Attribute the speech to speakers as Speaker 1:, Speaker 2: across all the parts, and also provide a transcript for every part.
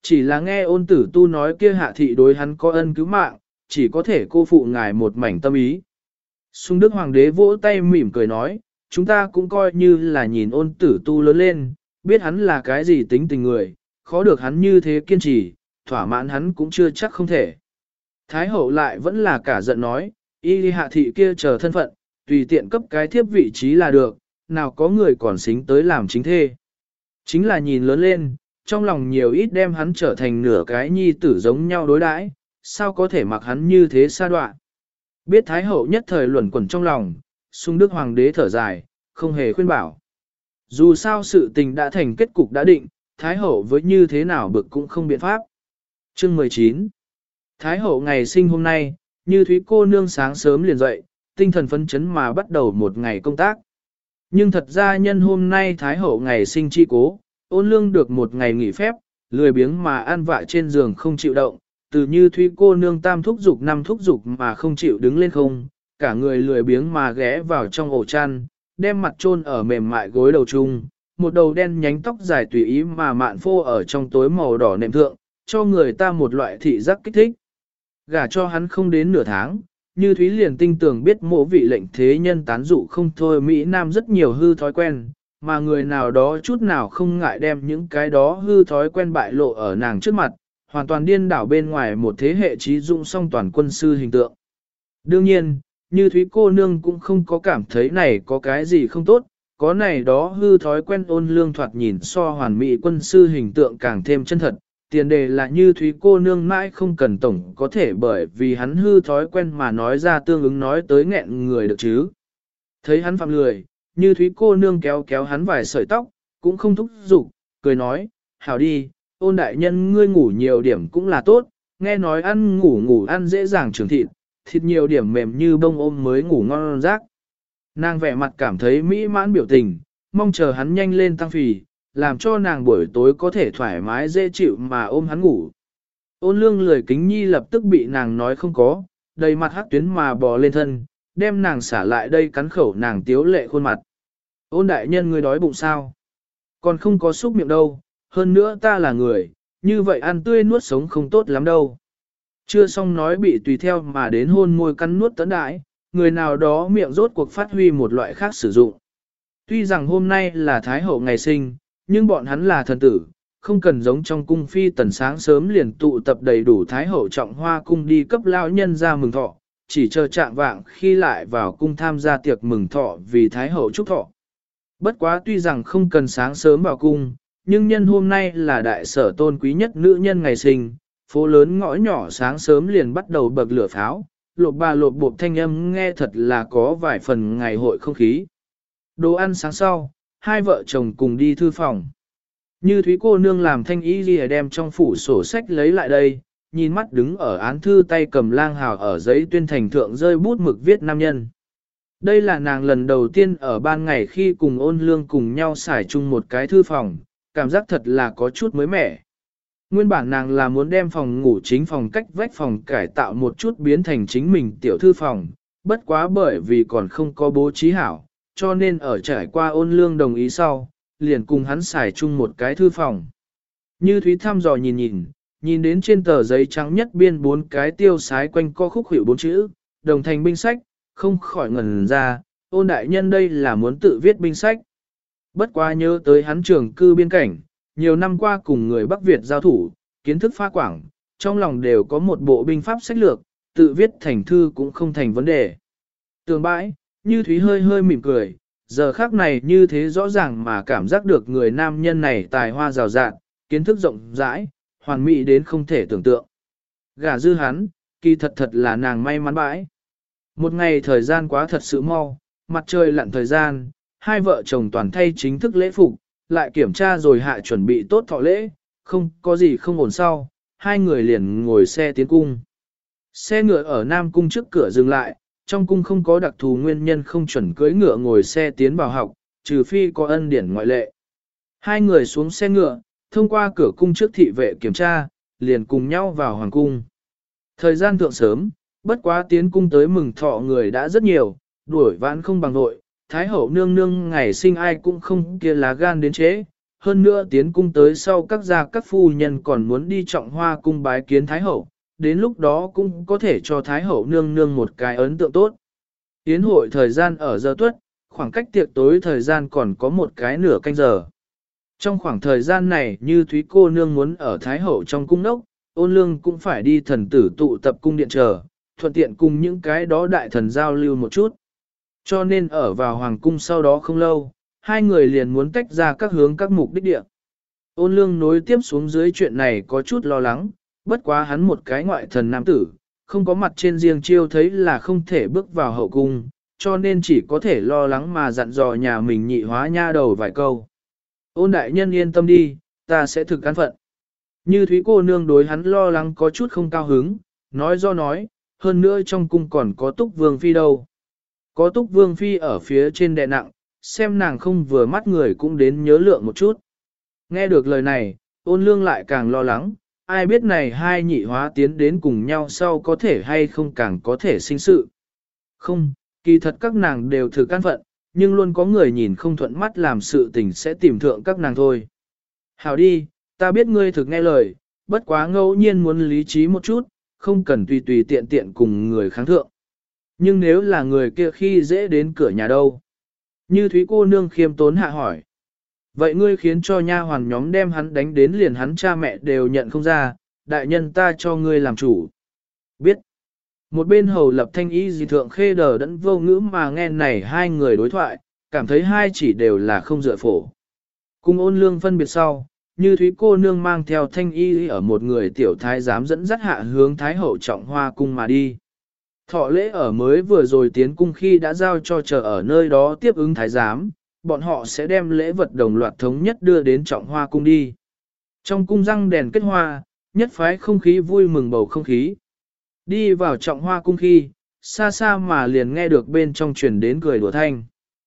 Speaker 1: Chỉ là nghe ôn tử tu nói kia hạ thị đối hắn có ân cứu mạng, chỉ có thể cô phụ ngài một mảnh tâm ý. Sung Đức Hoàng đế vỗ tay mỉm cười nói, chúng ta cũng coi như là nhìn ôn tử tu lớn lên, biết hắn là cái gì tính tình người, khó được hắn như thế kiên trì, thỏa mãn hắn cũng chưa chắc không thể. Thái hậu lại vẫn là cả giận nói, y hạ thị kia chờ thân phận, tùy tiện cấp cái thiếp vị trí là được, nào có người còn xính tới làm chính thê. Chính là nhìn lớn lên, trong lòng nhiều ít đem hắn trở thành nửa cái nhi tử giống nhau đối đãi, sao có thể mặc hắn như thế xa đoạn. Biết Thái hậu nhất thời luẩn quẩn trong lòng, Sung Đức Hoàng đế thở dài, không hề khuyên bảo. Dù sao sự tình đã thành kết cục đã định, Thái hậu với như thế nào bực cũng không biện pháp. Chương 19 Thái hậu ngày sinh hôm nay, Như Thúy cô nương sáng sớm liền dậy, tinh thần phấn chấn mà bắt đầu một ngày công tác. Nhưng thật ra nhân hôm nay Thái hậu ngày sinh chi cố, Ôn Lương được một ngày nghỉ phép, lười biếng mà ăn vạ trên giường không chịu động, từ Như Thúy cô nương tam thúc dục năm thúc dục mà không chịu đứng lên không, cả người lười biếng mà ghé vào trong ổ chăn, đem mặt chôn ở mềm mại gối đầu chung, một đầu đen nhánh tóc dài tùy ý mà mạn phô ở trong tối màu đỏ nệm thượng, cho người ta một loại thị giác kích thích. Gả cho hắn không đến nửa tháng, Như Thúy liền tinh tường biết mộ vị lệnh thế nhân tán dụ không thôi Mỹ Nam rất nhiều hư thói quen, mà người nào đó chút nào không ngại đem những cái đó hư thói quen bại lộ ở nàng trước mặt, hoàn toàn điên đảo bên ngoài một thế hệ trí dụng song toàn quân sư hình tượng. Đương nhiên, Như Thúy cô nương cũng không có cảm thấy này có cái gì không tốt, có này đó hư thói quen Ôn Lương thoạt nhìn so hoàn mỹ quân sư hình tượng càng thêm chân thật. Tiền đề là Như Thúy cô nương mãi không cần tổng có thể bởi vì hắn hư thói quen mà nói ra tương ứng nói tới nghẹn người được chứ. Thấy hắn phạm lười, Như Thúy cô nương kéo kéo hắn vài sợi tóc, cũng không thúc giục, cười nói, hảo đi, Ôn đại nhân ngươi ngủ nhiều điểm cũng là tốt, nghe nói ăn ngủ ăn dễ dàng trưởng thịt, thịt nhiều điểm mềm như bông ôm mới ngủ ngon giấc. Nàng vẻ mặt cảm thấy mỹ mãn biểu tình, mong chờ hắn nhanh lên tăng phì, làm cho nàng buổi tối có thể thoải mái dễ chịu mà ôm hắn ngủ. Ôn Lương lười kính nhi lập tức bị nàng nói không có, đầy mặt hắc tuyến mà bò lên thân, đem nàng xả lại đây cắn khẩu nàng tiếu lệ khuôn mặt. Ôn đại nhân ngươi đói bụng sao? Còn không có xúc miệng đâu, hơn nữa ta là người, như vậy ăn tươi nuốt sống không tốt lắm đâu. Chưa xong nói bị tùy theo mà đến hôn môi cắn nuốt tấn đãi, người nào đó miệng rốt cuộc phát huy một loại khác sử dụng. Tuy rằng hôm nay là Thái hậu ngày sinh, nhưng bọn hắn là thần tử, không cần giống trong cung phi tần sáng sớm liền tụ tập đầy đủ Thái hậu trọng hoa cung đi cấp lao nhân ra mừng thọ, chỉ chờ trạng vạng khi lại vào cung tham gia tiệc mừng thọ vì Thái hậu chúc thọ. Bất quá tuy rằng không cần sáng sớm vào cung, nhưng nhân hôm nay là đại sở tôn quý nhất nữ nhân ngày sinh, phố lớn ngõ nhỏ sáng sớm liền bắt đầu bậc lửa pháo, lộp bà lộp bộp thanh âm nghe thật là có vài phần ngày hội không khí. Đồ ăn sáng sau, hai vợ chồng cùng đi thư phòng. Như Thúy cô nương làm thanh ý gì đem trong phủ sổ sách lấy lại đây, nhìn mắt đứng ở án thư tay cầm lang hào ở giấy tuyên thành thượng rơi bút mực viết nam nhân. Đây là nàng lần đầu tiên ở ban ngày khi cùng Ôn Lương cùng nhau xài chung một cái thư phòng, cảm giác thật là có chút mới mẻ. Nguyên bản nàng là muốn đem phòng ngủ chính phòng cách vách phòng cải tạo một chút biến thành chính mình tiểu thư phòng, bất quá bởi vì còn không có bố trí hảo, cho nên ở trải qua Ôn Lương đồng ý sau, liền cùng hắn xài chung một cái thư phòng. Như Thúy thăm dò nhìn đến trên tờ giấy trắng nhất biên 4 cái tiêu sái quanh co khúc hiệu 4 chữ, đồng thành binh sách, không khỏi ngẩn ra, Ôn đại nhân đây là muốn tự viết binh sách. Bất quá nhớ tới hắn trường cư biên cảnh, nhiều năm qua cùng người Bắc Việt giao thủ, kiến thức pha quảng, trong lòng đều có một bộ binh pháp sách lược, tự viết thành thư cũng không thành vấn đề. Tường bãi, Như Thúy hơi hơi mỉm cười, giờ khác này như thế rõ ràng mà cảm giác được người nam nhân này tài hoa rào rạt, kiến thức rộng rãi, hoàn mỹ đến không thể tưởng tượng. Gả dư hắn, kỳ thật là nàng may mắn bãi. Một ngày thời gian quá thật sự mau, mặt trời lặn thời gian, hai vợ chồng toàn thay chính thức lễ phục, lại kiểm tra rồi hạ chuẩn bị tốt thọ lễ, không có gì không ổn sau, hai người liền ngồi xe tiến cung. Xe ngựa ở Nam Cung trước cửa dừng lại, trong cung không có đặc thù nguyên nhân không chuẩn cưỡi ngựa ngồi xe tiến vào học, trừ phi có ân điển ngoại lệ. Hai người xuống xe ngựa, thông qua cửa cung trước thị vệ kiểm tra, liền cùng nhau vào hoàng cung. Thời gian thượng sớm, bất quá tiến cung tới mừng thọ người đã rất nhiều, đuổi vãn không bằng vội, Thái hậu nương nương ngày sinh ai cũng không kia lá gan đến chế, hơn nữa tiến cung tới sau các gia các phu nhân còn muốn đi trọng hoa cung bái kiến Thái Hậu, đến lúc đó cũng có thể cho Thái Hậu nương nương một cái ấn tượng tốt. Yến hội thời gian ở giờ tuất, khoảng cách tiệc tối thời gian còn có một cái nửa canh giờ. Trong khoảng thời gian này như Thúy cô nương muốn ở Thái Hậu trong cung nốc, Ôn Lương cũng phải đi thần tử tụ tập cung điện chờ, thuận tiện cùng những cái đó đại thần giao lưu một chút. Cho nên ở vào hoàng cung sau đó không lâu, hai người liền muốn tách ra các hướng các mục đích địa. Ôn Lương nối tiếp xuống dưới chuyện này có chút lo lắng, bất quá hắn một cái ngoại thần nam tử, không có mặt trên riêng chiêu thấy là không thể bước vào hậu cung, cho nên chỉ có thể lo lắng mà dặn dò nhà mình nhị hóa nha đầu vài câu. Ôn đại nhân yên tâm đi, ta sẽ thực an phận. Như Thúy cô nương đối hắn lo lắng có chút không cao hứng, nói do nói, hơn nữa trong cung còn có Túc Vương Phi đâu. Có Túc Vương Phi ở phía trên đè nặng, xem nàng không vừa mắt người cũng đến nhớ lượng một chút. Nghe được lời này, Ôn Lương lại càng lo lắng, ai biết này hai nhị hóa tiến đến cùng nhau sau có thể hay không càng có thể sinh sự. Không, kỳ thật các nàng đều thực an phận, nhưng luôn có người nhìn không thuận mắt làm sự tình sẽ tìm thượng các nàng thôi. Hảo đi, ta biết ngươi thực nghe lời, bất quá ngẫu nhiên muốn lý trí một chút, không cần tùy tùy tiện tiện cùng người kháng thượng. Nhưng nếu là người kia khi dễ đến cửa nhà đâu? Như Thúy cô nương khiêm tốn hạ hỏi. Vậy ngươi khiến cho nha hoàn nhóm đem hắn đánh đến liền hắn cha mẹ đều nhận không ra, đại nhân ta cho ngươi làm chủ. Biết. Một bên hầu lập thanh ý dị thượng khê đờ đẫn vô ngữ mà nghe này hai người đối thoại, cảm thấy hai chỉ đều là không dựa phổ. Cùng Ôn Lương phân biệt sau, Như Thúy cô nương mang theo thanh y ở một người tiểu thái giám dẫn dắt hạ hướng Thái Hậu trọng hoa cung mà đi. Thọ lễ ở mới vừa rồi tiến cung khi đã giao cho chờ ở nơi đó tiếp ứng thái giám, bọn họ sẽ đem lễ vật đồng loạt thống nhất đưa đến trọng hoa cung đi. Trong cung răng đèn kết hoa, nhất phái không khí vui mừng bầu không khí. Đi vào trọng hoa cung khi, xa xa mà liền nghe được bên trong truyền đến cười đùa thanh.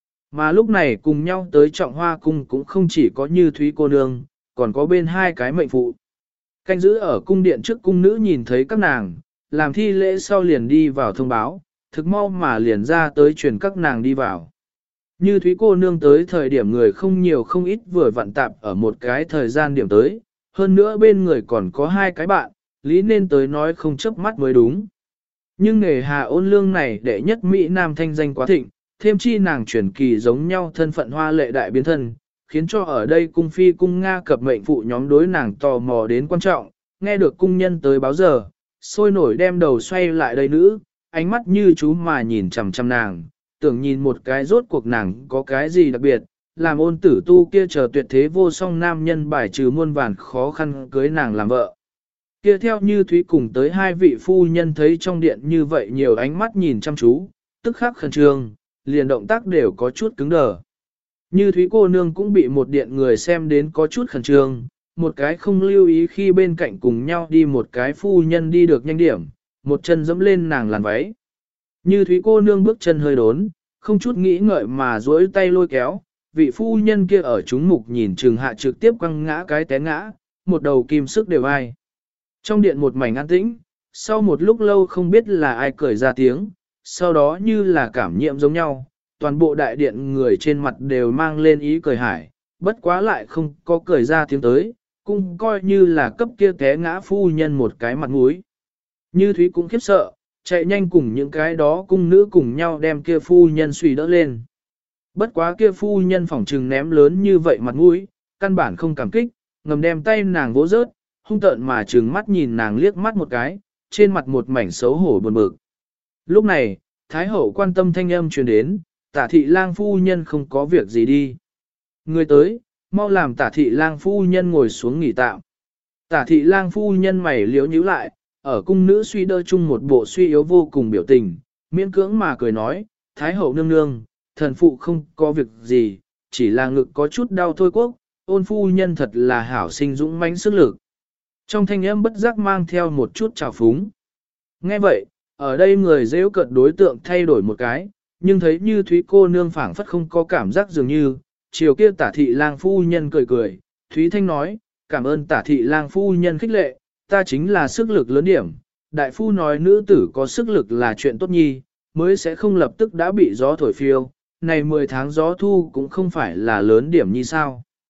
Speaker 1: Mà lúc này cùng nhau tới trọng hoa cung cũng không chỉ có Như Thúy cô nương, còn có bên hai cái mệnh phụ. Canh giữ ở cung điện trước cung nữ nhìn thấy các nàng, làm thi lễ sau liền đi vào thông báo, thực mau mà liền ra tới truyền các nàng đi vào. Như Thúy cô nương tới thời điểm người không nhiều không ít vừa vặn tạp ở một cái thời gian điểm tới, hơn nữa bên người còn có hai cái bạn, lý nên tới nói không chớp mắt mới đúng. Nhưng nghề Hà Ôn Lương này đệ nhất Mỹ Nam thanh danh quá thịnh, thêm chi nàng truyền kỳ giống nhau thân phận hoa lệ đại biến thân, khiến cho ở đây cung phi cung Nga cập mệnh phụ nhóm đối nàng tò mò đến quan trọng, nghe được cung nhân tới báo giờ, sôi nổi đem đầu xoay lại đây nữ, ánh mắt như chú mà nhìn chằm chằm nàng, tưởng nhìn một cái rốt cuộc nàng có cái gì đặc biệt, làm Ôn tử tu kia chờ tuyệt thế vô song nam nhân bài trừ muôn vàn khó khăn cưới nàng làm vợ. Kia theo Như Thúy cùng tới hai vị phu nhân thấy trong điện như vậy nhiều ánh mắt nhìn chăm chú, tức khắc khẩn trương, liền động tác đều có chút cứng đờ. Như Thúy cô nương cũng bị một điện người xem đến có chút khẩn trương, một cái không lưu ý khi bên cạnh cùng nhau đi một cái phu nhân đi được nhanh điểm, một chân dẫm lên nàng làn váy. Như Thúy cô nương bước chân hơi đốn, không chút nghĩ ngợi mà duỗi tay lôi kéo, vị phu nhân kia ở chúng mục nhìn trừng hạ trực tiếp quăng ngã cái té ngã, một đầu kim sức đều ai. Trong điện một mảnh an tĩnh, sau một lúc lâu không biết là ai cười ra tiếng, sau đó như là cảm nhiễm giống nhau, toàn bộ đại điện người trên mặt đều mang lên ý cười hải, bất quá lại không có cười ra tiếng tới, cũng coi như là cấp kia té ngã phu nhân một cái mặt mũi. Như Thúy cũng khiếp sợ, chạy nhanh cùng những cái đó cung nữ cùng nhau đem kia phu nhân suy đỡ lên. Bất quá kia phu nhân phỏng trừng ném lớn như vậy mặt mũi, căn bản không cảm kích, ngầm đem tay nàng vỗ rớt, hung tợn mà trừng mắt nhìn nàng liếc mắt một cái, trên mặt một mảnh xấu hổ buồn bực. Lúc này, Thái Hậu quan tâm thanh âm truyền đến, Tả thị lang phu nhân không có việc gì đi. Người tới, mau làm Tả thị lang phu nhân ngồi xuống nghỉ tạm. Tả thị lang phu nhân mày liếu nhíu lại, ở cung nữ suy đơ chung một bộ suy yếu vô cùng biểu tình, miễn cưỡng mà cười nói, Thái Hậu nương nương, thần phụ không có việc gì, chỉ là ngực có chút đau thôi quốc, Ôn phu nhân thật là hảo sinh dũng mãnh sức lực. Trong thanh âm bất giác mang theo một chút trào phúng. Nghe vậy, ở đây người dễ cợt đối tượng thay đổi một cái, nhưng thấy Như Thúy cô nương phảng phất không có cảm giác dường như, chiều kia Tả thị lang phu nhân cười cười, Thúy Thanh nói, cảm ơn Tả thị lang phu nhân khích lệ, ta chính là sức lực lớn điểm, đại phu nói nữ tử có sức lực là chuyện tốt nhi, mới sẽ không lập tức đã bị gió thổi phiêu, này 10 tháng gió thu cũng không phải là lớn điểm như sao.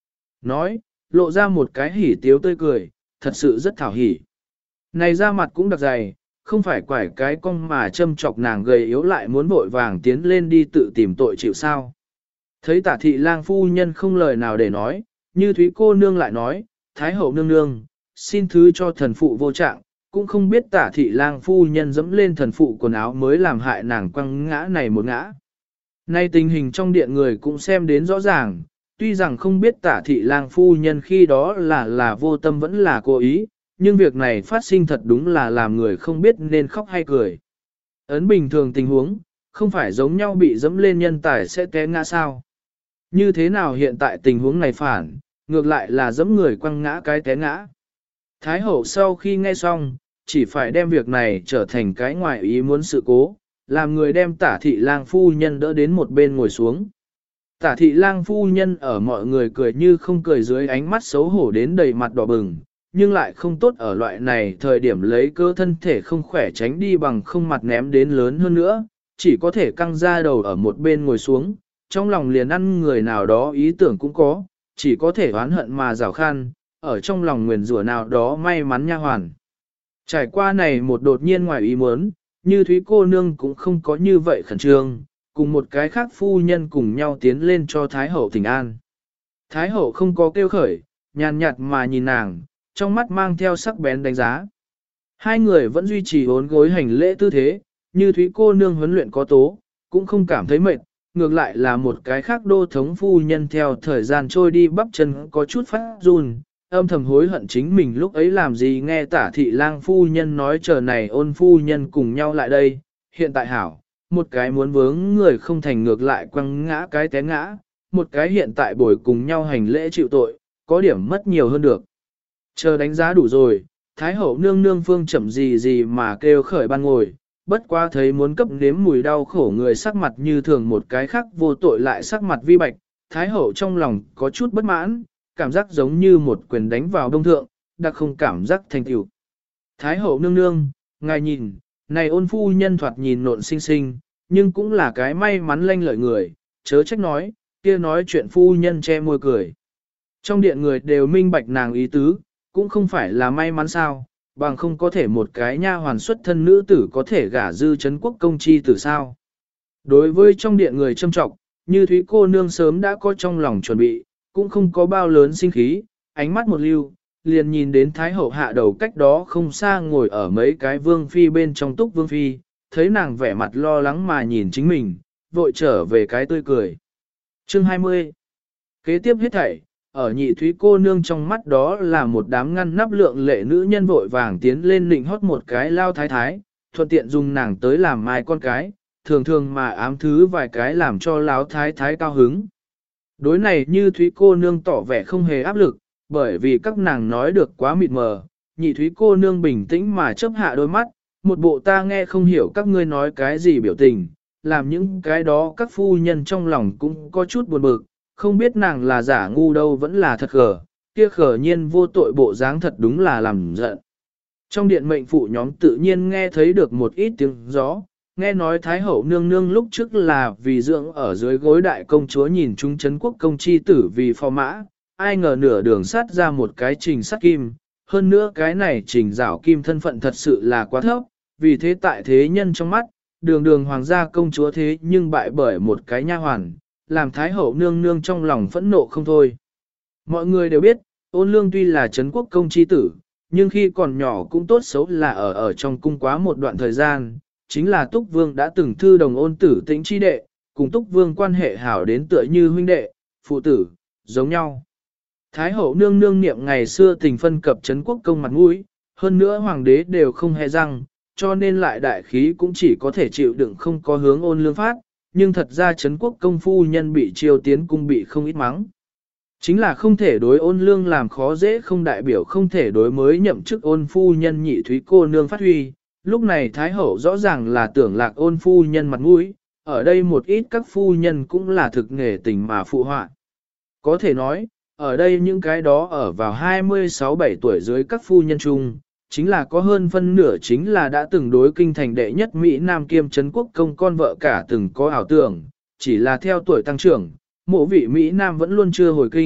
Speaker 1: Nói, lộ ra một cái hỉ tiếu tươi cười, thật sự rất thảo hỉ. Này ra mặt cũng đặc dày, không phải quải cái cong mà châm chọc nàng gầy yếu lại muốn vội vàng tiến lên đi tự tìm tội chịu sao. Thấy Tả thị lang phu nhân không lời nào để nói, như Thúy cô nương lại nói, Thái hậu nương nương, xin thứ cho thần phụ vô trạng, cũng không biết Tả thị lang phu nhân dẫm lên thần phụ quần áo mới làm hại nàng quăng ngã này một ngã. Nay tình hình trong điện người cũng xem đến rõ ràng, tuy rằng không biết Tả thị lang phu nhân khi đó là vô tâm vẫn là cố ý, nhưng việc này phát sinh thật đúng là làm người không biết nên khóc hay cười. Ấn bình thường tình huống, không phải giống nhau bị dẫm lên nhân tài sẽ té ngã sao. Như thế nào hiện tại tình huống này phản, ngược lại là dẫm người quăng ngã cái té ngã. Thái hậu sau khi nghe xong, chỉ phải đem việc này trở thành cái ngoại ý muốn sự cố, làm người đem Tả thị lang phu nhân đỡ đến một bên ngồi xuống. Tả thị lang phu nhân ở mọi người cười như không cười dưới ánh mắt xấu hổ đến đầy mặt đỏ bừng, nhưng lại không tốt ở loại này thời điểm lấy cơ thân thể không khỏe tránh đi bằng không mặt ném đến lớn hơn nữa, chỉ có thể căng ra đầu ở một bên ngồi xuống, trong lòng liền ăn người nào đó ý tưởng cũng có, chỉ có thể oán hận mà rào khan, ở trong lòng nguyền rủa nào đó may mắn nha hoàn. Trải qua này một đột nhiên ngoài ý muốn, như Thúy cô nương cũng không có như vậy khẩn trương, cùng một cái khác phu nhân cùng nhau tiến lên cho Thái hậu thỉnh an. Thái hậu không có kêu khởi, nhàn nhạt mà nhìn nàng, trong mắt mang theo sắc bén đánh giá. Hai người vẫn duy trì bốn gối hành lễ tư thế, như Thúy cô nương huấn luyện có tố, cũng không cảm thấy mệt, ngược lại là một cái khác đô thống phu nhân theo thời gian trôi đi bắp chân có chút phát run, âm thầm hối hận chính mình lúc ấy làm gì nghe Tả thị lang phu nhân nói chờ này Ôn phu nhân cùng nhau lại đây, hiện tại hảo, một cái muốn vướng người không thành ngược lại quăng ngã cái té ngã, một cái hiện tại bồi cùng nhau hành lễ chịu tội, có điểm mất nhiều hơn được. Chờ đánh giá đủ rồi, Thái hậu nương nương phương chậm gì gì mà kêu khởi ban ngồi, bất quá thấy muốn cấp nếm mùi đau khổ người sắc mặt như thường một cái khác vô tội lại sắc mặt vi bạch, Thái hậu trong lòng có chút bất mãn, cảm giác giống như một quyền đánh vào đông thượng, đặc không cảm giác thành tựu. Thái hậu nương nương, ngài nhìn, này Ôn phu nhân thoạt nhìn nộn xinh xinh, nhưng cũng là cái may mắn lanh lợi người, chớ trách nói, kia nói chuyện phu nhân che môi cười. Trong điện người đều minh bạch nàng ý tứ, cũng không phải là may mắn sao, bằng không có thể một cái nha hoàn xuất thân nữ tử có thể gả dư chấn quốc công chi tử sao. Đối với trong điện người châm trọng, như Thúy cô nương sớm đã có trong lòng chuẩn bị, cũng không có bao lớn sinh khí, ánh mắt một lưu, liền nhìn đến Thái hậu hạ đầu cách đó không xa ngồi ở mấy cái vương phi bên trong túc vương phi, thấy nàng vẻ mặt lo lắng mà nhìn chính mình, vội trở về cái tươi cười. Chương 20 Kế tiếp hết thảy, ở nhị Thúy cô nương trong mắt đó là một đám ngăn nắp lượng lệ nữ nhân vội vàng tiến lên nịnh hót một cái lao thái thái, thuận tiện dùng nàng tới làm mai con cái, thường thường mà ám thứ vài cái làm cho lão thái thái cao hứng. Đối này như Thúy cô nương tỏ vẻ không hề áp lực, bởi vì các nàng nói được quá mịt mờ, nhị Thúy cô nương bình tĩnh mà chớp hạ đôi mắt, một bộ ta nghe không hiểu các ngươi nói cái gì biểu tình, làm những cái đó các phu nhân trong lòng cũng có chút buồn bực, không biết nàng là giả ngu đâu vẫn là thật khờ, kia khờ nhiên vô tội bộ dáng thật đúng là làm giận. Trong điện mệnh phụ nhóm tự nhiên nghe thấy được một ít tiếng gió, nghe nói Thái hậu nương nương lúc trước là vì dưỡng ở dưới gối đại công chúa nhìn chúng chấn quốc công chi tử vì phò mã, ai ngờ nửa đường sát ra một cái trình sắt kim, hơn nữa cái này trình rảo kim thân phận thật sự là quá thấp, vì thế tại thế nhân trong mắt, đường đường hoàng gia công chúa thế nhưng bại bởi một cái nha hoàn, làm Thái hậu nương nương trong lòng phẫn nộ không thôi. Mọi người đều biết, Ôn Lương tuy là chấn quốc công chi tử, nhưng khi còn nhỏ cũng tốt xấu là ở trong cung quá một đoạn thời gian, chính là Túc Vương đã từng thư đồng Ôn Tử Tĩnh chi đệ, cùng Túc Vương quan hệ hảo đến tựa như huynh đệ, phụ tử, giống nhau. Thái hậu nương nương niệm ngày xưa tình phân cập chấn quốc công mặt mũi, hơn nữa hoàng đế đều không hề răng, cho nên lại đại khí cũng chỉ có thể chịu đựng không có hướng Ôn Lương phát, nhưng thật ra chấn quốc công phu nhân bị triều tiến cung bị không ít mắng. Chính là không thể đối Ôn Lương làm khó dễ không đại biểu không thể đối mới nhậm chức Ôn phu nhân nhị Thúy cô nương phát huy, lúc này Thái hậu rõ ràng là tưởng lạc Ôn phu nhân mặt mũi, ở đây một ít các phu nhân cũng là thực nghề tình mà phụ họa. Có thể nói, ở đây những cái đó ở vào 26-7 tuổi dưới các phu nhân chung, chính là có hơn phân nửa chính là đã từng đối kinh thành đệ nhất Mỹ Nam kiêm trấn quốc công con vợ cả từng có ảo tưởng, chỉ là theo tuổi tăng trưởng, mộ vị Mỹ Nam vẫn luôn chưa hồi kinh,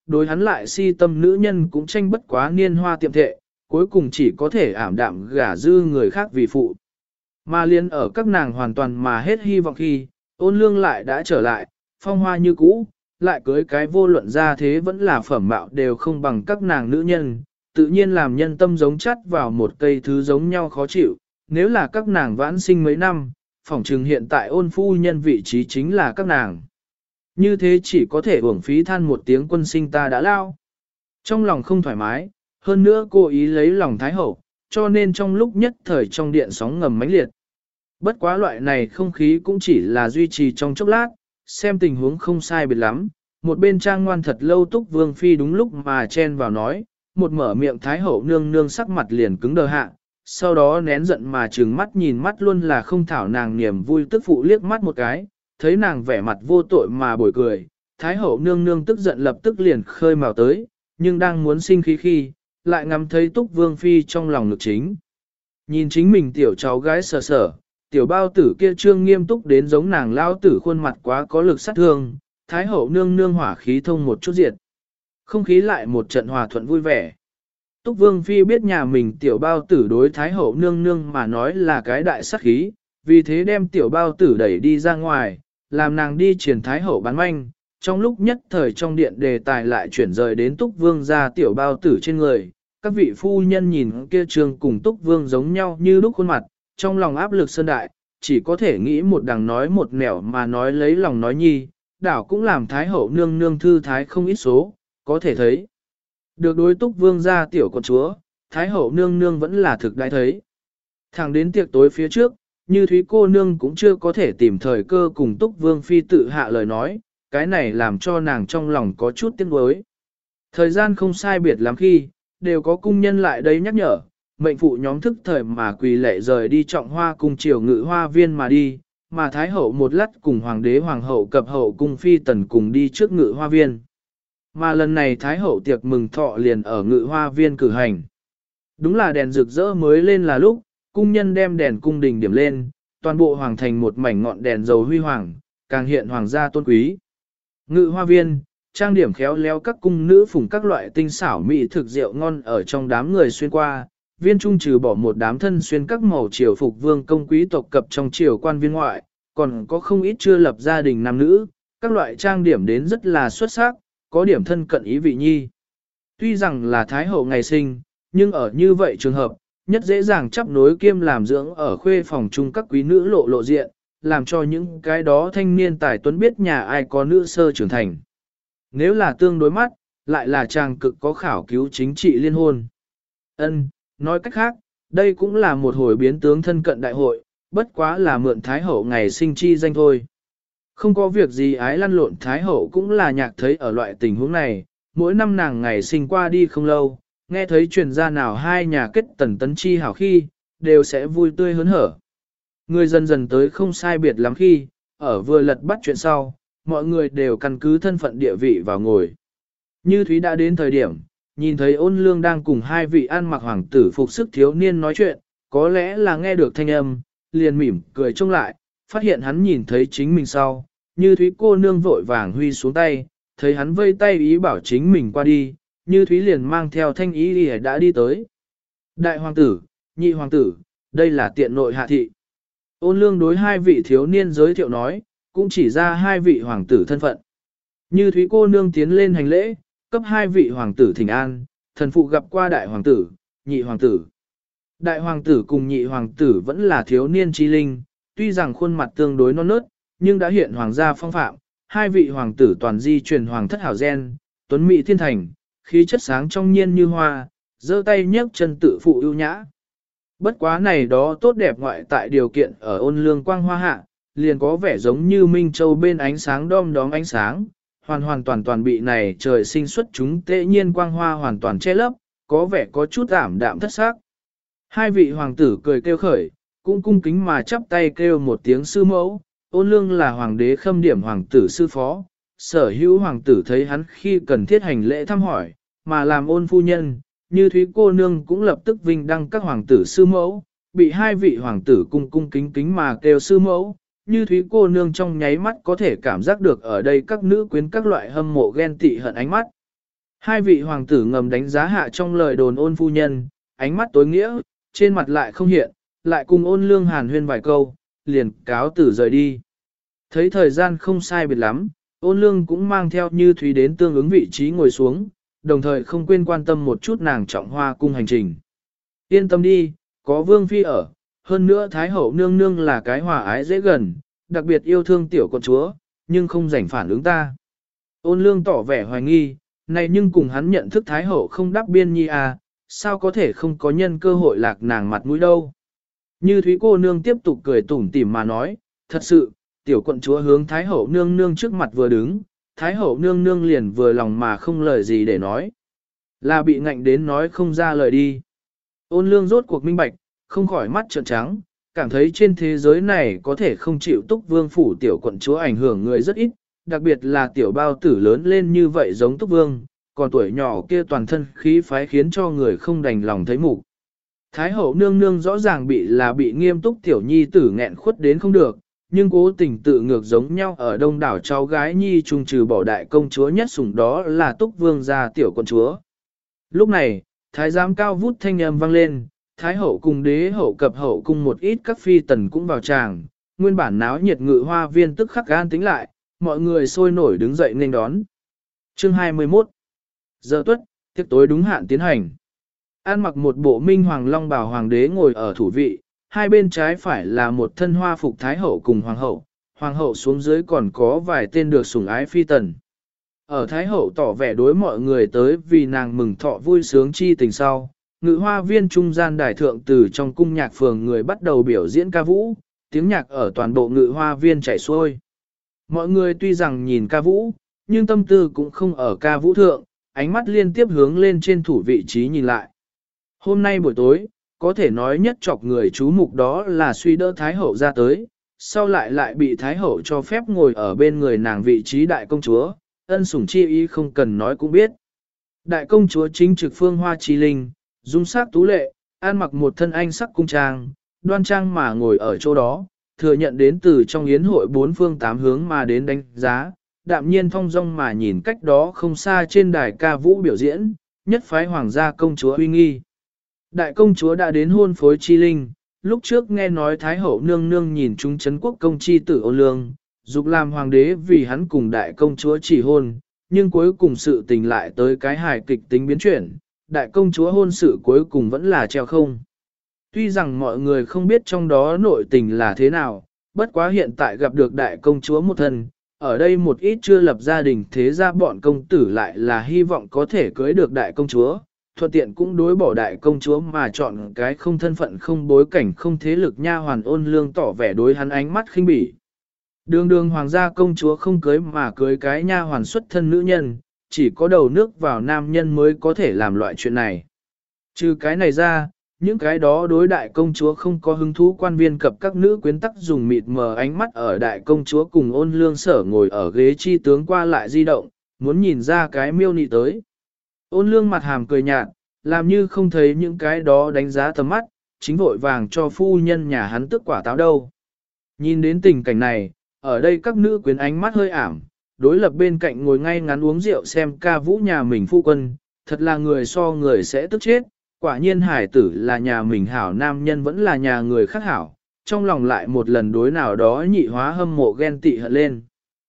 Speaker 1: đối hắn lại si tâm nữ nhân cũng tranh bất quá niên hoa tiệm thệ, cuối cùng chỉ có thể ảm đạm gả dư người khác vì phụ. Mà liên ở các nàng hoàn toàn mà hết hy vọng khi, Ôn Lương lại đã trở lại, phong hoa như cũ, lại cưới cái vô luận ra thế vẫn là phẩm mạo đều không bằng các nàng nữ nhân, tự nhiên làm nhân tâm giống chắt vào một cây thứ giống nhau khó chịu, nếu là các nàng vãn sinh mấy năm, phỏng chừng hiện tại Ôn phu nhân vị trí chính là các nàng. Như thế chỉ có thể uổng phí than một tiếng quân sinh ta đã lao. Trong lòng không thoải mái, hơn nữa cô ý lấy lòng Thái Hậu, cho nên trong lúc nhất thời trong điện sóng ngầm mãnh liệt. Bất quá loại này không khí cũng chỉ là duy trì trong chốc lát, xem tình huống không sai biệt lắm. Một bên trang ngoan thật lâu Túc Vương Phi đúng lúc mà chen vào nói, một mở miệng Thái Hậu nương nương sắc mặt liền cứng đờ hạ, sau đó nén giận mà trừng mắt nhìn mắt luôn là không thảo nàng niềm vui tức phụ liếc mắt một cái, thấy nàng vẻ mặt vô tội mà bồi cười, Thái Hậu nương nương tức giận lập tức liền khơi mào tới, nhưng đang muốn sinh khí khi, lại ngắm thấy Túc Vương Phi trong lòng ngực chính. Nhìn chính mình tiểu cháu gái sờ sờ, tiểu bao tử kia trương nghiêm túc đến giống nàng lao tử khuôn mặt quá có lực sát thương, Thái Hậu nương nương hỏa khí thông một chút diệt. Không khí lại một trận hòa thuận vui vẻ. Túc Vương Phi biết nhà mình tiểu bao tử đối Thái Hậu nương nương mà nói là cái đại sát khí, vì thế đem tiểu bao tử đẩy đi ra ngoài, làm nàng đi triển Thái Hậu bán manh. Trong lúc nhất thời trong điện đề tài lại chuyển rời đến Túc Vương ra tiểu bao tử trên người, các vị phu nhân nhìn kia trường cùng Túc Vương giống nhau như lúc khuôn mặt, trong lòng áp lực sơn đại, chỉ có thể nghĩ một đằng nói một nẻo mà nói lấy lòng nói nhi, đảo cũng làm Thái Hậu nương nương thư thái không ít số, có thể thấy. Được đối Túc Vương ra tiểu con chúa, Thái Hậu nương nương vẫn là thực đại thấy. Thẳng đến tiệc tối phía trước, như Thúy cô nương cũng chưa có thể tìm thời cơ cùng Túc Vương Phi tự hạ lời nói, cái này làm cho nàng trong lòng có chút tiếc nuối. Thời gian không sai biệt lắm khi, đều có cung nhân lại đây nhắc nhở, mệnh phụ nhóm thức thời mà quỳ lệ rời đi trọng hoa cung triều ngự hoa viên mà đi, mà Thái Hậu một lát cùng Hoàng đế Hoàng hậu cập hậu cung Phi tần cùng đi trước ngự hoa viên. Mà lần này Thái Hậu tiệc mừng thọ liền ở ngự hoa viên cử hành. Đúng là đèn rực rỡ mới lên là lúc, cung nhân đem đèn cung đình điểm lên, toàn bộ hoàng thành một mảnh ngọn đèn dầu huy hoàng, càng hiện hoàng gia tôn quý. Ngự hoa viên, trang điểm khéo léo các cung nữ phùng các loại tinh xảo mỹ thực rượu ngon ở trong đám người xuyên qua, viên trung trừ bỏ một đám thân xuyên các màu triều phục vương công quý tộc cập trong triều quan viên ngoại, còn có không ít chưa lập gia đình nam nữ, các loại trang điểm đến rất là xuất sắc, có điểm thân cận ý vị nhi. Tuy rằng là Thái Hậu ngày sinh, nhưng ở như vậy trường hợp, nhất dễ dàng chấp nối kiêm làm dưỡng ở khuê phòng chung các quý nữ lộ diện, làm cho những cái đó thanh niên tài tuấn biết nhà ai có nữ sơ trưởng thành. Nếu là tương đối mắt, lại là chàng cực có khảo cứu chính trị liên hôn. Nói cách khác, đây cũng là một hồi biến tướng thân cận đại hội, bất quá là mượn Thái Hậu ngày sinh chi danh thôi. Không có việc gì ái lăn lộn Thái Hậu cũng là nhạc thấy ở loại tình huống này, mỗi năm nàng ngày sinh qua đi không lâu, nghe thấy truyền ra nào hai nhà kết tần tấn chi hảo khi, đều sẽ vui tươi hớn hở. Người dần dần tới không sai biệt lắm khi, ở vừa lật bắt chuyện sau, mọi người đều căn cứ thân phận địa vị vào ngồi. Như Thúy đã đến thời điểm, nhìn thấy Ôn Lương đang cùng hai vị ăn mặc hoàng tử phục sức thiếu niên nói chuyện, có lẽ là nghe được thanh âm, liền mỉm cười trông lại, phát hiện hắn nhìn thấy chính mình sau, Như Thúy cô nương vội vàng huy xuống tay, thấy hắn vây tay ý bảo chính mình qua đi, Như Thúy liền mang theo thanh ý đi đã đi tới. Đại hoàng tử, nhị hoàng tử, đây là tiện nội hạ thị. Ôn Lương đối hai vị thiếu niên giới thiệu nói, cũng chỉ ra hai vị hoàng tử thân phận. Như Thúy cô nương tiến lên hành lễ, cấp hai vị hoàng tử thỉnh an, thần phụ gặp qua đại hoàng tử, nhị hoàng tử. Đại hoàng tử cùng nhị hoàng tử vẫn là thiếu niên chi linh, tuy rằng khuôn mặt tương đối non nớt, nhưng đã hiện hoàng gia phong phạm, hai vị hoàng tử toàn di truyền hoàng thất hảo gen, tuấn mỹ thiên thành, khí chất sáng trong nhiên như hoa, giơ tay nhấc chân tự phụ ưu nhã. Bất quá này đó tốt đẹp ngoại tại điều kiện ở Ôn Lương quang hoa hạ, liền có vẻ giống như Minh Châu bên ánh sáng đom đóm ánh sáng, hoàn toàn bị này trời sinh xuất chúng tệ nhiên quang hoa hoàn toàn che lấp, có vẻ có chút ảm đạm thất xác. Hai vị hoàng tử cười kêu khởi, cũng cung kính mà chắp tay kêu một tiếng sư mẫu, Ôn Lương là hoàng đế khâm điểm hoàng tử sư phó, sở hữu hoàng tử thấy hắn khi cần thiết hành lễ thăm hỏi, mà làm ôn phu nhân, Như Thúy cô nương cũng lập tức vinh đăng các hoàng tử sư mẫu, bị hai vị hoàng tử cung kính kính mà kêu sư mẫu, Như Thúy cô nương trong nháy mắt có thể cảm giác được ở đây các nữ quyến các loại hâm mộ ghen tị hận ánh mắt. Hai vị hoàng tử ngầm đánh giá hạ trong lời đồn ôn phu nhân, ánh mắt tối nghĩa, trên mặt lại không hiện, lại cùng ôn lương hàn huyên vài câu, liền cáo tử rời đi. Thấy thời gian không sai biệt lắm, ôn lương cũng mang theo Như Thúy đến tương ứng vị trí ngồi xuống, đồng thời không quên quan tâm một chút nàng trọng hoa cung hành trình. Yên tâm đi, có vương phi ở, hơn nữa Thái hậu nương nương là cái hòa ái dễ gần, đặc biệt yêu thương tiểu con chúa, nhưng không rảnh phản ứng ta. Ôn lương tỏ vẻ hoài nghi, này nhưng cùng hắn nhận thức Thái hậu không đáp biên nhi à, sao có thể không có nhân cơ hội lạc nàng mặt mũi đâu. Như Thúy cô nương tiếp tục cười tủm tỉm mà nói, thật sự, tiểu quận chúa hướng Thái hậu nương nương trước mặt vừa đứng, Thái hậu nương nương liền vừa lòng mà không lời gì để nói. Là bị ngạnh đến nói không ra lời đi. Ôn lương rốt cuộc minh bạch, không khỏi mắt trợn trắng, cảm thấy trên thế giới này có thể không chịu túc vương phủ tiểu quận chúa ảnh hưởng người rất ít, đặc biệt là tiểu bao tử lớn lên như vậy giống túc vương, còn tuổi nhỏ kia toàn thân khí phái khiến cho người không đành lòng thấy mục. Thái hậu nương nương rõ ràng bị nghiêm túc tiểu nhi tử nghẹn khuất đến không được, nhưng cố tình tự ngược giống nhau ở đông đảo cháu gái nhi trung trừ bỏ đại công chúa nhất sủng đó là túc vương gia tiểu quận chúa. Lúc này, thái giám cao vút thanh âm vang lên, thái hậu cùng đế hậu cập hậu cùng một ít các phi tần cũng vào tràng, nguyên bản náo nhiệt ngự hoa viên tức khắc gan tính lại, mọi người sôi nổi đứng dậy nên đón. Chương 21 Giờ tuất, tiệc tối đúng hạn tiến hành. An mặc một bộ minh hoàng long bào hoàng đế ngồi ở thủ vị, hai bên trái phải là một thân hoa phục thái hậu cùng hoàng hậu xuống dưới còn có vài tên được sủng ái phi tần. Ở thái hậu tỏ vẻ đối mọi người tới vì nàng mừng thọ vui sướng chi tình sau, ngự hoa viên trung gian đài thượng từ trong cung nhạc phường người bắt đầu biểu diễn ca vũ, tiếng nhạc ở toàn bộ ngự hoa viên chảy xuôi. Mọi người tuy rằng nhìn ca vũ, nhưng tâm tư cũng không ở ca vũ thượng, ánh mắt liên tiếp hướng lên trên thủ vị trí nhìn lại. Hôm nay buổi tối, có thể nói nhất chọc người chú mục đó là suy đỡ Thái Hậu ra tới, sau lại bị Thái Hậu cho phép ngồi ở bên người nàng vị trí đại công chúa, ân sủng chi ý không cần nói cũng biết. Đại công chúa chính trực phương hoa chi linh, dung sắc tú lệ, ăn mặc một thân anh sắc cung trang, đoan trang mà ngồi ở chỗ đó, thừa nhận đến từ trong yến hội bốn phương tám hướng mà đến đánh giá, đạm nhiên thong dong mà nhìn cách đó không xa trên đài ca vũ biểu diễn, nhất phái hoàng gia công chúa uy nghi. Đại công chúa đã đến hôn phối chi linh, lúc trước nghe nói Thái hậu nương nương nhìn chúng chấn quốc công chi tử Ôn Lương, dục làm hoàng đế vì hắn cùng đại công chúa chỉ hôn, nhưng cuối cùng sự tình lại tới cái hài kịch tính biến chuyển, đại công chúa hôn sự cuối cùng vẫn là treo không. Tuy rằng mọi người không biết trong đó nội tình là thế nào, bất quá hiện tại gặp được đại công chúa một thân, ở đây một ít chưa lập gia đình thế ra bọn công tử lại là hy vọng có thể cưới được đại công chúa, thuận tiện cũng đối bỏ đại công chúa mà chọn cái không thân phận không bối cảnh không thế lực nha hoàn Ôn Lương tỏ vẻ đối hắn ánh mắt khinh bỉ. Đường đường hoàng gia công chúa không cưới mà cưới cái nha hoàn xuất thân nữ nhân, chỉ có đầu nước vào nam nhân mới có thể làm loại chuyện này. Trừ cái này ra, những cái đó đối đại công chúa không có hứng thú quan viên cập các nữ quyến tắc dùng mịt mờ ánh mắt ở đại công chúa cùng Ôn Lương sở ngồi ở ghế chi tướng qua lại di động, muốn nhìn ra cái miêu nị tới. Ôn Lương mặt hàm cười nhạt, làm như không thấy những cái đó đánh giá tầm mắt, chính vội vàng cho phu nhân nhà hắn tức quả táo đâu. Nhìn đến tình cảnh này, ở đây các nữ quyến ánh mắt hơi ảm, đối lập bên cạnh ngồi ngay ngắn uống rượu xem ca vũ nhà mình phu quân, thật là người so người sẽ tức chết, quả nhiên hải tử là nhà mình hảo nam nhân vẫn là nhà người khác hảo, trong lòng lại một lần đối nào đó nhị hóa hâm mộ ghen tị hận lên.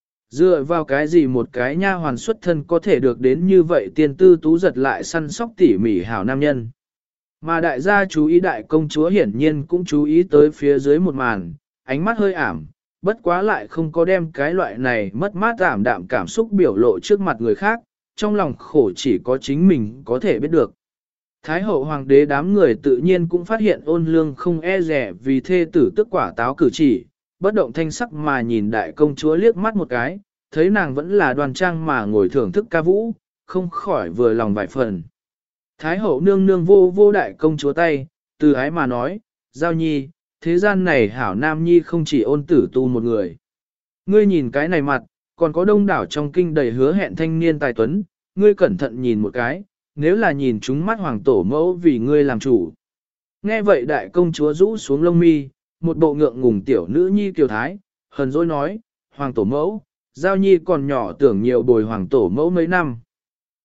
Speaker 1: Dựa vào cái gì một cái nha hoàn xuất thân có thể được đến như vậy tiên tư tú giật lại săn sóc tỉ mỉ hảo nam nhân. Mà đại gia chú ý đại công chúa hiển nhiên cũng chú ý tới phía dưới một màn, ánh mắt hơi ảm, bất quá lại không có đem cái loại này mất mát ảm đạm cảm xúc biểu lộ trước mặt người khác, trong lòng khổ chỉ có chính mình có thể biết được. Thái hậu hoàng đế đám người tự nhiên cũng phát hiện Ôn Lương không e rẻ vì thê tử tức quả táo cử chỉ, bất động thanh sắc mà nhìn đại công chúa liếc mắt một cái, thấy nàng vẫn là đoan trang mà ngồi thưởng thức ca vũ, không khỏi vừa lòng vài phần. Thái hậu nương nương vô đại công chúa tay, từ ái mà nói, Giao Nhi, thế gian này hảo nam nhi không chỉ Ôn tử tu một người. Ngươi nhìn cái này mặt, còn có đông đảo trong kinh đầy hứa hẹn thanh niên tài tuấn, ngươi cẩn thận nhìn một cái, nếu là nhìn chúng mắt hoàng tổ mẫu vì ngươi làm chủ. Nghe vậy đại công chúa rũ xuống lông mi, một bộ ngượng ngùng tiểu nữ nhi kiều thái, hờn dỗi nói, hoàng tổ mẫu, Giao Nhi còn nhỏ tưởng nhiều bồi hoàng tổ mẫu mấy năm.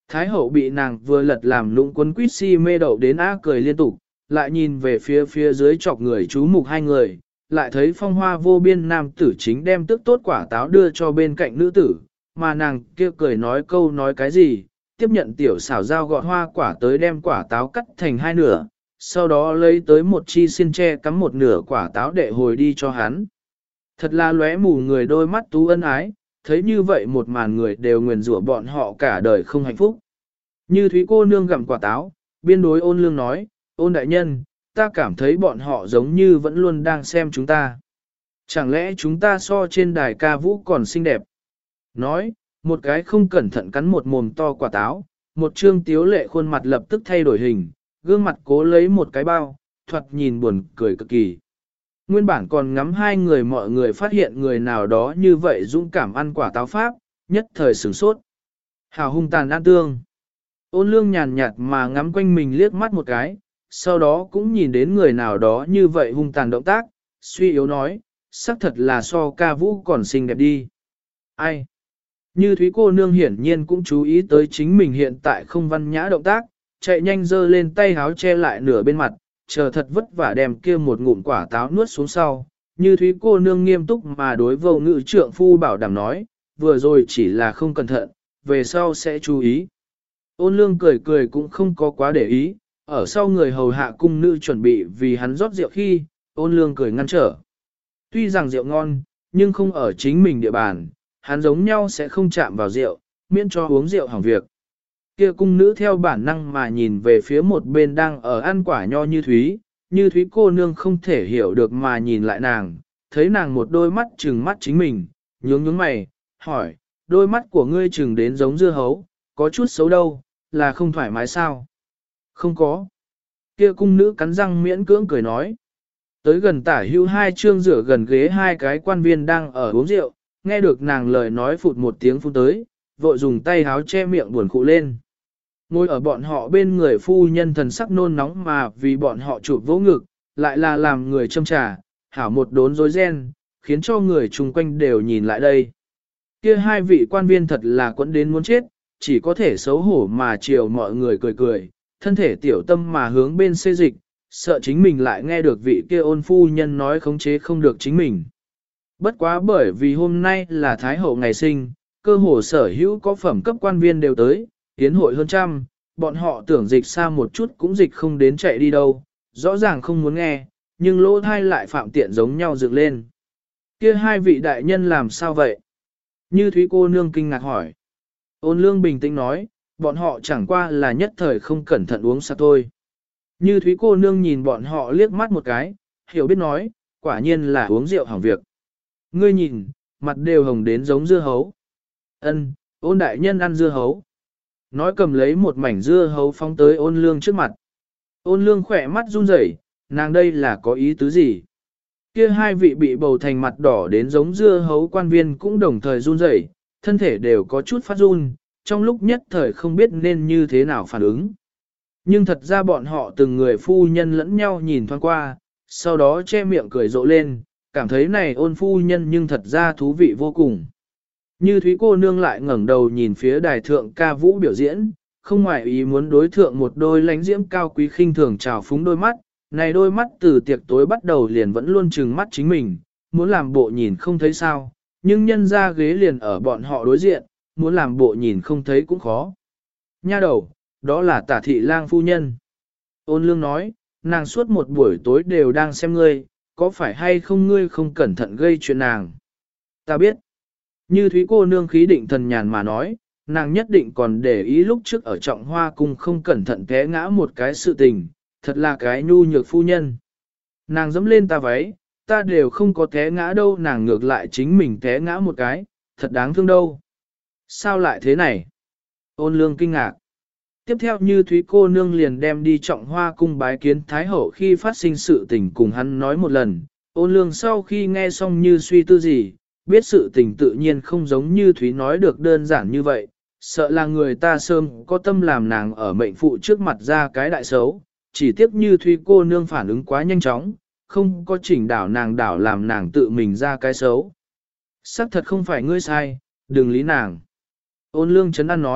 Speaker 1: Thái hậu bị nàng vừa lật làm lũng quấn quýt si mê đậu đến á cười liên tục, lại nhìn về phía dưới chọc người chú mục hai người, lại thấy phong hoa vô biên nam tử chính đem tức tốt quả táo đưa cho bên cạnh nữ tử, mà nàng kia cười nói câu nói cái gì, tiếp nhận tiểu xảo dao gọt hoa quả tới đem quả táo cắt thành hai nửa, sau đó lấy tới một chi xiên tre cắm một nửa quả táo để hồi đi cho hắn. Thật là lóe mù người đôi mắt tú ân ái, thấy như vậy một màn người đều nguyền rủa bọn họ cả đời không hạnh phúc. Như Thúy cô nương gặm quả táo, biên đối Ôn Lương nói, Ôn đại nhân, ta cảm thấy bọn họ giống như vẫn luôn đang xem chúng ta. Chẳng lẽ chúng ta so trên đài ca vũ còn xinh đẹp? Nói, một cái không cẩn thận cắn một mồm to quả táo, một trương tiếu lệ khuôn mặt lập tức thay đổi hình, gương mặt cố lấy một cái bao, thoạt nhìn buồn cười cực kỳ. Nguyên bản còn ngắm hai người mọi người phát hiện người nào đó như vậy dũng cảm ăn quả táo pháp, nhất thời sửng sốt. Hào hung tàn ăn tương. Ôn Lương nhàn nhạt mà ngắm quanh mình liếc mắt một cái, sau đó cũng nhìn đến người nào đó như vậy hung tàn động tác, suy yếu nói, xác thật là so ca vũ còn xinh đẹp đi. Ai? Như Thúy cô nương hiển nhiên cũng chú ý tới chính mình hiện tại không văn nhã động tác, chạy nhanh giơ lên tay háo che lại nửa bên mặt, chờ thật vất vả đem kia một ngụm quả táo nuốt xuống sau. Như Thúy cô nương nghiêm túc mà đối vô ngự trượng phu bảo đảm nói, vừa rồi chỉ là không cẩn thận, về sau sẽ chú ý. Ôn Lương cười cười cũng không có quá để ý, ở sau người hầu hạ cung nữ chuẩn bị vì hắn rót rượu khi, Ôn Lương cười ngăn trở. Tuy rằng rượu ngon, nhưng không ở chính mình địa bàn, hắn giống nhau sẽ không chạm vào rượu, miễn cho uống rượu hỏng việc. Kia cung nữ theo bản năng mà nhìn về phía một bên đang ở ăn quả nho Như Thúy cô nương không thể hiểu được mà nhìn lại nàng, thấy nàng một đôi mắt trừng mắt chính mình, nhướng mày, hỏi, đôi mắt của ngươi trừng đến giống dưa hấu, có chút xấu đâu, là không thoải mái sao? Không có. Kia cung nữ cắn răng miễn cưỡng cười nói. Tới gần tả hưu hai trương rửa gần ghế hai cái quan viên đang ở uống rượu, nghe được nàng lời nói phụt một tiếng phun tới, vội dùng tay háo che miệng buồn khụ lên. Ngồi ở bọn họ bên người phu nhân thần sắc nôn nóng mà vì bọn họ chụp vỗ ngực, lại là làm người châm trà, hảo một đốn rối ren, khiến cho người chung quanh đều nhìn lại đây. Kia hai vị quan viên thật là quẫn đến muốn chết, chỉ có thể xấu hổ mà chiều mọi người cười cười, thân thể tiểu tâm mà hướng bên xê dịch, sợ chính mình lại nghe được vị kia ôn phu nhân nói khống chế không được chính mình. Bất quá bởi vì hôm nay là Thái hậu ngày sinh, cơ hồ sở hữu có phẩm cấp quan viên đều tới, tiến hội hơn trăm, bọn họ tưởng dịch xa một chút cũng dịch không đến chạy đi đâu, rõ ràng không muốn nghe, nhưng lỗ thai lại phạm tiện giống nhau dựng lên. Kia hai vị đại nhân làm sao vậy? Như Thúy cô nương kinh ngạc hỏi. Ôn Lương bình tĩnh nói, bọn họ chẳng qua là nhất thời không cẩn thận uống sạc thôi. Như Thúy cô nương nhìn bọn họ liếc mắt một cái, hiểu biết nói, quả nhiên là uống rượu hỏng việc. Ngươi nhìn, mặt đều hồng đến giống dưa hấu. Ân, Ôn đại nhân ăn dưa hấu. Nói cầm lấy một mảnh dưa hấu phóng tới Ôn Lương trước mặt. Ôn Lương khỏe mắt run rẩy, nàng đây là có ý tứ gì? Kia hai vị bị bầu thành mặt đỏ đến giống dưa hấu quan viên cũng đồng thời run rẩy, thân thể đều có chút phát run, trong lúc nhất thời không biết nên như thế nào phản ứng. Nhưng thật ra bọn họ từng người phu nhân lẫn nhau nhìn thoáng qua, sau đó che miệng cười rộ lên, cảm thấy này Ôn phu nhân nhưng thật ra thú vị vô cùng. Như Thúy cô nương lại ngẩng đầu nhìn phía đài thượng ca vũ biểu diễn, không ngoại ý muốn đối thượng một đôi lánh diễm cao quý khinh thường trào phúng đôi mắt, này đôi mắt từ tiệc tối bắt đầu liền vẫn luôn trừng mắt chính mình, muốn làm bộ nhìn không thấy sao, nhưng nhân ra ghế liền ở bọn họ đối diện, muốn làm bộ nhìn không thấy cũng khó. Nha đầu, đó là Tả thị lang phu nhân. Ôn Lương nói, nàng suốt một buổi tối đều đang xem ngươi, có phải hay không ngươi không cẩn thận gây chuyện nàng? Ta biết. Như Thúy cô nương khí định thần nhàn mà nói, nàng nhất định còn để ý lúc trước ở Trọng Hoa cung không cẩn thận té ngã một cái sự tình, thật là cái nhu nhược phu nhân. Nàng dẫm lên ta váy, ta đều không có té ngã đâu, nàng ngược lại chính mình té ngã một cái, thật đáng thương đâu. Sao lại thế này? Ôn Lương kinh ngạc. Tiếp theo Như Thúy cô nương liền đem đi Trọng Hoa cung bái kiến Thái hậu khi phát sinh sự tình cùng hắn nói một lần. Ôn Lương sau khi nghe xong như suy tư gì, biết sự tình tự nhiên không giống Như Thúy nói được đơn giản như vậy, sợ là người ta sớm có tâm làm nàng ở mệnh phụ trước mặt ra cái đại xấu, chỉ tiếc Như Thúy cô nương phản ứng quá nhanh chóng, không có chỉnh đảo làm nàng tự mình ra cái xấu. Sắc thật không phải ngươi sai, đừng lý nàng. Ôn Lương trấn an nói,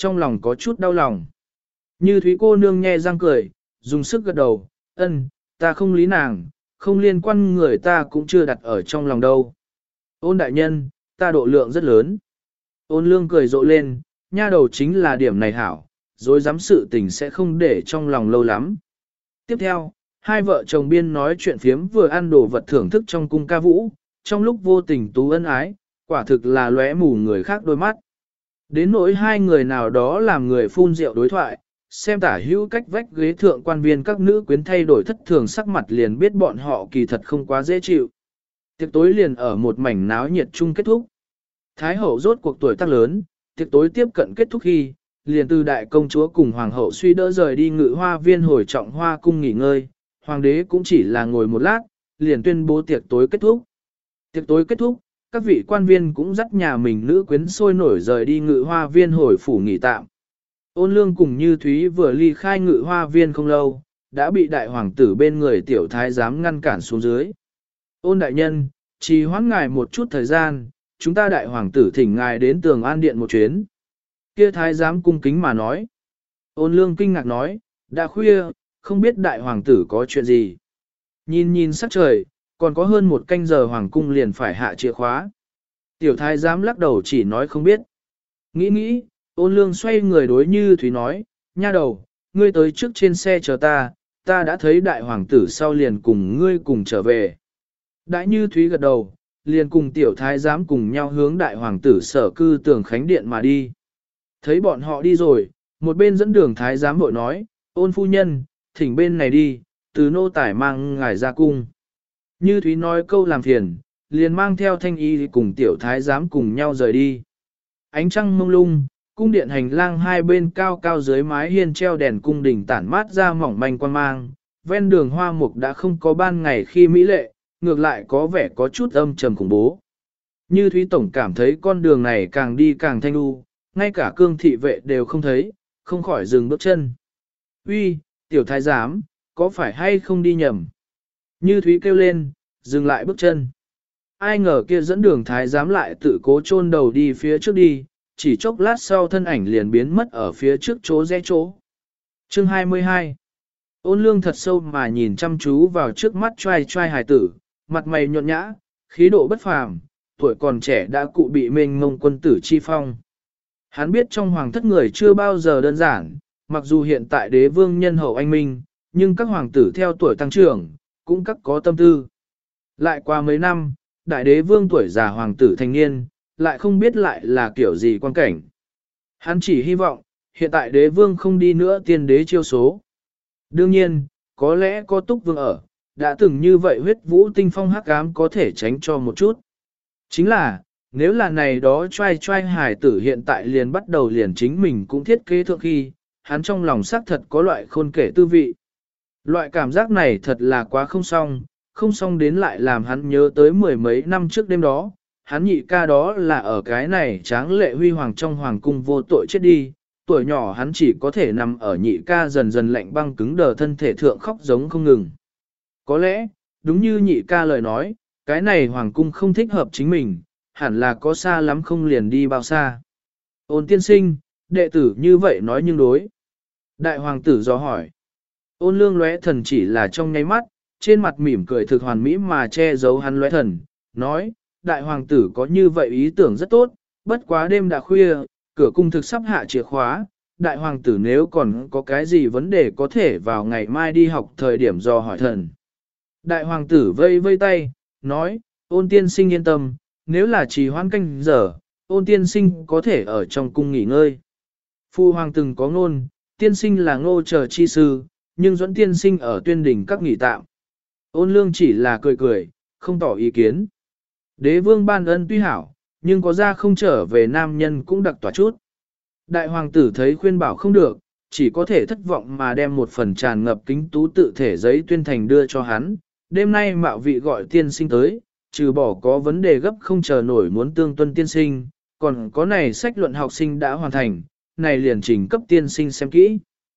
Speaker 1: trong lòng có chút đau lòng. Như Thúy cô nương nhe răng cười, dùng sức gật đầu, ân, ta không lý nàng, không liên quan người ta cũng chưa đặt ở trong lòng đâu. Ôn đại nhân, ta độ lượng rất lớn. Ôn lương cười rộ lên, nha đầu chính là điểm này hảo, dối dám sự tình sẽ không để trong lòng lâu lắm. Tiếp theo, hai vợ chồng biên nói chuyện phiếm vừa ăn đồ vật thưởng thức trong cung ca vũ, trong lúc vô tình tú ân ái, quả thực là lóe mù người khác đôi mắt. Đến nỗi hai người nào đó làm người phun rượu đối thoại, xem tả hữu cách vách ghế thượng quan viên các nữ quyến thay đổi thất thường sắc mặt liền biết bọn họ kỳ thật không quá dễ chịu. Tiệc tối liền ở một mảnh náo nhiệt chung kết thúc. Thái hậu rốt cuộc tuổi tác lớn, tiệc tối tiếp cận kết thúc khi, liền từ đại công chúa cùng hoàng hậu suy đỡ rời đi ngự hoa viên hồi trọng hoa cung nghỉ ngơi, hoàng đế cũng chỉ là ngồi một lát, liền tuyên bố tiệc tối kết thúc. Tiệc tối kết thúc, các vị quan viên cũng dắt nhà mình nữ quyến sôi nổi rời đi ngự hoa viên hồi phủ nghỉ tạm. Ôn lương cùng Như Thúy vừa ly khai ngự hoa viên không lâu, đã bị đại hoàng tử bên người tiểu thái giám ngăn cản xuống dưới. Ôn đại nhân, trì hoãn ngài một chút thời gian, chúng ta đại hoàng tử thỉnh ngài đến Tường An Điện một chuyến. Kia thái giám cung kính mà nói. Ôn lương kinh ngạc nói, đã khuya, không biết đại hoàng tử có chuyện gì. Nhìn nhìn sắc trời, còn có hơn một canh giờ hoàng cung liền phải hạ chìa khóa. Tiểu thái giám lắc đầu chỉ nói không biết. Nghĩ nghĩ, ôn lương xoay người đối Như Thúy nói, nha đầu, ngươi tới trước trên xe chờ ta, ta đã thấy đại hoàng tử sau liền cùng ngươi cùng trở về. Đại Như Thúy gật đầu, liền cùng tiểu thái giám cùng nhau hướng đại hoàng tử sở cư Tường Khánh Điện mà đi. Thấy bọn họ đi rồi, một bên dẫn đường thái giám bội nói, ôn phu nhân, thỉnh bên này đi, từ nô tải mang ngài ra cung. Như Thúy nói câu làm phiền, liền mang theo thanh y cùng tiểu thái giám cùng nhau rời đi. Ánh trăng mông lung, cung điện hành lang hai bên cao cao dưới mái hiên treo đèn cung đình tản mát ra mỏng manh quan mang, ven đường hoa mục đã không có ban ngày khi mỹ lệ, ngược lại có vẻ có chút âm trầm khủng bố. Như Thúy Tổng cảm thấy con đường này càng đi càng thanh lưu, ngay cả cương thị vệ đều không thấy, không khỏi dừng bước chân. Uy, tiểu thái giám, có phải hay không đi nhầm? Như Thúy kêu lên, dừng lại bước chân. Ai ngờ kia dẫn đường thái giám lại tự cố chôn đầu đi phía trước đi, chỉ chốc lát sau thân ảnh liền biến mất ở phía trước chỗ rẽ chỗ. Chương 22. Ôn lương thật sâu mà nhìn chăm chú vào trước mắt trai trai hài tử, mặt mày nhuận nhã, khí độ bất phàm, tuổi còn trẻ đã cụ bị mênh mông quân tử chi phong. Hắn biết trong hoàng thất người chưa bao giờ đơn giản, mặc dù hiện tại đế vương nhân hậu anh minh, nhưng các hoàng tử theo tuổi tăng trưởng, cũng các có tâm tư. Lại qua mấy năm, đại đế vương tuổi già hoàng tử thanh niên, lại không biết lại là kiểu gì quan cảnh. Hắn chỉ hy vọng, hiện tại đế vương không đi nữa tiên đế chiêu số. Đương nhiên, có lẽ có túc vương ở, đã từng như vậy huyết vũ tinh phong hắc ám có thể tránh cho một chút. Chính là, nếu là này đó trai trai hài tử hiện tại liền bắt đầu liền chính mình cũng thiết kế thượng khi, hắn trong lòng xác thật có loại khôn kể tư vị. Loại cảm giác này thật là quá không xong đến lại làm hắn nhớ tới mười mấy năm trước đêm đó, hắn nhị ca đó là ở cái này tráng lệ huy hoàng trong hoàng cung vô tội chết đi, tuổi nhỏ hắn chỉ có thể nằm ở nhị ca dần dần lạnh băng cứng đờ thân thể thượng khóc giống không ngừng. Có lẽ, đúng như nhị ca lời nói, cái này hoàng cung không thích hợp chính mình, hẳn là có xa lắm không liền đi bao xa. Ôn tiên sinh, đệ tử như vậy nói nhưng đối. Đại hoàng tử do hỏi. Ôn lương lóe thần chỉ là trong nháy mắt, trên mặt mỉm cười thực hoàn mỹ mà che giấu hắn lóe thần, nói, đại hoàng tử có như vậy ý tưởng rất tốt, bất quá đêm đã khuya, cửa cung thực sắp hạ chìa khóa, đại hoàng tử nếu còn có cái gì vấn đề có thể vào ngày mai đi học thời điểm do hỏi thần. Đại hoàng tử vây vây tay, nói, ôn tiên sinh yên tâm, nếu là trì hoãn canh giờ, ôn tiên sinh có thể ở trong cung nghỉ ngơi. Phu hoàng từng có ngôn, tiên sinh là ngô chờ chi sư, nhưng dẫn tiên sinh ở tuyên đỉnh các nghỉ tạm. Ôn lương chỉ là cười cười, không tỏ ý kiến. Đế vương ban ân tuy hảo, nhưng có ra không trở về nam nhân cũng đặc tỏa chút. Đại hoàng tử thấy khuyên bảo không được, chỉ có thể thất vọng mà đem một phần tràn ngập kính tú tự thể giấy tuyên thành đưa cho hắn. Đêm nay mạo vị gọi tiên sinh tới, trừ bỏ có vấn đề gấp không chờ nổi muốn tương tuân tiên sinh, còn có này sách luận học sinh đã hoàn thành, này liền trình cấp tiên sinh xem kỹ.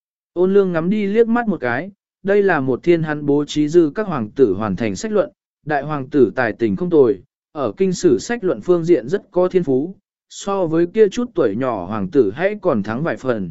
Speaker 1: Ôn lương ngắm đi liếc mắt một cái, đây là một thiên hắn bố trí dư các hoàng tử hoàn thành sách luận, đại hoàng tử tài tình không tồi, ở kinh sử sách luận phương diện rất có thiên phú, so với kia chút tuổi nhỏ hoàng tử hãy còn thắng vài phần.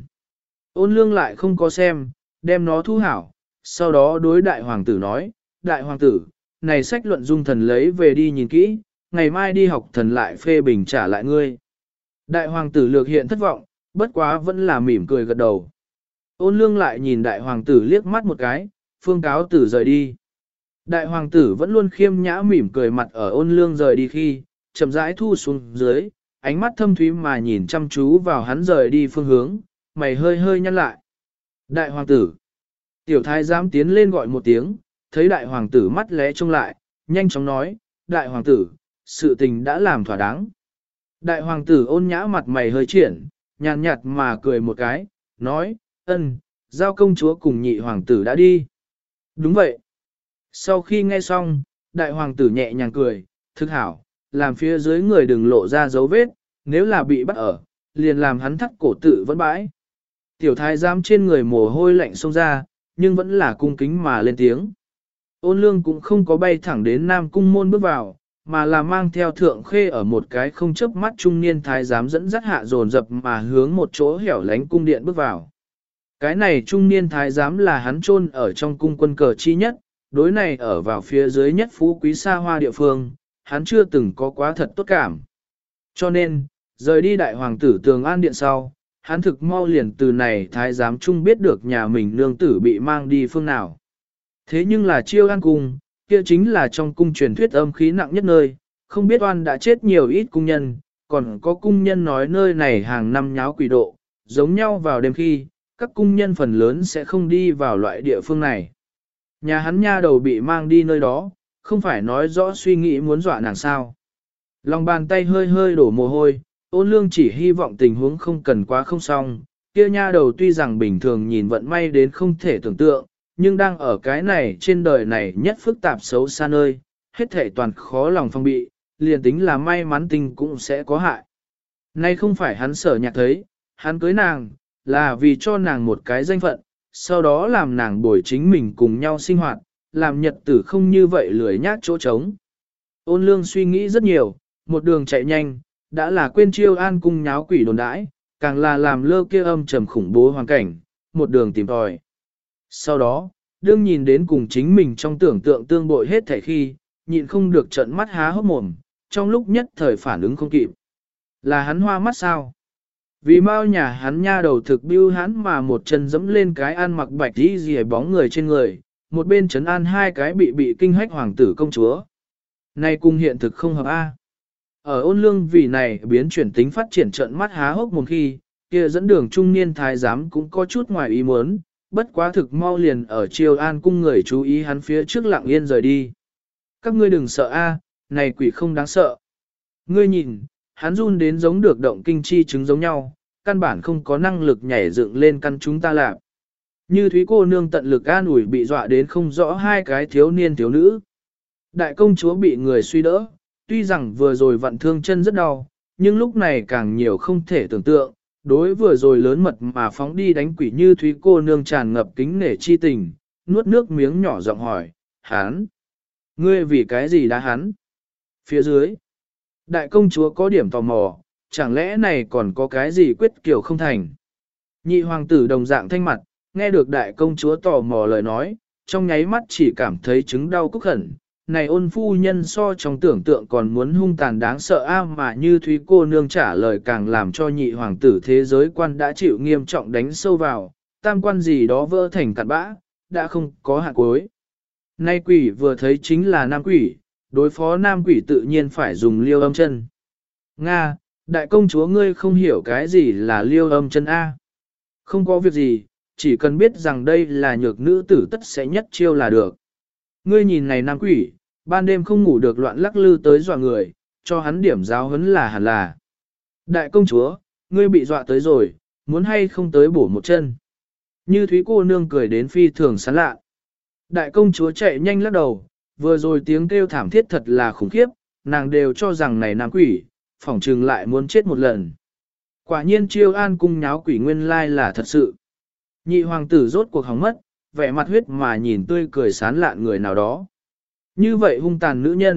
Speaker 1: Ôn lương lại không có xem, đem nó thu hảo, sau đó đối đại hoàng tử nói, đại hoàng tử, này sách luận dung thần lấy về đi nhìn kỹ, ngày mai đi học thần lại phê bình trả lại ngươi. Đại hoàng tử lược hiện thất vọng, bất quá vẫn là mỉm cười gật đầu. Ôn lương lại nhìn đại hoàng tử liếc mắt một cái, phương cáo tử rời đi. Đại hoàng tử vẫn luôn khiêm nhã mỉm cười mặt ở ôn lương rời đi khi, chậm rãi thu xuống dưới, ánh mắt thâm thúy mà nhìn chăm chú vào hắn rời đi phương hướng, mày hơi hơi nhăn lại. Đại hoàng tử. Tiểu thái giám tiến lên gọi một tiếng, thấy đại hoàng tử mắt lé trông lại, nhanh chóng nói, đại hoàng tử, sự tình đã làm thỏa đáng. Đại hoàng tử ôn nhã mặt mày hơi triển, nhàn nhạt mà cười một cái, nói, ân, giao công chúa cùng nhị hoàng tử đã đi. Đúng vậy. Sau khi nghe xong, đại hoàng tử nhẹ nhàng cười, thực hảo, làm phía dưới người đừng lộ ra dấu vết, nếu là bị bắt ở, liền làm hắn thắt cổ tự vẫn bãi. Tiểu thái giám trên người mồ hôi lạnh xông ra, nhưng vẫn là cung kính mà lên tiếng. Ôn lương cũng không có bay thẳng đến Nam Cung môn bước vào, mà là mang theo thượng khê ở một cái không chớp mắt trung niên thái giám dẫn dắt hạ dồn dập mà hướng một chỗ hẻo lánh cung điện bước vào. Cái này trung niên thái giám là hắn chôn ở trong cung quân cờ chi nhất, đối này ở vào phía dưới nhất phú quý xa hoa địa phương, hắn chưa từng có quá thật tốt cảm. Cho nên, rời đi đại hoàng tử tường an điện sau, hắn thực mau liền từ này thái giám trung biết được nhà mình nương tử bị mang đi phương nào. Thế nhưng là Chiêu An cung, kia chính là trong cung truyền thuyết âm khí nặng nhất nơi, không biết oan đã chết nhiều ít cung nhân, còn có cung nhân nói nơi này hàng năm nháo quỷ độ, giống nhau vào đêm khi, các cung nhân phần lớn sẽ không đi vào loại địa phương này. Nhà hắn nha đầu bị mang đi nơi đó, không phải nói rõ suy nghĩ muốn dọa nàng sao. Lòng bàn tay hơi hơi đổ mồ hôi, ôn lương chỉ hy vọng tình huống không cần quá không xong, kia nha đầu tuy rằng bình thường nhìn vận may đến không thể tưởng tượng, nhưng đang ở cái này trên đời này nhất phức tạp xấu xa nơi, hết thể toàn khó lòng phong bị, liền tính là may mắn tình cũng sẽ có hại. Nay không phải hắn sở nhạc thấy, hắn cưới nàng, là vì cho nàng một cái danh phận, sau đó làm nàng bồi chính mình cùng nhau sinh hoạt, làm nhật tử không như vậy lười nhát chỗ trống. Ôn lương suy nghĩ rất nhiều, một đường chạy nhanh, đã là quên Chiêu An cung nháo quỷ đồn đãi, càng là làm lơ kia âm trầm khủng bố hoàn cảnh, một đường tìm tòi. Sau đó, đương nhìn đến cùng chính mình trong tưởng tượng tương bội hết thảy khi, nhịn không được trợn mắt há hốc mồm, trong lúc nhất thời phản ứng không kịp. Là hắn hoa mắt sao? Vì mau nhà hắn nha đầu thực bưu hắn mà một chân dẫm lên cái ăn mặc bạch đi dì bóng người trên người, một bên trấn an hai cái bị kinh hách hoàng tử công chúa. Này cùng hiện thực không hợp A. Ở ôn lương vì này biến chuyển tính phát triển trận mắt há hốc một khi, kia dẫn đường trung niên thái giám cũng có chút ngoài ý muốn, bất quá thực mau liền ở Chiêu An cung người chú ý hắn phía trước lặng yên rời đi. Các ngươi đừng sợ A, này quỷ không đáng sợ. Ngươi nhìn, hắn run đến giống được động kinh chi chứng giống nhau, căn bản không có năng lực nhảy dựng lên căn chúng ta làm. Như Thúy cô nương tận lực an ủi bị dọa đến không rõ hai cái thiếu niên thiếu nữ. Đại công chúa bị người suy đỡ, tuy rằng vừa rồi vặn thương chân rất đau, nhưng lúc này càng nhiều không thể tưởng tượng, đối vừa rồi lớn mật mà phóng đi đánh quỷ Như Thúy cô nương tràn ngập kính nể chi tình, nuốt nước miếng nhỏ giọng hỏi, hắn, ngươi vì cái gì đã hắn? Phía dưới, đại công chúa có điểm tò mò, chẳng lẽ này còn có cái gì quyết kiểu không thành? Nhị hoàng tử đồng dạng thanh mặt, nghe được đại công chúa tò mò lời nói, trong nháy mắt chỉ cảm thấy chứng đau cúc khẩn. Này ôn phu nhân so trong tưởng tượng còn muốn hung tàn đáng sợ a mà Như Thúy cô nương trả lời càng làm cho nhị hoàng tử thế giới quan đã chịu nghiêm trọng đánh sâu vào, tam quan gì đó vỡ thành cặn bã, đã không có hạ cuối. Nay quỷ vừa thấy chính là nam quỷ, đối phó nam quỷ tự nhiên phải dùng liêu âm chân. Nga, đại công chúa ngươi không hiểu cái gì là liêu âm chân A. Không có việc gì, chỉ cần biết rằng đây là nhược nữ tử tất sẽ nhất chiêu là được. Ngươi nhìn này nam quỷ, ban đêm không ngủ được loạn lắc lư tới dọa người, cho hắn điểm giáo huấn là hẳn là. Đại công chúa, ngươi bị dọa tới rồi, muốn hay không tới bổ một chân. Như Thúy cô nương cười đến phi thường sán lạ. Đại công chúa chạy nhanh lắc đầu, vừa rồi tiếng kêu thảm thiết thật là khủng khiếp, nàng đều cho rằng này nam quỷ, phỏng trừng lại muốn chết một lần. Quả nhiên Chiêu An cung nháo quỷ nguyên lai là thật sự. Nhị hoàng tử rốt cuộc hóng mất, vẻ mặt huyết mà nhìn tươi cười sán lạn người nào đó. Như vậy hung tàn nữ nhân,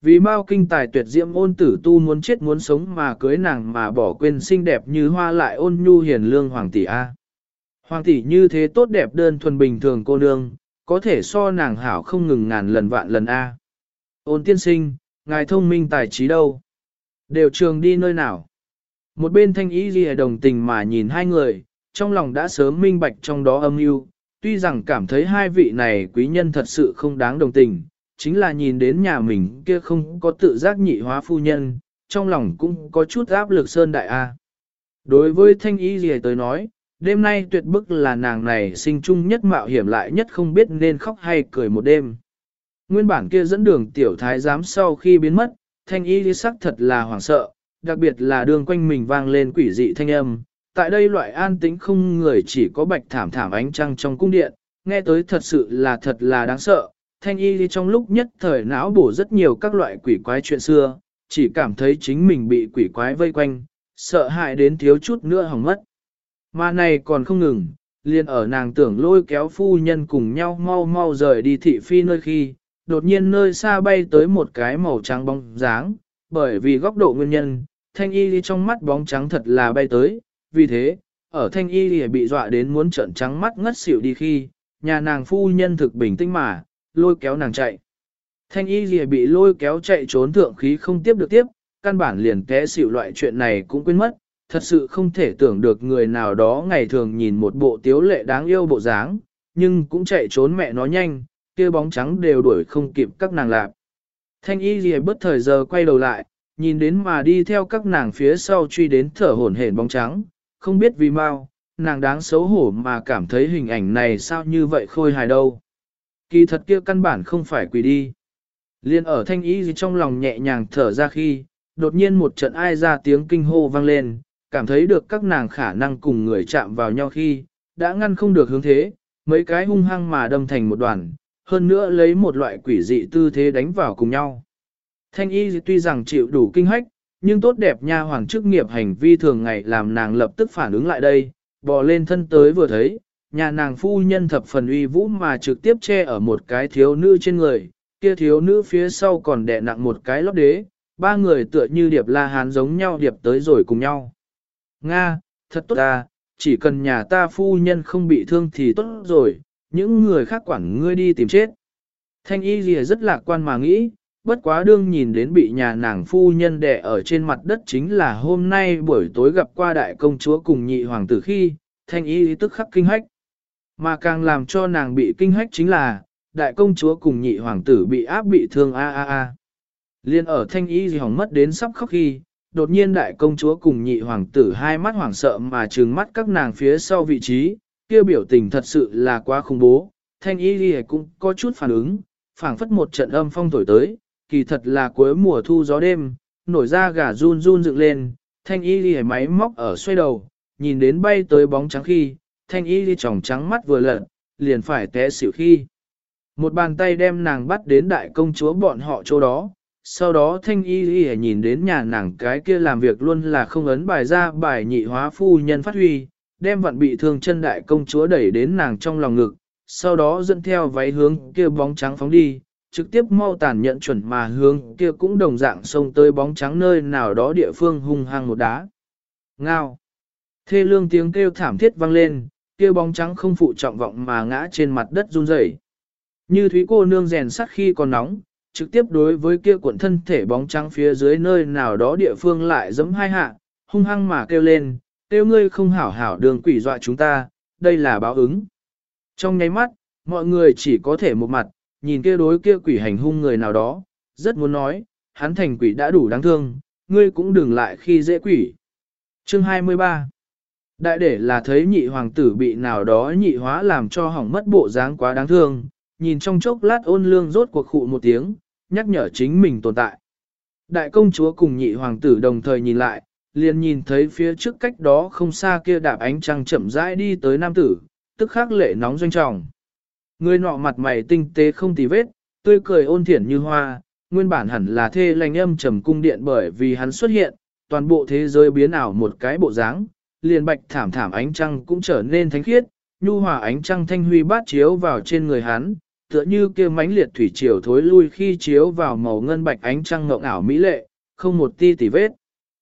Speaker 1: Vì mau kinh tài tuyệt diễm ôn tử tu muốn chết muốn sống mà cưới nàng mà bỏ quên xinh đẹp như hoa lại ôn nhu hiền lương hoàng tỷ A. Hoàng tỷ như thế tốt đẹp đơn thuần bình thường cô nương, có thể so nàng hảo không ngừng ngàn lần vạn lần A. Ôn tiên sinh, ngài thông minh tài trí đâu? Đều trường đi nơi nào? Một bên thanh ý ghi đồng tình mà nhìn hai người, trong lòng đã sớm minh bạch trong đó âm mưu. Tuy rằng cảm thấy hai vị này quý nhân thật sự không đáng đồng tình, chính là nhìn đến nhà mình kia không có tự giác nhị hóa phu nhân, trong lòng cũng có chút áp lực sơn đại A. Đối với thanh ý ghi tới nói, đêm nay tuyệt bức là nàng này sinh chung nhất mạo hiểm lại nhất không biết nên khóc hay cười một đêm. Nguyên bản kia dẫn đường tiểu thái giám sau khi biến mất, thanh y lý sắc thật là hoảng sợ, đặc biệt là đường quanh mình vang lên quỷ dị thanh âm. Tại đây loại an tĩnh không người chỉ có bạch thảm thảm ánh trăng trong cung điện, nghe tới thật sự là đáng sợ. Thanh y lý trong lúc nhất thời não bổ rất nhiều các loại quỷ quái chuyện xưa, chỉ cảm thấy chính mình bị quỷ quái vây quanh, sợ hãi đến thiếu chút nữa hỏng mất. Mà này còn không ngừng, liền ở nàng tưởng lôi kéo phu nhân cùng nhau mau mau rời đi thị phi nơi khi, đột nhiên nơi xa bay tới một cái màu trắng bóng dáng, bởi vì góc độ nguyên nhân, thanh y trong mắt bóng trắng thật là bay tới, vì thế, ở thanh y bị dọa đến muốn trợn trắng mắt ngất xỉu đi khi, nhà nàng phu nhân thực bình tĩnh mà, lôi kéo nàng chạy. Thanh y bị lôi kéo chạy trốn thượng khí không tiếp được tiếp, căn bản liền té xỉu loại chuyện này cũng quên mất, thật sự không thể tưởng được người nào đó ngày thường nhìn một bộ tiếu lệ đáng yêu bộ dáng, nhưng cũng chạy trốn mẹ nó nhanh, kia bóng trắng đều đuổi không kịp các nàng lạp. Thanh y gì bất thời giờ quay đầu lại, nhìn đến mà đi theo các nàng phía sau truy đến thở hổn hển bóng trắng, không biết vì mau, nàng đáng xấu hổ mà cảm thấy hình ảnh này sao như vậy khôi hài đâu. Kỳ thật kia căn bản không phải quỷ đi. Liên ở thanh y gì trong lòng nhẹ nhàng thở ra khi, đột nhiên một trận ai ra tiếng kinh hô vang lên, cảm thấy được các nàng khả năng cùng người chạm vào nhau khi, đã ngăn không được hướng thế, mấy cái hung hăng mà đâm thành một đoàn, hơn nữa lấy một loại quỷ dị tư thế đánh vào cùng nhau. Thanh y tuy rằng chịu đủ kinh hách, nhưng tốt đẹp nha hoàng chức nghiệp hành vi thường ngày làm nàng lập tức phản ứng lại đây, bò lên thân tới vừa thấy, nhà nàng phu nhân thập phần uy vũ mà trực tiếp che ở một cái thiếu nữ trên người, kia thiếu nữ phía sau còn đè nặng một cái lót đế, ba người tựa như điệp la hán giống nhau điệp tới rồi cùng nhau. Nga, thật tốt ta, chỉ cần nhà ta phu nhân không bị thương thì tốt rồi, những người khác quản ngươi đi tìm chết. Thanh y gì rất lạc quan mà nghĩ, bất quá đương nhìn đến bị nhà nàng phu nhân đè ở trên mặt đất chính là hôm nay buổi tối gặp qua đại công chúa cùng nhị hoàng tử khi, thanh y tức khắc kinh hách. Mà càng làm cho nàng bị kinh hách chính là, đại công chúa cùng nhị hoàng tử bị áp bị thương Liên ở thanh y gì hỏng mất đến sắp khóc khi, đột nhiên đại công chúa cùng nhị hoàng tử hai mắt hoảng sợ mà trừng mắt các nàng phía sau vị trí, kia biểu tình thật sự là quá khủng bố, thanh y gì cũng có chút phản ứng, phảng phất một trận âm phong thổi tới, kỳ thật là cuối mùa thu gió đêm, nổi ra gà run run dựng lên, thanh y gì máy móc ở xoay đầu, nhìn đến bay tới bóng trắng khi, thanh y gì tròng trắng mắt vừa lật, liền phải té xỉu khi. Một bàn tay đem nàng bắt đến đại công chúa bọn họ chỗ đó, sau đó thanh y y nhìn đến nhà nàng cái kia làm việc luôn là không ấn bài ra bài nhị hóa phu nhân phát huy, đem vận bị thương chân đại công chúa đẩy đến nàng trong lòng ngực, sau đó dẫn theo váy hướng kia bóng trắng phóng đi, trực tiếp mau tàn nhận chuẩn mà hướng kia cũng đồng dạng xông tới bóng trắng nơi nào đó địa phương hung hăng một đá. Ngao! Thê lương tiếng kêu thảm thiết vang lên, kia bóng trắng không phụ trọng vọng mà ngã trên mặt đất run rẩy. Như thúy cô nương rèn sắt khi còn nóng, trực tiếp đối với kia cuộn thân thể bóng trắng phía dưới nơi nào đó địa phương lại giẫm hai hạ, hung hăng mà kêu lên, kêu ngươi không hảo hảo đường quỷ dọa chúng ta, đây là báo ứng. Trong nháy mắt, mọi người chỉ có thể một mặt, nhìn kia đối kia quỷ hành hung người nào đó, rất muốn nói, hắn thành quỷ đã đủ đáng thương, ngươi cũng đừng lại khi dễ quỷ. Chương 23 Đại để là thấy nhị hoàng tử bị nào đó nhị hóa làm cho hỏng mất bộ dáng quá đáng thương, nhìn trong chốc lát ôn lương rốt cuộc khụ một tiếng, nhắc nhở chính mình tồn tại. Đại công chúa cùng nhị hoàng tử đồng thời nhìn lại, liền nhìn thấy phía trước cách đó không xa kia đạp ánh trăng chậm rãi đi tới nam tử, tức khắc lệ nóng doanh trọng. Người nọ mặt mày tinh tế không tì vết, tươi cười ôn thiển như hoa, nguyên bản hẳn là thê lành âm trầm cung điện bởi vì hắn xuất hiện, toàn bộ thế giới biến ảo một cái bộ dáng, liền bạch thảm thảm ánh trăng cũng trở nên thánh khiết, nhu hòa ánh trăng thanh huy bát chiếu vào trên người hắn, tựa như kia mãnh liệt thủy triều thối lui khi chiếu vào màu ngân bạch ánh trăng ngộng ảo mỹ lệ, không một ti tì vết.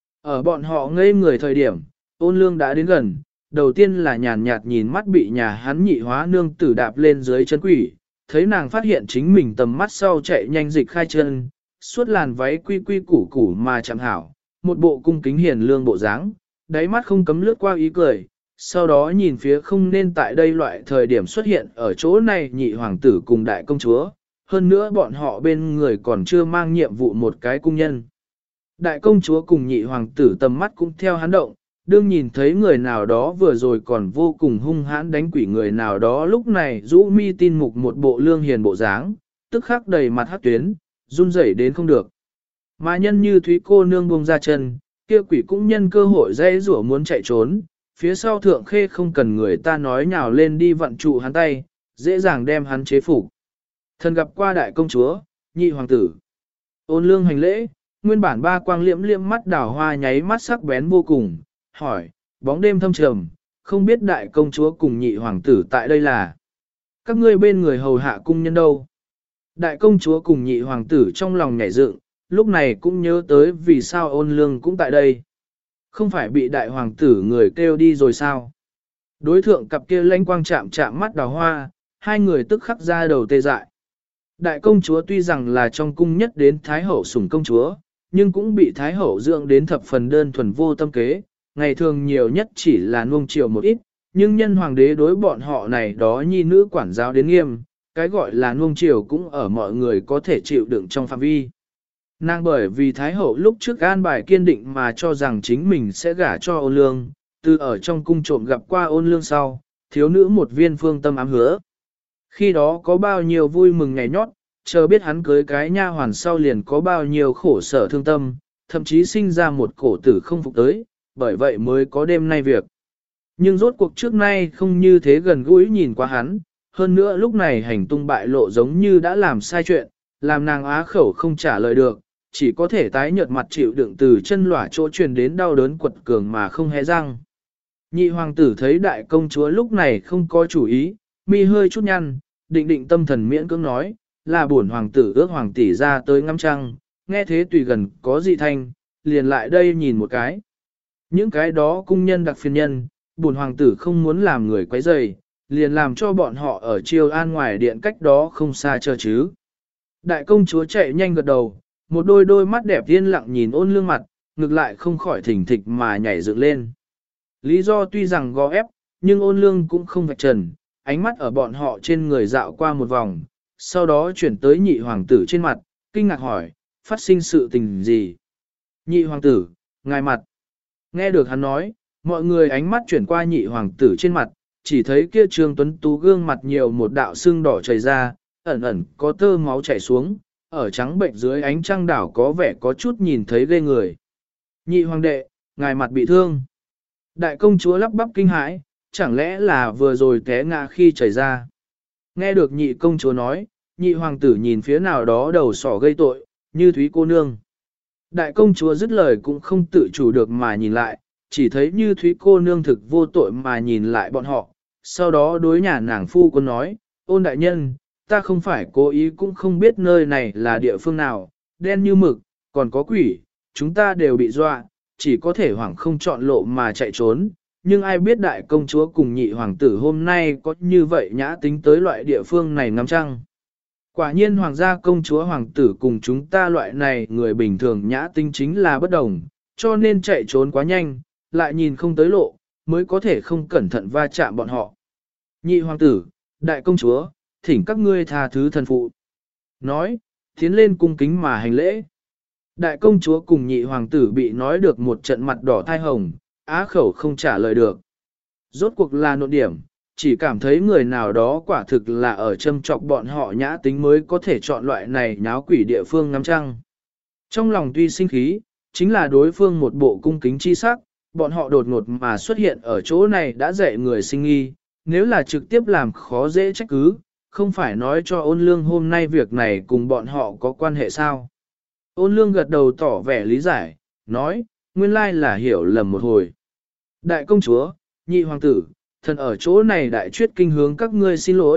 Speaker 1: Ở bọn họ ngây người thời điểm, Ôn Lương đã đến gần, đầu tiên là nhàn nhạt nhìn mắt bị nhà hắn nhị hóa nương tử đạp lên dưới chân quỷ, thấy nàng phát hiện chính mình tầm mắt sau chạy nhanh dịch khai chân, suốt làn váy quy quy củ củ mà chẳng hảo, một bộ cung kính hiền lương bộ dáng, đáy mắt không cấm lướt qua ý cười, sau đó nhìn phía không nên tại đây loại thời điểm xuất hiện ở chỗ này nhị hoàng tử cùng đại công chúa, hơn nữa bọn họ bên người còn chưa mang nhiệm vụ một cái cung nhân. Đại công chúa cùng nhị hoàng tử tầm mắt cũng theo hắn động, đương nhìn thấy người nào đó vừa rồi còn vô cùng hung hãn đánh quỷ người nào đó lúc này rũ mi tin mục một bộ lương hiền bộ dáng, tức khắc đầy mặt hát tuyến, run rẩy đến không được. Mà nhân như Thúy cô nương buông ra chân, kia quỷ cũng nhân cơ hội dây rủa muốn chạy trốn, phía sau thượng khê không cần người ta nói nhào lên đi vận trụ hắn tay, dễ dàng đem hắn chế phục. Thần gặp qua đại công chúa, nhị hoàng tử. Ôn Lương hành lễ, nguyên bản ba quang liễm liễm mắt đảo hoa nháy mắt sắc bén vô cùng, hỏi, bóng đêm thâm trầm, không biết đại công chúa cùng nhị hoàng tử tại đây là. Các ngươi bên người hầu hạ cung nhân đâu? Đại công chúa cùng nhị hoàng tử trong lòng nhảy dựng, lúc này cũng nhớ tới vì sao Ôn Lương cũng tại đây. Không phải bị đại hoàng tử người kêu đi rồi sao? Đối thượng cặp kia lanh quang chạm chạm mắt đào hoa, hai người tức khắc ra đầu tê dại. Đại công chúa tuy rằng là trong cung nhất đến Thái Hậu sủng công chúa, nhưng cũng bị Thái Hậu dưỡng đến thập phần đơn thuần vô tâm kế, ngày thường nhiều nhất chỉ là nuông chiều một ít, nhưng nhân hoàng đế đối bọn họ này đó nhi nữ quản giáo đến nghiêm, cái gọi là nuông chiều cũng ở mọi người có thể chịu đựng trong phạm vi. Nàng bởi vì Thái Hậu lúc trước an bài kiên định mà cho rằng chính mình sẽ gả cho Ôn Lương, từ ở trong cung trộm gặp qua Ôn Lương sau, thiếu nữ một viên phương tâm ám hứa. Khi đó có bao nhiêu vui mừng ngày nhót, chờ biết hắn cưới cái nha hoàn sau liền có bao nhiêu khổ sở thương tâm, thậm chí sinh ra một cổ tử không phục tới, bởi vậy mới có đêm nay việc. Nhưng rốt cuộc trước nay không như thế gần gũi nhìn qua hắn, hơn nữa lúc này hành tung bại lộ giống như đã làm sai chuyện, làm nàng á khẩu không trả lời được, chỉ có thể tái nhợt mặt chịu đựng từ chân lỏa chỗ truyền đến đau đớn quật cường mà không hé răng. Nhị hoàng tử thấy đại công chúa lúc này không có chủ ý, mi hơi chút nhăn, định tâm thần miễn cưỡng nói, là bổn hoàng tử ước hoàng tỷ ra tới ngắm trăng, nghe thế tùy gần có dị thanh, liền lại đây nhìn một cái. Những cái đó cung nhân đặc phiền nhân, bổn hoàng tử không muốn làm người quấy rầy, liền làm cho bọn họ ở Triều An ngoài điện cách đó không xa chờ chứ. Đại công chúa chạy nhanh gật đầu, một đôi mắt đẹp yên lặng nhìn Ôn Lương mặt, ngược lại không khỏi thỉnh thịch mà nhảy dựng lên. Lý do tuy rằng gò ép, nhưng Ôn Lương cũng không vạch trần, ánh mắt ở bọn họ trên người dạo qua một vòng, sau đó chuyển tới nhị hoàng tử trên mặt, kinh ngạc hỏi, phát sinh sự tình gì? Nhị hoàng tử, ngài mặt. Nghe được hắn nói, mọi người ánh mắt chuyển qua nhị hoàng tử trên mặt, chỉ thấy kia Trương Tuấn Tú gương mặt nhiều một đạo sưng đỏ chảy ra, ẩn ẩn có tơ máu chảy xuống, ở trắng bệnh dưới ánh trăng đảo có vẻ có chút nhìn thấy ghê người. Nhị hoàng đệ, ngài mặt bị thương. Đại công chúa lắp bắp kinh hãi, chẳng lẽ là vừa rồi té ngã khi chảy ra. Nghe được nhị công chúa nói, nhị hoàng tử nhìn phía nào đó đầu sỏ gây tội, như Thúy cô nương. Đại công chúa dứt lời cũng không tự chủ được mà nhìn lại, chỉ thấy như Thúy cô nương thực vô tội mà nhìn lại bọn họ, sau đó đối nhà nàng phu quân nói, Ôn đại nhân, ta không phải cố ý cũng không biết nơi này là địa phương nào, đen như mực, còn có quỷ, chúng ta đều bị dọa, chỉ có thể hoảng không chọn lộ mà chạy trốn, nhưng ai biết đại công chúa cùng nhị hoàng tử hôm nay có như vậy nhã tính tới loại địa phương này ngắm trăng. Quả nhiên hoàng gia công chúa hoàng tử cùng chúng ta loại này người bình thường nhã tính chính là bất đồng, cho nên chạy trốn quá nhanh, lại nhìn không tới lộ, mới có thể không cẩn thận va chạm bọn họ. Nhị hoàng tử, đại công chúa, thỉnh các ngươi tha thứ thần phụ. Nói, tiến lên cung kính mà hành lễ. Đại công chúa cùng nhị hoàng tử bị nói được một trận mặt đỏ thai hồng, á khẩu không trả lời được. Rốt cuộc là nội điểm, chỉ cảm thấy người nào đó quả thực là ở châm chọc bọn họ nhã tính mới có thể chọn loại này nháo quỷ địa phương ngắm trăng. Trong lòng tuy sinh khí, chính là đối phương một bộ cung kính chi sắc, bọn họ đột ngột mà xuất hiện ở chỗ này đã dạy người sinh nghi, nếu là trực tiếp làm khó dễ trách cứ, không phải nói cho Ôn Lương hôm nay việc này cùng bọn họ có quan hệ sao. Ôn Lương gật đầu tỏ vẻ lý giải, nói, nguyên lai là hiểu lầm một hồi. Đại công chúa, nhị hoàng tử, thần ở chỗ này đại chuyết kinh hướng các ngươi xin lỗi,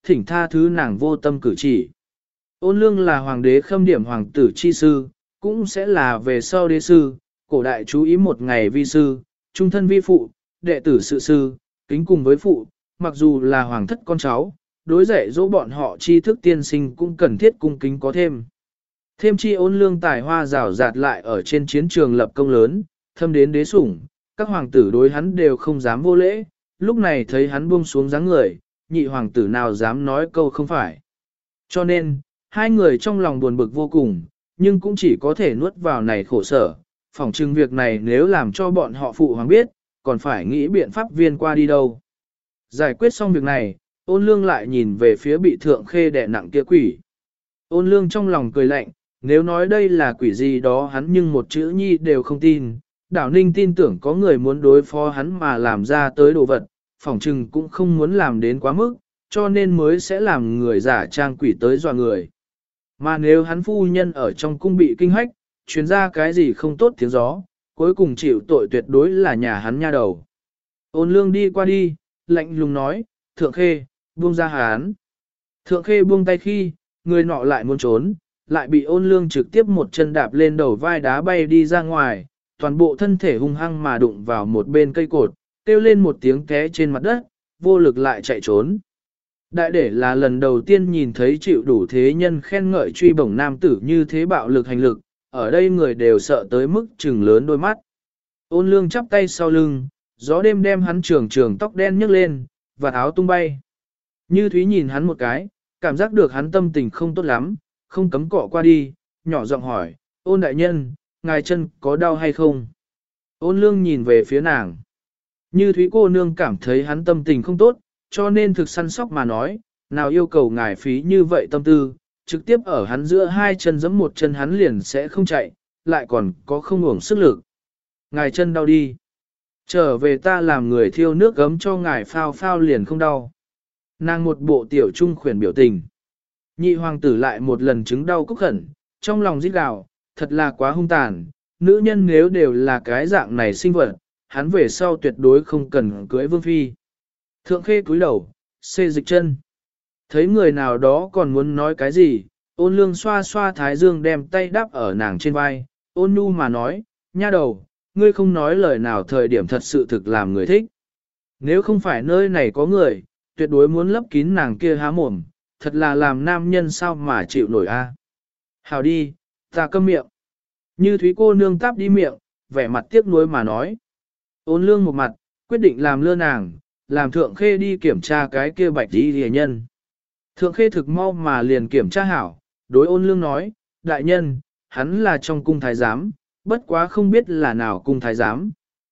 Speaker 1: thỉnh tha thứ nàng vô tâm cử chỉ. Ôn lương là hoàng đế khâm điểm hoàng tử chi sư, cũng sẽ là về sau đế sư, cổ đại chú ý một ngày vi sư, trung thân vi phụ, đệ tử sự sư, kính cùng với phụ, mặc dù là hoàng thất con cháu, đối dạy dỗ bọn họ tri thức tiên sinh cũng cần thiết cung kính có thêm. Thêm chi ôn lương tài hoa rào rạt lại ở trên chiến trường lập công lớn, thâm đến đế sủng, các hoàng tử đối hắn đều không dám vô lễ, lúc này thấy hắn buông xuống dáng người, nhị hoàng tử nào dám nói câu không phải. Cho nên, hai người trong lòng buồn bực vô cùng, nhưng cũng chỉ có thể nuốt vào này khổ sở, phỏng chừng việc này nếu làm cho bọn họ phụ hoàng biết, còn phải nghĩ biện pháp viên qua đi đâu. Giải quyết xong việc này, ôn lương lại nhìn về phía bị thượng khê đè nặng kia quỷ. Ôn lương trong lòng cười lạnh, nếu nói đây là quỷ gì đó hắn nhưng một chữ nhi đều không tin. Đảo Ninh tin tưởng có người muốn đối phó hắn mà làm ra tới đồ vật, phỏng chừng cũng không muốn làm đến quá mức, cho nên mới sẽ làm người giả trang quỷ tới dọa người. Mà nếu hắn phu nhân ở trong cung bị kinh hách, truyền ra cái gì không tốt tiếng gió, cuối cùng chịu tội tuyệt đối là nhà hắn nha đầu. Ôn lương đi qua đi, lạnh lùng nói, thượng khê, buông ra hắn. Thượng khê buông tay khi, người nọ lại muốn trốn, lại bị ôn lương trực tiếp một chân đạp lên đầu vai đá bay đi ra ngoài, toàn bộ thân thể hung hăng mà đụng vào một bên cây cột, kêu lên một tiếng té trên mặt đất, vô lực lại chạy trốn. Đại để là lần đầu tiên nhìn thấy chịu đủ thế nhân khen ngợi truy bổng nam tử như thế bạo lực hành lực, ở đây người đều sợ tới mức trừng lớn đôi mắt. Ôn lương chắp tay sau lưng, gió đêm đem hắn trường tóc đen nhấc lên, và áo tung bay. Như Thúy nhìn hắn một cái, cảm giác được hắn tâm tình không tốt lắm, không cấm cọ qua đi, nhỏ giọng hỏi, ôn đại nhân, ngài chân có đau hay không? Ôn lương nhìn về phía nàng. Như Thúy cô nương cảm thấy hắn tâm tình không tốt, cho nên thực săn sóc mà nói, nào yêu cầu ngài phí như vậy tâm tư, trực tiếp ở hắn giữa hai chân giẫm một chân hắn liền sẽ không chạy, lại còn có không uổng sức lực. Ngài chân đau đi. Trở về ta làm người thiêu nước gấm cho ngài phao phao liền không đau. Nàng một bộ tiểu trung khuyển biểu tình. Nhị hoàng tử lại một lần chứng đau cúc khẩn, trong lòng rít gào, thật là quá hung tàn, nữ nhân nếu đều là cái dạng này sinh vật, hắn về sau tuyệt đối không cần cưới vương phi. Thượng khê cúi đầu, xê dịch chân. Thấy người nào đó còn muốn nói cái gì, ôn lương xoa xoa thái dương đem tay đắp ở nàng trên vai, ôn nhu mà nói, nha đầu, ngươi không nói lời nào thời điểm thật sự thực làm người thích. Nếu không phải nơi này có người, tuyệt đối muốn lấp kín nàng kia há mồm, thật là làm nam nhân sao mà chịu nổi a. Hào đi, ta câm miệng. Như Thúy cô nương táp đi miệng, vẻ mặt tiếc nuối mà nói. Ôn lương một mặt, quyết định làm lơ nàng, làm thượng khê đi kiểm tra cái kia bạch đi rìa nhân. Thượng khê thực mau mà liền kiểm tra hảo, đối ôn lương nói, đại nhân, hắn là trong cung thái giám, bất quá không biết là nào cung thái giám.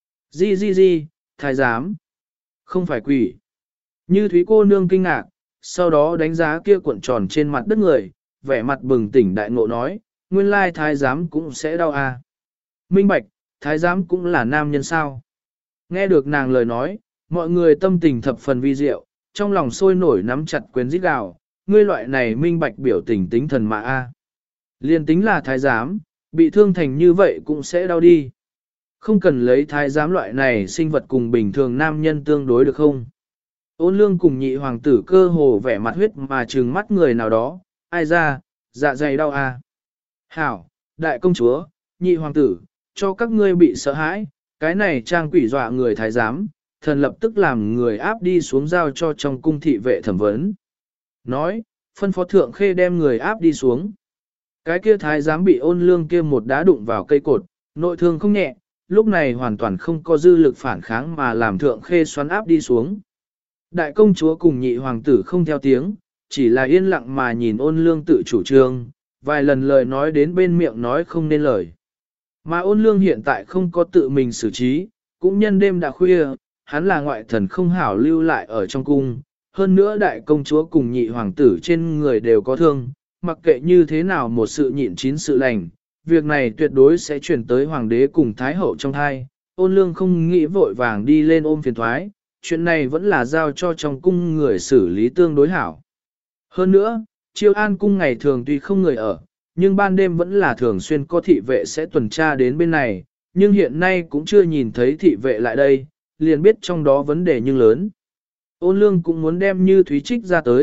Speaker 1: Di, thái giám. Không phải quỷ. Như Thúy cô nương kinh ngạc, sau đó đánh giá kia cuộn tròn trên mặt đất người, vẻ mặt bừng tỉnh đại ngộ nói, nguyên lai thái giám cũng sẽ đau à. Minh bạch, thái giám cũng là nam nhân sao. Nghe được nàng lời nói, mọi người tâm tình thập phần vi diệu, trong lòng sôi nổi nắm chặt quyền rít gào, ngươi loại này minh bạch biểu tình tính thần mà a. Liên tính là thái giám, bị thương thành như vậy cũng sẽ đau đi. Không cần lấy thái giám loại này sinh vật cùng bình thường nam nhân tương đối được không? Ôn lương cùng nhị hoàng tử cơ hồ vẻ mặt huyết mà trừng mắt người nào đó, ai ra, dạ dày đau a. Hảo, đại công chúa, nhị hoàng tử, cho các ngươi bị sợ hãi, cái này trang quỷ dọa người thái giám, thần lập tức làm người áp đi xuống giao cho trong cung thị vệ thẩm vấn. Nói, phân phó thượng khê đem người áp đi xuống. Cái kia thái giám bị ôn lương kia một đá đụng vào cây cột, nội thương không nhẹ, lúc này hoàn toàn không có dư lực phản kháng mà làm thượng khê xoắn áp đi xuống. Đại công chúa cùng nhị hoàng tử không theo tiếng, chỉ là yên lặng mà nhìn ôn lương tự chủ trương, vài lần lời nói đến bên miệng nói không nên lời. Mà ôn lương hiện tại không có tự mình xử trí, cũng nhân đêm đã khuya, hắn là ngoại thần không hảo lưu lại ở trong cung. Hơn nữa đại công chúa cùng nhị hoàng tử trên người đều có thương, mặc kệ như thế nào một sự nhịn chín sự lành, việc này tuyệt đối sẽ chuyển tới hoàng đế cùng thái hậu trong thai. Ôn lương không nghĩ vội vàng đi lên ôm phiền thoái, chuyện này vẫn là giao cho trong cung người xử lý tương đối hảo. Hơn nữa, Chiêu An cung ngày thường tuy không người ở, nhưng ban đêm vẫn là thường xuyên có thị vệ sẽ tuần tra đến bên này, nhưng hiện nay cũng chưa nhìn thấy thị vệ lại đây, liền biết trong đó vấn đề nhưng lớn. Ôn lương cũng muốn đem Như Thúy trích ra tới,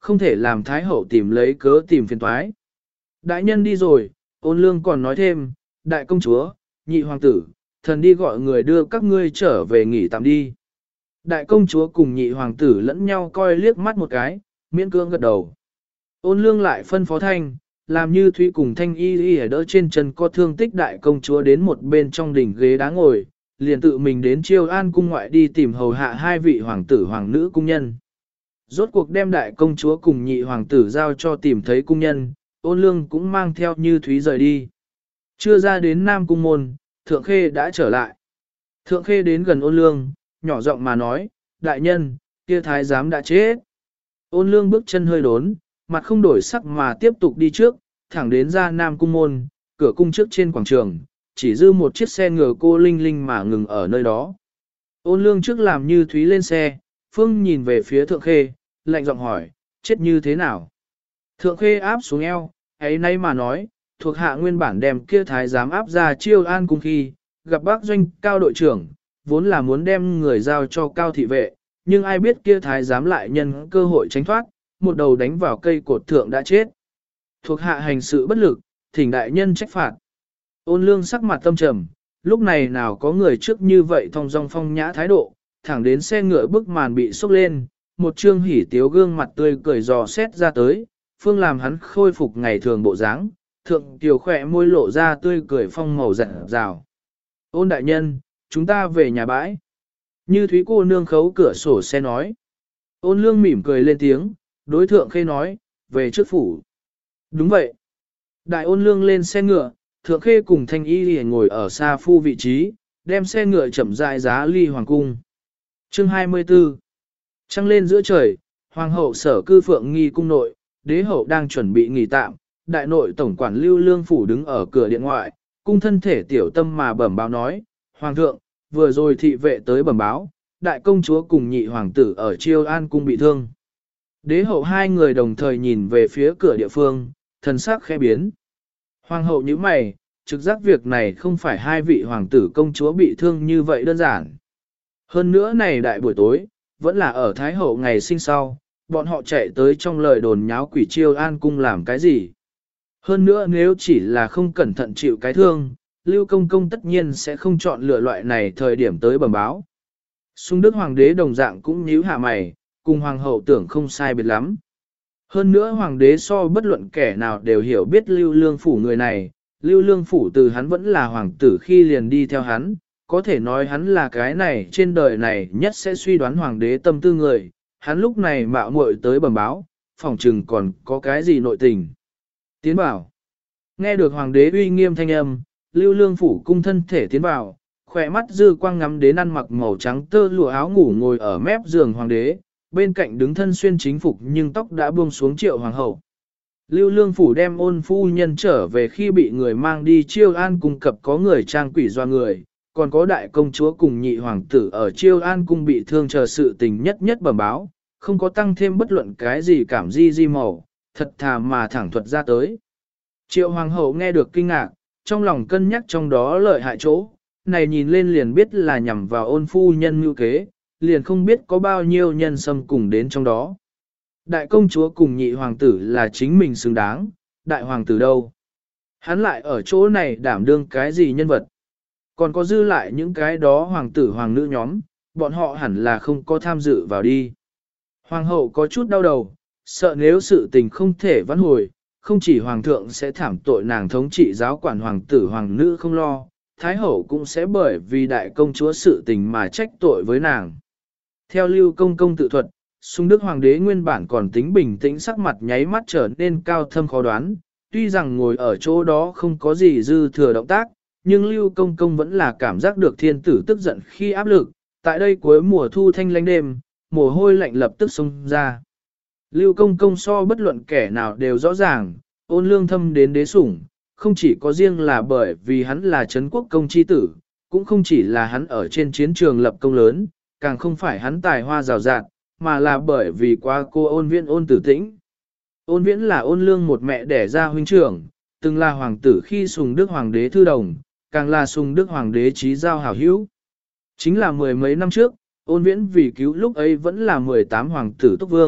Speaker 1: không thể làm Thái Hậu tìm lấy cớ tìm phiền toái. Đại nhân đi rồi, Ôn Lương còn nói thêm, đại công chúa, nhị hoàng tử, thần đi gọi người đưa các ngươi trở về nghỉ tạm đi. Đại công chúa cùng nhị hoàng tử lẫn nhau coi liếc mắt một cái, miễn cưỡng gật đầu. Ôn Lương lại phân phó Thanh, làm như Thúy cùng Thanh y ở đỡ trên chân có thương tích đại công chúa đến một bên trong đỉnh ghế đá ngồi, liền tự mình đến Chiêu An cung ngoại đi tìm hầu hạ hai vị hoàng tử hoàng nữ cung nhân. Rốt cuộc đem đại công chúa cùng nhị hoàng tử giao cho tìm thấy cung nhân, Ôn Lương cũng mang theo Như Thúy rời đi. Chưa ra đến Nam Cung môn, Thượng Khê đã trở lại. Thượng Khê đến gần Ôn Lương, nhỏ giọng mà nói, đại nhân, kia thái giám đã chết. Ôn Lương bước chân hơi đốn, mặt không đổi sắc mà tiếp tục đi trước, thẳng đến ra Nam Cung môn, cửa cung trước trên quảng trường, chỉ dư một chiếc xe ngựa cô linh linh mà ngừng ở nơi đó. Ôn Lương trước làm Như Thúy lên xe, Phương nhìn về phía Thượng Khê, lạnh giọng hỏi, chết như thế nào? Thượng Khê áp xuống eo, ấy nay mà nói, thuộc hạ nguyên bản đem kia thái giám áp ra Chiêu An cung khi, gặp bác doanh cao đội trưởng, vốn là muốn đem người giao cho cao thị vệ, nhưng ai biết kia thái giám lại nhân cơ hội tránh thoát, một đầu đánh vào cây cột thượng đã chết. Thuộc hạ hành sự bất lực, thỉnh đại nhân trách phạt. Ôn Lương sắc mặt tâm trầm, lúc này nào có người trước như vậy thong dong phong nhã thái độ, thẳng đến xe ngựa bức màn bị xốc lên, một trương hỉ tiếu gương mặt tươi cười dò xét ra tới, phương làm hắn khôi phục ngày thường bộ dáng, thượng tiểu khỏe môi lộ ra tươi cười phong màu rạng rào. Ôn đại nhân, chúng ta về nhà bãi. Như Thúy cô nương khấu cửa sổ xe nói. Ôn Lương mỉm cười lên tiếng, đối Thượng Khê nói, về trước phủ. Đúng vậy. Đại Ôn Lương lên xe ngựa, Thượng Khê cùng Thanh Y liền ngồi ở xa phu vị trí, đem xe ngựa chậm rãi giá ly hoàng cung. Chương 24. Trăng lên giữa trời, hoàng hậu sở cư phượng nghi cung nội, đế hậu đang chuẩn bị nghỉ tạm, đại nội tổng quản Lưu Lương phủ đứng ở cửa điện ngoại, cung thân thể tiểu tâm mà bẩm báo nói, hoàng thượng, vừa rồi thị vệ tới bẩm báo, đại công chúa cùng nhị hoàng tử ở Chiêu An cung bị thương. Đế hậu hai người đồng thời nhìn về phía cửa địa phương, thần sắc khẽ biến. Hoàng hậu như mày, trực giác việc này không phải hai vị hoàng tử công chúa bị thương như vậy đơn giản. Hơn nữa này đại buổi tối, vẫn là ở Thái hậu ngày sinh sau, bọn họ chạy tới trong lời đồn nháo quỷ Chiêu An cung làm cái gì. Hơn nữa nếu chỉ là không cẩn thận chịu cái thương, Lưu Công Công tất nhiên sẽ không chọn lựa loại này thời điểm tới bẩm báo. Sung Đức Hoàng đế đồng dạng cũng nhíu hạ mày, cùng Hoàng hậu tưởng không sai biệt lắm. Hơn nữa Hoàng đế so bất luận kẻ nào đều hiểu biết Lưu Lương Phủ người này, Lưu Lương Phủ từ hắn vẫn là Hoàng tử khi liền đi theo hắn, có thể nói hắn là cái này trên đời này nhất sẽ suy đoán Hoàng đế tâm tư người, hắn lúc này mạo muội tới bẩm báo, phỏng chừng còn có cái gì nội tình. Tiến bảo, nghe được Hoàng đế uy nghiêm thanh âm, Lưu Lương Phủ cung thân thể tiến vào, khỏe mắt dư quang ngắm đến ăn mặc màu trắng tơ lụa áo ngủ ngồi ở mép giường Hoàng đế, bên cạnh đứng thân xuyên chính phục nhưng tóc đã buông xuống Triệu Hoàng hậu. Lưu Lương Phủ đem Ôn phu nhân trở về khi bị người mang đi Chiêu An cung cập có người trang quỷ doa người, còn có đại công chúa cùng nhị hoàng tử ở Chiêu An cung bị thương chờ sự tình nhất nhất bẩm báo, không có tăng thêm bất luận cái gì cảm di màu, thật thà mà thẳng thuật ra tới. Triệu Hoàng hậu nghe được kinh ngạc, trong lòng cân nhắc trong đó lợi hại chỗ, này nhìn lên liền biết là nhằm vào Ôn phu nhân mưu kế, liền không biết có bao nhiêu nhân xâm cùng đến trong đó. Đại công chúa cùng nhị hoàng tử là chính mình xứng đáng, đại hoàng tử đâu? Hắn lại ở chỗ này đảm đương cái gì nhân vật? Còn có dư lại những cái đó hoàng tử hoàng nữ nhóm, bọn họ hẳn là không có tham dự vào đi. Hoàng hậu có chút đau đầu, sợ nếu sự tình không thể vãn hồi, không chỉ hoàng thượng sẽ thảm tội nàng thống trị giáo quản hoàng tử hoàng nữ không lo, thái hậu cũng sẽ bởi vì đại công chúa sự tình mà trách tội với nàng. Theo Lưu Công Công tự thuật, Sung Đức Hoàng đế nguyên bản còn tính bình tĩnh, sắc mặt nháy mắt trở nên cao thâm khó đoán, tuy rằng ngồi ở chỗ đó không có gì dư thừa động tác, nhưng Lưu Công Công vẫn là cảm giác được thiên tử tức giận khi áp lực, tại đây cuối mùa thu thanh lánh đêm, mồ hôi lạnh lập tức xông ra. Lưu Công Công so bất luận kẻ nào đều rõ ràng, Ôn Lương thâm đến đế sủng, không chỉ có riêng là bởi vì hắn là Trấn Quốc Công chi tử, cũng không chỉ là hắn ở trên chiến trường lập công lớn, càng không phải hắn tài hoa rào rạt, mà là bởi vì qua cô Ôn Viễn Ôn Tử Tĩnh. Ôn Viễn là Ôn Lương một mẹ đẻ ra huynh trưởng, từng là hoàng tử khi Sùng Đức Hoàng đế thư đồng, càng là Sùng Đức Hoàng đế trí giao hảo hữu. Chính là mười mấy năm trước, Ôn Viễn vì cứu lúc ấy vẫn là 18 hoàng tử túc vương,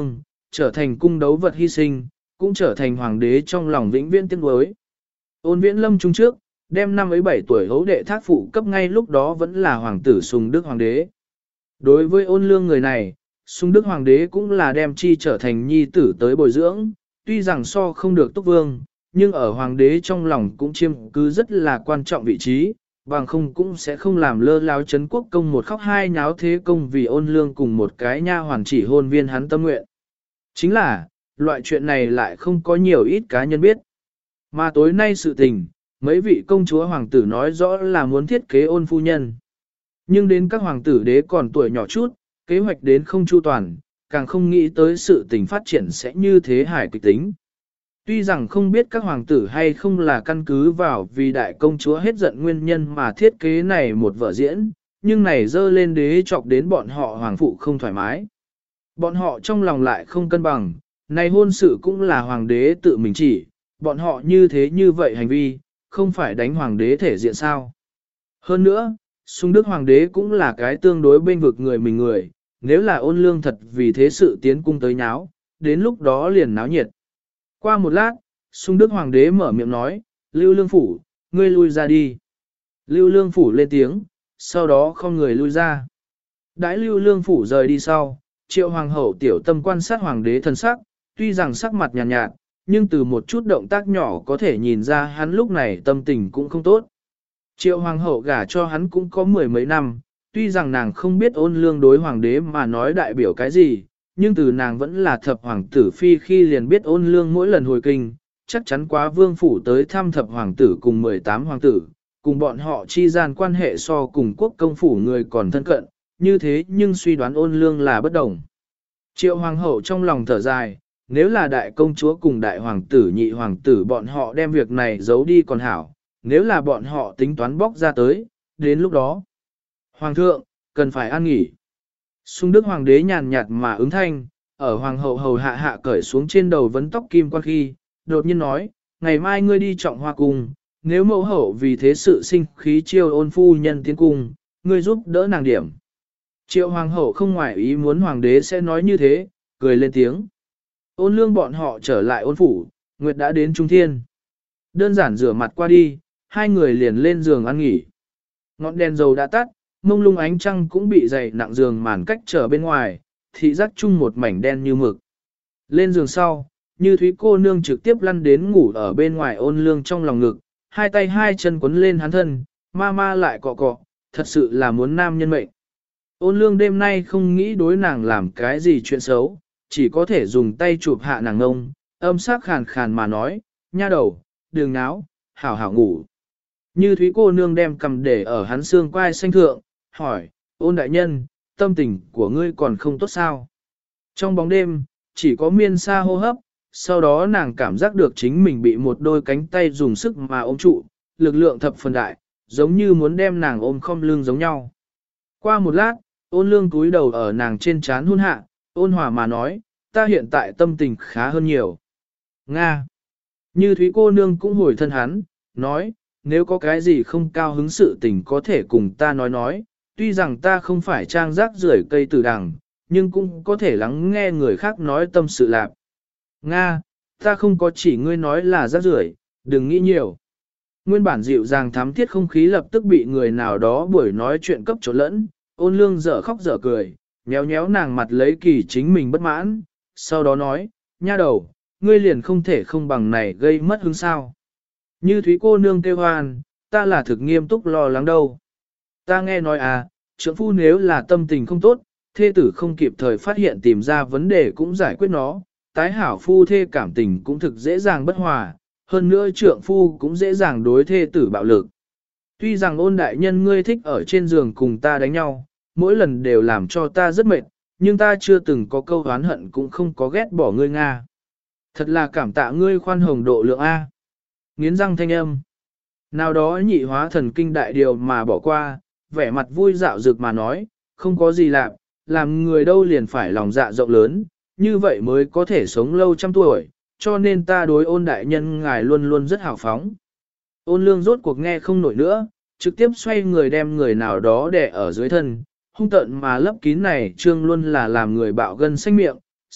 Speaker 1: trở thành cung đấu vật hy sinh, cũng trở thành hoàng đế trong lòng vĩnh viễn tiếc nuối. Ôn Viễn lâm chung trước, đem năm ấy 7 tuổi hấu đệ thác phụ cấp ngay lúc đó vẫn là hoàng tử Sùng Đức hoàng đế. Đối với Ôn Lương người này, Sùng Đức hoàng đế cũng là đem chi trở thành nhi tử tới bồi dưỡng, tuy rằng so không được Túc Vương, nhưng ở hoàng đế trong lòng cũng chiếm cứ rất là quan trọng vị trí, bằng không cũng sẽ không làm lơ láo chấn quốc công một khóc hai nháo thế công vì Ôn Lương cùng một cái nha hoàn chỉ hôn viên hắn tâm nguyện. Chính là, loại chuyện này lại không có nhiều ít cá nhân biết. Mà tối nay sự tình, mấy vị công chúa hoàng tử nói rõ là muốn thiết kế Ôn phu nhân. Nhưng đến các hoàng tử đế còn tuổi nhỏ chút, kế hoạch đến không chu toàn, càng không nghĩ tới sự tình phát triển sẽ như thế hài kịch tính. Tuy rằng không biết các hoàng tử hay không là căn cứ vào vì đại công chúa hết giận nguyên nhân mà thiết kế này một vở diễn, nhưng này dơ lên đế chọc đến bọn họ hoàng phụ không thoải mái. Bọn họ trong lòng lại không cân bằng, này hôn sự cũng là hoàng đế tự mình chỉ, bọn họ như thế như vậy hành vi, không phải đánh hoàng đế thể diện sao. Hơn nữa, Sùng Đức hoàng đế cũng là cái tương đối bên vực người mình người, nếu là Ôn Lương thật vì thế sự tiến cung tới nháo, đến lúc đó liền náo nhiệt. Qua một lát, Sùng Đức hoàng đế mở miệng nói, Lưu Lương phủ, ngươi lui ra đi. Lưu Lương phủ lên tiếng, sau đó không người lui ra. Đãi Lưu Lương phủ rời đi sau, Triệu hoàng hậu tiểu tâm quan sát hoàng đế thân sắc, tuy rằng sắc mặt nhàn nhạt, nhưng từ một chút động tác nhỏ có thể nhìn ra hắn lúc này tâm tình cũng không tốt. Triệu hoàng hậu gả cho hắn cũng có 10 mấy năm, tuy rằng nàng không biết Ôn Lương đối hoàng đế mà nói đại biểu cái gì, nhưng từ nàng vẫn là thập hoàng tử phi khi liền biết Ôn Lương mỗi lần hồi kinh, chắc chắn quá vương phủ tới thăm thập hoàng tử cùng 18 hoàng tử, cùng bọn họ chi gian quan hệ so cùng quốc công phủ người còn thân cận, như thế nhưng suy đoán Ôn Lương là bất đồng. Triệu hoàng hậu trong lòng thở dài, nếu là đại công chúa cùng đại hoàng tử nhị hoàng tử bọn họ đem việc này giấu đi còn hảo, nếu là bọn họ tính toán bóc ra tới, đến lúc đó. Hoàng thượng, cần phải an nghỉ. Sùng Đức hoàng đế nhàn nhạt mà ứng thanh, ở hoàng hậu hầu hạ hạ cởi xuống trên đầu vấn tóc kim quan khi, đột nhiên nói, ngày mai ngươi đi trọng hoa cung, nếu mẫu hậu vì thế sự sinh khí chiêu Ôn phu nhân tiến cung, ngươi giúp đỡ nàng điểm. Triệu hoàng hậu không ngoại ý muốn hoàng đế sẽ nói như thế, cười lên tiếng. Ôn Lương bọn họ trở lại Ôn phủ, Nguyệt đã đến Trung Thiên. Đơn giản rửa mặt qua đi, hai người liền lên giường ăn nghỉ. Ngọn đèn dầu đã tắt, mông lung ánh trăng cũng bị dày nặng giường màn cách trở bên ngoài, thị giác chung một mảnh đen như mực. Lên giường sau, Như Thúy cô nương trực tiếp lăn đến ngủ ở bên ngoài Ôn Lương trong lòng ngực, hai tay hai chân quấn lên hắn thân, ma ma lại cọ cọ, thật sự là muốn nam nhân mệnh. Ôn Lương đêm nay không nghĩ đối nàng làm cái gì chuyện xấu, chỉ có thể dùng tay chụp hạ nàng ngông, âm sắc khàn khàn mà nói, nha đầu, đừng náo, hảo hảo ngủ. Như Thúy cô nương đem cầm để ở hắn xương quai xanh thượng, hỏi, Ôn đại nhân, tâm tình của ngươi còn không tốt sao? Trong bóng đêm, chỉ có miên sa hô hấp, sau đó nàng cảm giác được chính mình bị một đôi cánh tay dùng sức mà ôm trụ, lực lượng thập phần đại, giống như muốn đem nàng ôm khom lưng giống nhau. Qua một lát, Ôn Lương cúi đầu ở nàng trên trán hôn hạ, ôn hòa mà nói, ta hiện tại tâm tình khá hơn nhiều. Nga. Như Thúy cô nương cũng hồi thân hắn, nói, nếu có cái gì không cao hứng sự tình có thể cùng ta nói, tuy rằng ta không phải trang rác rưởi cây tử đằng, nhưng cũng có thể lắng nghe người khác nói tâm sự lạc. Nga, ta không có chỉ ngươi nói là rác rưởi, đừng nghĩ nhiều. Nguyên bản dịu dàng thám thiết không khí lập tức bị người nào đó buổi nói chuyện cấp chỗ lẫn, Ôn Lương dở khóc dở cười, nhéo nhéo nàng mặt lấy kỳ chính mình bất mãn, sau đó nói, nha đầu, ngươi liền không thể không bằng này gây mất hứng sao. Như Thúy cô nương kêu hoan, ta là thực nghiêm túc lo lắng đâu. Ta nghe nói à, trượng phu nếu là tâm tình không tốt, thê tử không kịp thời phát hiện tìm ra vấn đề cũng giải quyết nó, tái hảo phu thê cảm tình cũng thực dễ dàng bất hòa, hơn nữa trượng phu cũng dễ dàng đối thê tử bạo lực. Tuy rằng Ôn đại nhân ngươi thích ở trên giường cùng ta đánh nhau, mỗi lần đều làm cho ta rất mệt, nhưng ta chưa từng có câu oán hận cũng không có ghét bỏ ngươi Nga. Thật là cảm tạ ngươi khoan hồng độ lượng A. Nghiến răng thanh âm. Nào đó nhị hóa thần kinh đại điều mà bỏ qua, vẻ mặt vui dạo dực mà nói, không có gì lạ, làm người đâu liền phải lòng dạ rộng lớn, như vậy mới có thể sống lâu trăm tuổi, cho nên ta đối Ôn đại nhân ngài luôn luôn rất hào phóng. Ôn Lương rốt cuộc nghe không nổi nữa, trực tiếp xoay người đem người nào đó đè ở dưới thân, hung tợn mà lấp kín này trương luôn là làm người bạo gân xanh miệng,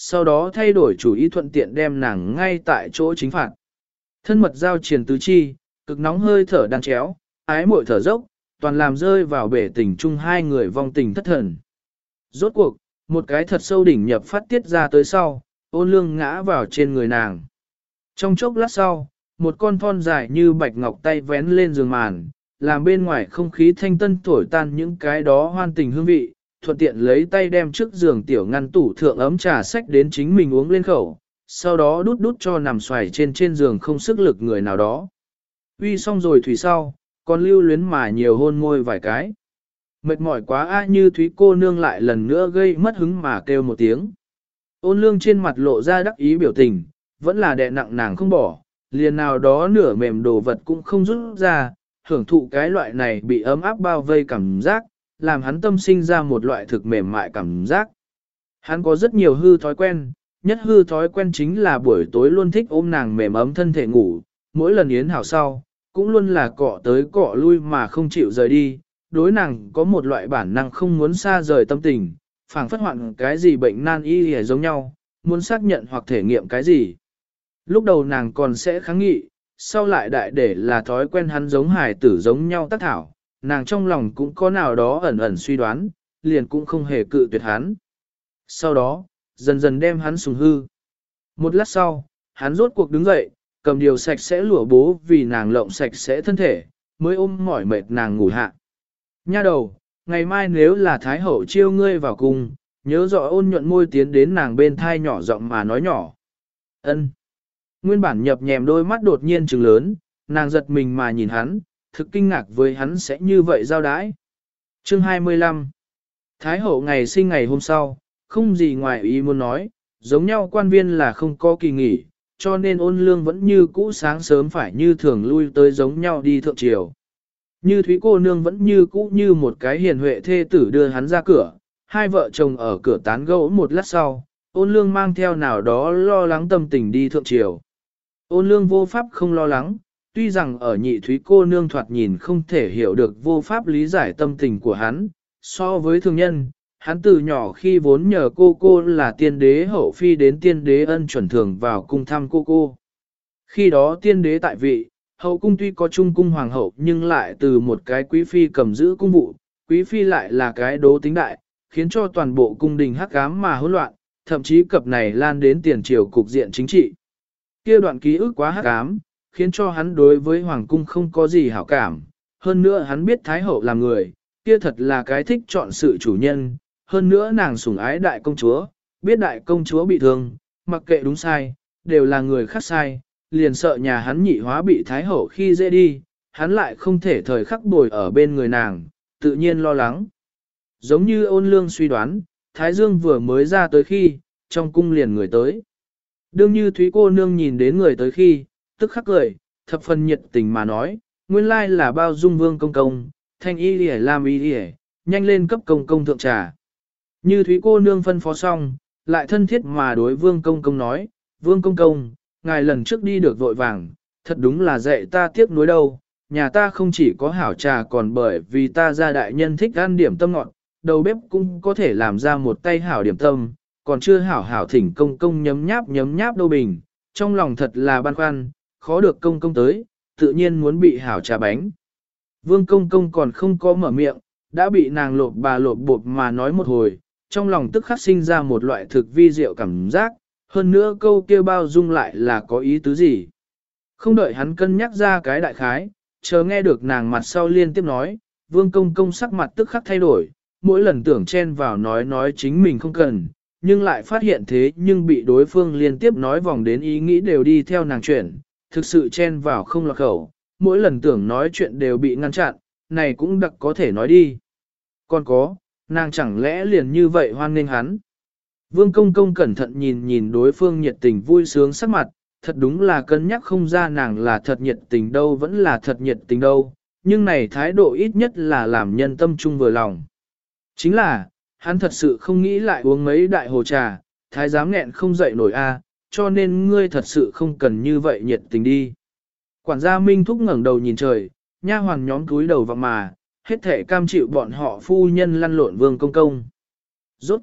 Speaker 1: sau đó thay đổi chủ ý thuận tiện đem nàng ngay tại chỗ chính phạt. Thân mật giao triền tứ chi, cực nóng hơi thở đan chéo, ái muội thở dốc, toàn làm rơi vào bể tình chung hai người vong tình thất thần. Rốt cuộc, một cái thật sâu đỉnh nhập phát tiết ra tới sau, Ôn Lương ngã vào trên người nàng. Trong chốc lát sau, một con thon dài như bạch ngọc tay vén lên giường màn, làm bên ngoài không khí thanh tân thổi tan những cái đó hoan tình hương vị, thuận tiện lấy tay đem trước giường tiểu ngăn tủ thượng ấm trà xách đến chính mình uống lên khẩu, sau đó đút đút cho nằm xoài trên giường không sức lực người nào đó. Uy xong rồi thủy sau, còn lưu luyến mà nhiều hôn môi vài cái. Mệt mỏi quá a, Như Thúy cô nương lại lần nữa gây mất hứng mà kêu một tiếng. Ôn Lương trên mặt lộ ra đắc ý biểu tình, vẫn là đè nặng nàng không bỏ, liền nào đó nửa mềm đồ vật cũng không rút ra, hưởng thụ cái loại này bị ấm áp bao vây cảm giác, làm hắn tâm sinh ra một loại thực mềm mại cảm giác. Hắn có rất nhiều hư thói quen, nhất hư thói quen chính là buổi tối luôn thích ôm nàng mềm ấm thân thể ngủ, mỗi lần yến hảo sau, cũng luôn là cọ tới cọ lui mà không chịu rời đi, đối nàng có một loại bản năng không muốn xa rời tâm tình, phảng phất hoạn cái gì bệnh nan y hề giống nhau, muốn xác nhận hoặc thể nghiệm cái gì. Lúc đầu nàng còn sẽ kháng nghị, sau lại đại để là thói quen hắn giống hài tử giống nhau tác thảo, nàng trong lòng cũng có nào đó ẩn ẩn suy đoán, liền cũng không hề cự tuyệt hắn. Sau đó, dần dần đem hắn sùng hư. Một lát sau, hắn rốt cuộc đứng dậy, cầm điều sạch sẽ lụa bố vì nàng lộng sạch sẽ thân thể, mới ôm mỏi mệt nàng ngủ hạ. Nha đầu, ngày mai nếu là Thái Hậu chiêu ngươi vào cung, nhớ rõ Ôn nhuận môi tiến đến nàng bên thai nhỏ giọng mà nói nhỏ. Ân. Nguyên bản nhập nhèm đôi mắt đột nhiên trừng lớn, nàng giật mình mà nhìn hắn, thực kinh ngạc với hắn sẽ như vậy giao đãi. Chương 25. Thái Hậu ngày sinh ngày hôm sau, không gì ngoài ý muốn nói, giống nhau quan viên là không có kỳ nghỉ, cho nên Ôn Lương vẫn như cũ sáng sớm phải như thường lui tới giống nhau đi thượng triều. Như Thúy cô nương vẫn như cũ như một cái hiền huệ thê tử đưa hắn ra cửa, hai vợ chồng ở cửa tán gẫu một lát sau, Ôn Lương mang theo nào đó lo lắng tâm tình đi thượng triều. Ôn Lương vô pháp không lo lắng, tuy rằng ở Nhị Thúy cô nương thoạt nhìn không thể hiểu được vô pháp lý giải tâm tình của hắn, so với thường nhân, hắn từ nhỏ khi vốn nhờ cô là tiên đế hậu phi đến tiên đế ân chuẩn thường vào cung thăm cô. Khi đó tiên đế tại vị, hậu cung tuy có trung cung hoàng hậu nhưng lại từ một cái quý phi cầm giữ cung vụ, quý phi lại là cái đố tính đại, khiến cho toàn bộ cung đình hắc ám mà hỗn loạn, thậm chí cập này lan đến tiền triều cục diện chính trị. Kia đoạn ký ức quá hắc ám, khiến cho hắn đối với hoàng cung không có gì hảo cảm, hơn nữa hắn biết thái hậu là người, kia thật là cái thích chọn sự chủ nhân, hơn nữa nàng sủng ái đại công chúa, biết đại công chúa bị thương, mặc kệ đúng sai, đều là người khác sai, liền sợ nhà hắn nhị hóa bị thái hậu khi dễ đi, hắn lại không thể thời khắc bồi ở bên người nàng, tự nhiên lo lắng. Giống như Ôn Lương suy đoán, Thái Dương vừa mới ra tới khi, trong cung liền người tới. Đương Như Thúy cô nương nhìn đến người tới khi, tức khắc cười, thập phần nhiệt tình mà nói, nguyên lai là bao dung vương công công, thanh y lìa làm y lìa, nhanh lên cấp công công thượng trà. Như Thúy cô nương phân phó xong, lại thân thiết mà đối vương công công nói, vương công công, ngài lần trước đi được vội vàng, thật đúng là dạy ta tiếc nuối đâu, nhà ta không chỉ có hảo trà còn bởi vì ta gia đại nhân thích ăn điểm tâm ngọt, đầu bếp cũng có thể làm ra một tay hảo điểm tâm, còn chưa hảo hảo thỉnh công công nhấm nháp đâu bình, trong lòng thật là băn khoăn, khó được công công tới, tự nhiên muốn bị hảo trà bánh. Vương công công còn không có mở miệng, đã bị nàng lột bột mà nói một hồi, trong lòng tức khắc sinh ra một loại thực vi diệu cảm giác, hơn nữa câu kia bao dung lại là có ý tứ gì. Không đợi hắn cân nhắc ra cái đại khái, chờ nghe được nàng mặt sau liên tiếp nói, vương công công sắc mặt tức khắc thay đổi, mỗi lần tưởng chen vào nói chính mình không cần, nhưng lại phát hiện thế nhưng bị đối phương liên tiếp nói vòng đến ý nghĩ đều đi theo nàng chuyển, thực sự chen vào không lọt khẩu, mỗi lần tưởng nói chuyện đều bị ngăn chặn, này cũng đặc có thể nói đi. Còn có, nàng chẳng lẽ liền như vậy hoan nghênh hắn. Vương công công cẩn thận nhìn đối phương nhiệt tình vui sướng sắc mặt, thật đúng là cân nhắc không ra nàng là thật nhiệt tình đâu vẫn là thật nhiệt tình đâu, nhưng này thái độ ít nhất là làm nhân tâm trung vừa lòng. Chính là, hắn thật sự không nghĩ lại uống mấy đại hồ trà, thái giám nghẹn không dậy nổi a, cho nên ngươi thật sự không cần như vậy nhiệt tình đi. Quản gia Minh Thúc ngẩng đầu nhìn trời, nha hoàn nhóm cúi đầu vào mà, hết thể cam chịu bọn họ phu nhân lăn lộn vương công công. Rốt cuộc,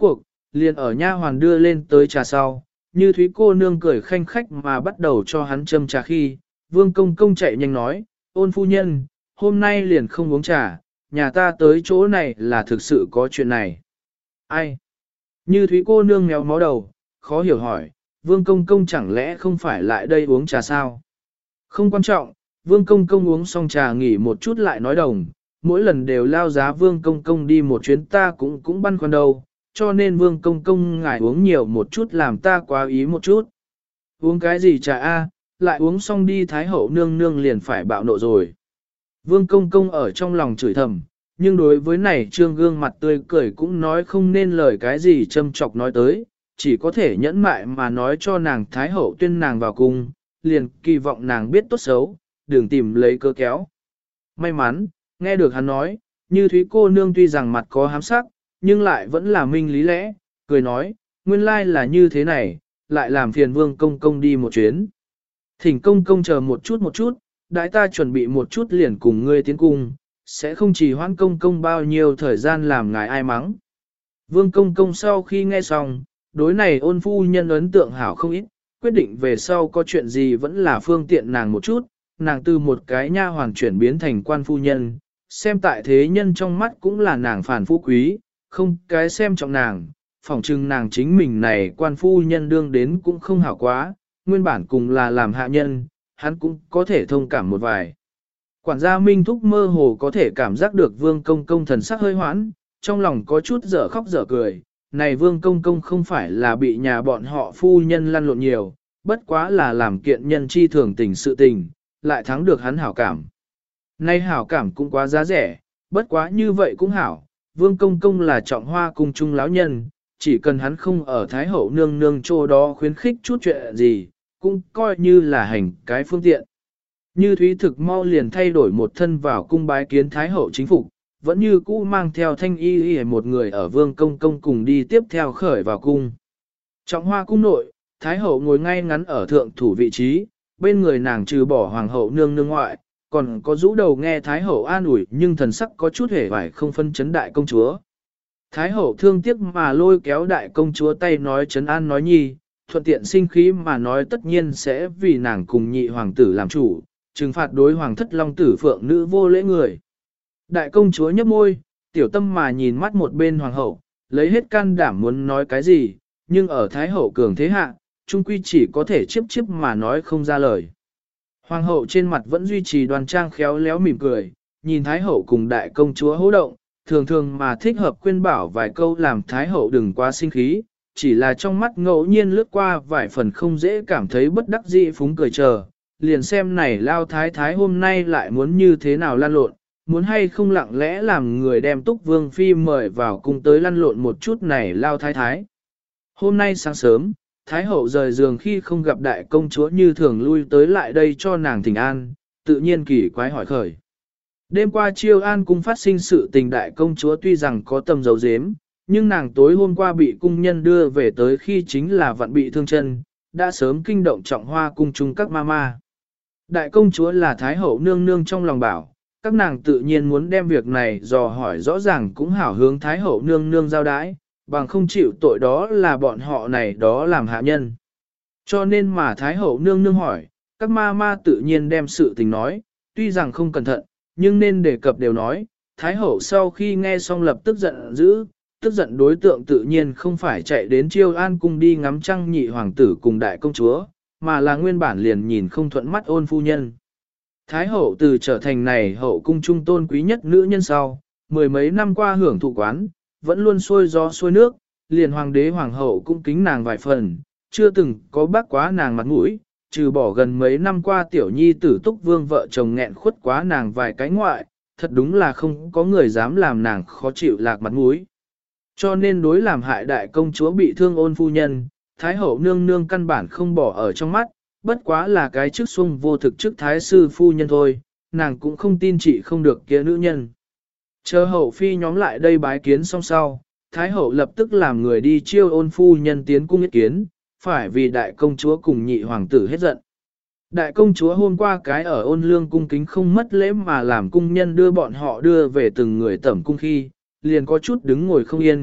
Speaker 1: liền ở nha hoàn đưa lên tới trà sau, như Thúy cô nương cười khanh khách mà bắt đầu cho hắn châm trà khi, Vương Công Công chạy nhanh nói, ôn phu nhân, hôm nay liền không uống trà, nhà ta tới chỗ này là thực sự có chuyện này. Ai? Như Thúy cô nương méo mó đầu, khó hiểu hỏi, Vương Công Công chẳng lẽ không phải lại đây uống trà sao? Không quan trọng, Vương Công Công uống xong trà nghỉ một chút lại nói đồng, mỗi lần đều lao giá Vương Công Công đi một chuyến ta cũng băn khoăn đâu, cho nên Vương Công Công ngài uống nhiều một chút làm ta quá ý một chút. Uống cái gì trà a, lại uống xong đi Thái Hậu nương nương liền phải bạo nộ rồi. Vương Công Công ở trong lòng chửi thầm, nhưng đối với này trương gương mặt tươi cười cũng nói không nên lời cái gì châm chọc nói tới, chỉ có thể nhẫn mại mà nói cho nàng Thái Hậu tuyên nàng vào cung, liền kỳ vọng nàng biết tốt xấu, đừng tìm lấy cơ kéo. May mắn, nghe được hắn nói, như Thúy cô nương tuy rằng mặt có hám sắc, nhưng lại vẫn là minh lý lẽ, cười nói, nguyên lai là như thế này, lại làm phiền Vương Công Công đi một chuyến. Thỉnh Công Công chờ một chút, đãi ta chuẩn bị một chút liền cùng ngươi tiến cung, sẽ không chỉ hoãn Công Công bao nhiêu thời gian làm ngài ai mắng. Vương Công Công sau khi nghe xong, đối này ôn phu nhân ấn tượng hảo không ít, quyết định về sau có chuyện gì vẫn là phương tiện nàng một chút, nàng từ một cái nha hoàn chuyển biến thành quan phu nhân, xem tại thế nhân trong mắt cũng là nàng phản phú quý, không cái xem trọng nàng, phỏng chừng nàng chính mình này quan phu nhân đương đến cũng không hảo quá, nguyên bản cùng là làm hạ nhân, hắn cũng có thể thông cảm một vài. Quản gia Minh Thúc mơ hồ có thể cảm giác được Vương Công Công thần sắc hơi hoãn, trong lòng có chút dở khóc dở cười, này Vương Công Công không phải là bị nhà bọn họ phu nhân lăn lộn nhiều, bất quá là làm kiện nhân chi thường tình sự tình, lại thắng được hắn hảo cảm. Nay hảo cảm cũng quá giá rẻ, bất quá như vậy cũng hảo, Vương Công Công là trọng hoa cung trung lão nhân, chỉ cần hắn không ở Thái Hậu nương nương chỗ đó khuyến khích chút chuyện gì, cũng coi như là hành cái phương tiện. Như Thúy thực mau liền thay đổi một thân vào cung bái kiến Thái Hậu chính phục, vẫn như cũ mang theo thanh y một người ở Vương Công Công cùng đi tiếp theo khởi vào cung. Trọng hoa cung nội, Thái Hậu ngồi ngay ngắn ở thượng thủ vị trí, bên người nàng trừ bỏ Hoàng Hậu nương nương ngoại, còn có rũ đầu nghe Thái Hậu an ủi nhưng thần sắc có chút hề vải không phân chấn đại công chúa. Thái Hậu thương tiếc mà lôi kéo đại công chúa tay nói chấn an nói nhi, thuận tiện sinh khí mà nói tất nhiên sẽ vì nàng cùng nhị hoàng tử làm chủ, trừng phạt đối hoàng thất long tử phượng nữ vô lễ người. Đại công chúa nhấp môi, tiểu tâm mà nhìn mắt một bên hoàng hậu, lấy hết can đảm muốn nói cái gì, nhưng ở Thái Hậu cường thế hạ, trung quy chỉ có thể chiếp chiếp mà nói không ra lời. Hoàng hậu trên mặt vẫn duy trì đoan trang khéo léo mỉm cười, nhìn Thái Hậu cùng đại công chúa hô động, thường thường mà thích hợp khuyên bảo vài câu làm Thái Hậu đừng quá sinh khí, chỉ là trong mắt ngẫu nhiên lướt qua vài phần không dễ cảm thấy bất đắc dĩ phúng cười chờ, liền xem này lao thái thái hôm nay lại muốn như thế nào lan lộn, muốn hay không lặng lẽ làm người đem Túc Vương Phi mời vào cung tới lăn lộn một chút này lao thái thái. Hôm nay sáng sớm, Thái Hậu rời giường khi không gặp đại công chúa như thường lui tới lại đây cho nàng thỉnh an, tự nhiên kỳ quái hỏi khởi. Đêm qua Chiêu An cung phát sinh sự tình đại công chúa tuy rằng có tầm dấu dếm, nhưng nàng tối hôm qua bị cung nhân đưa về tới khi chính là vận bị thương chân, đã sớm kinh động trọng hoa cung chung các mama. Đại công chúa là Thái Hậu nương nương trong lòng bảo, các nàng tự nhiên muốn đem việc này dò hỏi rõ ràng cũng hảo hướng Thái Hậu nương nương giao đái, bằng không chịu tội đó là bọn họ này đó làm hạ nhân. Cho nên mà Thái Hậu nương nương hỏi, các ma tự nhiên đem sự tình nói, tuy rằng không cẩn thận, nhưng nên đề cập đều nói. Thái Hậu sau khi nghe xong lập tức giận dữ, tức giận đối tượng tự nhiên không phải chạy đến Chiêu An cung đi ngắm trăng nhị hoàng tử cùng đại công chúa, mà là nguyên bản liền nhìn không thuận mắt ôn phu nhân. Thái Hậu từ trở thành này hậu cung trung tôn quý nhất nữ nhân sau, mười mấy năm qua hưởng thụ quán, vẫn luôn xuôi gió xuôi nước, liền hoàng đế hoàng hậu cũng kính nàng vài phần, chưa từng có bác quá nàng mặt mũi, trừ bỏ gần mấy năm qua tiểu nhi tử Túc Vương vợ chồng nghẹn khuất quá nàng vài cái ngoại, thật đúng là không có người dám làm nàng khó chịu lạc mặt mũi. Cho nên đối làm hại đại công chúa bị thương ôn phu nhân, Thái Hậu nương nương căn bản không bỏ ở trong mắt, bất quá là cái chức xuông vô thực chức Thái sư phu nhân thôi, nàng cũng không tin chị không được kia nữ nhân. Chờ hậu phi nhóm lại đây bái kiến xong sau, Thái Hậu lập tức làm người đi chiêu ôn phu nhân tiến cung ý kiến, phải vì đại công chúa cùng nhị hoàng tử hết giận. Đại công chúa hôm qua cái ở ôn lương cung kính không mất lễ mà làm cung nhân đưa bọn họ đưa về từng người tẩm cung khi, liền có chút đứng ngồi không yên,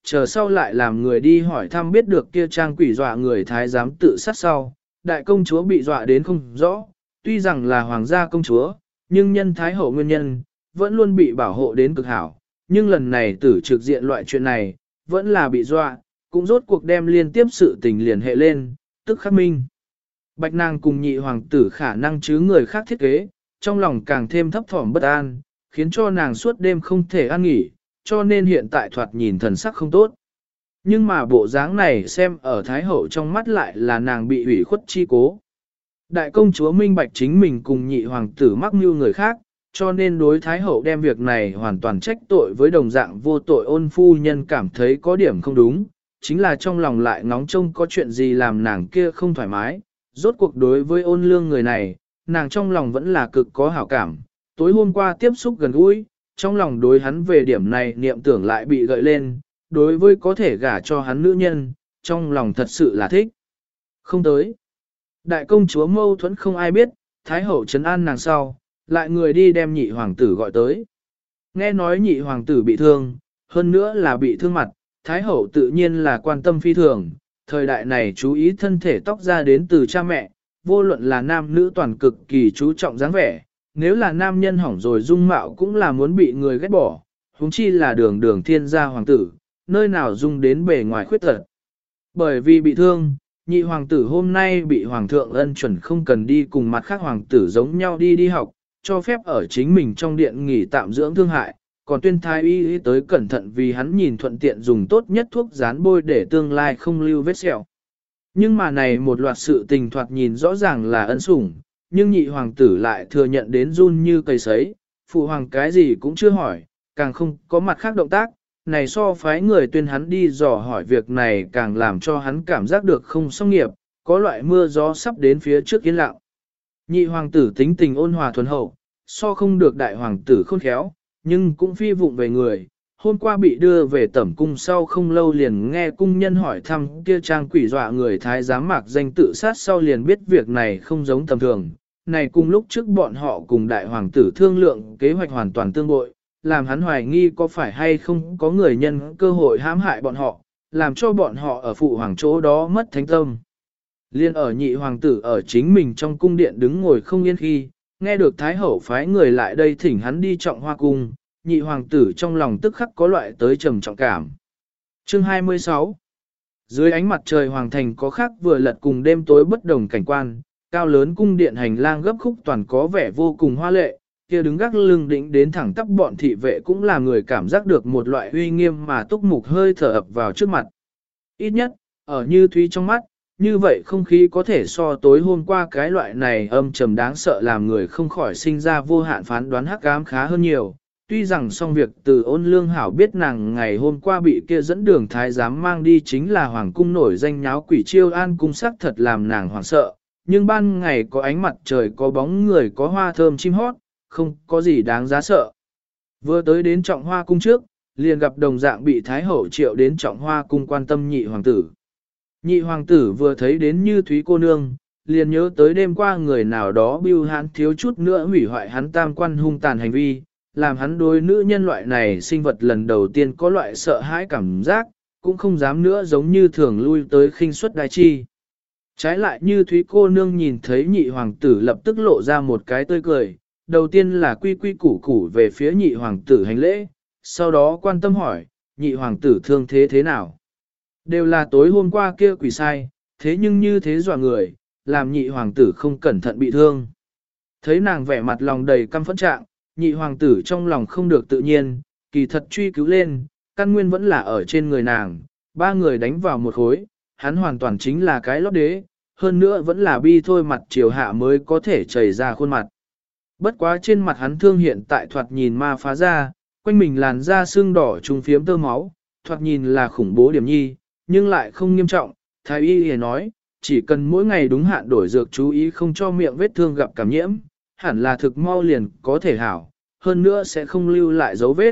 Speaker 1: chờ sau lại làm người đi hỏi thăm biết được kia trang quỷ dọa người thái giám tự sát sau, đại công chúa bị dọa đến không rõ, tuy rằng là hoàng gia công chúa, nhưng nhân thái hậu nguyên nhân, vẫn luôn bị bảo hộ đến cực hảo, nhưng lần này tử trực diện loại chuyện này, vẫn là bị dọa, cũng rốt cuộc đem liên tiếp sự tình liền hệ lên, tức khắc minh. Bạch nàng cùng nhị hoàng tử khả năng chứ người khác thiết kế, trong lòng càng thêm thấp thỏm bất an, khiến cho nàng suốt đêm không thể ăn nghỉ, cho nên hiện tại thoạt nhìn thần sắc không tốt. Nhưng mà bộ dáng này xem ở Thái Hậu trong mắt lại là nàng bị ủy khuất chi cố. Đại công chúa minh bạch chính mình cùng nhị hoàng tử mắc mưu người khác, cho nên đối Thái Hậu đem việc này hoàn toàn trách tội với đồng dạng vô tội ôn phu nhân cảm thấy có điểm không đúng, chính là trong lòng lại ngóng trông có chuyện gì làm nàng kia không thoải mái. Rốt cuộc đối với ôn lương người này, nàng trong lòng vẫn là cực có hảo cảm, tối hôm qua tiếp xúc gần gũi, trong lòng đối hắn về điểm này niệm tưởng lại bị gợi lên, đối với có thể gả cho hắn nữ nhân, trong lòng thật sự là thích. Không tới. Đại công chúa mâu thuẫn không ai biết, Thái hậu trấn an nàng sau, lại người đi đem nhị hoàng tử gọi tới. Nghe nói nhị hoàng tử bị thương, hơn nữa là bị thương mặt, Thái hậu tự nhiên là quan tâm phi thường, thời đại này chú ý thân thể tóc ra đến từ cha mẹ, vô luận là nam nữ toàn cực kỳ chú trọng dáng vẻ, nếu là nam nhân hỏng rồi dung mạo cũng là muốn bị người ghét bỏ, huống chi là đường đường thiên gia hoàng tử, nơi nào dung đến bề ngoài khuyết tật. Bởi vì bị thương, nhị hoàng tử hôm nay bị hoàng thượng ân chuẩn không cần đi cùng mặt khác hoàng tử giống nhau đi học, cho phép ở chính mình trong điện nghỉ tạm dưỡng thương hại, còn tuyên thái y tới cẩn thận vì hắn nhìn thuận tiện dùng tốt nhất thuốc dán bôi để tương lai không lưu vết sẹo. Nhưng mà này một loạt sự tình thoạt nhìn rõ ràng là ân sủng, nhưng nhị hoàng tử lại thừa nhận đến run như cây sấy, phụ hoàng cái gì cũng chưa hỏi, càng không có mặt khác động tác, này so phái người tuyên hắn đi dò hỏi việc này càng làm cho hắn cảm giác được không xong nghiệp, có loại mưa gió sắp đến phía trước yên lặng. Nhị hoàng tử tính tình ôn hòa thuần hậu, so không được đại hoàng tử khôn khéo, nhưng cũng phi vụng về người. Hôm qua bị đưa về tẩm cung sau không lâu liền nghe cung nhân hỏi thăm kia trang quỷ dọa người thái giám mạc danh tự sát sau liền biết việc này không giống tầm thường. Này cùng lúc trước bọn họ cùng đại hoàng tử thương lượng kế hoạch hoàn toàn tương bội, làm hắn hoài nghi có phải hay không có người nhân cơ hội hãm hại bọn họ, làm cho bọn họ ở phụ hoàng chỗ đó mất thánh tâm. Liên ở nhị hoàng tử ở chính mình trong cung điện đứng ngồi không yên khi, nghe được thái hậu phái người lại đây thỉnh hắn đi trọng hoa cung, nhị hoàng tử trong lòng tức khắc có loại tới trầm trọng cảm. Chương 26 Dưới ánh mặt trời hoàng thành có khác vừa lật cùng đêm tối bất đồng cảnh quan, cao lớn cung điện hành lang gấp khúc toàn có vẻ vô cùng hoa lệ, kia đứng gác lưng đỉnh đến thẳng tắp bọn thị vệ cũng là người cảm giác được một loại uy nghiêm mà túc mục hơi thở ập vào trước mặt. Ít nhất, ở Như Thúy trong mắt, như vậy không khí có thể so tối hôm qua cái loại này âm trầm đáng sợ làm người không khỏi sinh ra vô hạn phán đoán hắc ám khá hơn nhiều. Tuy rằng xong việc từ ôn lương hảo biết nàng ngày hôm qua bị kia dẫn đường thái giám mang đi chính là hoàng cung nổi danh nháo quỷ chiêu an cung sắc thật làm nàng hoảng sợ, nhưng ban ngày có ánh mặt trời có bóng người có hoa thơm chim hót, không có gì đáng giá sợ. Vừa tới đến trọng hoa cung trước, liền gặp đồng dạng bị thái hậu triệu đến trọng hoa cung quan tâm nhị hoàng tử. Nhị hoàng tử vừa thấy đến Như Thúy cô nương, liền nhớ tới đêm qua người nào đó bưu hắn thiếu chút nữa hủy hoại hắn tam quan hung tàn hành vi, làm hắn đối nữ nhân loại này sinh vật lần đầu tiên có loại sợ hãi cảm giác, cũng không dám nữa giống như thường lui tới khinh suất đai chi. Trái lại Như Thúy cô nương nhìn thấy nhị hoàng tử lập tức lộ ra một cái tươi cười, đầu tiên là quy quy củ củ về phía nhị hoàng tử hành lễ, sau đó quan tâm hỏi, nhị hoàng tử thương thế thế nào? Đều là tối hôm qua kia quỷ sai, thế nhưng như thế dọa người, làm nhị hoàng tử không cẩn thận bị thương. Thấy nàng vẻ mặt lòng đầy căm phẫn trạng, nhị hoàng tử trong lòng không được tự nhiên, kỳ thật truy cứu lên, căn nguyên vẫn là ở trên người nàng, ba người đánh vào một khối, hắn hoàn toàn chính là cái lót đế, hơn nữa vẫn là bi thôi mặt chiều hạ mới có thể chảy ra khuôn mặt. Bất quá trên mặt hắn thương hiện tại thoạt nhìn ma phá ra, quanh mình làn da xương đỏ trùng phiếm tơ máu, thoạt nhìn là khủng bố điểm nhi, nhưng lại không nghiêm trọng. Thái y hề nói, chỉ cần mỗi ngày đúng hạn đổi dược chú ý không cho miệng vết thương gặp cảm nhiễm, hẳn là thực mau liền có thể hảo, hơn nữa sẽ không lưu lại dấu vết.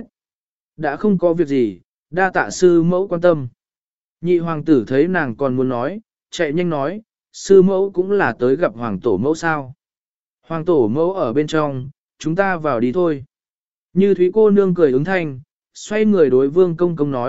Speaker 1: Đã không có việc gì, đa tạ sư mẫu quan tâm. Nhị hoàng tử thấy nàng còn muốn nói, chạy nhanh nói, sư mẫu cũng là tới gặp hoàng tổ mẫu sao. Hoàng tổ mẫu ở bên trong, chúng ta vào đi thôi. Như Thúy cô nương cười ứng thanh, xoay người đối vương công công nói,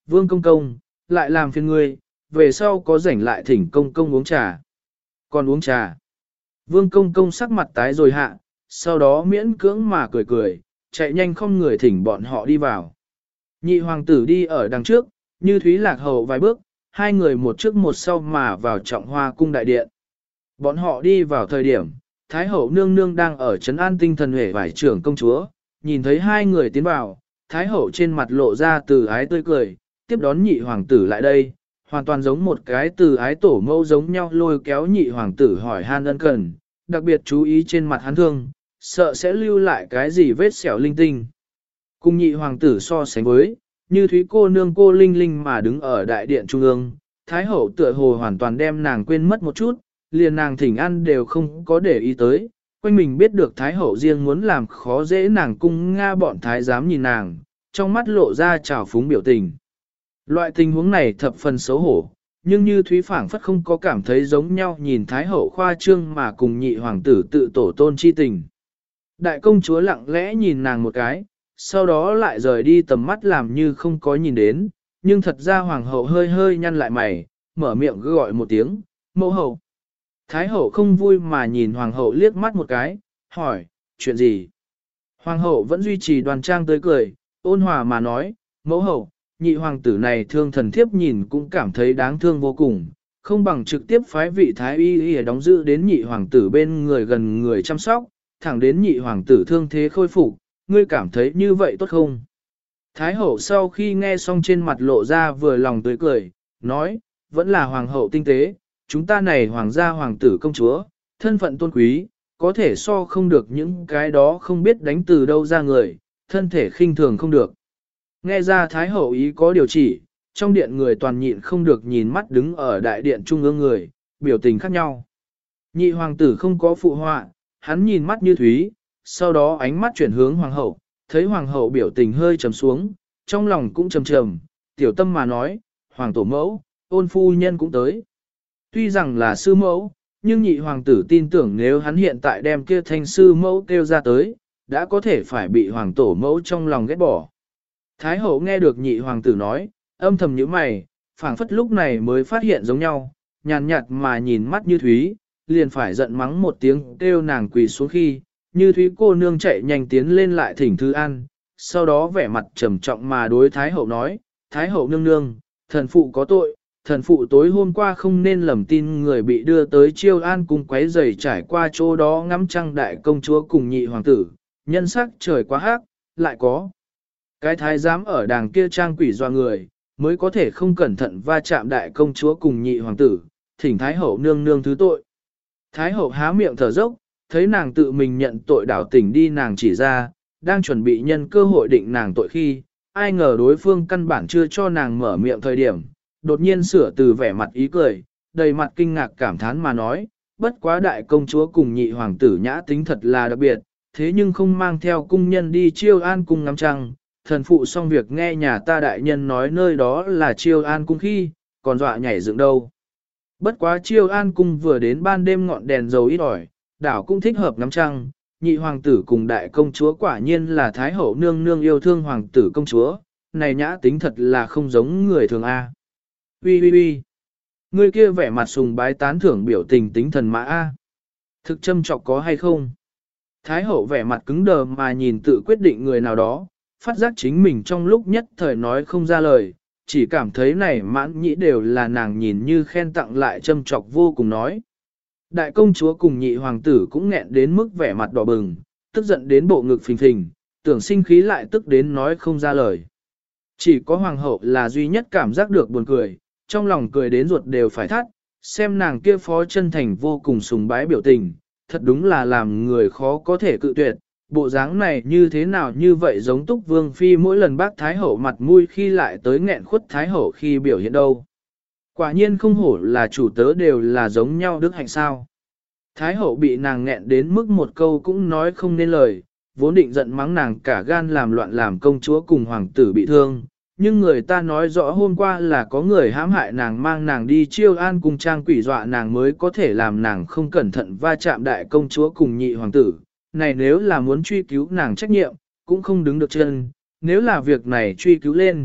Speaker 1: Vương công công, lại làm phiền ngươi, về sau có rảnh lại thỉnh công công uống trà. Còn uống trà. Vương công công sắc mặt tái rồi hạ, sau đó miễn cưỡng mà cười cười, chạy nhanh không người thỉnh bọn họ đi vào. Nhị hoàng tử đi ở đằng trước, Như Thúy lạc hậu vài bước, hai người một trước một sau mà vào trọng hoa cung đại điện. Bọn họ đi vào thời điểm, Thái hậu nương nương đang ở trấn an tinh thần huệ vải trưởng công chúa, nhìn thấy hai người tiến vào, Thái hậu trên mặt lộ ra từ ái tươi cười, tiếp đón nhị hoàng tử lại đây, hoàn toàn giống một cái từ ái tổ mẫu giống nhau lôi kéo nhị hoàng tử hỏi han ân cần, đặc biệt chú ý trên mặt hắn thương, sợ sẽ lưu lại cái gì vết sẹo linh tinh. Cùng nhị hoàng tử so sánh với, Như Thúy cô nương cô linh linh mà đứng ở đại điện trung ương, Thái hậu tựa hồ hoàn toàn đem nàng quên mất một chút, liền nàng thỉnh ăn đều không có để ý tới, quanh mình biết được Thái hậu riêng muốn làm khó dễ nàng cung Nga bọn Thái giám nhìn nàng, trong mắt lộ ra trào phúng biểu tình. Loại tình huống này thập phần xấu hổ, nhưng Như Thúy phảng phất không có cảm thấy giống nhau nhìn Thái hậu khoa trương mà cùng nhị hoàng tử tự tổ tôn chi tình. Đại công chúa lặng lẽ nhìn nàng một cái, sau đó lại rời đi tầm mắt làm như không có nhìn đến, nhưng thật ra hoàng hậu hơi hơi nhăn lại mày, mở miệng gọi một tiếng, mẫu hậu. Thái hậu không vui mà nhìn hoàng hậu liếc mắt một cái, hỏi, chuyện gì? Hoàng hậu vẫn duy trì đoan trang tươi cười, ôn hòa mà nói, mẫu hậu, nhị hoàng tử này thương thần thiếp nhìn cũng cảm thấy đáng thương vô cùng, không bằng trực tiếp phái vị thái y đóng giữ đến nhị hoàng tử bên người gần người chăm sóc, thẳng đến nhị hoàng tử thương thế khôi phục, ngươi cảm thấy như vậy tốt không? Thái hậu sau khi nghe xong trên mặt lộ ra vừa lòng tươi cười, nói, vẫn là hoàng hậu tinh tế, chúng ta này hoàng gia hoàng tử công chúa, thân phận tôn quý, có thể so không được những cái đó không biết đánh từ đâu ra người, thân thể khinh thường không được. Nghe ra Thái hậu ý có điều chỉ, trong điện người toàn nhịn không được nhìn mắt đứng ở đại điện trung ương người, biểu tình khác nhau. Nhị hoàng tử không có phụ họa, hắn nhìn mắt Như Thúy, sau đó ánh mắt chuyển hướng hoàng hậu, thấy hoàng hậu biểu tình hơi trầm xuống, trong lòng cũng trầm trầm, tiểu tâm mà nói, hoàng tổ mẫu, ôn phu nhân cũng tới. Tuy rằng là sư mẫu, nhưng nhị hoàng tử tin tưởng nếu hắn hiện tại đem kia thanh sư mẫu kêu ra tới, đã có thể phải bị hoàng tổ mẫu trong lòng ghét bỏ. Thái hậu nghe được nhị hoàng tử nói, âm thầm nhíu mày, phảng phất lúc này mới phát hiện giống nhau, nhàn nhạt mà nhìn mắt Như Thúy, liền phải giận mắng một tiếng kêu nàng quỳ xuống khi, Như Thúy cô nương chạy nhanh tiến lên lại thỉnh thư ăn, sau đó vẻ mặt trầm trọng mà đối Thái hậu nói, Thái hậu nương nương, thần phụ có tội, thần phụ tối hôm qua không nên lầm tin người bị đưa tới Chiêu An cung quấy rầy trải qua chỗ đó ngắm trăng đại công chúa cùng nhị hoàng tử, nhân sắc trời quá hắc, lại có cái thái giám ở đàng kia trang quỷ doa người, mới có thể không cẩn thận va chạm đại công chúa cùng nhị hoàng tử, thỉnh Thái hậu nương nương thứ tội. Thái hậu há miệng thở dốc, thấy nàng tự mình nhận tội đảo tỉnh đi nàng chỉ ra, đang chuẩn bị nhân cơ hội định nàng tội khi, ai ngờ đối phương căn bản chưa cho nàng mở miệng thời điểm, đột nhiên sửa từ vẻ mặt ý cười, đầy mặt kinh ngạc cảm thán mà nói, bất quá đại công chúa cùng nhị hoàng tử nhã tính thật là đặc biệt, thế nhưng không mang theo cung nhân đi Chiêu An cung ngắm trăng, thần phụ xong việc nghe nhà ta đại nhân nói nơi đó là Chiêu An cung khi, còn dọa nhảy dựng đâu. Bất quá Chiêu An cung vừa đến ban đêm ngọn đèn dầu ít ỏi, đảo cũng thích hợp ngắm trăng, nhị hoàng tử cùng đại công chúa quả nhiên là thái hậu nương nương yêu thương hoàng tử công chúa, này nhã tính thật là không giống người thường a. Ui ui ui, người kia vẻ mặt sùng bái tán thưởng biểu tình tính thần mã a. Thực châm trọc có hay không? Thái hậu vẻ mặt cứng đờ mà nhìn tự quyết định người nào đó, phát giác chính mình trong lúc nhất thời nói không ra lời, chỉ cảm thấy này mãn nhĩ đều là nàng nhìn như khen tặng lại châm trọc vô cùng nói. Đại công chúa cùng nhị hoàng tử cũng nghẹn đến mức vẻ mặt đỏ bừng, tức giận đến bộ ngực phình phình, tưởng sinh khí lại tức đến nói không ra lời. Chỉ có hoàng hậu là duy nhất cảm giác được buồn cười, trong lòng cười đến ruột đều phải thắt, xem nàng kia phó chân thành vô cùng sùng bái biểu tình, thật đúng là làm người khó có thể cự tuyệt. Bộ dáng này như thế nào như vậy giống Túc Vương Phi mỗi lần bác Thái Hậu mặt mũi khi lại tới nghẹn khuất Thái Hậu khi biểu hiện đâu. Quả nhiên không hổ là chủ tớ đều là giống nhau đức hạnh sao. Thái Hậu bị nàng nghẹn đến mức một câu cũng nói không nên lời, vốn định giận mắng nàng cả gan làm loạn làm công chúa cùng hoàng tử bị thương. Nhưng người ta nói rõ hôm qua là có người hãm hại nàng mang nàng đi Chiêu An cung trang quỷ dọa nàng mới có thể làm nàng không cẩn thận va chạm đại công chúa cùng nhị hoàng tử. Này nếu là muốn truy cứu nàng trách nhiệm, cũng không đứng được chân, nếu là việc này truy cứu lên,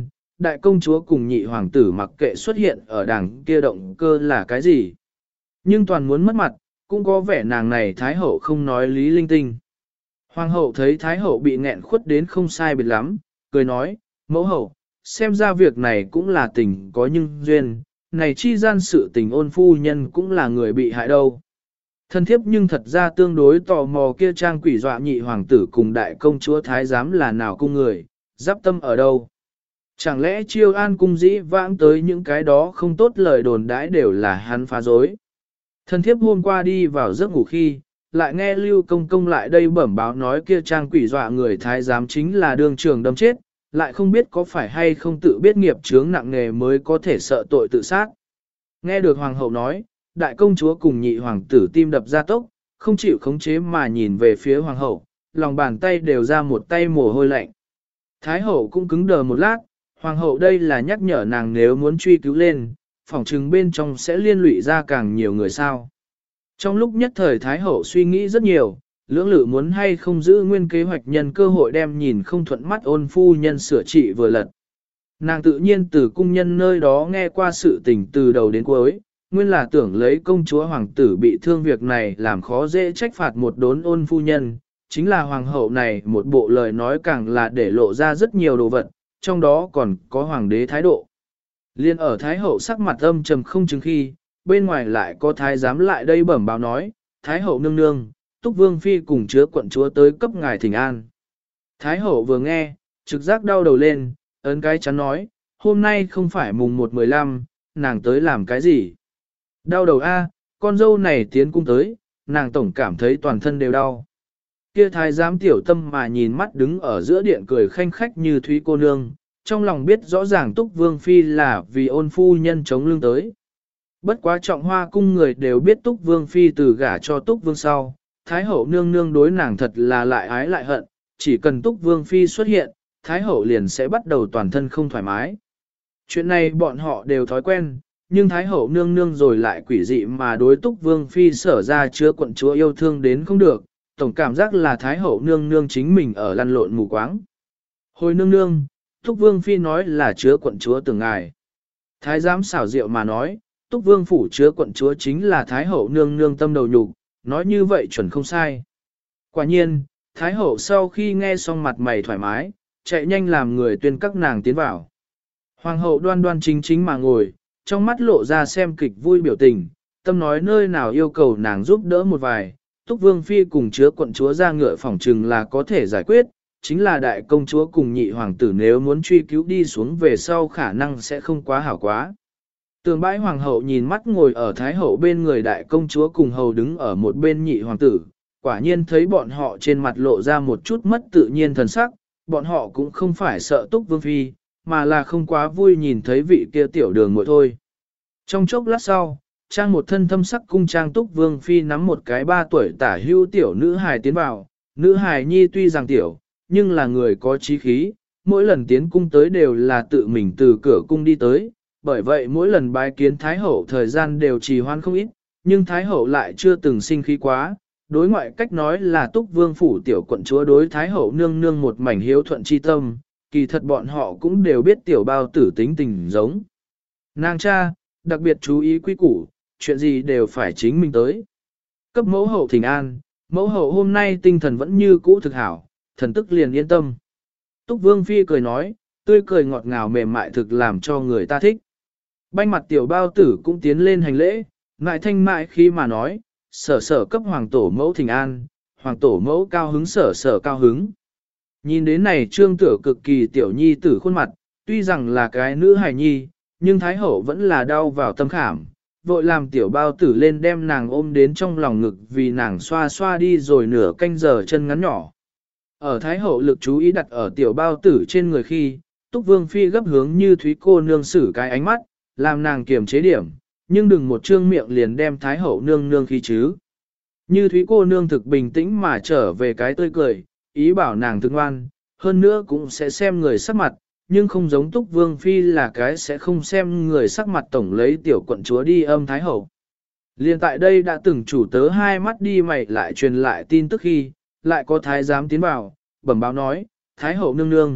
Speaker 1: đại công chúa cùng nhị hoàng tử mặc kệ xuất hiện ở đằng kia động cơ là cái gì. Nhưng toàn muốn mất mặt, cũng có vẻ nàng này Thái Hậu không nói lý linh tinh. Hoàng hậu thấy Thái Hậu bị nghẹn khuất đến không sai biệt lắm, cười nói, mẫu hậu, xem ra việc này cũng là tình có nhưng duyên, này chi gian sự tình ôn phu nhân cũng là người bị hại đâu. Thân thiếp nhưng thật ra tương đối tò mò kia trang quỷ dọa nhị hoàng tử cùng đại công chúa Thái giám là nào cung người, giáp tâm ở đâu. Chẳng lẽ chiêu an cung dĩ vãng tới những cái đó không tốt lời đồn đãi đều là hắn phá dối. Thân thiếp hôm qua đi vào giấc ngủ khi, lại nghe Lưu Công Công lại đây bẩm báo nói kia trang quỷ dọa người Thái giám chính là đương trường đâm chết, lại không biết có phải hay không tự biết nghiệp chướng nặng nề mới có thể sợ tội tự sát. Nghe được hoàng hậu nói, đại công chúa cùng nhị hoàng tử tim đập ra tốc, không chịu khống chế mà nhìn về phía hoàng hậu, lòng bàn tay đều ra một tay mồ hôi lạnh. Thái hậu cũng cứng đờ một lát, hoàng hậu đây là nhắc nhở nàng nếu muốn truy cứu lên, phỏng chừng bên trong sẽ liên lụy ra càng nhiều người sao. Trong lúc nhất thời Thái hậu suy nghĩ rất nhiều, lưỡng lự muốn hay không giữ nguyên kế hoạch nhân cơ hội đem nhìn không thuận mắt ôn phu nhân sửa trị vừa lật. Nàng tự nhiên từ cung nhân nơi đó nghe qua sự tình từ đầu đến cuối, nguyên là tưởng lấy công chúa hoàng tử bị thương việc này làm khó dễ trách phạt một đốn ôn phu nhân, chính là hoàng hậu này một bộ lời nói càng là để lộ ra rất nhiều đồ vật, trong đó còn có hoàng đế thái độ. Liên ở thái hậu sắc mặt âm trầm không chứng khi, bên ngoài lại có thái giám lại đây bẩm báo nói, thái hậu nương nương, Túc Vương Phi cùng chứa quận chúa tới cấp ngài thỉnh an. Thái hậu vừa nghe, trực giác đau đầu lên, ấn cái chắn nói, hôm nay không phải mùng 1/15, nàng tới làm cái gì? Đau đầu a, con dâu này tiến cung tới, nàng tổng cảm thấy toàn thân đều đau. Kia thái giám tiểu tâm mà nhìn mắt đứng ở giữa điện cười khanh khách như thúy cô nương, trong lòng biết rõ ràng Túc Vương Phi là vì ôn phu nhân chống lưng tới. Bất quá trọng hoa cung người đều biết Túc Vương Phi từ gả cho Túc Vương sau, Thái hậu nương nương đối nàng thật là lại ái lại hận, chỉ cần Túc Vương Phi xuất hiện, Thái hậu liền sẽ bắt đầu toàn thân không thoải mái. Chuyện này bọn họ đều thói quen, nhưng Thái hậu nương nương rồi lại quỷ dị mà đối Túc Vương Phi sở ra chứa quận chúa yêu thương đến không được, tổng cảm giác là Thái hậu nương nương chính mình ở lăn lộn mù quáng. Hồi nương nương, Túc Vương Phi nói là chứa quận chúa tưởng ngài. Thái giám xảo diệu mà nói, Túc Vương phủ chứa quận chúa chính là Thái hậu nương nương tâm đầu nhục, nói như vậy chuẩn không sai. Quả nhiên, Thái hậu sau khi nghe xong mặt mày thoải mái, chạy nhanh làm người tuyên các nàng tiến vào. Hoàng hậu đoan đoan chính chính mà ngồi, trong mắt lộ ra xem kịch vui biểu tình, tâm nói nơi nào yêu cầu nàng giúp đỡ một vài. Túc Vương Phi cùng chứa quận chúa ra ngựa phỏng trừng là có thể giải quyết, chính là đại công chúa cùng nhị hoàng tử nếu muốn truy cứu đi xuống về sau khả năng sẽ không quá hảo quá. Tường bãi hoàng hậu nhìn mắt ngồi ở thái hậu bên người đại công chúa cùng hầu đứng ở một bên nhị hoàng tử, quả nhiên thấy bọn họ trên mặt lộ ra một chút mất tự nhiên thần sắc, bọn họ cũng không phải sợ Túc Vương Phi, mà là không quá vui nhìn thấy vị kia tiểu đường muội thôi. Trong chốc lát sau, trang một thân thâm sắc cung trang Túc Vương Phi nắm một cái 3 tuổi tả hưu tiểu nữ hài tiến vào, nữ hài nhi tuy rằng tiểu, nhưng là người có trí khí, mỗi lần tiến cung tới đều là tự mình từ cửa cung đi tới, bởi vậy mỗi lần bái kiến Thái Hậu thời gian đều trì hoãn không ít, nhưng Thái Hậu lại chưa từng sinh khí quá, đối ngoại cách nói là Túc Vương phủ tiểu quận chúa đối Thái Hậu nương nương một mảnh hiếu thuận chi tâm, kỳ thật bọn họ cũng đều biết tiểu bao tử tính tình giống. Nàng cha, đặc biệt chú ý quý củ, chuyện gì đều phải chính mình tới. Cấp mẫu hậu thỉnh an, mẫu hậu hôm nay tinh thần vẫn như cũ thực hảo, thần tức liền yên tâm. Túc Vương Phi cười nói, tươi cười ngọt ngào mềm mại thực làm cho người ta thích. Banh mặt tiểu bao tử cũng tiến lên hành lễ, ngại thanh mại khi mà nói, sở sở cấp hoàng tổ mẫu thỉnh an, hoàng tổ mẫu cao hứng sở sở cao hứng. Nhìn đến này trương tử cực kỳ tiểu nhi tử khuôn mặt, tuy rằng là cái nữ hài nhi, nhưng thái hậu vẫn là đau vào tâm khảm, vội làm tiểu bao tử lên đem nàng ôm đến trong lòng ngực vì nàng xoa xoa đi rồi nửa canh giờ chân ngắn nhỏ. Ở thái hậu lực chú ý đặt ở tiểu bao tử trên người khi, Túc Vương Phi gấp hướng như thúy cô nương xử cái ánh mắt, làm nàng kiềm chế điểm, nhưng đừng một trương miệng liền đem thái hậu nương nương khí chứ. Như thúy cô nương thực bình tĩnh mà trở về cái tươi cười, ý bảo nàng thương ngoan, hơn nữa cũng sẽ xem người sắc mặt, nhưng không giống Túc Vương Phi là cái sẽ không xem người sắc mặt tổng lấy tiểu quận chúa đi âm thái hậu. Liên tại đây đã từng chủ tớ hai mắt đi mày lại truyền lại tin tức khi, lại có thái giám tiến vào, bẩm báo nói, thái hậu nương nương,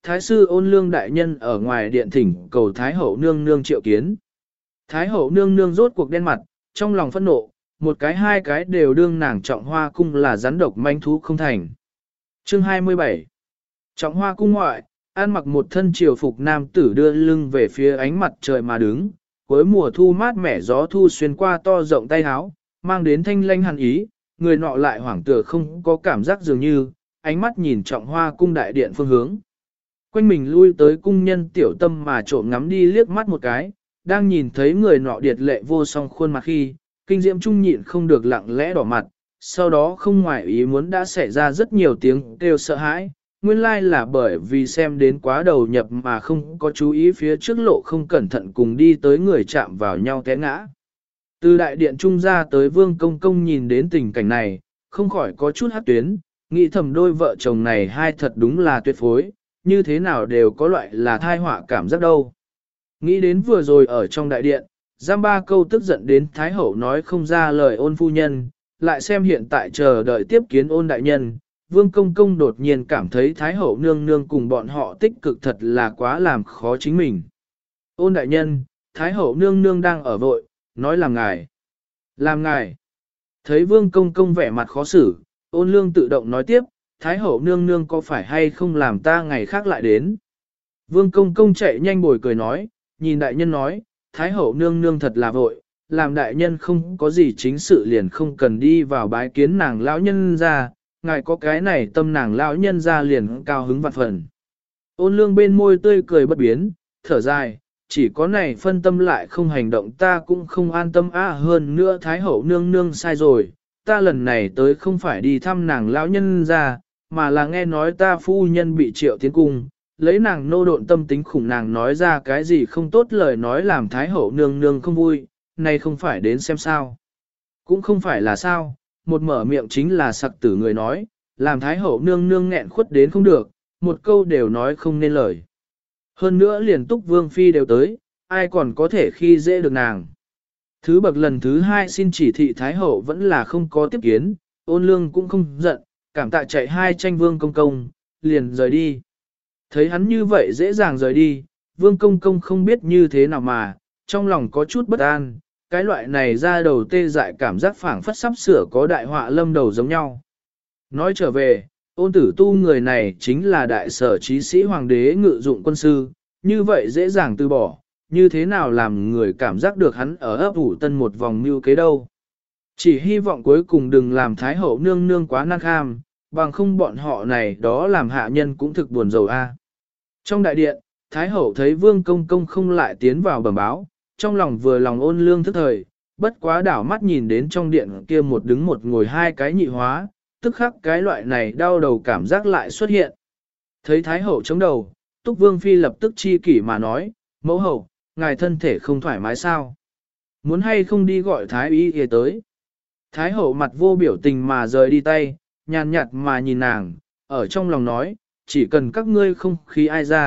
Speaker 1: Thái sư Ôn Lương đại nhân ở ngoài điện thỉnh cầu Thái hậu nương nương triệu kiến. Thái hậu nương nương rốt cuộc đen mặt, trong lòng phẫn nộ, một cái hai cái đều đương nàng Trọng Hoa cung là rắn độc manh thú không thành. Chương 27 Trọng Hoa cung ngoại, an mặc một thân triều phục nam tử đưa lưng về phía ánh mặt trời mà đứng, cuối mùa thu mát mẻ gió thu xuyên qua to rộng tay áo, mang đến thanh lanh hàn ý, người nọ lại hoảng tựa không có cảm giác dường như, ánh mắt nhìn Trọng Hoa cung đại điện phương hướng. Quanh mình lui tới cung nhân tiểu tâm mà trộm ngắm đi liếc mắt một cái, đang nhìn thấy người nọ điệt lệ vô song khuôn mặt khi, kinh diễm trung nhịn không được lặng lẽ đỏ mặt, sau đó không ngoài ý muốn đã xảy ra rất nhiều tiếng kêu sợ hãi, nguyên lai là bởi vì xem đến quá đầu nhập mà không có chú ý phía trước lộ không cẩn thận cùng đi tới người chạm vào nhau té ngã. Từ đại điện trung ra tới Vương Công Công nhìn đến tình cảnh này, không khỏi có chút hát tuyến, nghĩ thầm đôi vợ chồng này hai thật đúng là tuyệt phối, như thế nào đều có loại là thai họa cảm giác đâu. Nghĩ đến vừa rồi ở trong đại điện, giam ba câu tức giận đến Thái Hậu nói không ra lời Ôn phu nhân, lại xem hiện tại chờ đợi tiếp kiến Ôn đại nhân, Vương Công Công đột nhiên cảm thấy Thái Hậu nương nương cùng bọn họ tích cực thật là quá làm khó chính mình. Ôn đại nhân, Thái Hậu nương nương đang ở vội, nói làm ngài. Làm ngài. Thấy Vương Công Công vẻ mặt khó xử, Ôn lương tự động nói tiếp, Thái Hậu nương nương có phải hay không làm ta ngày khác lại đến. Vương Công Công chạy nhanh bồi cười nói, nhìn đại nhân nói, Thái Hậu nương nương thật là vội, làm đại nhân không có gì chính sự liền không cần đi vào bái kiến nàng lão nhân ra, ngài có cái này tâm nàng lão nhân ra liền cao hứng vạn phần. Ôn lương bên môi tươi cười bất biến, thở dài, chỉ có này phân tâm lại không hành động ta cũng không an tâm hơn nữa Thái Hậu nương nương sai rồi, ta lần này tới không phải đi thăm nàng lão nhân ra, mà là nghe nói ta phu nhân bị triệu tiến cung, lấy nàng nô độn tâm tính khủng nàng nói ra cái gì không tốt lời nói làm Thái Hậu nương nương không vui, này không phải đến xem sao. Cũng không phải là sao, một mở miệng chính là sặc tử người nói, làm Thái Hậu nương nương nghẹn khuất đến không được, một câu đều nói không nên lời. Hơn nữa liền túc vương phi đều tới, ai còn có thể khi dễ được nàng. Thứ bậc lần thứ hai xin chỉ thị Thái Hậu vẫn là không có tiếp kiến, Ôn lương cũng không giận, cảm tạ chạy hai tranh Vương Công Công, liền rời đi. Thấy hắn như vậy dễ dàng rời đi, Vương Công Công không biết như thế nào mà, trong lòng có chút bất an, cái loại này ra đầu tê dại cảm giác phảng phất sắp sửa có đại họa lâm đầu giống nhau. Nói trở về, Ôn tử tu người này chính là đại sở trí sĩ hoàng đế ngự dụng quân sư, như vậy dễ dàng từ bỏ, như thế nào làm người cảm giác được hắn ở ấp ủ tân một vòng mưu kế đâu. Chỉ hy vọng cuối cùng đừng làm Thái Hậu nương nương quá năng kham, bằng không bọn họ này đó làm hạ nhân cũng thực buồn rầu a. Trong đại điện, Thái Hậu thấy Vương Công Công không lại tiến vào bẩm báo, trong lòng vừa lòng Ôn lương thức thời, bất quá đảo mắt nhìn đến trong điện kia một đứng một ngồi hai cái nhị hóa, tức khắc cái loại này đau đầu cảm giác lại xuất hiện. Thấy Thái Hậu chống đầu, Túc Vương Phi lập tức chi kỷ mà nói, mẫu hậu, ngài thân thể không thoải mái sao? Muốn hay không đi gọi Thái y y tới? Thái Hậu mặt vô biểu tình mà rời đi tay, nhàn nhạt mà nhìn nàng, ở trong lòng nói, chỉ cần các ngươi không khí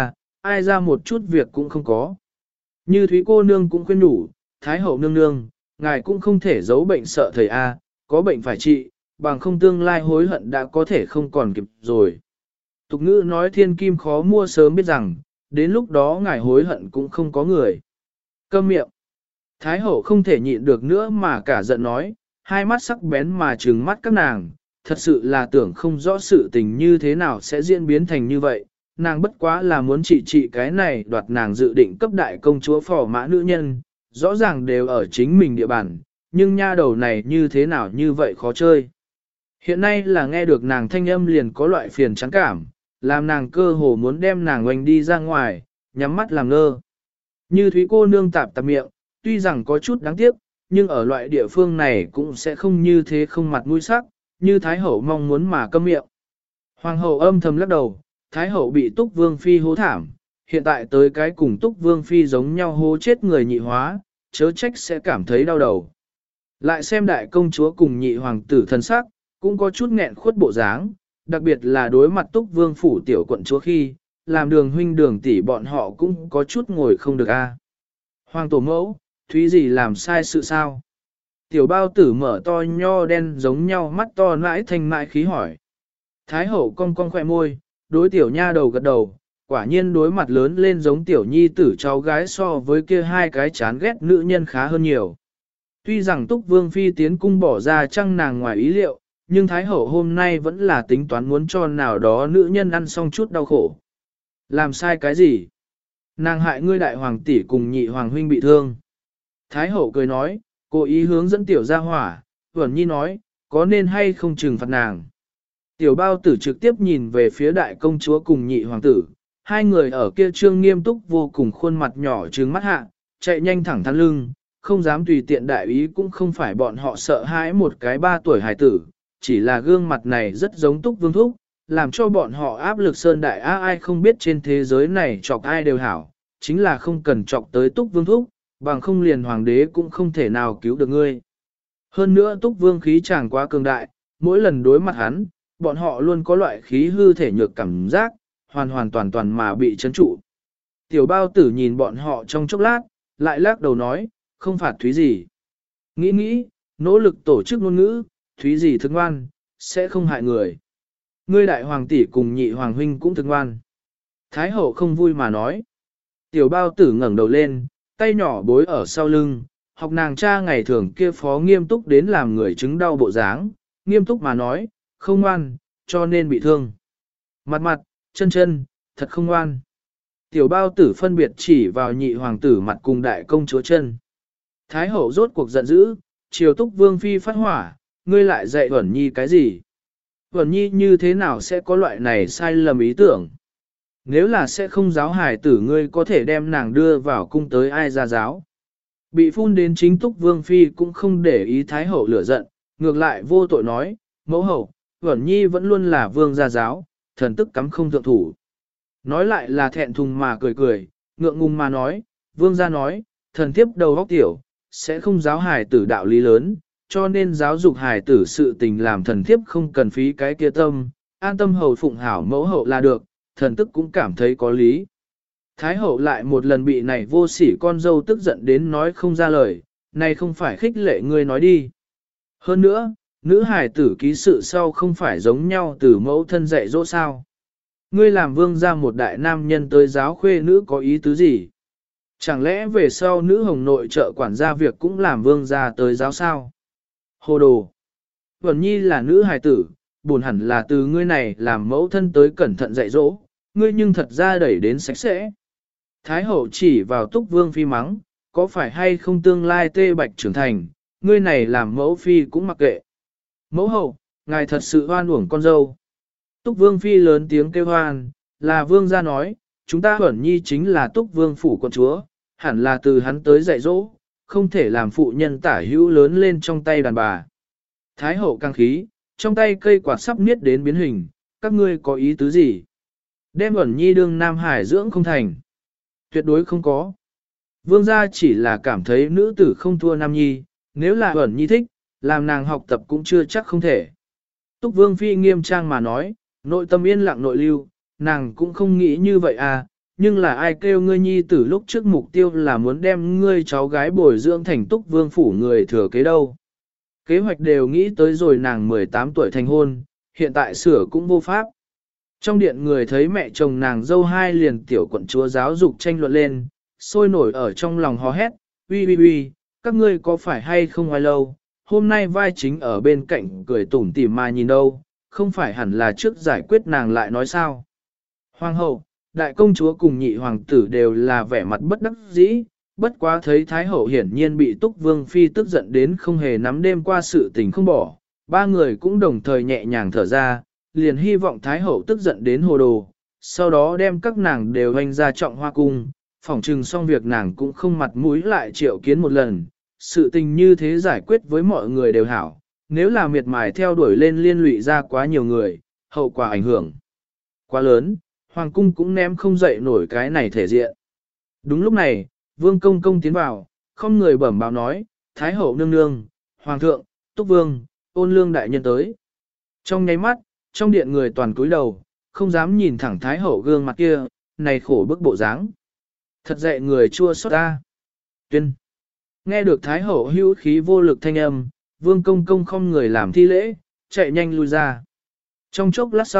Speaker 1: ai ra một chút việc cũng không có. Như Thúy cô nương cũng khuyên đủ, Thái Hậu nương nương, ngài cũng không thể giấu bệnh sợ thầy A, có bệnh phải trị, bằng không tương lai hối hận đã có thể không còn kịp rồi. Tục ngữ nói thiên kim khó mua sớm biết rằng, đến lúc đó ngài hối hận cũng không có người. Câm miệng. Thái Hậu không thể nhịn được nữa mà cả giận nói, hai mắt sắc bén mà trừng mắt các nàng, thật sự là tưởng không rõ sự tình như thế nào sẽ diễn biến thành như vậy. Nàng bất quá là muốn trị cái này đoạt nàng dự định cấp đại công chúa phò mã nữ nhân, rõ ràng đều ở chính mình địa bàn, nhưng nha đầu này như thế nào như vậy khó chơi. Hiện nay là nghe được nàng thanh âm liền có loại phiền chán cảm, làm nàng cơ hồ muốn đem nàng oanh đi ra ngoài, nhắm mắt làm ngơ. Như Thúy cô nương tạp miệng, tuy rằng có chút đáng tiếc, nhưng ở loại địa phương này cũng sẽ không như thế không mặt mũi sắc, như Thái Hậu mong muốn mà câm miệng. Hoàng hậu âm thầm lắc đầu, Thái Hậu bị Túc Vương Phi hố thảm, hiện tại tới cái cùng Túc Vương Phi giống nhau hố chết người nhị hóa, chớ trách sẽ cảm thấy đau đầu. Lại xem đại công chúa cùng nhị hoàng tử thân sắc, cũng có chút nghẹn khuất bộ dáng, đặc biệt là đối mặt Túc Vương phủ tiểu quận chúa khi, làm đường huynh đường tỷ bọn họ cũng có chút ngồi không được a. Hoàng tổ mẫu, Thúy gì làm sai sự sao? Tiểu bao tử mở to nho đen giống nhau mắt to nãi thanh mãi khí hỏi. Thái hậu cong cong khỏe môi, đối tiểu nha đầu gật đầu, Quả nhiên đối mặt lớn lên giống tiểu nhi tử cháu gái so với kia hai cái chán ghét nữ nhân khá hơn nhiều. Tuy rằng Túc Vương Phi tiến cung bỏ ra trăng nàng ngoài ý liệu, nhưng Thái Hậu hôm nay vẫn là tính toán muốn cho nào đó nữ nhân ăn xong chút đau khổ. Làm sai cái gì? Nàng hại ngươi đại hoàng tỷ cùng nhị hoàng huynh bị thương. Thái Hậu cười nói, cố ý hướng dẫn tiểu gia hỏa, Vẩn Nhi nói, có nên hay không trừng phạt nàng. Tiểu bao tử trực tiếp nhìn về phía đại công chúa cùng nhị hoàng tử, hai người ở kia trương nghiêm túc vô cùng khuôn mặt nhỏ trừng mắt hạ, chạy nhanh thẳng thắn lưng, không dám tùy tiện đại ý cũng không phải bọn họ sợ hãi một cái 3 tuổi hài tử, chỉ là gương mặt này rất giống Túc Vương Thúc, làm cho bọn họ áp lực sơn đại ai không biết trên thế giới này chọc ai đều hảo, chính là không cần chọc tới Túc Vương Thúc, bằng không liền hoàng đế cũng không thể nào cứu được ngươi. Hơn nữa Túc Vương khí chàng quá cường đại, mỗi lần đối mặt hắn, bọn họ luôn có loại khí hư thể nhược cảm giác, hoàn toàn mà bị chấn trụ. Tiểu bao tử nhìn bọn họ trong chốc lát, lại lắc đầu nói, không phạt Thúy gì. Nghĩ, nỗ lực tổ chức ngôn ngữ, Thúy gì thức ngoan, sẽ không hại người. Ngươi đại hoàng tỷ cùng nhị hoàng huynh cũng thức ngoan. Thái hậu không vui mà nói. Tiểu bao tử ngẩng đầu lên, tay nhỏ bối ở sau lưng, học nàng cha ngày thường kia phó nghiêm túc đến làm người chứng đau bộ dáng, nghiêm túc mà nói, không ngoan, cho nên bị thương. Mặt, chân, thật không ngoan. Tiểu bao tử phân biệt chỉ vào nhị hoàng tử mặt cùng đại công chúa chân. Thái hậu rốt cuộc giận dữ, triều Túc Vương Phi phát hỏa, ngươi lại dạy Vẩn Nhi cái gì? Vẩn Nhi như thế nào sẽ có loại này sai lầm ý tưởng? Nếu là sẽ không giáo hài tử ngươi có thể đem nàng đưa vào cung tới ai ra giáo? Bị phun đến chính Túc Vương Phi cũng không để ý Thái hậu lửa giận, ngược lại vô tội nói, mẫu hậu, Vẩn Nhi vẫn luôn là vương gia giáo, thần tức cắm không thượng thủ. Nói lại là thẹn thùng mà cười, ngượng ngùng mà nói, vương gia nói, thần thiếp đầu óc tiểu, sẽ không giáo hài tử đạo lý lớn, cho nên giáo dục hài tử sự tình làm thần thiếp không cần phí cái kia tâm, an tâm hầu phụng hảo mẫu hậu là được, thần tức cũng cảm thấy có lý. Thái hậu lại một lần bị này vô sỉ con dâu tức giận đến nói không ra lời, này không phải khích lệ ngươi nói đi. Hơn nữa, nữ hài tử ký sự sau không phải giống nhau từ mẫu thân dạy dỗ sao. Ngươi làm vương gia một đại nam nhân tới giáo khuê nữ có ý tứ gì? Chẳng lẽ về sau nữ hồng nội trợ quản gia việc cũng làm vương gia tới giáo sao? Hồ đồ! Vẩn Nhi là nữ hài tử, buồn hẳn là từ ngươi này làm mẫu thân tới cẩn thận dạy dỗ, ngươi nhưng thật ra đẩy đến sạch sẽ. Thái hậu chỉ vào Túc Vương Phi mắng, có phải hay không tương lai tê bạch trưởng thành, ngươi này làm mẫu phi cũng mặc kệ. Mẫu hậu, ngài thật sự oan uổng con dâu. Túc Vương Phi lớn tiếng kêu hoan, là vương gia nói, chúng ta Vẩn Nhi chính là Túc Vương phủ con chúa, hẳn là từ hắn tới dạy dỗ, không thể làm phụ nhân tả hữu lớn lên trong tay đàn bà. Thái hậu căng khí, trong tay cây quạt sắp niết đến biến hình, các ngươi có ý tứ gì? Đem Vẩn Nhi đương Nam Hải dưỡng không thành. Tuyệt đối không có. Vương gia chỉ là cảm thấy nữ tử không thua Nam Nhi, nếu là Vẩn Nhi thích, làm nàng học tập cũng chưa chắc không thể. Túc Vương Phi nghiêm trang mà nói, nội tâm yên lặng nội lưu, nàng cũng không nghĩ như vậy à, nhưng là ai kêu ngươi nhi tử lúc trước mục tiêu là muốn đem ngươi cháu gái bồi dưỡng thành Túc Vương phủ người thừa kế đâu. Kế hoạch đều nghĩ tới rồi nàng 18 tuổi thành hôn, hiện tại sửa cũng vô pháp. Trong điện người thấy mẹ chồng nàng dâu hai liền tiểu quận chúa giáo dục tranh luận lên, sôi nổi ở trong lòng hò hét, uy, các ngươi có phải hay không ai lâu, hôm nay vai chính ở bên cạnh cười tủm tỉm mà nhìn đâu, không phải hẳn là trước giải quyết nàng lại nói sao. Hoàng hậu, đại công chúa cùng nhị hoàng tử đều là vẻ mặt bất đắc dĩ, bất quá thấy Thái hậu hiển nhiên bị Túc Vương Phi tức giận đến không hề nắm đêm qua sự tình không bỏ, ba người cũng đồng thời nhẹ nhàng thở ra, liền hy vọng Thái hậu tức giận đến hồ đồ, sau đó đem các nàng đều hành ra trọng hoa cung, phỏng trừng xong việc nàng cũng không mặt mũi lại triệu kiến một lần, sự tình như thế giải quyết với mọi người đều hảo, nếu là miệt mài theo đuổi lên liên lụy ra quá nhiều người, hậu quả ảnh hưởng quá lớn, hoàng cung cũng ném không dậy nổi cái này thể diện. Đúng lúc này, Vương Công Công tiến vào, không người bẩm báo nói, Thái hậu nương nương, Hoàng thượng, Túc Vương, Ôn Lương đại nhân tới. Trong nháy mắt, trong điện người toàn cúi đầu, không dám nhìn thẳng Thái hậu gương mặt kia, này khổ bức bộ dáng. Thật dạy người chua xót ta. Tuyên. Nghe được Thái hậu hữu khí vô lực thanh âm, Vương Công Công không người làm thi lễ, chạy nhanh lui ra. Trong chốc lát sau,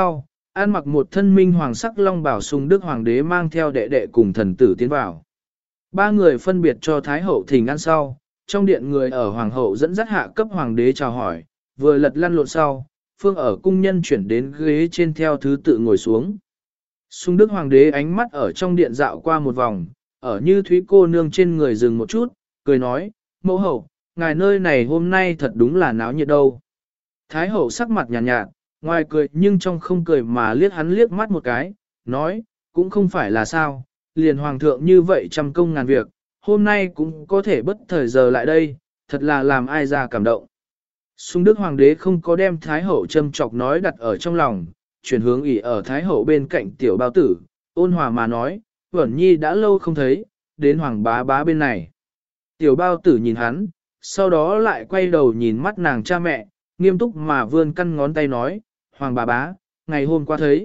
Speaker 1: An mặc một thân minh hoàng sắc long bảo sung đức hoàng đế mang theo đệ đệ cùng thần tử tiến vào. Ba người phân biệt cho Thái hậu thỉnh ăn sau, trong điện người ở hoàng hậu dẫn dắt hạ cấp hoàng đế chào hỏi, vừa lật lăn lộn sau, phương ở cung nhân chuyển đến ghế trên theo thứ tự ngồi xuống. Sung đức hoàng đế ánh mắt ở trong điện dạo qua một vòng, ở như thúy cô nương trên người dừng một chút, cười nói, mẫu hậu, ngài nơi này hôm nay thật đúng là náo nhiệt đâu. Thái hậu sắc mặt nhàn nhạt, ngoài cười nhưng trong không cười mà liếc hắn liếc mắt một cái, nói, cũng không phải là sao, liền hoàng thượng như vậy trăm công ngàn việc, hôm nay cũng có thể bất thời giờ lại đây, thật là làm ai ra cảm động. Sung đức hoàng đế không có đem Thái hậu châm chọc nói đặt ở trong lòng, chuyển hướng ỉ ở Thái hậu bên cạnh tiểu bao tử, ôn hòa mà nói, Vẩn Nhi đã lâu không thấy, đến hoàng bá bá bên này. Tiểu bao tử nhìn hắn, sau đó lại quay đầu nhìn mắt nàng cha mẹ, nghiêm túc mà vươn căn ngón tay nói, hoàng bá bá, ngày hôm qua thấy.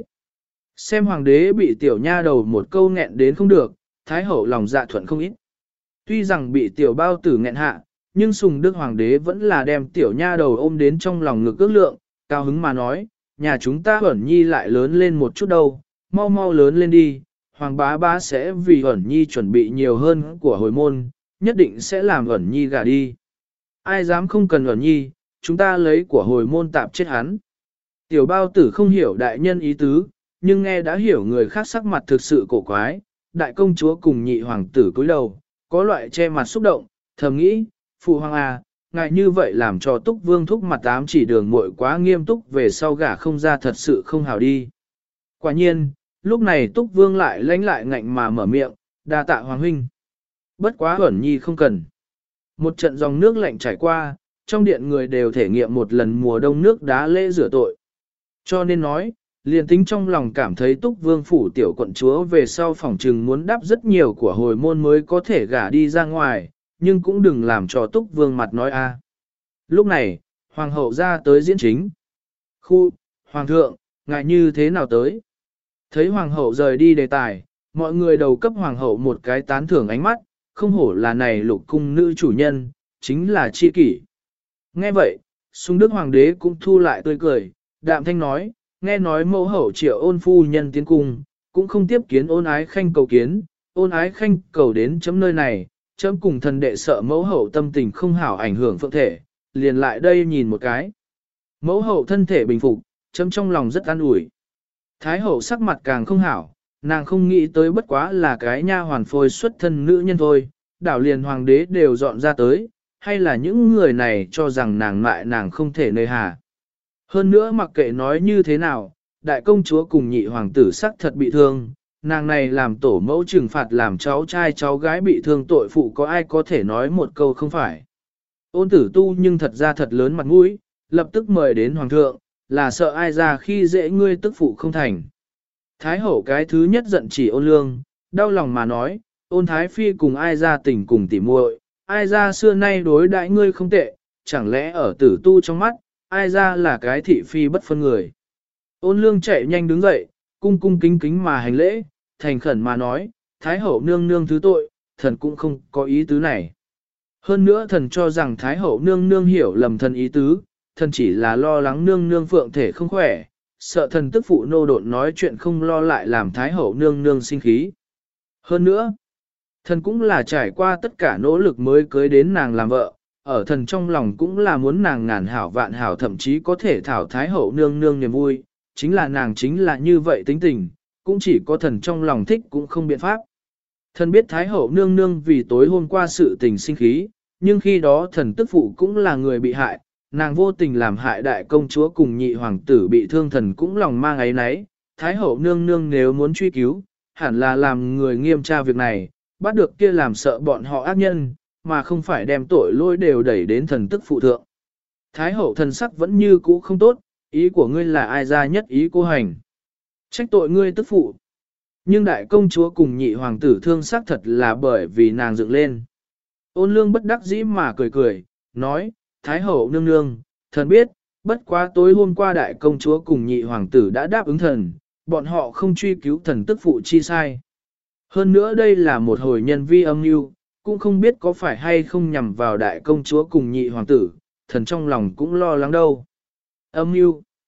Speaker 1: Xem hoàng đế bị tiểu nha đầu một câu nghẹn đến không được, Thái hậu lòng dạ thuận không ít. Tuy rằng bị tiểu bao tử nghẹn hạ, nhưng sùng đức hoàng đế vẫn là đem tiểu nha đầu ôm đến trong lòng ngực ước lượng, cao hứng mà nói, nhà chúng ta Vẩn Nhi lại lớn lên một chút đâu, mau mau lớn lên đi, hoàng bá bá sẽ vì Vẩn Nhi chuẩn bị nhiều hơn của hồi môn, nhất định sẽ làm Vẩn Nhi gả đi. Ai dám không cần Vẩn Nhi, chúng ta lấy của hồi môn tạp chết hắn. Tiểu bao tử không hiểu đại nhân ý tứ, nhưng nghe đã hiểu người khác sắc mặt thực sự cổ quái, đại công chúa cùng nhị hoàng tử cúi đầu, có loại che mặt xúc động, thầm nghĩ, phụ hoàng à, ngài như vậy làm cho túc vương thúc mặt tám chỉ đường muội quá nghiêm túc về sau gả không ra thật sự không hào đi. Quả nhiên, lúc này túc vương lại lánh lại ngạnh mà mở miệng, đa tạ hoàng huynh. Bất quá Vẩn Nhi không cần. Một trận dòng nước lạnh chảy qua, trong điện người đều thể nghiệm một lần mùa đông nước đá lễ rửa tội. Cho nên nói, liền tính trong lòng cảm thấy túc vương phủ tiểu quận chúa về sau phòng trừng muốn đáp rất nhiều của hồi môn mới có thể gả đi ra ngoài, nhưng cũng đừng làm cho túc vương mặt nói a. Lúc này, hoàng hậu ra tới diễn chính. Khu, hoàng thượng, ngại như thế nào tới? Thấy hoàng hậu rời đi đề tài, mọi người đầu cấp hoàng hậu một cái tán thưởng ánh mắt, không hổ là này lục cung nữ chủ nhân, chính là chi kỷ. Nghe vậy, Sung đức hoàng đế cũng thu lại tươi cười, đạm thanh nói, nghe nói mẫu hậu triệu ôn phu nhân tiến cung, cũng không tiếp kiến ôn ái khanh cầu kiến, ôn ái khanh cầu đến chấm nơi này, chấm cùng thần đệ sợ mẫu hậu tâm tình không hảo ảnh hưởng phượng thể, liền lại đây nhìn một cái. Mẫu hậu thân thể bình phục, chấm trong lòng rất an ủi. Thái hậu sắc mặt càng không hảo, nàng không nghĩ tới bất quá là cái nha hoàn phôi xuất thân nữ nhân thôi, đảo liền hoàng đế đều dọn ra tới, hay là những người này cho rằng nàng lại nàng không thể nơi hà. Hơn nữa mặc kệ nói như thế nào, đại công chúa cùng nhị hoàng tử sắc thật bị thương, nàng này làm tổ mẫu trừng phạt làm cháu trai cháu gái bị thương tội phụ có ai có thể nói một câu không phải. Ôn tử tu nhưng thật ra thật lớn mặt mũi, lập tức mời đến hoàng thượng, là sợ ai ra khi dễ ngươi tức phụ không thành. Thái hậu cái thứ nhất giận chỉ ôn lương, đau lòng mà nói, ôn thái phi cùng ai ra tình cùng tỉ muội, ai ra xưa nay đối đãi ngươi không tệ, chẳng lẽ ở tử tu trong mắt, ai ra là cái thị phi bất phân người. Ôn lương chạy nhanh đứng dậy, cung cung kính kính mà hành lễ, thành khẩn mà nói, Thái hậu nương nương thứ tội, thần cũng không có ý tứ này. Hơn nữa thần cho rằng Thái hậu nương nương hiểu lầm thần ý tứ, thần chỉ là lo lắng nương nương phượng thể không khỏe, sợ thần tức phụ nô độn nói chuyện không lo lại làm Thái hậu nương nương sinh khí. Hơn nữa, thần cũng là trải qua tất cả nỗ lực mới cưới đến nàng làm vợ, ở thần trong lòng cũng là muốn nàng ngàn hảo vạn hảo thậm chí có thể thảo Thái hậu nương nương niềm vui, chính là nàng chính là như vậy tính tình, cũng chỉ có thần trong lòng thích cũng không biện pháp. Thần biết Thái hậu nương nương vì tối hôm qua sự tình sinh khí, nhưng khi đó thần tức phụ cũng là người bị hại, nàng vô tình làm hại đại công chúa cùng nhị hoàng tử bị thương, thần cũng lòng mang ấy nấy. Thái hậu nương nương nếu muốn truy cứu, hẳn là làm người nghiêm tra việc này, bắt được kia làm sợ bọn họ ác nhân, mà không phải đem tội lỗi đều đẩy đến thần tức phụ thượng. Thái hậu thần sắc vẫn như cũ không tốt, ý của ngươi là ai ra nhất ý cô hành. Trách tội ngươi tức phụ. Nhưng đại công chúa cùng nhị hoàng tử thương sắc thật là bởi vì nàng dựng lên. Ôn lương bất đắc dĩ mà cười cười, nói, Thái hậu nương nương, thần biết, bất quá tối hôm qua đại công chúa cùng nhị hoàng tử đã đáp ứng thần, bọn họ không truy cứu thần tức phụ chi sai. Hơn nữa đây là một hồi nhân vi âm mưu, cũng không biết có phải hay không nhằm vào đại công chúa cùng nhị hoàng tử, thần trong lòng cũng lo lắng đâu. Âm mưu.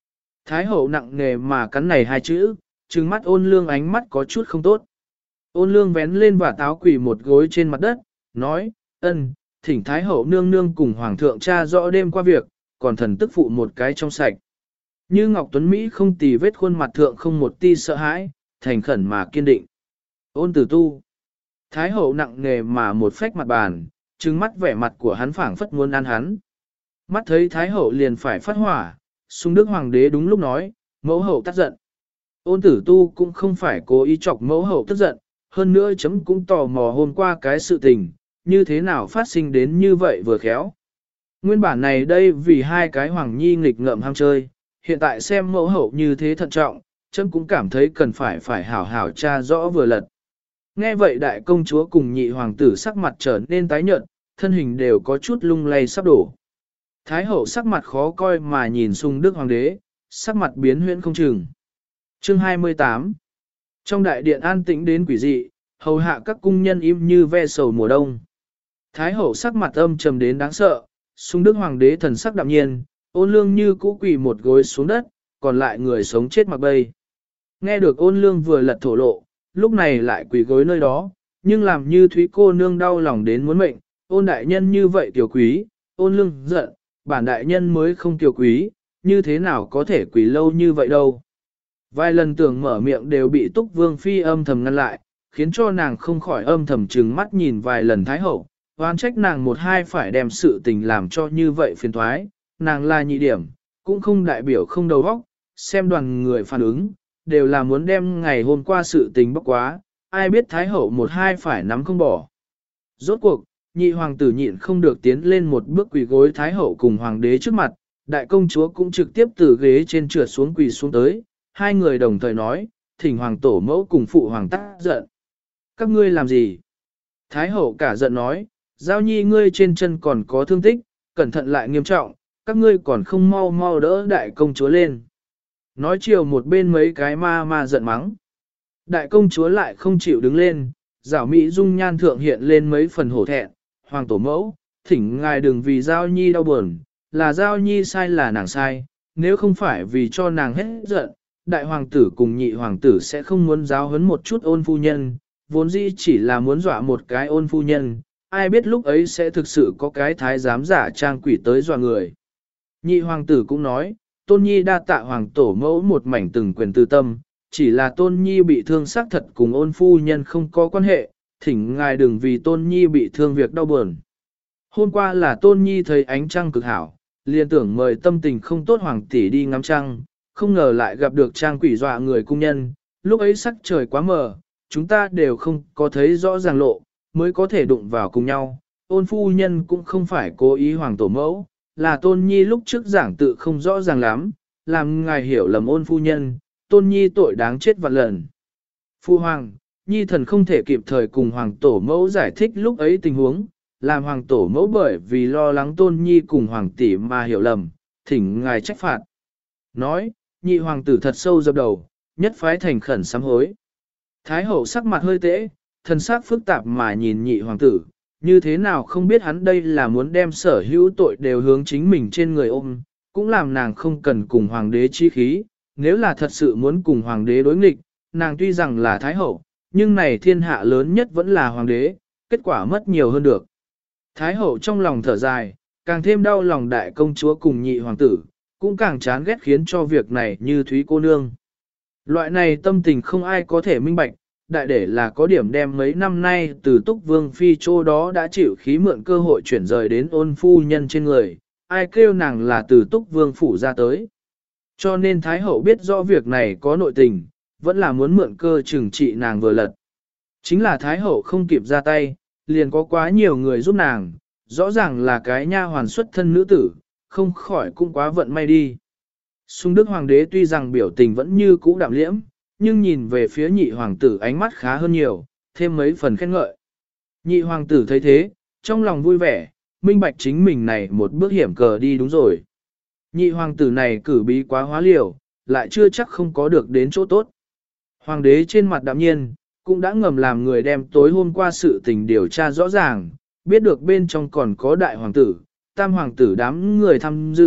Speaker 1: Thái hậu nặng nề mà cắn này hai chữ, trừng mắt ôn lương ánh mắt có chút không tốt. Ôn lương vén lên và táo quỳ một gối trên mặt đất, nói, thỉnh Thái hậu nương nương cùng Hoàng thượng cha rõ đêm qua việc, còn thần tức phụ một cái trong sạch. Như Ngọc Tuấn Mỹ không tì vết khuôn mặt thượng không một ti sợ hãi, thành khẩn mà kiên định. Ôn tử tu. Thái hậu nặng nề mà một phách mặt bàn, trừng mắt vẻ mặt của hắn phảng phất muốn ăn hắn. Mắt thấy Thái hậu liền phải phát hỏa, Sung Đức Hoàng đế đúng lúc nói, mẫu hậu tắt giận. Ôn tử tu cũng không phải cố ý chọc mẫu hậu tức giận, hơn nữa chấm cũng tò mò hôm qua cái sự tình, như thế nào phát sinh đến như vậy vừa khéo. Nguyên bản này đây vì hai cái hoàng nhi nghịch ngợm ham chơi, hiện tại xem mẫu hậu như thế thận trọng, chấm cũng cảm thấy cần phải hảo hảo tra rõ vừa lật. Nghe vậy đại công chúa cùng nhị hoàng tử sắc mặt trở nên tái nhợt, thân hình đều có chút lung lay sắp đổ. Thái hậu sắc mặt khó coi mà nhìn Sung Đức Hoàng đế, sắc mặt biến huyễn không chừng. Chương 28. Trong đại điện an tĩnh đến quỷ dị, hầu hạ các cung nhân im như ve sầu mùa đông. Thái hậu sắc mặt âm trầm đến đáng sợ, Sung Đức Hoàng đế thần sắc đạm nhiên, Ôn lương như cũ quỳ một gối xuống đất, còn lại người sống chết mặc bay. Nghe được ôn lương vừa lật thổ lộ, lúc này lại quỳ gối nơi đó, nhưng làm như Thúy cô nương đau lòng đến muốn mệnh, ôn đại nhân như vậy tiểu quý, ôn lương giận, bản đại nhân mới không tiểu quý, như thế nào có thể quỳ lâu như vậy đâu. Vài lần tưởng mở miệng đều bị Túc Vương Phi âm thầm ngăn lại, khiến cho nàng không khỏi âm thầm trừng mắt nhìn vài lần Thái hậu, oan trách nàng một hai phải đem sự tình làm cho như vậy phiền thoái, nàng là nhị điểm, cũng không đại biểu không đầu óc, xem đoàn người phản ứng, đều là muốn đem ngày hôm qua sự tình bóc quá, ai biết Thái hậu một hai phải nắm không bỏ. Rốt cuộc, nhị hoàng tử nhịn không được tiến lên một bước quỳ gối Thái hậu cùng hoàng đế trước mặt, đại công chúa cũng trực tiếp từ ghế trên trượt xuống quỳ xuống tới, hai người đồng thời nói, thỉnh hoàng tổ mẫu cùng phụ hoàng tác giận. Các ngươi làm gì? Thái hậu cả giận nói, giao nhi ngươi trên chân còn có thương tích, cẩn thận lại nghiêm trọng, các ngươi còn không mau mau đỡ đại công chúa lên. Nói chiều một bên mấy cái ma giận mắng. Đại công chúa lại không chịu đứng lên, giảo mỹ dung nhan thượng hiện lên mấy phần hổ thẹn, hoàng tổ mẫu, thỉnh ngài đừng vì giao nhi đau buồn, là giao nhi sai là nàng sai, nếu không phải vì cho nàng hết giận, đại hoàng tử cùng nhị hoàng tử sẽ không muốn giáo huấn một chút ôn phu nhân, vốn dĩ chỉ là muốn dọa một cái ôn phu nhân, ai biết lúc ấy sẽ thực sự có cái thái giám giả trang quỷ tới dọa người. Nhị hoàng tử cũng nói, Tôn Nhi đa tạ hoàng tổ mẫu một mảnh từng quyền tư tâm, chỉ là Tôn Nhi bị thương xác thật cùng ôn phu nhân không có quan hệ, thỉnh ngài đừng vì Tôn Nhi bị thương việc đau buồn. Hôm qua là Tôn Nhi thấy ánh trăng cực hảo, liền tưởng mời tâm tình không tốt hoàng tỷ đi ngắm trăng, không ngờ lại gặp được trang quỷ dọa người cung nhân, lúc ấy sắc trời quá mờ, chúng ta đều không có thấy rõ ràng lộ, mới có thể đụng vào cùng nhau, ôn phu nhân cũng không phải cố ý hoàng tổ mẫu. Là Tôn Nhi lúc trước giảng tự không rõ ràng lắm, làm ngài hiểu lầm ôn phu nhân, Tôn Nhi tội đáng chết vạn lần. Phu hoàng, Nhi thần không thể kịp thời cùng hoàng tổ mẫu giải thích lúc ấy tình huống, làm hoàng tổ mẫu bởi vì lo lắng Tôn Nhi cùng hoàng tỷ mà hiểu lầm, thỉnh ngài trách phạt. Nói, nhị hoàng tử thật sâu dập đầu, nhất phái thành khẩn sám hối. Thái hậu sắc mặt hơi tễ, thân sắc phức tạp mà nhìn nhị hoàng tử, như thế nào không biết hắn đây là muốn đem sở hữu tội đều hướng chính mình trên người ôm, cũng làm nàng không cần cùng hoàng đế chi khí, nếu là thật sự muốn cùng hoàng đế đối nghịch, nàng tuy rằng là thái hậu, nhưng này thiên hạ lớn nhất vẫn là hoàng đế, kết quả mất nhiều hơn được. Thái hậu trong lòng thở dài, càng thêm đau lòng đại công chúa cùng nhị hoàng tử, cũng càng chán ghét khiến cho việc này như Thúy cô nương. Loại này tâm tình không ai có thể minh bạch, đại để là có điểm đem mấy năm nay từ Túc Vương Phi chỗ đó đã chịu khí mượn cơ hội chuyển rời đến ôn phu nhân trên người, ai kêu nàng là từ Túc Vương Phủ ra tới. Cho nên Thái Hậu biết rõ việc này có nội tình, vẫn là muốn mượn cơ trừng trị nàng vừa lật. Chính là Thái Hậu không kịp ra tay, liền có quá nhiều người giúp nàng, rõ ràng là cái nha hoàn xuất thân nữ tử, không khỏi cũng quá vận may đi. Sung Đức Hoàng đế tuy rằng biểu tình vẫn như cũ đạm liễm, nhưng nhìn về phía nhị hoàng tử ánh mắt khá hơn nhiều, thêm mấy phần khen ngợi. Nhị hoàng tử thấy thế, trong lòng vui vẻ, minh bạch chính mình này một bước hiểm cờ đi đúng rồi. Nhị hoàng tử này cử bí quá hóa liều, lại chưa chắc không có được đến chỗ tốt. Hoàng đế trên mặt đạm nhiên, cũng đã ngầm làm người đem tối hôm qua sự tình điều tra rõ ràng, biết được bên trong còn có đại hoàng tử, tam hoàng tử đám người tham dự,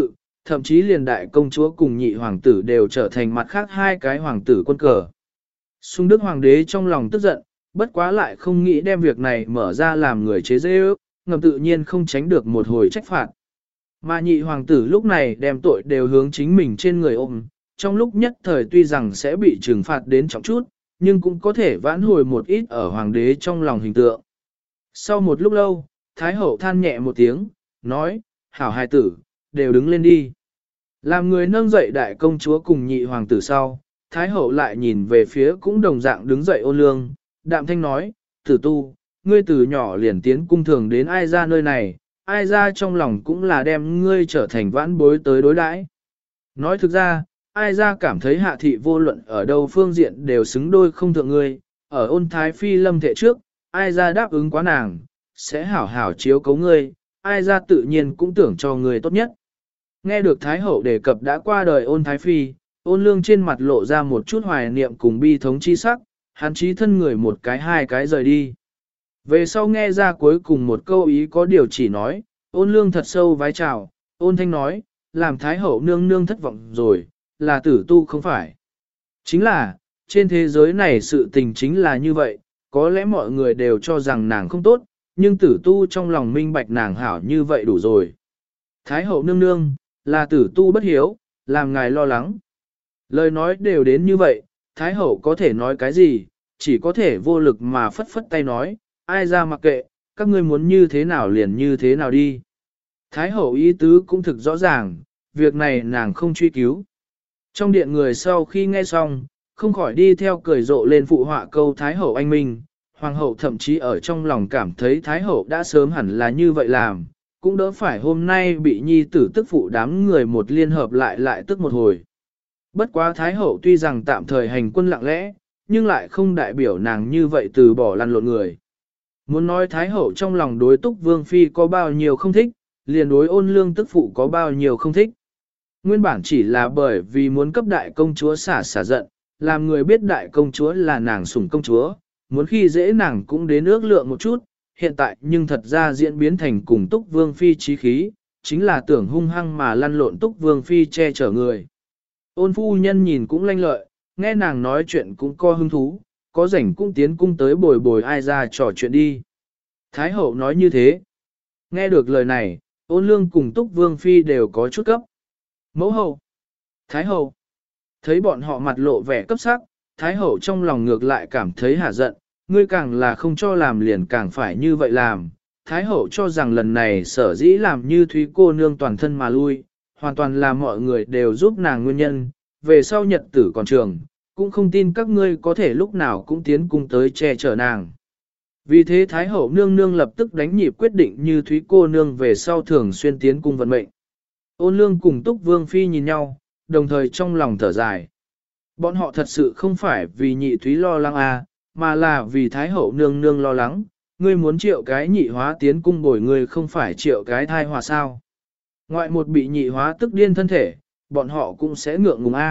Speaker 1: thậm chí liền đại công chúa cùng nhị hoàng tử đều trở thành mặt khác hai cái hoàng tử quân cờ. Sung Đức Hoàng đế trong lòng tức giận, bất quá lại không nghĩ đem việc này mở ra làm người chế dễ ước, ngầm tự nhiên không tránh được một hồi trách phạt. Mà nhị hoàng tử lúc này đem tội đều hướng chính mình trên người ôm, trong lúc nhất thời tuy rằng sẽ bị trừng phạt đến trọng chút, nhưng cũng có thể vãn hồi một ít ở hoàng đế trong lòng hình tượng. Sau một lúc lâu, Thái hậu than nhẹ một tiếng, nói, hảo hài tử, đều đứng lên đi. Làm người nâng dậy đại công chúa cùng nhị hoàng tử sau, Thái hậu lại nhìn về phía cũng đồng dạng đứng dậy Ôn Lương, đạm thanh nói, tử tu, ngươi từ nhỏ liền tiến cung thường đến ai ra nơi này, ai ra trong lòng cũng là đem ngươi trở thành vãn bối tới đối đãi. Nói thực ra, ai ra cảm thấy hạ thị vô luận ở đâu phương diện đều xứng đôi không thượng ngươi, ở Ôn Thái Phi lâm thệ trước, ai ra đáp ứng quá nàng, sẽ hảo hảo chiếu cấu ngươi, ai ra tự nhiên cũng tưởng cho ngươi tốt nhất. Nghe được Thái hậu đề cập đã qua đời Ôn Thái Phi, Ôn Lương trên mặt lộ ra một chút hoài niệm cùng bi thống chi sắc, hắn chí thân người một cái hai cái rời đi. Về sau nghe ra cuối cùng một câu ý có điều chỉ nói, Ôn Lương thật sâu vái chào, Ôn Thanh nói, làm Thái hậu nương nương thất vọng rồi, là tử tu không phải. Chính là, trên thế giới này sự tình chính là như vậy, có lẽ mọi người đều cho rằng nàng không tốt, nhưng tử tu trong lòng minh bạch nàng hảo như vậy đủ rồi. Thái hậu nương nương, là tử tu bất hiếu, làm ngài lo lắng. Lời nói đều đến như vậy, Thái hậu có thể nói cái gì, chỉ có thể vô lực mà phất phất tay nói, ai ra mặc kệ, các ngươi muốn như thế nào liền như thế nào đi. Thái hậu ý tứ cũng thực rõ ràng, việc này nàng không truy cứu. Trong điện người sau khi nghe xong, không khỏi đi theo cười rộ lên phụ họa câu Thái hậu anh minh, hoàng hậu thậm chí ở trong lòng cảm thấy Thái hậu đã sớm hẳn là như vậy làm, cũng đỡ phải hôm nay bị nhi tử tức phụ đám người một liên hợp lại tức một hồi. Bất quá Thái hậu tuy rằng tạm thời hành quân lặng lẽ, nhưng lại không đại biểu nàng như vậy từ bỏ lăn lộn người. Muốn nói Thái hậu trong lòng đối Túc Vương Phi có bao nhiêu không thích, liền đối Ôn Lương tức phụ có bao nhiêu không thích. Nguyên bản chỉ là bởi vì muốn cấp đại công chúa xả giận, làm người biết đại công chúa là nàng sủng công chúa, muốn khi dễ nàng cũng đến ước lượng một chút, hiện tại nhưng thật ra diễn biến thành cùng Túc Vương Phi chí khí, chính là tưởng hung hăng mà lăn lộn Túc Vương Phi che chở người. Ôn phu nhân nhìn cũng lanh lợi, nghe nàng nói chuyện cũng có hứng thú, có rảnh cũng tiến cung tới bồi bồi ai ra trò chuyện đi. Thái hậu nói như thế. Nghe được lời này, Ôn Lương cùng Túc Vương Phi đều có chút cấp. Mẫu hậu, Thái hậu, thấy bọn họ mặt lộ vẻ cấp sắc, Thái hậu trong lòng ngược lại cảm thấy hả giận, ngươi càng là không cho làm liền càng phải như vậy làm. Thái hậu cho rằng lần này sở dĩ làm như Thúy cô nương toàn thân mà lui, hoàn toàn là mọi người đều giúp nàng nguyên nhân, về sau nhật tử còn trường, cũng không tin các ngươi có thể lúc nào cũng tiến cung tới che chở nàng. Vì thế Thái hậu nương nương lập tức đánh nhịp quyết định như Thúy cô nương về sau thường xuyên tiến cung vận mệnh. Ôn Lương cùng Túc Vương Phi nhìn nhau, đồng thời trong lòng thở dài. Bọn họ thật sự không phải vì nhị Thúy lo lắng mà là vì Thái hậu nương nương lo lắng, ngươi muốn triệu cái nhị hóa tiến cung bồi ngươi không phải triệu cái thai hòa sao. Ngoại một bị nhị hóa tức điên thân thể, bọn họ cũng sẽ ngượng ngùng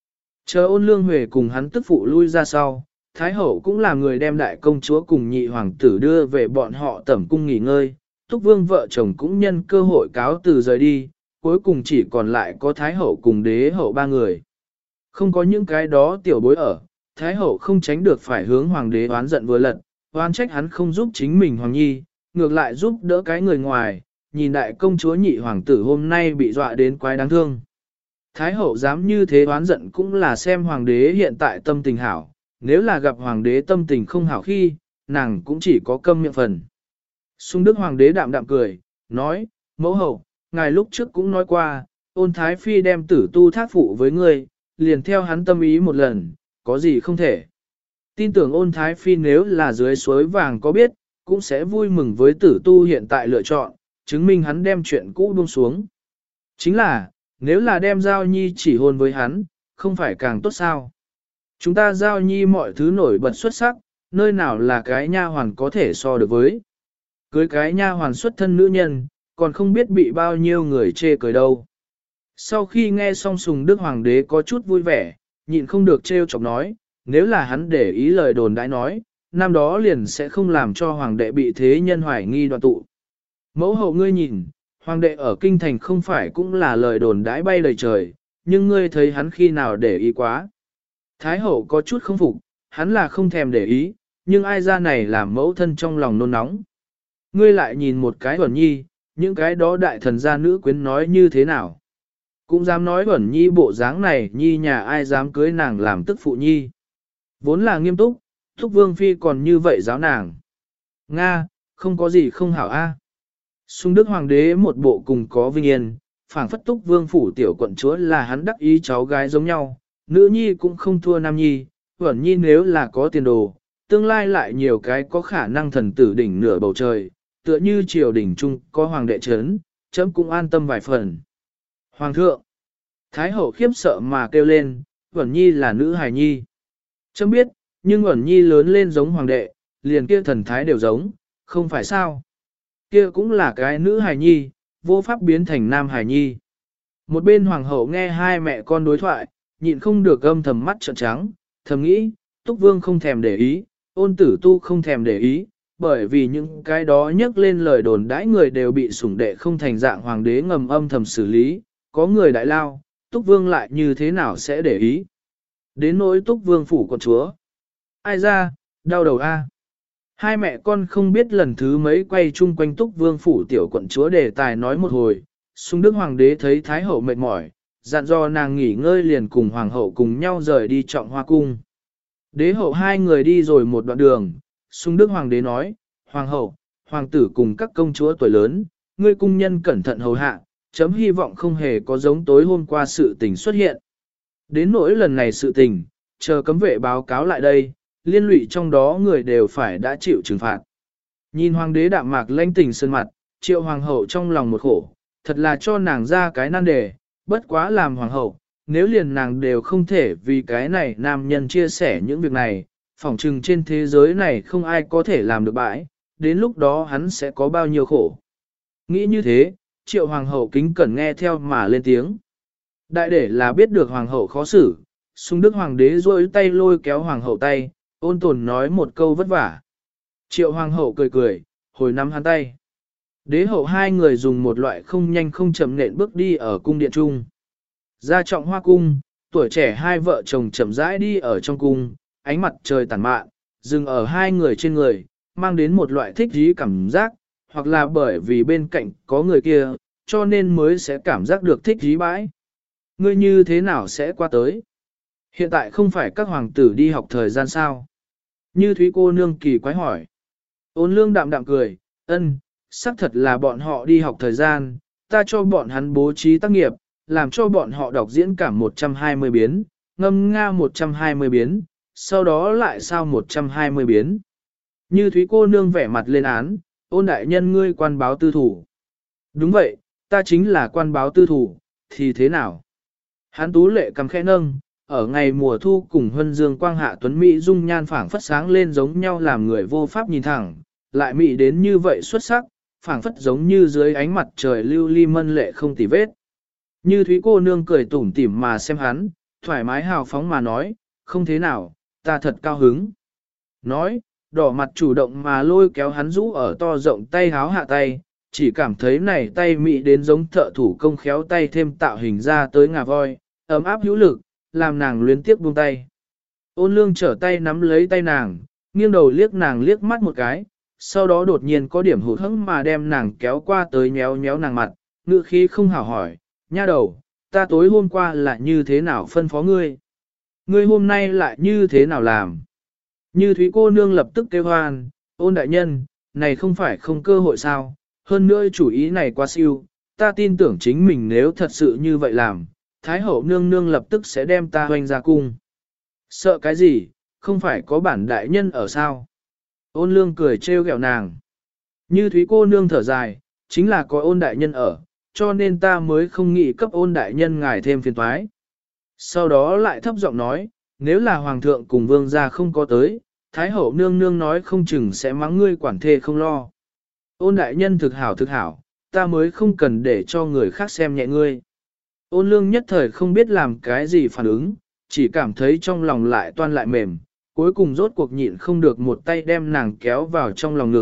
Speaker 1: Chờ Ôn Lương Huệ cùng hắn tức phụ lui ra sau, Thái hậu cũng là người đem đại công chúa cùng nhị hoàng tử đưa về bọn họ tẩm cung nghỉ ngơi, Túc Vương vợ chồng cũng nhân cơ hội cáo từ rời đi, cuối cùng chỉ còn lại có Thái hậu cùng đế hậu ba người. Không có những cái đó tiểu bối ở, Thái hậu không tránh được phải hướng hoàng đế oán giận vừa lật, oán trách hắn không giúp chính mình hoàng nhi, ngược lại giúp đỡ cái người ngoài, nhìn đại công chúa nhị hoàng tử hôm nay bị dọa đến quái đáng thương. Thái hậu dám như thế oán giận cũng là xem hoàng đế hiện tại tâm tình hảo, nếu là gặp hoàng đế tâm tình không hảo khi, nàng cũng chỉ có câm miệng phần. Sung Đức hoàng đế đạm đạm cười, nói, mẫu hậu, ngài lúc trước cũng nói qua, Ôn Thái Phi đem tử tu thác phụ với ngươi, liền theo hắn tâm ý một lần, có gì không thể. Tin tưởng Ôn Thái Phi nếu là dưới suối vàng có biết, cũng sẽ vui mừng với tử tu hiện tại lựa chọn, chứng minh hắn đem chuyện cũ buông xuống. Chính là, nếu là đem Giao Nhi chỉ hôn với hắn, không phải càng tốt sao? Chúng ta Giao Nhi mọi thứ nổi bật xuất sắc, nơi nào là cái nha hoàn có thể so được với. Cưới cái nha hoàn xuất thân nữ nhân, còn không biết bị bao nhiêu người chê cười đâu. Sau khi nghe xong Sùng Đức Hoàng đế có chút vui vẻ, nhịn không được trêu chọc nói, nếu là hắn để ý lời đồn đãi nói, năm đó liền sẽ không làm cho Hoàng đệ bị thế nhân hoài nghi đoạn tụ. Mẫu hậu ngươi nhìn, Hoàng đệ ở kinh thành không phải cũng là lời đồn đãi bay đầy trời, nhưng ngươi thấy hắn khi nào để ý quá. Thái hậu có chút không phục, hắn là không thèm để ý, nhưng ai ra này làm mẫu thân trong lòng nôn nóng. Ngươi lại nhìn một cái Huẩn Nhi, những cái đó đại thần gia nữ quyến nói như thế nào. Cũng dám nói Huẩn Nhi bộ dáng này Nhi nhà ai dám cưới nàng làm tức phụ Nhi. Vốn là nghiêm túc, Thúc Vương Phi còn như vậy giáo nàng. Nga, không có gì không hảo a. Xung Đức Hoàng đế một bộ cùng có vinh yên, phảng phất Túc Vương phủ tiểu quận chúa là hắn đắc ý cháu gái giống nhau, nữ nhi cũng không thua nam nhi, Huẩn Nhi nếu là có tiền đồ, tương lai lại nhiều cái có khả năng thần tử đỉnh nửa bầu trời, tựa như triều đỉnh trung có hoàng đệ trấn, chấm cũng an tâm vài phần. Hoàng thượng, Thái hậu khiếp sợ mà kêu lên, Huẩn Nhi là nữ hài nhi. Chấm biết, nhưng Huẩn Nhi lớn lên giống hoàng đệ, liền kia thần thái đều giống, không phải sao. Kia cũng là cái nữ hài nhi, vô pháp biến thành nam hài nhi. Một bên hoàng hậu nghe hai mẹ con đối thoại, nhịn không được âm thầm mắt trợn trắng, thầm nghĩ, Túc Vương không thèm để ý, Ôn Tử Tu không thèm để ý, bởi vì những cái đó nhắc lên lời đồn đãi người đều bị sủng đệ không thành dạng hoàng đế ngầm âm thầm xử lý, có người đại lao, Túc Vương lại như thế nào sẽ để ý. Đến nỗi Túc Vương phủ con chúa. Ai ra, đau đầu a. Hai mẹ con không biết lần thứ mấy quay chung quanh Túc Vương phủ tiểu quận chúa đề tài nói một hồi, Xung Đức Hoàng đế thấy Thái hậu mệt mỏi, dặn dò nàng nghỉ ngơi liền cùng Hoàng hậu cùng nhau rời đi Trọng Hoa cung. Đế hậu hai người đi rồi một đoạn đường, Xung Đức Hoàng đế nói, Hoàng hậu, Hoàng tử cùng các công chúa tuổi lớn, ngươi cung nhân cẩn thận hầu hạ, chấm hy vọng không hề có giống tối hôm qua sự tình xuất hiện. Đến nỗi lần này sự tình, chờ cấm vệ báo cáo lại đây, liên lụy trong đó người đều phải đã chịu trừng phạt. Nhìn hoàng đế đạm mạc lãnh tình sơn mặt, Triệu hoàng hậu trong lòng một khổ, thật là cho nàng ra cái nan đề, bất quá làm hoàng hậu, nếu liền nàng đều không thể vì cái này nam nhân chia sẻ những việc này, phỏng chừng trên thế giới này không ai có thể làm được bãi, đến lúc đó hắn sẽ có bao nhiêu khổ. Nghĩ như thế, Triệu hoàng hậu kính cẩn nghe theo mà lên tiếng. Đại để là biết được hoàng hậu khó xử, Xung Đức hoàng đế rôi tay lôi kéo hoàng hậu tay, ôn tồn nói một câu vất vả. Triệu hoàng hậu cười cười, hồi nắm hắn tay. Đế hậu hai người dùng một loại không nhanh không chậm nện bước đi ở cung điện trung. Ra Trọng Hoa cung, tuổi trẻ hai vợ chồng chậm rãi đi ở trong cung, ánh mặt trời tàn mạn, dừng ở hai người trên người, mang đến một loại thích dí cảm giác, hoặc là bởi vì bên cạnh có người kia, cho nên mới sẽ cảm giác được thích dí bãi. Ngươi như thế nào sẽ qua tới? Hiện tại không phải các hoàng tử đi học thời gian sao? Như Thúy cô nương kỳ quái hỏi. Ôn lương đạm đạm cười, ân, xác thật là bọn họ đi học thời gian, ta cho bọn hắn bố trí tác nghiệp, làm cho bọn họ đọc diễn cảm 120 biến, ngâm nga 120 biến, sau đó lại sao 120 biến. Như Thúy cô nương vẻ mặt lên án, ôn đại nhân ngươi quan báo tư thủ. Đúng vậy, ta chính là quan báo tư thủ, thì thế nào? Hắn tú lệ cầm khẽ nâng, ở ngày mùa thu cùng huân dương quang hạ tuấn Mỹ dung nhan phảng phất sáng lên giống nhau làm người vô pháp nhìn thẳng, lại Mỹ đến như vậy xuất sắc, phảng phất giống như dưới ánh mặt trời lưu ly mân lệ không tì vết. Như Thúy cô nương cười tủm tỉm mà xem hắn, thoải mái hào phóng mà nói, không thế nào, ta thật cao hứng. Nói, đỏ mặt chủ động mà lôi kéo hắn rũ ở to rộng tay háo hạ tay, chỉ cảm thấy này tay Mỹ đến giống thợ thủ công khéo tay thêm tạo hình ra tới ngà voi, ấm áp hữu lực, làm nàng luyến tiếc buông tay. Ôn lương trở tay nắm lấy tay nàng, nghiêng đầu liếc nàng liếc mắt một cái, sau đó đột nhiên có điểm hụt hẫng mà đem nàng kéo qua tới nhéo nhéo nàng mặt, ngữ khí không hảo hỏi, nha đầu, ta tối hôm qua là như thế nào phân phó ngươi? Ngươi hôm nay lại như thế nào làm? Như Thúy cô nương lập tức kêu hoan, ôn đại nhân, này không phải không cơ hội sao, hơn nữa chủ ý này quá siêu, ta tin tưởng chính mình nếu thật sự như vậy làm, Thái hậu nương nương lập tức sẽ đem ta hoành ra cung. Sợ cái gì, không phải có bản đại nhân ở sao? Ôn lương cười trêu ghẹo nàng. Như Thúy cô nương thở dài, chính là có ôn đại nhân ở, cho nên ta mới không nghĩ cấp ôn đại nhân ngài thêm phiền toái. Sau đó lại thấp giọng nói, nếu là hoàng thượng cùng vương gia không có tới, Thái hậu nương nương nói không chừng sẽ mắng ngươi quản thê không lo. Ôn đại nhân thực hảo, ta mới không cần để cho người khác xem nhẹ ngươi. Ôn lương nhất thời không biết làm cái gì phản ứng, chỉ cảm thấy trong lòng lại toan lại mềm, cuối cùng rốt cuộc nhịn không được một tay đem nàng kéo vào trong lòng ngực,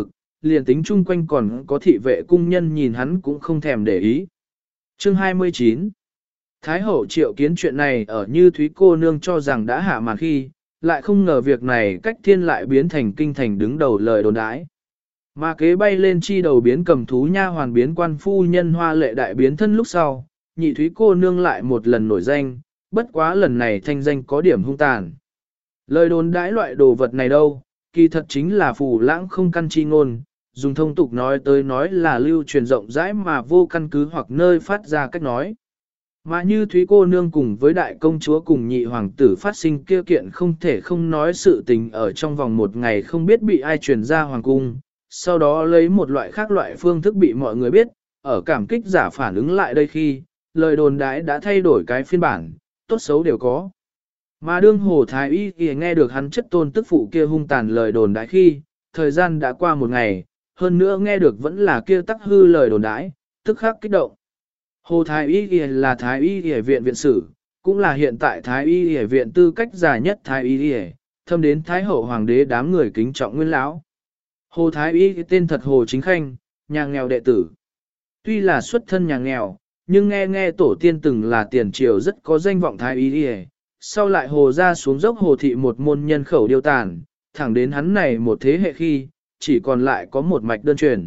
Speaker 1: liền tính chung quanh còn có thị vệ cung nhân nhìn hắn cũng không thèm để ý. Chương 29 Thái hậu triệu kiến chuyện này ở Như Thúy cô nương cho rằng đã hạ màn khi, lại không ngờ việc này cách thiên lại biến thành kinh thành đứng đầu lời đồn đãi. Mà kế bay lên chi đầu biến cầm thú nha hoàn biến quan phu nhân hoa lệ đại biến thân lúc sau, Nhị Thúy cô nương lại một lần nổi danh, bất quá lần này thanh danh có điểm hung tàn. Lời đồn đãi loại đồ vật này đâu, kỳ thật chính là phù lãng không căn chi ngôn, dùng thông tục nói tới nói là lưu truyền rộng rãi mà vô căn cứ hoặc nơi phát ra cách nói. Mà Như Thúy cô nương cùng với đại công chúa cùng nhị hoàng tử phát sinh kia kiện không thể không nói sự tình ở trong vòng một ngày không biết bị ai truyền ra hoàng cung, sau đó lấy một loại khác loại phương thức bị mọi người biết, ở cảm kích giả phản ứng lại đây khi, lời đồn đãi đã thay đổi cái phiên bản, tốt xấu đều có. Mà đương Hồ Thái Y thì nghe được hắn chất tôn tức phụ kia hung tàn lời đồn đãi khi, thời gian đã qua một ngày, hơn nữa nghe được vẫn là kia tắc hư lời đồn đãi, tức khắc kích động. Hồ Thái Y là Thái Y viện viện sử, cũng là hiện tại Thái Y viện tư cách già nhất Thái Y, thâm đến Thái hậu hoàng đế đám người kính trọng nguyên lão. Hồ Thái Y tên thật Hồ Chính Khanh, nhà nghèo đệ tử. Tuy là xuất thân nhà nghèo, nhưng nghe tổ tiên từng là tiền triều rất có danh vọng Thái Y, sau lại Hồ ra xuống dốc Hồ thị một môn nhân khẩu điêu tàn, thẳng đến hắn này một thế hệ khi, chỉ còn lại có một mạch đơn truyền.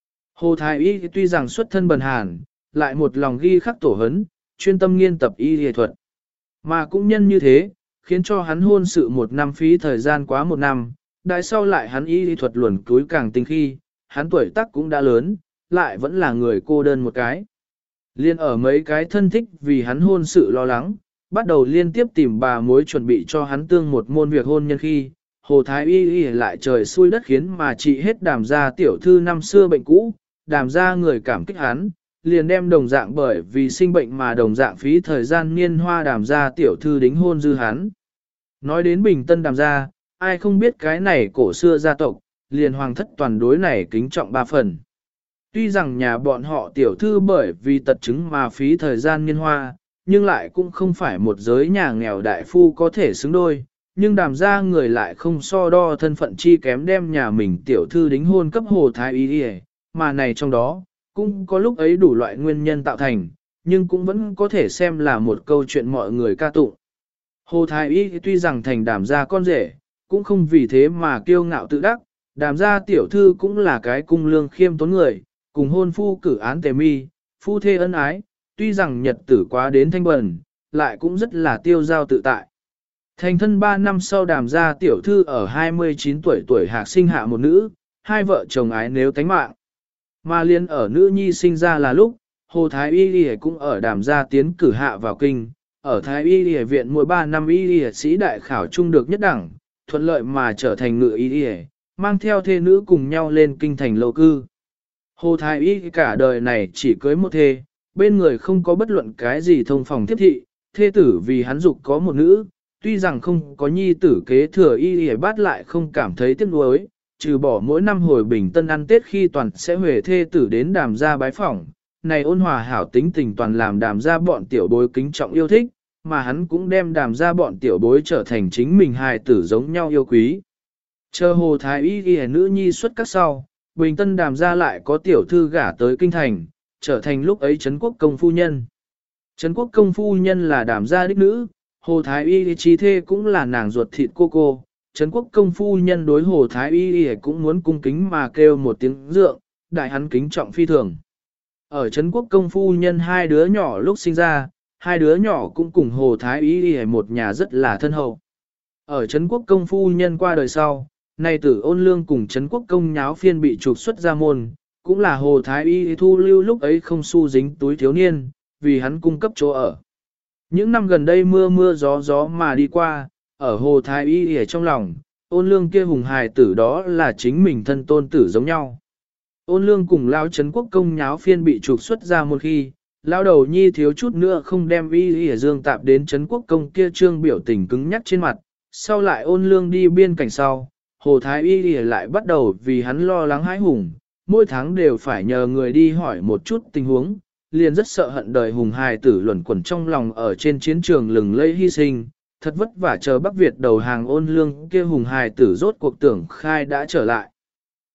Speaker 1: Hồ Thái Y tuy rằng xuất thân bần hàn, lại một lòng ghi khắc tổ hấn, chuyên tâm nghiên tập y y thuật. Mà cũng nhân như thế, khiến cho hắn hôn sự một năm phí thời gian quá một năm, đại sau lại hắn y y thuật luồn túi càng tinh khi, hắn tuổi tác cũng đã lớn, lại vẫn là người cô đơn một cái. Liên ở mấy cái thân thích vì hắn hôn sự lo lắng, bắt đầu liên tiếp tìm bà mối chuẩn bị cho hắn tương một môn việc hôn nhân khi, Hồ Thái Y Y lại trời xui đất khiến mà trị hết Đàm gia tiểu thư năm xưa bệnh cũ, Đàm gia người cảm kích hắn, liền đem đồng dạng bởi vì sinh bệnh mà đồng dạng phí thời gian niên hoa Đàm gia tiểu thư đính hôn dư hắn. Nói đến Bình Tân Đàm gia, ai không biết cái này cổ xưa gia tộc, liền hoàng thất toàn đối này kính trọng ba phần. Tuy rằng nhà bọn họ tiểu thư bởi vì tật chứng mà phí thời gian niên hoa, nhưng lại cũng không phải một giới nhà nghèo đại phu có thể xứng đôi, nhưng Đàm gia người lại không so đo thân phận chi kém đem nhà mình tiểu thư đính hôn cấp Hồ Thái Y, mà này trong đó, cũng có lúc ấy đủ loại nguyên nhân tạo thành, nhưng cũng vẫn có thể xem là một câu chuyện mọi người ca tụng. Hồ Thái Y tuy rằng thành Đàm gia con rể, cũng không vì thế mà kiêu ngạo tự đắc, Đàm gia tiểu thư cũng là cái cung lương khiêm tốn người, cùng hôn phu cử án tề mi, phu thê ân ái, tuy rằng nhật tử quá đến thanh bần, lại cũng rất là tiêu giao tự tại. Thành thân 3 năm sau Đàm gia tiểu thư ở 29 tuổi hạc sinh hạ một nữ, hai vợ chồng ái nếu tánh mạng. Mà liên ở nữ nhi sinh ra là lúc, Hồ Thái Y cũng ở Đàm gia tiến cử hạ vào kinh, ở Thái Y viện mỗi 3 năm y sĩ đại khảo trung được nhất đẳng, thuận lợi mà trở thành ngự y, mang theo thê nữ cùng nhau lên kinh thành lâu cư. Hồ Thái Y cả đời này chỉ cưới một thê, bên người không có bất luận cái gì thông phòng tiếp thị, thê tử vì hắn dục có một nữ, tuy rằng không có nhi tử kế thừa y bát lại không cảm thấy tiếc nuối, trừ bỏ mỗi năm hồi Bình Tân ăn Tết khi toàn sẽ huề thê tử đến Đàm gia bái phỏng, này ôn hòa hảo tính tình toàn làm Đàm gia bọn tiểu bối kính trọng yêu thích, mà hắn cũng đem Đàm gia bọn tiểu bối trở thành chính mình hài tử giống nhau yêu quý. Chờ Hồ Thái Y nữ nhi xuất các sau, Bình Tân Đàm gia lại có tiểu thư gả tới kinh thành, trở thành lúc ấy Trấn Quốc công phu nhân. Trấn Quốc công phu nhân là Đàm gia đích nữ, Hồ Thái Y chi thê cũng là nàng ruột thịt cô. Trấn Quốc công phu nhân đối Hồ Thái Y cũng muốn cung kính mà kêu một tiếng dượng, đại hắn kính trọng phi thường. Ở Trấn Quốc công phu nhân hai đứa nhỏ lúc sinh ra, hai đứa nhỏ cũng cùng Hồ Thái Y một nhà rất là thân hậu. Ở Trấn Quốc công phu nhân qua đời sau, nay tử Ôn Lương cùng Trấn Quốc công nháo phiên bị trục xuất ra môn, cũng là Hồ Thái Y thu lưu lúc ấy không xu dính túi thiếu niên, vì hắn cung cấp chỗ ở. Những năm gần đây mưa gió mà đi qua, ở Hồ Thái Y ở trong lòng, Ôn Lương kia hùng hài tử đó là chính mình thân tôn tử giống nhau. Ôn Lương cùng Lão Trấn Quốc công nháo phiên bị trục xuất ra một khi, Lão đầu nhi thiếu chút nữa không đem Y Dương tạp đến Trấn Quốc công kia trương biểu tình cứng nhắc trên mặt, sau lại Ôn Lương đi biên cảnh sau, Hồ Thái Y lại bắt đầu vì hắn lo lắng hãi hùng, mỗi tháng đều phải nhờ người đi hỏi một chút tình huống, liền rất sợ hận đời hùng hài tử luẩn quẩn trong lòng ở trên chiến trường lừng lẫy hy sinh, thật vất vả chờ Bắc Việt đầu hàng Ôn Lương kia hùng hài tử rốt cuộc tưởng khai đã trở lại.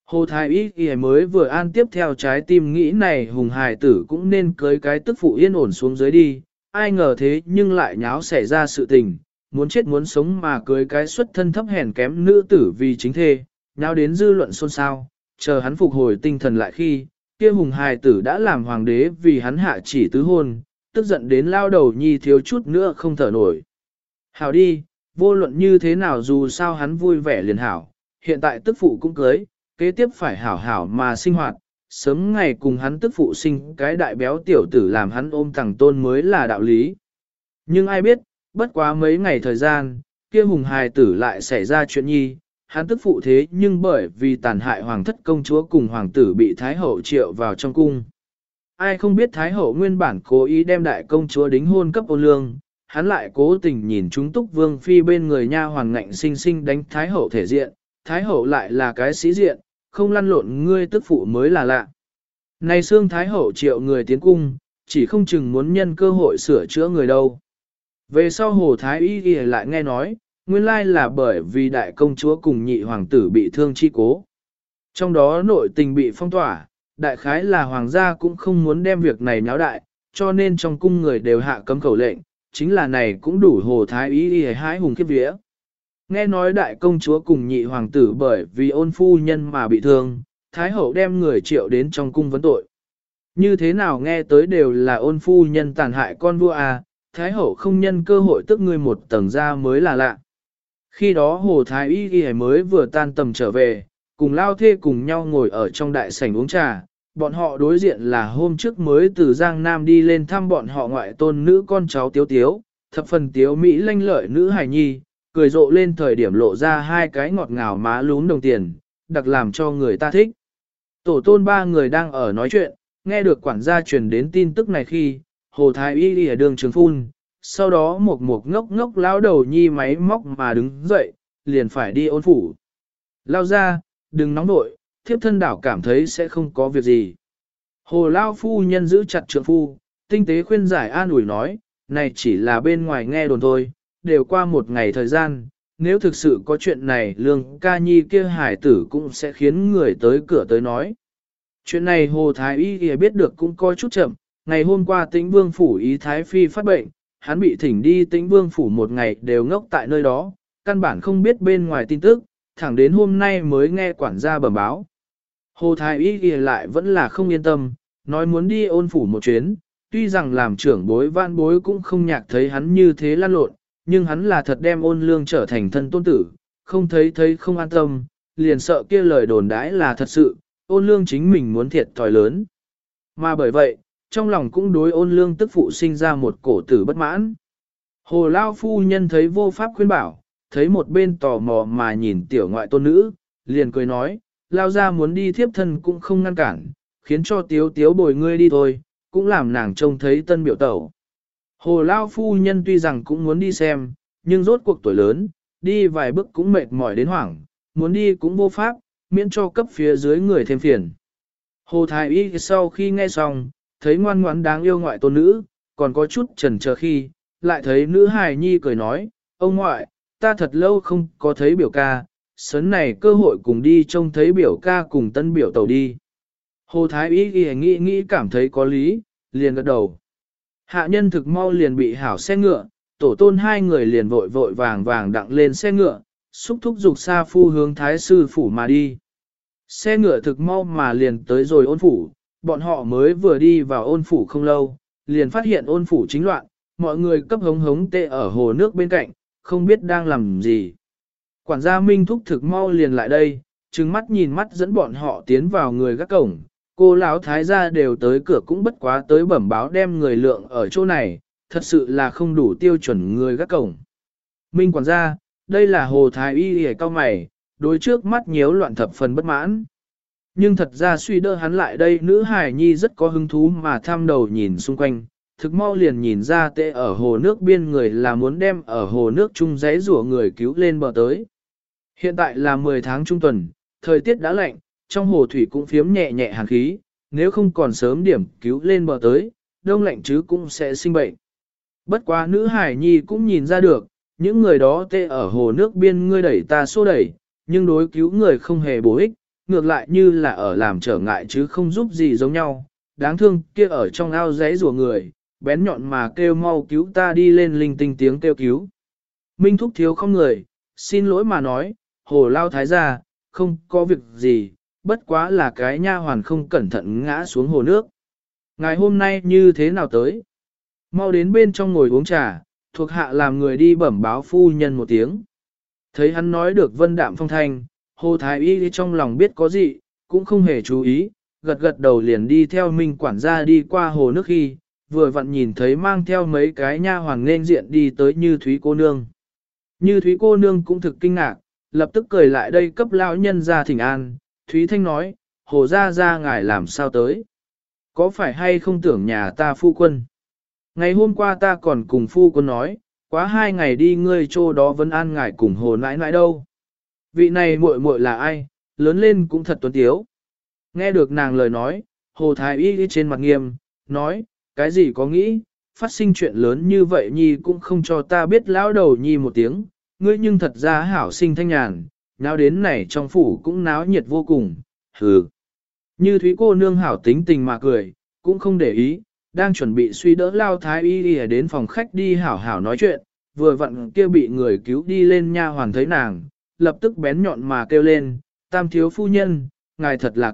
Speaker 1: Hồ Thái Y Y mới vừa an tiếp theo trái tim nghĩ này hùng hài tử cũng nên cưới cái tức phụ yên ổn xuống dưới đi, ai ngờ thế nhưng lại nháo xảy ra sự tình, muốn chết muốn sống mà cưới cái xuất thân thấp hèn kém nữ tử vì chính thê, nháo đến dư luận xôn xao, chờ hắn phục hồi tinh thần lại khi, kia hùng hài tử đã làm hoàng đế vì hắn hạ chỉ tứ hôn, tức giận đến lao đầu nhi thiếu chút nữa không thở nổi. Hảo đi, vô luận như thế nào dù sao hắn vui vẻ liền hảo, hiện tại tức phụ cũng cưới, kế tiếp phải hảo hảo mà sinh hoạt, sớm ngày cùng hắn tức phụ sinh cái đại béo tiểu tử làm hắn ôm thằng tôn mới là đạo lý. Nhưng ai biết, bất quá mấy ngày thời gian, kia hùng hài tử lại xảy ra chuyện nhi, hắn tức phụ thế nhưng bởi vì tàn hại hoàng thất công chúa cùng hoàng tử bị Thái Hậu triệu vào trong cung. Ai không biết Thái Hậu nguyên bản cố ý đem đại công chúa đính hôn cấp Ôn Lương, hắn lại cố tình nhìn chúng Túc Vương Phi bên người nha hoàng ngạnh sinh sinh đánh Thái Hậu thể diện, Thái Hậu lại là cái sĩ diện, không lăn lộn ngươi tức phụ mới là lạ. Này xương Thái Hậu triệu người tiến cung, chỉ không chừng muốn nhân cơ hội sửa chữa người đâu. Về sau Hồ Thái Y ghi lại nghe nói, nguyên lai là bởi vì đại công chúa cùng nhị hoàng tử bị thương chi cố. Trong đó nội tình bị phong tỏa, đại khái là hoàng gia cũng không muốn đem việc này nháo đại, cho nên trong cung người đều hạ cấm khẩu lệnh, chính là này cũng đủ Hồ Thái Y ghi hái hùng kiếp vía. Nghe nói đại công chúa cùng nhị hoàng tử bởi vì ôn phu nhân mà bị thương, Thái hậu đem người triệu đến trong cung vấn tội. Như thế nào nghe tới đều là ôn phu nhân tàn hại con vua à, Thái hậu không nhân cơ hội tức ngươi một tầng ra mới là lạ. Khi đó Hồ Thái Y Y mới vừa tan tầm trở về, cùng lao thê cùng nhau ngồi ở trong đại sảnh uống trà, bọn họ đối diện là hôm trước mới từ Giang Nam đi lên thăm bọn họ ngoại tôn nữ con cháu Tiếu Tiếu, thập phần Tiếu Mỹ lanh lợi nữ hài nhi, cười rộ lên thời điểm lộ ra hai cái ngọt ngào má lúm đồng tiền, đặc làm cho người ta thích. Tổ tôn ba người đang ở nói chuyện, nghe được quản gia truyền đến tin tức này khi, Hồ Thái Y đi ở đường trường phun, sau đó một ngốc ngốc lão đầu nhi máy móc mà đứng dậy, liền phải đi ôn phủ. Lao ra, đừng nóng nội, thiếp thân đảo cảm thấy sẽ không có việc gì. Hồ Lao phu nhân giữ chặt trượng phu, tinh tế khuyên giải an ủi nói, này chỉ là bên ngoài nghe đồn thôi, đều qua một ngày thời gian, nếu thực sự có chuyện này lương ca nhi kia hải tử cũng sẽ khiến người tới cửa tới nói. Chuyện này Hồ Thái Y biết được cũng coi chút chậm, ngày hôm qua Tĩnh Vương phủ ý Thái Phi phát bệnh, hắn bị thỉnh đi Tĩnh Vương phủ một ngày đều ngốc tại nơi đó, căn bản không biết bên ngoài tin tức, thẳng đến hôm nay mới nghe quản gia bẩm báo. Hồ Thái Y lại vẫn là không yên tâm, nói muốn đi ôn phủ một chuyến, tuy rằng làm trưởng bối van bối cũng không nhạc thấy hắn như thế lan lộn, nhưng hắn là thật đem ôn lương trở thành thân tôn tử, không thấy không an tâm, liền sợ kia lời đồn đãi là thật sự, ôn lương chính mình muốn thiệt thòi lớn. Mà bởi vậy, trong lòng cũng đối ôn lương tức phụ sinh ra một cổ tử bất mãn. Hồ Lao phu nhân thấy vô pháp khuyên bảo, thấy một bên tò mò mà nhìn tiểu ngoại tôn nữ, liền cười nói, Lao ra muốn đi thiếp thân cũng không ngăn cản, khiến cho Tiếu Tiếu bồi ngươi đi thôi, cũng làm nàng trông thấy tân biểu tẩu. Hồ Lao phu nhân tuy rằng cũng muốn đi xem, nhưng rốt cuộc tuổi lớn, đi vài bước cũng mệt mỏi đến hoảng, muốn đi cũng vô pháp, miễn cho cấp phía dưới người thêm phiền. Hồ Thái Y sau khi nghe xong, thấy ngoan ngoãn đáng yêu ngoại tôn nữ, còn có chút chần chờ khi, lại thấy nữ hài nhi cười nói, ông ngoại, ta thật lâu không có thấy biểu ca, sớm này cơ hội cùng đi trông thấy biểu ca cùng tân biểu tẩu đi. Hồ Thái Y nghĩ cảm thấy có lý, liền gật đầu. Hạ nhân thực mau liền bị hảo xe ngựa, tổ tôn hai người liền vội vội vàng đặng lên xe ngựa, xúc thúc dục xa phu hướng thái sư phủ mà đi. Xe ngựa thực mau mà liền tới rồi ôn phủ, bọn họ mới vừa đi vào ôn phủ không lâu, liền phát hiện ôn phủ chính loạn, mọi người cấp hống hống tê ở hồ nước bên cạnh, không biết đang làm gì. Quản gia Minh thúc thực mau liền lại đây, trừng mắt nhìn mắt dẫn bọn họ tiến vào người gác cổng, cô lão thái gia đều tới cửa cũng bất quá tới bẩm báo đem người lượng ở chỗ này, thật sự là không đủ tiêu chuẩn người gác cổng. Minh quản gia, đây là Hồ Thái Y hề cao mày, đối trước mắt nhiễu loạn thập phần bất mãn. Nhưng thật ra suy đỡ hắn lại đây nữ hài nhi rất có hứng thú mà tham đầu nhìn xung quanh, thực mau liền nhìn ra tệ ở hồ nước biên người là muốn đem ở hồ nước chung giấy rủa người cứu lên bờ tới. Hiện tại là 10 tháng trung tuần, thời tiết đã lạnh, trong hồ thủy cũng phiếm nhẹ nhẹ hàn khí, nếu không còn sớm điểm cứu lên bờ tới, đông lạnh chứ cũng sẽ sinh bệnh. Bất quá nữ hải nhi cũng nhìn ra được, những người đó tê ở hồ nước biên ngươi đẩy ta xô đẩy, nhưng đối cứu người không hề bổ ích, ngược lại như là ở làm trở ngại chứ không giúp gì giống nhau. Đáng thương kia ở trong ao giấy rùa người, bén nhọn mà kêu mau cứu ta đi lên linh tinh tiếng kêu cứu. Minh Thúc thiếu không người, xin lỗi mà nói, hồ lao thái gia, không có việc gì, bất quá là cái nha hoàn không cẩn thận ngã xuống hồ nước. Ngày hôm nay như thế nào tới? Mau đến bên trong ngồi uống trà, thuộc hạ làm người đi bẩm báo phu nhân một tiếng. Thấy hắn nói được vân đạm phong thanh, Hồ Thái Y trong lòng biết có gì, cũng không hề chú ý, gật gật đầu liền đi theo Minh quản gia đi qua hồ nước khi, vừa vặn nhìn thấy mang theo mấy cái nha hoàn nên diện đi tới Như Thúy cô nương. Như Thúy cô nương cũng thực kinh ngạc, lập tức cười lại đây cấp lão nhân ra thỉnh an, Thúy Thanh nói, Hồ ra ngài làm sao tới? Có phải hay không tưởng nhà ta phu quân? Ngày hôm qua ta còn cùng phu quân nói, quá 2 ngày đi ngươi chỗ đó vẫn an ngài cùng hồ nãi nãi đâu. Vị này muội muội là ai, lớn lên cũng thật tuấn tiếu. Nghe được nàng lời nói, Hồ Thái Y trên mặt nghiêm, nói, cái gì có nghĩ, phát sinh chuyện lớn như vậy nhi cũng không cho ta biết lão đầu nhi một tiếng, ngươi nhưng thật ra hảo sinh thanh nhàn, nào đến này trong phủ cũng náo nhiệt vô cùng, hừ. Như Thúy cô nương hảo tính tình mà cười, cũng không để ý, đang chuẩn bị suy đỡ lao Thái Y đi đến phòng khách đi hảo hảo nói chuyện, vừa vặn kia bị người cứu đi lên nha hoàn thấy nàng, lập tức bén nhọn mà kêu lên, tam thiếu phu nhân, ngài thật là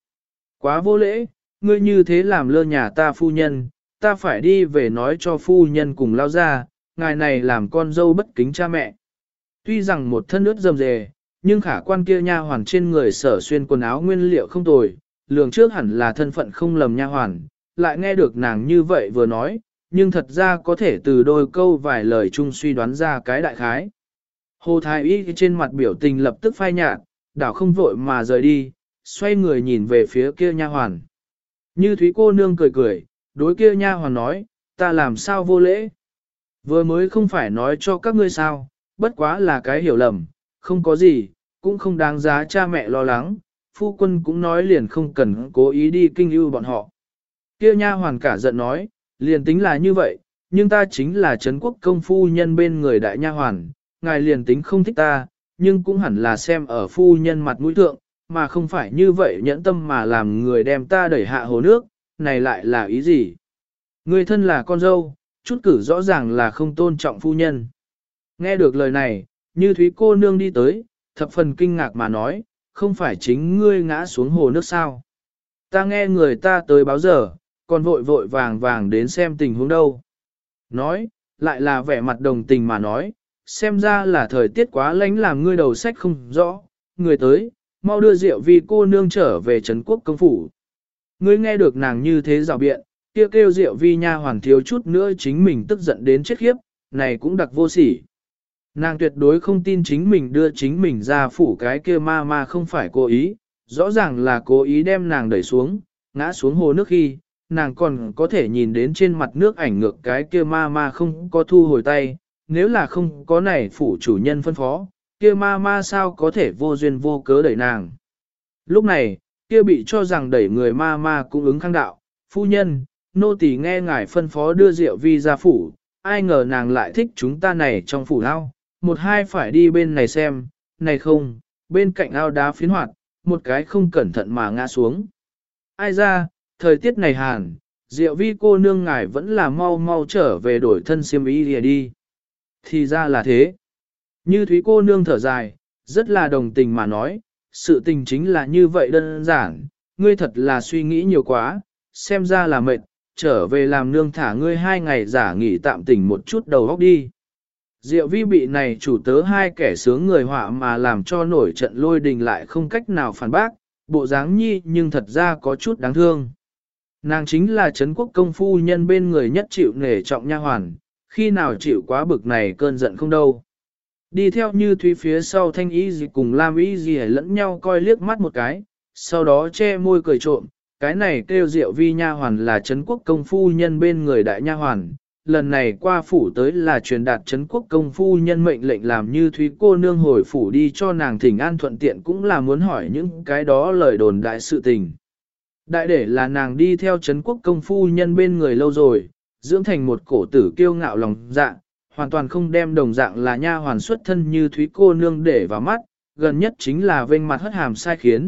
Speaker 1: quá vô lễ, ngươi như thế làm lơ nhà ta phu nhân, ta phải đi về nói cho phu nhân cùng lao ra, ngài này làm con dâu bất kính cha mẹ. Tuy rằng một thân ướt rầm rề, nhưng khả quan kia nha hoàn trên người sở xuyên quần áo nguyên liệu không tồi, lường trước hẳn là thân phận không lầm nha hoàn, lại nghe được nàng như vậy vừa nói, nhưng thật ra có thể từ đôi câu vài lời chung suy đoán ra cái đại khái. Hồ Thái Y trên mặt biểu tình lập tức phai nhạt, đảo không vội mà rời đi, xoay người nhìn về phía kia nha hoàn. Như Thúy cô nương cười cười, đối kia nha hoàn nói, ta làm sao vô lễ? Vừa mới không phải nói cho các ngươi sao, bất quá là cái hiểu lầm, không có gì, cũng không đáng giá cha mẹ lo lắng, phu quân cũng nói liền không cần cố ý đi kinh ưu bọn họ. Kia nha hoàn cả giận nói, liền tính là như vậy, nhưng ta chính là Trấn Quốc công phu nhân bên người đại nha hoàn, ngài liền tính không thích ta, nhưng cũng hẳn là xem ở phu nhân mặt mũi thượng, mà không phải như vậy nhẫn tâm mà làm người đem ta đẩy hạ hồ nước, này lại là ý gì? Người thân là con dâu, chút cử rõ ràng là không tôn trọng phu nhân. Nghe được lời này, Như Thúy cô nương đi tới, thập phần kinh ngạc mà nói, không phải chính ngươi ngã xuống hồ nước sao? Ta nghe người ta tới báo giờ, còn vội vội vàng vàng đến xem tình huống đâu. Nói, lại là vẻ mặt đồng tình mà nói, xem ra là thời tiết quá lạnh làm ngươi đầu sách không rõ, người tới, mau đưa Diệu Vi cô nương trở về Trấn Quốc công phủ. Ngươi nghe được nàng như thế rào biện, kêu Diệu Vi nha hoàn thiếu chút nữa chính mình tức giận đến chết khiếp, này cũng đặc vô sỉ. Nàng tuyệt đối không tin chính mình đưa chính mình ra phủ cái kia ma không phải cố ý, rõ ràng là cố ý đem nàng đẩy xuống, ngã xuống hồ nước khi, nàng còn có thể nhìn đến trên mặt nước ảnh ngược cái kia ma không có thu hồi tay, nếu là không có này phủ chủ nhân phân phó, kia ma sao có thể vô duyên vô cớ đẩy nàng. Lúc này, kia bị cho rằng đẩy người ma cũng ứng kháng đạo, phu nhân, nô tỳ nghe ngài phân phó đưa Diệu Vi ra phủ, ai ngờ nàng lại thích chúng ta này trong phủ ao, một hai phải đi bên này xem, này không, bên cạnh ao đá phiến hoạt, một cái không cẩn thận mà ngã xuống. Ai ra, thời tiết này hàn, Diệu Vi cô nương ngài vẫn là mau trở về đổi thân xiêm y đi. Thì ra là thế. Như Thúy cô nương thở dài, rất là đồng tình mà nói, sự tình chính là như vậy đơn giản, ngươi thật là suy nghĩ nhiều quá, xem ra là mệt, trở về làm nương thả ngươi 2 ngày giả nghỉ tạm tỉnh một chút đầu óc đi. Diệu Vi bị này chủ tớ hai kẻ sướng người họa mà làm cho nổi trận lôi đình lại không cách nào phản bác, bộ dáng nhi nhưng thật ra có chút đáng thương. Nàng chính là Trấn Quốc công phu nhân bên người nhất chịu nể trọng nha hoàn, khi nào chịu quá bực này cơn giận không đâu. Đi theo Như Thúy phía sau Thanh Y gì cùng Lam Y gì lẫn nhau coi liếc mắt một cái, sau đó che môi cười trộm, cái này kêu Diệu Vi nha hoàn là Trấn Quốc công phu nhân bên người đại nha hoàn, lần này qua phủ tới là truyền đạt Trấn Quốc công phu nhân mệnh lệnh làm Như Thúy cô nương hồi phủ đi cho nàng thỉnh an thuận tiện cũng là muốn hỏi những cái đó lời đồn đại sự tình. Đại để là nàng đi theo Trấn Quốc công phu nhân bên người lâu rồi, dưỡng thành một cổ tử kiêu ngạo lòng dạ, hoàn toàn không đem đồng dạng là nha hoàn xuất thân Như Thúy cô nương để vào mắt, gần nhất chính là vênh mặt hất hàm sai khiến,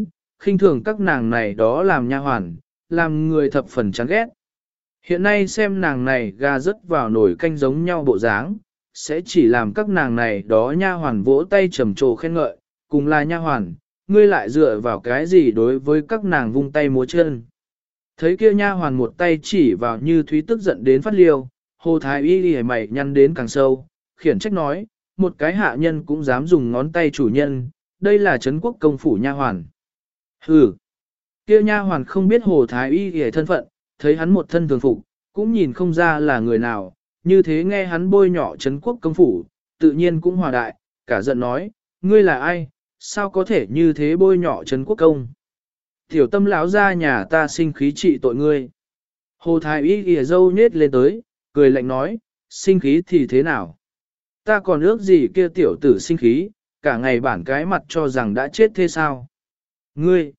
Speaker 1: khinh thường các nàng này đó làm nha hoàn, làm người thập phần chán ghét. Hiện nay xem nàng này gà rớt vào nồi canh giống nhau bộ dáng, sẽ chỉ làm các nàng này đó nha hoàn vỗ tay trầm trồ khen ngợi, cùng là nha hoàn, ngươi lại dựa vào cái gì đối với các nàng vung tay múa chân. Thấy kia nha hoàn một tay chỉ vào Như Thúy tức giận đến phát liêu, Hồ Thái Y hề mày nhăn đến càng sâu, khiển trách nói, một cái hạ nhân cũng dám dùng ngón tay chủ nhân, đây là Trấn Quốc công phủ nha hoàn. Hừ, kia nha hoàn không biết Hồ Thái Y hề thân phận, thấy hắn một thân thường phục, cũng nhìn không ra là người nào, như thế nghe hắn bôi nhọ Trấn Quốc công phủ, tự nhiên cũng hòa đại, cả giận nói, ngươi là ai, sao có thể như thế bôi nhọ Trấn Quốc công. Tiểu tâm lão ra nhà ta sinh khí trị tội ngươi. Hồ Thái Y ghìa dâu nhết lên tới, cười lạnh nói, sinh khí thì thế nào? Ta còn ước gì kia tiểu tử sinh khí, cả ngày bản cái mặt cho rằng đã chết thế sao? Ngươi,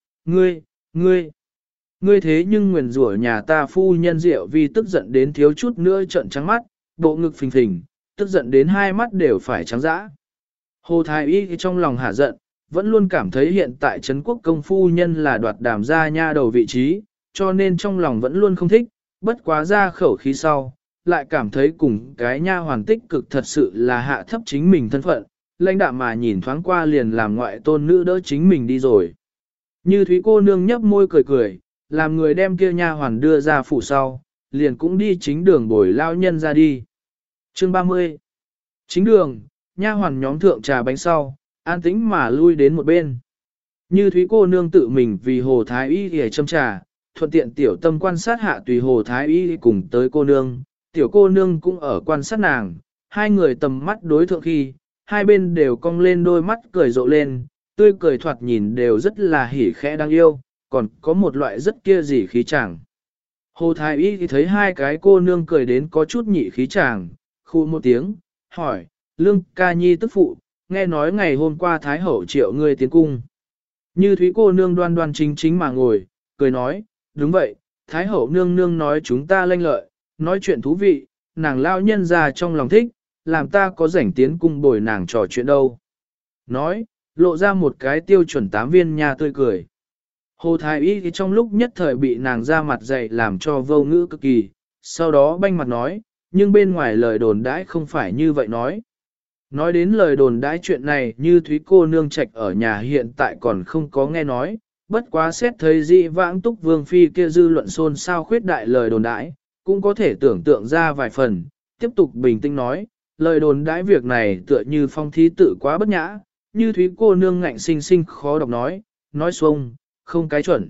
Speaker 1: ngươi thế nhưng nguyền rủa nhà ta phu nhân Diệu vì tức giận đến thiếu chút nữa trợn trắng mắt, bộ ngực phình phình, tức giận đến hai mắt đều phải trắng dã. Hồ Thái Y trong lòng hả giận, vẫn luôn cảm thấy hiện tại Trấn Quốc công phu nhân là đoạt đàm gia nha đầu vị trí, cho nên trong lòng vẫn luôn không thích, bất quá ra khẩu khí sau, lại cảm thấy cùng cái nha hoàn tích cực thật sự là hạ thấp chính mình thân phận, lãnh đạm mà nhìn thoáng qua liền làm ngoại tôn nữ đỡ chính mình đi rồi. Như Thúy cô nương nhấp môi cười cười, làm người đem kia nha hoàn đưa ra phủ sau, liền cũng đi chính đường bồi lao nhân ra đi. Chương 30 Chính đường, nha hoàn nhóm thượng trà bánh sau, an tĩnh mà lui đến một bên. Như Thúy cô nương tự mình vì Hồ Thái Y để châm trà, thuận tiện tiểu tâm quan sát hạ tùy Hồ Thái Y cùng tới cô nương, tiểu cô nương cũng ở quan sát nàng, hai người tầm mắt đối thượng khi, hai bên đều cong lên đôi mắt cười rộ lên, tươi cười thoạt nhìn đều rất là hỉ khẽ đáng yêu, còn có một loại rất kia gì khí chàng. Hồ Thái Y thì thấy hai cái cô nương cười đến có chút nhị khí chàng, khu một tiếng, hỏi, Lương ca nhi tức phụ, nghe nói ngày hôm qua Thái Hậu triệu ngươi tiến cung. Như Thúy cô nương đoan đoan chính chính mà ngồi, cười nói, đúng vậy, Thái Hậu nương nương nói chúng ta lanh lợi, nói chuyện thú vị, nàng lao nhân ra trong lòng thích, làm ta có rảnh tiến cung bồi nàng trò chuyện đâu. Nói, lộ ra một cái tiêu chuẩn 8 viên nha tươi cười. Hồ Thái Y thì trong lúc nhất thời bị nàng ra mặt dạy làm cho vô ngữ cực kỳ, sau đó banh mặt nói, nhưng bên ngoài lời đồn đãi không phải như vậy nói. Nói đến lời đồn đãi chuyện này Như Thúy cô nương trạch ở nhà hiện tại còn không có nghe nói, bất quá xét thấy dị vãng túc vương phi kia dư luận xôn xao khuyết đại lời đồn đãi, cũng có thể tưởng tượng ra vài phần, tiếp tục bình tĩnh nói, lời đồn đãi việc này tựa như phong thí tự quá bất nhã, Như Thúy cô nương ngạnh sinh sinh khó đọc nói xuông, không cái chuẩn.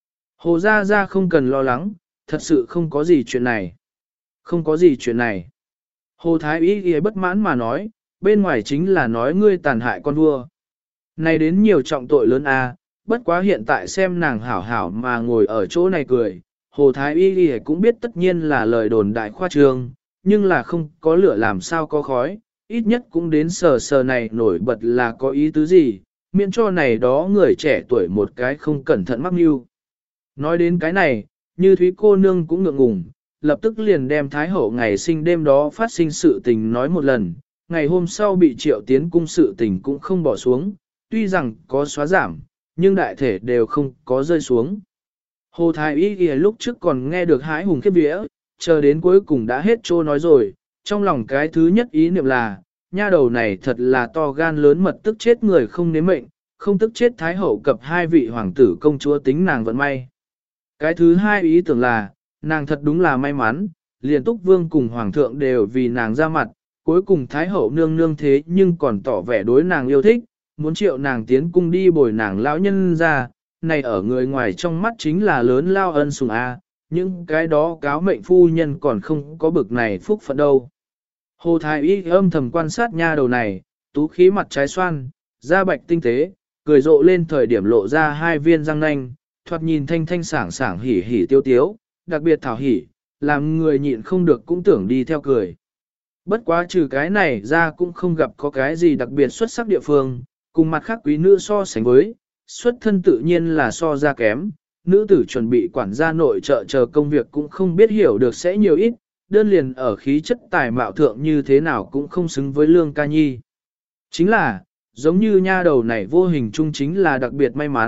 Speaker 1: Hồ gia không cần lo lắng, thật sự không có gì chuyện này. Không có gì chuyện này. Hồ Thái Y bất mãn mà nói, bên ngoài chính là nói ngươi tàn hại con vua. Này đến nhiều trọng tội lớn a, bất quá hiện tại xem nàng hảo hảo mà ngồi ở chỗ này cười, Hồ Thái Y cũng biết tất nhiên là lời đồn đại khoa trương, nhưng là không có lửa làm sao có khói, ít nhất cũng đến sờ sờ này nổi bật là có ý tứ gì, miễn cho này đó người trẻ tuổi một cái không cẩn thận mắc mưu. Nói đến cái này, Như Thúy cô nương cũng ngượng ngùng, lập tức liền đem Thái Hậu ngày sinh đêm đó phát sinh sự tình nói một lần, ngày hôm sau bị triệu tiến cung sự tình cũng không bỏ xuống, tuy rằng có xóa giảm, nhưng đại thể đều không có rơi xuống. Hồ Thái Y kìa lúc trước còn nghe được hái hùng khiếp vía, chờ đến cuối cùng đã hết trô nói rồi, trong lòng cái thứ nhất ý niệm là, nha đầu này thật là to gan lớn mật tức chết người không nếm mệnh, không tức chết Thái Hậu cập hai vị hoàng tử công chúa tính nàng vận may. Cái thứ hai ý tưởng là, nàng thật đúng là may mắn, liền Túc Vương cùng Hoàng thượng đều vì nàng ra mặt, cuối cùng Thái Hậu nương nương thế nhưng còn tỏ vẻ đối nàng yêu thích, muốn triệu nàng tiến cung đi bồi nàng lão nhân ra, này ở người ngoài trong mắt chính là lớn lao ân sủng a, những cái đó cáo mệnh phu nhân còn không có bực này phúc phận đâu. Hồ Thái Y âm thầm quan sát nha đầu này, tú khí mặt trái xoan, da bạch tinh tế, cười rộ lên thời điểm lộ ra hai viên răng nanh, thoạt nhìn thanh thanh sảng sảng hỉ hỉ tiêu tiếu, đặc biệt thảo hỉ, làm người nhịn không được cũng tưởng đi theo cười. Bất quá trừ cái này ra cũng không gặp có cái gì đặc biệt xuất sắc địa phương, cùng mặt khác quý nữ so sánh với, xuất thân tự nhiên là so ra kém, nữ tử chuẩn bị quản gia nội trợ chờ công việc cũng không biết hiểu được sẽ nhiều ít, đơn liền ở khí chất tài mạo thượng như thế nào cũng không xứng với Lương Ca Nhi. Chính là, giống như nha đầu này vô hình chung chính là đặc biệt may mắn,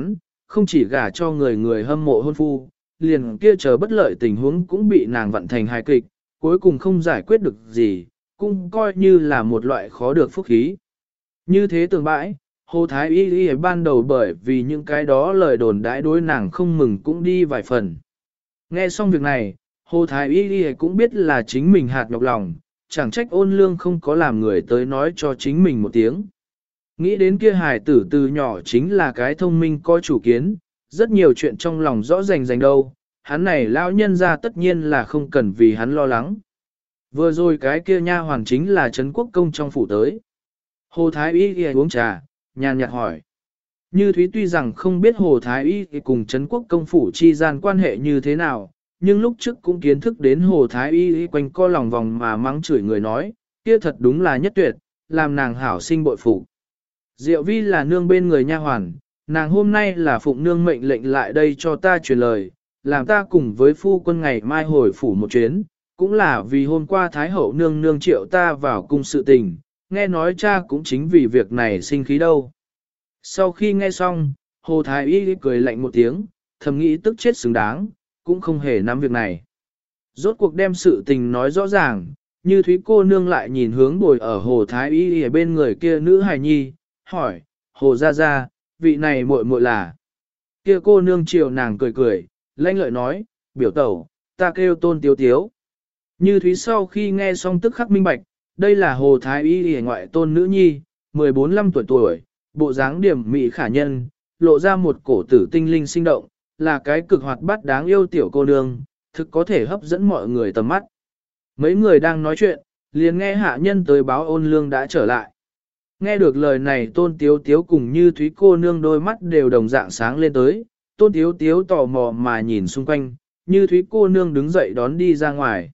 Speaker 1: không chỉ gả cho người người hâm mộ hôn phu, liền kia chờ bất lợi tình huống cũng bị nàng vận thành hài kịch, cuối cùng không giải quyết được gì, cũng coi như là một loại khó được phúc khí. Như thế tường bãi, Hồ Thái Y Y ban đầu bởi vì những cái đó lời đồn đãi đối nàng không mừng cũng đi vài phần. Nghe xong việc này, Hồ Thái Y Y cũng biết là chính mình hạt nhọc lòng, chẳng trách Ôn Lương không có làm người tới nói cho chính mình một tiếng. Nghĩ đến kia hài tử từ nhỏ chính là cái thông minh có chủ kiến, rất nhiều chuyện trong lòng rõ rành đâu, hắn này lão nhân ra tất nhiên là không cần vì hắn lo lắng. Vừa rồi cái kia nha hoàn chính là Trấn Quốc Công trong phủ tới. Hồ Thái Y Y uống trà, nhàn nhạt hỏi. Như Thúy tuy rằng không biết Hồ Thái Y cùng Trấn Quốc Công phủ chi gian quan hệ như thế nào, nhưng lúc trước cũng kiến thức đến Hồ Thái Y quanh co lòng vòng mà mắng chửi người nói, kia thật đúng là nhất tuyệt, làm nàng hảo sinh bội phụ. Diệu Vi là nương bên người nha hoàn, nàng hôm nay là phụng nương mệnh lệnh lại đây cho ta truyền lời, làm ta cùng với phu quân ngày mai hồi phủ một chuyến, cũng là vì hôm qua Thái Hậu nương nương triệu ta vào cung sự tình, nghe nói cha cũng chính vì việc này sinh khí đâu. Sau khi nghe xong, Hồ Thái Y cười lạnh một tiếng, thầm nghĩ tức chết xứng đáng, cũng không hề nắm việc này. Rốt cuộc đem sự tình nói rõ ràng, Như Thúy cô nương lại nhìn hướng bồi ở Hồ Thái Y ở bên người kia nữ hài nhi, hỏi, Hồ gia gia, vị này muội muội là. Kia cô nương chiều nàng cười cười, lãnh lợi nói, biểu tẩu, ta kêu Tôn Tiếu Tiếu. Như Thúy sau khi nghe xong tức khắc minh bạch, đây là Hồ Thái Y ở ngoại tôn nữ nhi, 14-15 tuổi, bộ dáng điểm mỹ khả nhân, lộ ra một cổ tử tinh linh sinh động, là cái cực hoạt bát đáng yêu tiểu cô nương, thực có thể hấp dẫn mọi người tầm mắt. Mấy người đang nói chuyện, liền nghe hạ nhân tới báo Ôn Lương đã trở lại. Nghe được lời này Tôn Tiếu Tiếu cùng Như Thúy cô nương đôi mắt đều đồng dạng sáng lên tới, Tôn Tiếu Tiếu tò mò mà nhìn xung quanh, Như Thúy cô nương đứng dậy đón đi ra ngoài.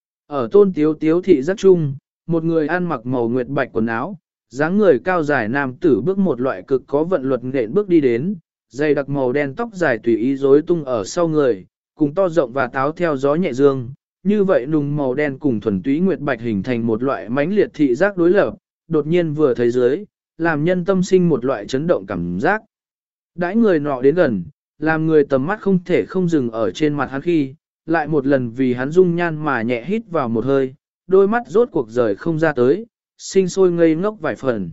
Speaker 1: Ở Tôn Tiếu Tiếu thị rất chung, một người ăn mặc màu nguyệt bạch quần áo, dáng người cao dài nam tử bước một loại cực có vận luật nện bước đi đến, dày đặc màu đen tóc dài tùy ý rối tung ở sau người, cùng to rộng và táo theo gió nhẹ dương, như vậy nùng màu đen cùng thuần túy nguyệt bạch hình thành một loại mãnh liệt thị giác đối lập, đột nhiên vừa thấy dưới, làm nhân tâm sinh một loại chấn động cảm giác. Đãi người nọ đến gần, làm người tầm mắt không thể không dừng ở trên mặt hắn khi, lại một lần vì hắn dung nhan mà nhẹ hít vào một hơi, đôi mắt rốt cuộc rời không ra tới, sinh sôi ngây ngốc vài phần.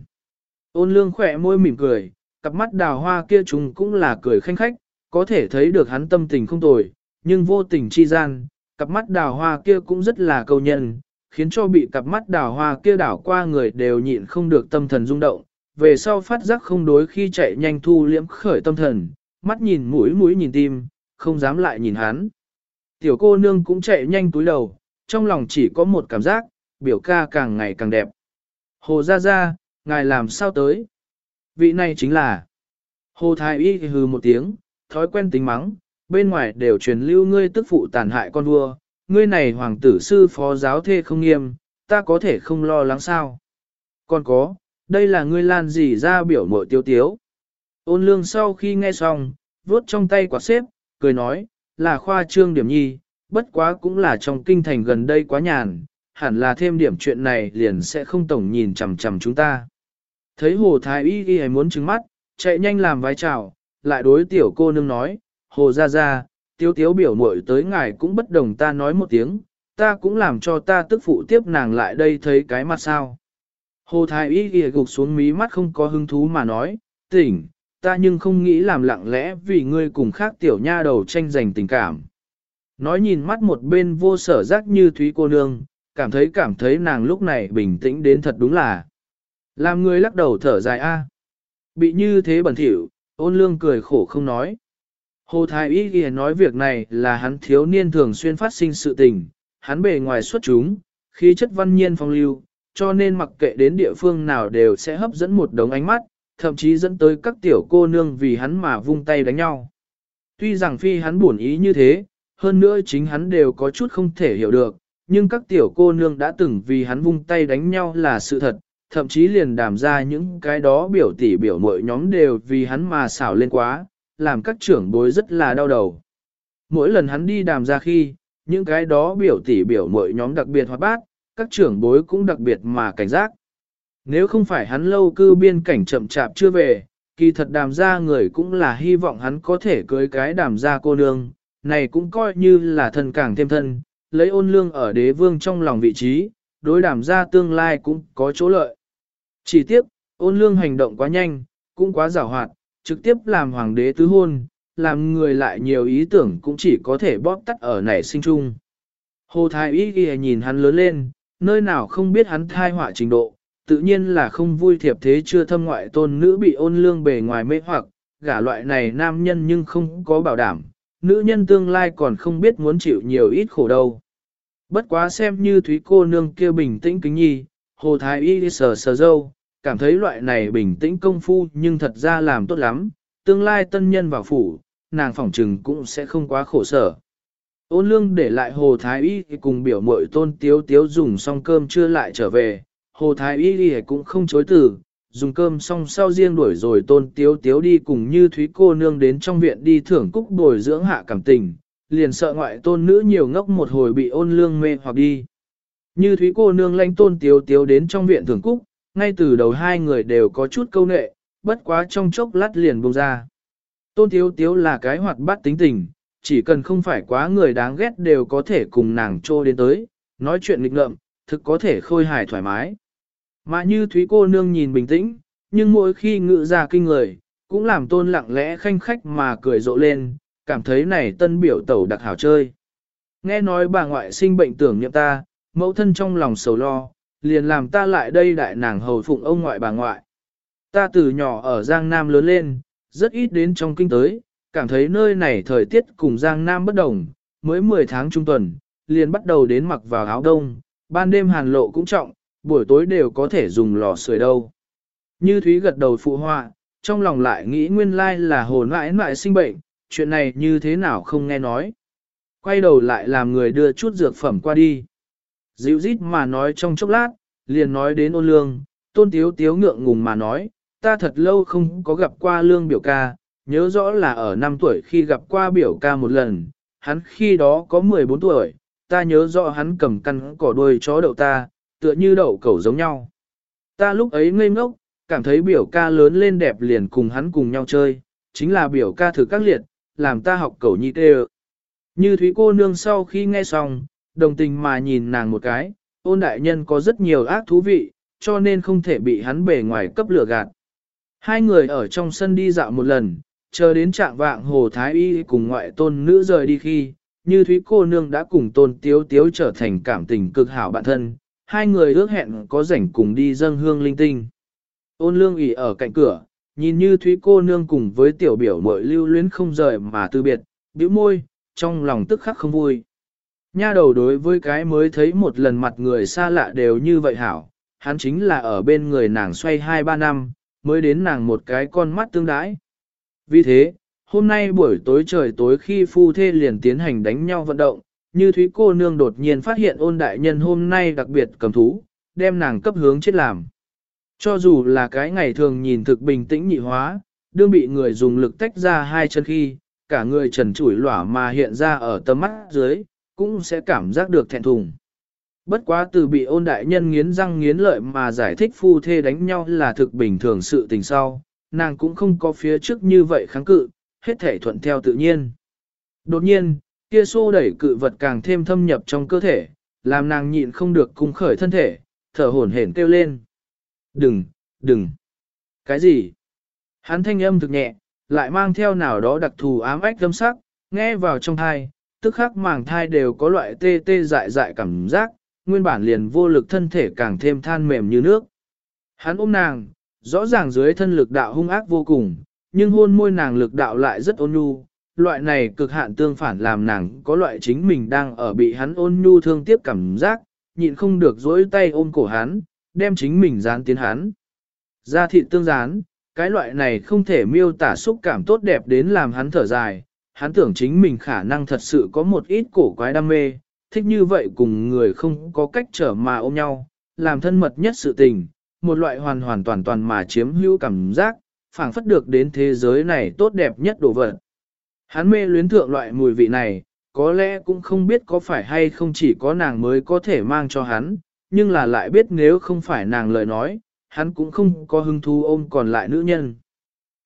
Speaker 1: Ôn Lương khỏe môi mỉm cười, cặp mắt đào hoa kia chúng cũng là cười khanh khách, có thể thấy được hắn tâm tình không tồi, nhưng vô tình chi gian, cặp mắt đào hoa kia cũng rất là câu nhân, khiến cho bị cặp mắt đào hoa kia đảo qua người đều nhịn không được tâm thần rung động, về sau phát giác không đối khi chạy nhanh thu liễm khởi tâm thần, mắt nhìn mũi nhìn tim, không dám lại nhìn hắn. Tiểu cô nương cũng chạy nhanh túi đầu, trong lòng chỉ có một cảm giác, biểu ca càng ngày càng đẹp. Hồ gia gia, ngài làm sao tới? Vị này chính là Hồ Thái Y hừ một tiếng, thói quen tính mắng, bên ngoài đều truyền lưu ngươi tức phụ tàn hại con vua, ngươi này hoàng tử sư phó giáo thê không nghiêm, ta có thể không lo lắng sao? Còn có, đây là ngươi lan gì ra biểu mội Tiếu Tiếu. Ôn Lương sau khi nghe xong, vuốt trong tay quạt xếp, cười nói, là khoa trương điểm nhi, bất quá cũng là trong kinh thành gần đây quá nhàn, hẳn là thêm điểm chuyện này liền sẽ không tổng nhìn chằm chằm chúng ta. Thấy Hồ Thái Y Y muốn trứng mắt, chạy nhanh làm vái chào, lại đối tiểu cô nương nói, Hồ gia gia, Tiếu Tiếu biểu muội tới ngài cũng bất đồng ta nói một tiếng, ta cũng làm cho ta tức phụ tiếp nàng lại đây thấy cái mặt sao. Hồ Thái Y Y gục xuống mí mắt không có hứng thú mà nói, tỉnh, ta nhưng không nghĩ làm lặng lẽ vì ngươi cùng khác tiểu nha đầu tranh giành tình cảm. Nói nhìn mắt một bên vô sở giác Như Thúy cô nương, cảm thấy nàng lúc này bình tĩnh đến thật đúng là. Làm người lắc đầu thở dài a. Bị như thế bẩn thỉu, Ôn Lương cười khổ không nói. Hồ Thái Y Y nói việc này là hắn thiếu niên thường xuyên phát sinh sự tình, hắn bề ngoài xuất chúng, khí chất văn nhiên phong lưu, cho nên mặc kệ đến địa phương nào đều sẽ hấp dẫn một đống ánh mắt, thậm chí dẫn tới các tiểu cô nương vì hắn mà vung tay đánh nhau. Tuy rằng phi hắn buồn ý như thế, hơn nữa chính hắn đều có chút không thể hiểu được, nhưng các tiểu cô nương đã từng vì hắn vung tay đánh nhau là sự thật, thậm chí liền đàm ra những cái đó biểu tỷ biểu muội nhóm đều vì hắn mà xảo lên quá, làm các trưởng bối rất là đau đầu. Mỗi lần hắn đi đàm ra khi, những cái đó biểu tỷ biểu muội nhóm đặc biệt hoạt bát, các trưởng bối cũng đặc biệt mà cảnh giác. Nếu không phải hắn lâu cư biên cảnh chậm chạp chưa về, Kỳ thật đàm gia người cũng là hy vọng hắn có thể cưới cái đàm gia cô nương, này cũng coi như là thân càng thêm thân, lấy Ôn Lương ở đế vương trong lòng vị trí, đối đàm gia tương lai cũng có chỗ lợi. Chỉ tiếc, Ôn Lương hành động quá nhanh, cũng quá giàu hoạt, trực tiếp làm hoàng đế tứ hôn, làm người lại nhiều ý tưởng cũng chỉ có thể bóp tắt ở nảy sinh chung. Hồ Thái Y ghi nhìn hắn lớn lên, nơi nào không biết hắn thai họa trình độ, tự nhiên là không vui thiệp thế chưa thâm ngoại tôn nữ bị Ôn Lương bề ngoài mê hoặc, gả loại này nam nhân nhưng không có bảo đảm, nữ nhân tương lai còn không biết muốn chịu nhiều ít khổ đâu. Bất quá xem như Thúy cô nương kia bình tĩnh kính nhi, Hồ Thái Y sờ sờ dâu, cảm thấy loại này bình tĩnh công phu nhưng thật ra làm tốt lắm, tương lai tân nhân vào phủ, nàng phỏng trừng cũng sẽ không quá khổ sở. Ôn Lương để lại Hồ Thái Y cùng biểu mội Tôn Tiếu Tiếu dùng xong cơm trưa lại trở về, Hồ Thái Y cũng không chối từ, dùng cơm xong sau riêng đuổi rồi Tôn Tiếu Tiếu đi cùng Như Thúy cô nương đến trong viện đi thưởng cúc bồi dưỡng hạ cảm tình, liền sợ ngoại tôn nữ nhiều ngốc một hồi bị Ôn Lương mê hoặc đi. Như Thúy cô nương lãnh Tôn Tiếu Tiếu đến trong viện thưởng cúc, ngay từ đầu hai người đều có chút câu nệ, bất quá trong chốc lát liền buông ra. Tôn Tiếu Tiếu là cái hoạt bát tính tình, chỉ cần không phải quá người đáng ghét đều có thể cùng nàng trô đến tới, nói chuyện nghịch ngợm, thực có thể khôi hài thoải mái. Mà Như Thúy cô nương nhìn bình tĩnh, nhưng mỗi khi ngự ra kinh người, cũng làm Tôn lặng lẽ khanh khách mà cười rộ lên, cảm thấy này tân biểu tẩu đặc hảo chơi. Nghe nói bà ngoại sinh bệnh tưởng niệm ta, mẫu thân trong lòng sầu lo, liền làm ta lại đây đại nàng hầu phụng ông ngoại bà ngoại. Ta từ nhỏ ở Giang Nam lớn lên, rất ít đến trong kinh tới, cảm thấy nơi này thời tiết cùng Giang Nam bất đồng, mới 10 tháng trung tuần, liền bắt đầu đến mặc vào áo đông, ban đêm hàn lộ cũng trọng, buổi tối đều có thể dùng lò sưởi đâu. Như Thúy gật đầu phụ họa, trong lòng lại nghĩ nguyên lai là hồn mãi mãi sinh bệnh, chuyện này như thế nào không nghe nói. Quay đầu lại làm người đưa chút dược phẩm qua đi. Dịu rít mà nói trong chốc lát, liền nói đến Ôn Lương, Tôn Tiếu Tiếu ngượng ngùng mà nói, ta thật lâu không có gặp qua Lương biểu ca, nhớ rõ là ở 5 tuổi khi gặp qua biểu ca một lần, hắn khi đó có 14 tuổi, ta nhớ rõ hắn cầm căn cỏ đuôi chó đậu ta, tựa như đậu cẩu giống nhau. Ta lúc ấy ngây ngốc, cảm thấy biểu ca lớn lên đẹp liền cùng hắn cùng nhau chơi, chính là biểu ca thử các liệt, làm ta học cẩu nhi tê. Như Thúy cô nương sau khi nghe xong, đồng tình mà nhìn nàng một cái, Ôn đại nhân có rất nhiều ác thú vị, cho nên không thể bị hắn bề ngoài cấp lửa gạt. Hai người ở trong sân đi dạo một lần, chờ đến trạng vạng Hồ Thái Y cùng ngoại tôn nữ rời đi khi, Như Thúy cô nương đã cùng Tôn Tiếu Tiếu trở thành cảm tình cực hảo bạn thân, hai người ước hẹn có rảnh cùng đi dâng hương linh tinh. Ôn Lương ỉ ở cạnh cửa, nhìn Như Thúy cô nương cùng với tiểu biểu muội lưu luyến không rời mà từ biệt, bĩu môi, trong lòng tức khắc không vui. Nha đầu đối với cái mới thấy một lần mặt người xa lạ đều như vậy hảo, hắn chính là ở bên người nàng xoay 2-3 năm, mới đến nàng một cái con mắt tương đãi. Vì thế, hôm nay buổi tối trời tối khi phu thê liền tiến hành đánh nhau vận động, Như Thúy cô nương đột nhiên phát hiện Ôn đại nhân hôm nay đặc biệt cầm thú, đem nàng cấp hướng chết làm. Cho dù là cái ngày thường nhìn thực bình tĩnh nhị hóa, đương bị người dùng lực tách ra hai chân khi, cả người trần trụi lỏa mà hiện ra ở tầm mắt dưới, cũng sẽ cảm giác được thẹn thùng. Bất quá từ bị Ôn đại nhân nghiến răng nghiến lợi mà giải thích phu thê đánh nhau là thực bình thường sự tình sau, nàng cũng không có phía trước như vậy kháng cự, hết thể thuận theo tự nhiên. Đột nhiên, kia xô đẩy cự vật càng thêm thâm nhập trong cơ thể, làm nàng nhịn không được cung khởi thân thể, thở hổn hển kêu lên. Đừng! Cái gì? Hắn thanh âm thực nhẹ, lại mang theo nào đó đặc thù ám ách âm sắc, nghe vào trong thai, tức khắc màng thai đều có loại tê tê dại dại cảm giác, nguyên bản liền vô lực thân thể càng thêm than mềm như nước. Hắn ôm nàng, rõ ràng dưới thân lực đạo hung ác vô cùng, nhưng hôn môi nàng lực đạo lại rất ôn nhu, loại này cực hạn tương phản làm nàng có loại chính mình đang ở bị hắn ôn nhu thương tiếc cảm giác, nhịn không được dỗi tay ôm cổ hắn, đem chính mình dán tiến hắn. Da thịt tương dán, cái loại này không thể miêu tả xúc cảm tốt đẹp đến làm hắn thở dài, hắn tưởng chính mình khả năng thật sự có một ít cổ quái đam mê, thích như vậy cùng người không có cách trở mà ôm nhau, làm thân mật nhất sự tình, một loại hoàn hoàn toàn toàn mà chiếm hữu cảm giác, phảng phất được đến thế giới này tốt đẹp nhất đồ vật. Hắn mê luyến thượng loại mùi vị này, có lẽ cũng không biết có phải hay không chỉ có nàng mới có thể mang cho hắn, nhưng là lại biết nếu không phải nàng lời nói, hắn cũng không có hứng thú ôm còn lại nữ nhân.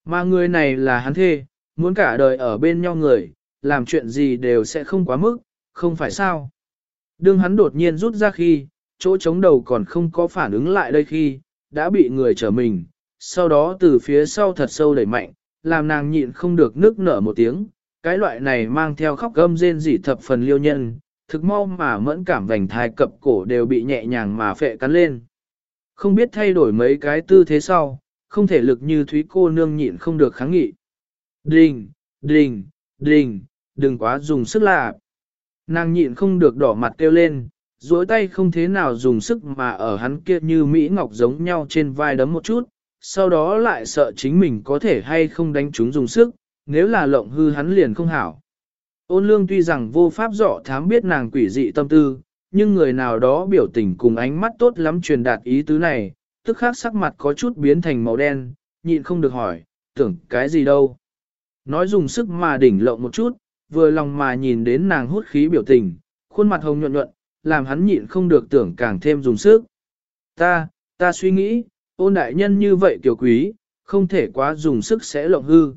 Speaker 1: Mà người này là hắn thê, muốn cả đời ở bên nhau người, làm chuyện gì đều sẽ không quá mức, không phải sao. Đương hắn đột nhiên rút ra khi, chỗ chống đầu còn không có phản ứng lại đây khi, đã bị người trở mình, sau đó từ phía sau thật sâu đẩy mạnh, làm nàng nhịn không được nức nở một tiếng, cái loại này mang theo khóc gâm rên rỉ thập phần liêu nhân, thực mau mà mẫn cảm vành thai cập cổ đều bị nhẹ nhàng mà phệ cắn lên. Không biết thay đổi mấy cái tư thế sau, không thể lực như Thúy cô nương nhịn không được kháng nghị. Đình, đình, đình, đừng quá dùng sức lạ. Nàng nhịn không được đỏ mặt kêu lên, duỗi tay không thế nào dùng sức mà ở hắn kia như Mỹ Ngọc giống nhau trên vai đấm một chút, sau đó lại sợ chính mình có thể hay không đánh chúng dùng sức, nếu là lộng hư hắn liền không hảo. Ôn lương tuy rằng vô pháp dọ thám biết nàng quỷ dị tâm tư, nhưng người nào đó biểu tình cùng ánh mắt tốt lắm truyền đạt ý tứ này, tức khắc sắc mặt có chút biến thành màu đen, nhịn không được hỏi, tưởng cái gì đâu. Nói dùng sức mà đỉnh lộng một chút, vừa lòng mà nhìn đến nàng hút khí biểu tình, khuôn mặt hồng nhuận nhuận, làm hắn nhịn không được tưởng càng thêm dùng sức. Ta suy nghĩ, ôn đại nhân như vậy tiểu quý, không thể quá dùng sức sẽ lộng hư.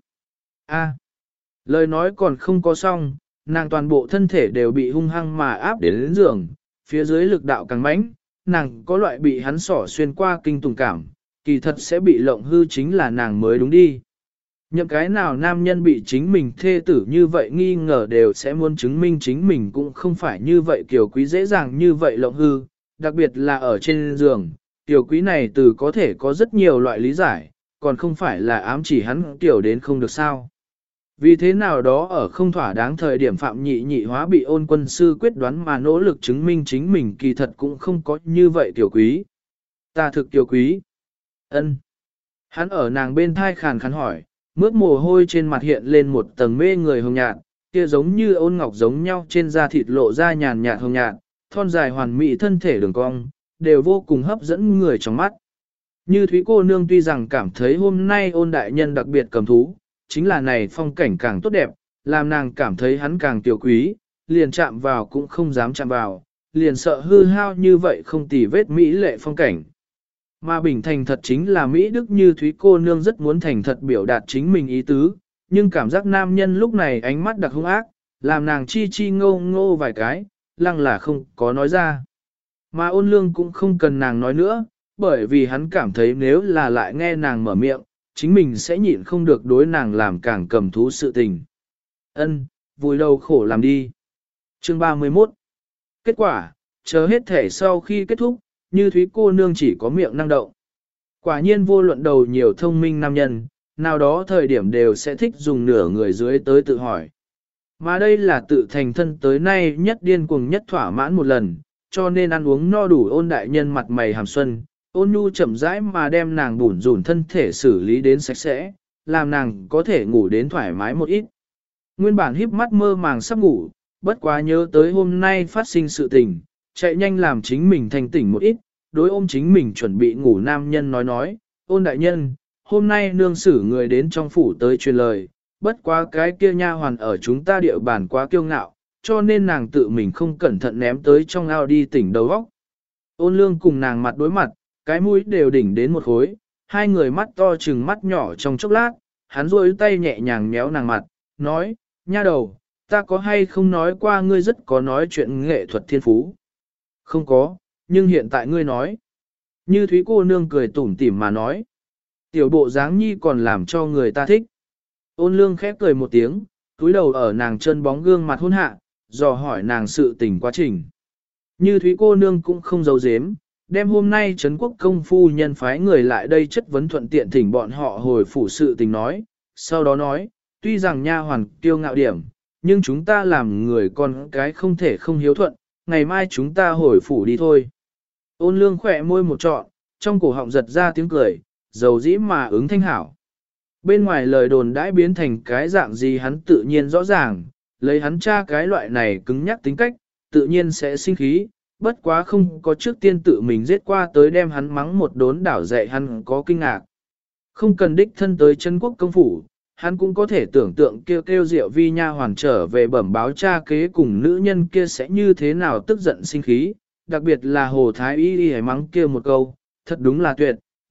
Speaker 1: Lời nói còn không có xong, nàng toàn bộ thân thể đều bị hung hăng mà áp đến giường, phía dưới lực đạo càng mãnh, nàng có loại bị hắn xỏ xuyên qua kinh tùng cảm, kỳ thật sẽ bị lộng hư chính là nàng mới đúng đi. Nhậm cái nào nam nhân bị chính mình thê tử như vậy nghi ngờ đều sẽ muốn chứng minh chính mình cũng không phải như vậy kiểu quý dễ dàng như vậy lộng hư, đặc biệt là ở trên giường, tiểu quý này từ có thể có rất nhiều loại lý giải, còn không phải là ám chỉ hắn tiểu đến không được sao. Vì thế nào đó ở không thỏa đáng thời điểm phạm nhị hóa bị ôn quân sư quyết đoán mà nỗ lực chứng minh chính mình kỳ thật cũng không có như vậy tiểu quý. Ta thực tiểu quý. Ân. Hắn ở nàng bên thai khàn khàn hỏi, mướt mồ hôi trên mặt hiện lên một tầng mê người hồng nhạt, kia giống như ôn ngọc giống nhau trên da thịt lộ ra nhàn nhạt hồng nhạt, thon dài hoàn mỹ thân thể đường cong, đều vô cùng hấp dẫn người trong mắt. Như Thúy cô nương tuy rằng cảm thấy hôm nay ôn đại nhân đặc biệt cầm thú, chính là này phong cảnh càng tốt đẹp, làm nàng cảm thấy hắn càng tiểu quý, liền chạm vào cũng không dám chạm vào, liền sợ hư hao như vậy không tì vết mỹ lệ phong cảnh. Mà bình thành thật chính là Mỹ Đức như Thúy cô nương rất muốn thành thật biểu đạt chính mình ý tứ, nhưng cảm giác nam nhân lúc này ánh mắt đặc hung ác, làm nàng chi chi ngô ngô vài cái, lăng là không có nói ra. Mà ôn lương cũng không cần nàng nói nữa, bởi vì hắn cảm thấy nếu là lại nghe nàng mở miệng, chính mình sẽ nhịn không được đối nàng làm càng cầm thú sự tình. Ân, vùi đầu khổ làm đi. Chương 31. Kết quả, chờ hết thể sau khi kết thúc, như Thúy cô nương chỉ có miệng năng động. Quả nhiên vô luận đầu nhiều thông minh nam nhân, nào đó thời điểm đều sẽ thích dùng nửa người dưới tới tự hỏi. Mà đây là tự thành thân tới nay nhất điên cuồng nhất thỏa mãn một lần, cho nên ăn uống no đủ ôn đại nhân mặt mày hàm xuân, ôn nhu chậm rãi mà đem nàng bủn rủn thân thể xử lý đến sạch sẽ, làm nàng có thể ngủ đến thoải mái một ít. Nguyên bản híp mắt mơ màng sắp ngủ, bất quá nhớ tới hôm nay phát sinh sự tình, chạy nhanh làm chính mình thành tỉnh một ít, đối ôm chính mình chuẩn bị ngủ nam nhân nói, ôn đại nhân, hôm nay nương xử người đến trong phủ tới truyền lời, bất quá cái kia nha hoàn ở chúng ta địa bàn quá kiêu ngạo, cho nên nàng tự mình không cẩn thận ném tới trong ao đi tỉnh đầu óc. Ôn lương cùng nàng mặt đối mặt, cái mũi đều đỉnh đến một khối, hai người mắt to chừng mắt nhỏ trong chốc lát, hắn rôi tay nhẹ nhàng méo nàng mặt, nói, nha đầu, ta có hay không nói qua ngươi rất có nói chuyện nghệ thuật thiên phú? Không có, nhưng hiện tại ngươi nói. Như Thúy cô nương cười tủm tỉm mà nói. Tiểu bộ dáng nhi còn làm cho người ta thích. Ôn lương khép cười một tiếng, túi đầu ở nàng chân bóng gương mặt hôn hạ, dò hỏi nàng sự tình quá trình. Như Thúy cô nương cũng không giấu giếm, đem hôm nay Trấn Quốc công phu nhân phái người lại đây chất vấn thuận tiện thỉnh bọn họ hồi phủ sự tình nói. Sau đó nói, tuy rằng nha hoàn kiêu ngạo điểm, nhưng chúng ta làm người con cái không thể không hiếu thuận, ngày mai chúng ta hồi phủ đi thôi. Ôn lương khỏe môi một trọn, trong cổ họng giật ra tiếng cười, dầu dĩ mà ứng thanh hảo. Bên ngoài lời đồn đãi biến thành cái dạng gì hắn tự nhiên rõ ràng, lấy hắn cha cái loại này cứng nhắc tính cách, tự nhiên sẽ sinh khí, bất quá không có trước tiên tự mình giết qua tới đem hắn mắng một đốn đảo dạy hắn có kinh ngạc. Không cần đích thân tới chân quốc công phủ, hắn cũng có thể tưởng tượng kêu Diệu Vi nha hoàn trở về bẩm báo cha kế cùng nữ nhân kia sẽ như thế nào tức giận sinh khí, đặc biệt là Hồ Thái Y đi mắng kia một câu, thật đúng là tuyệt,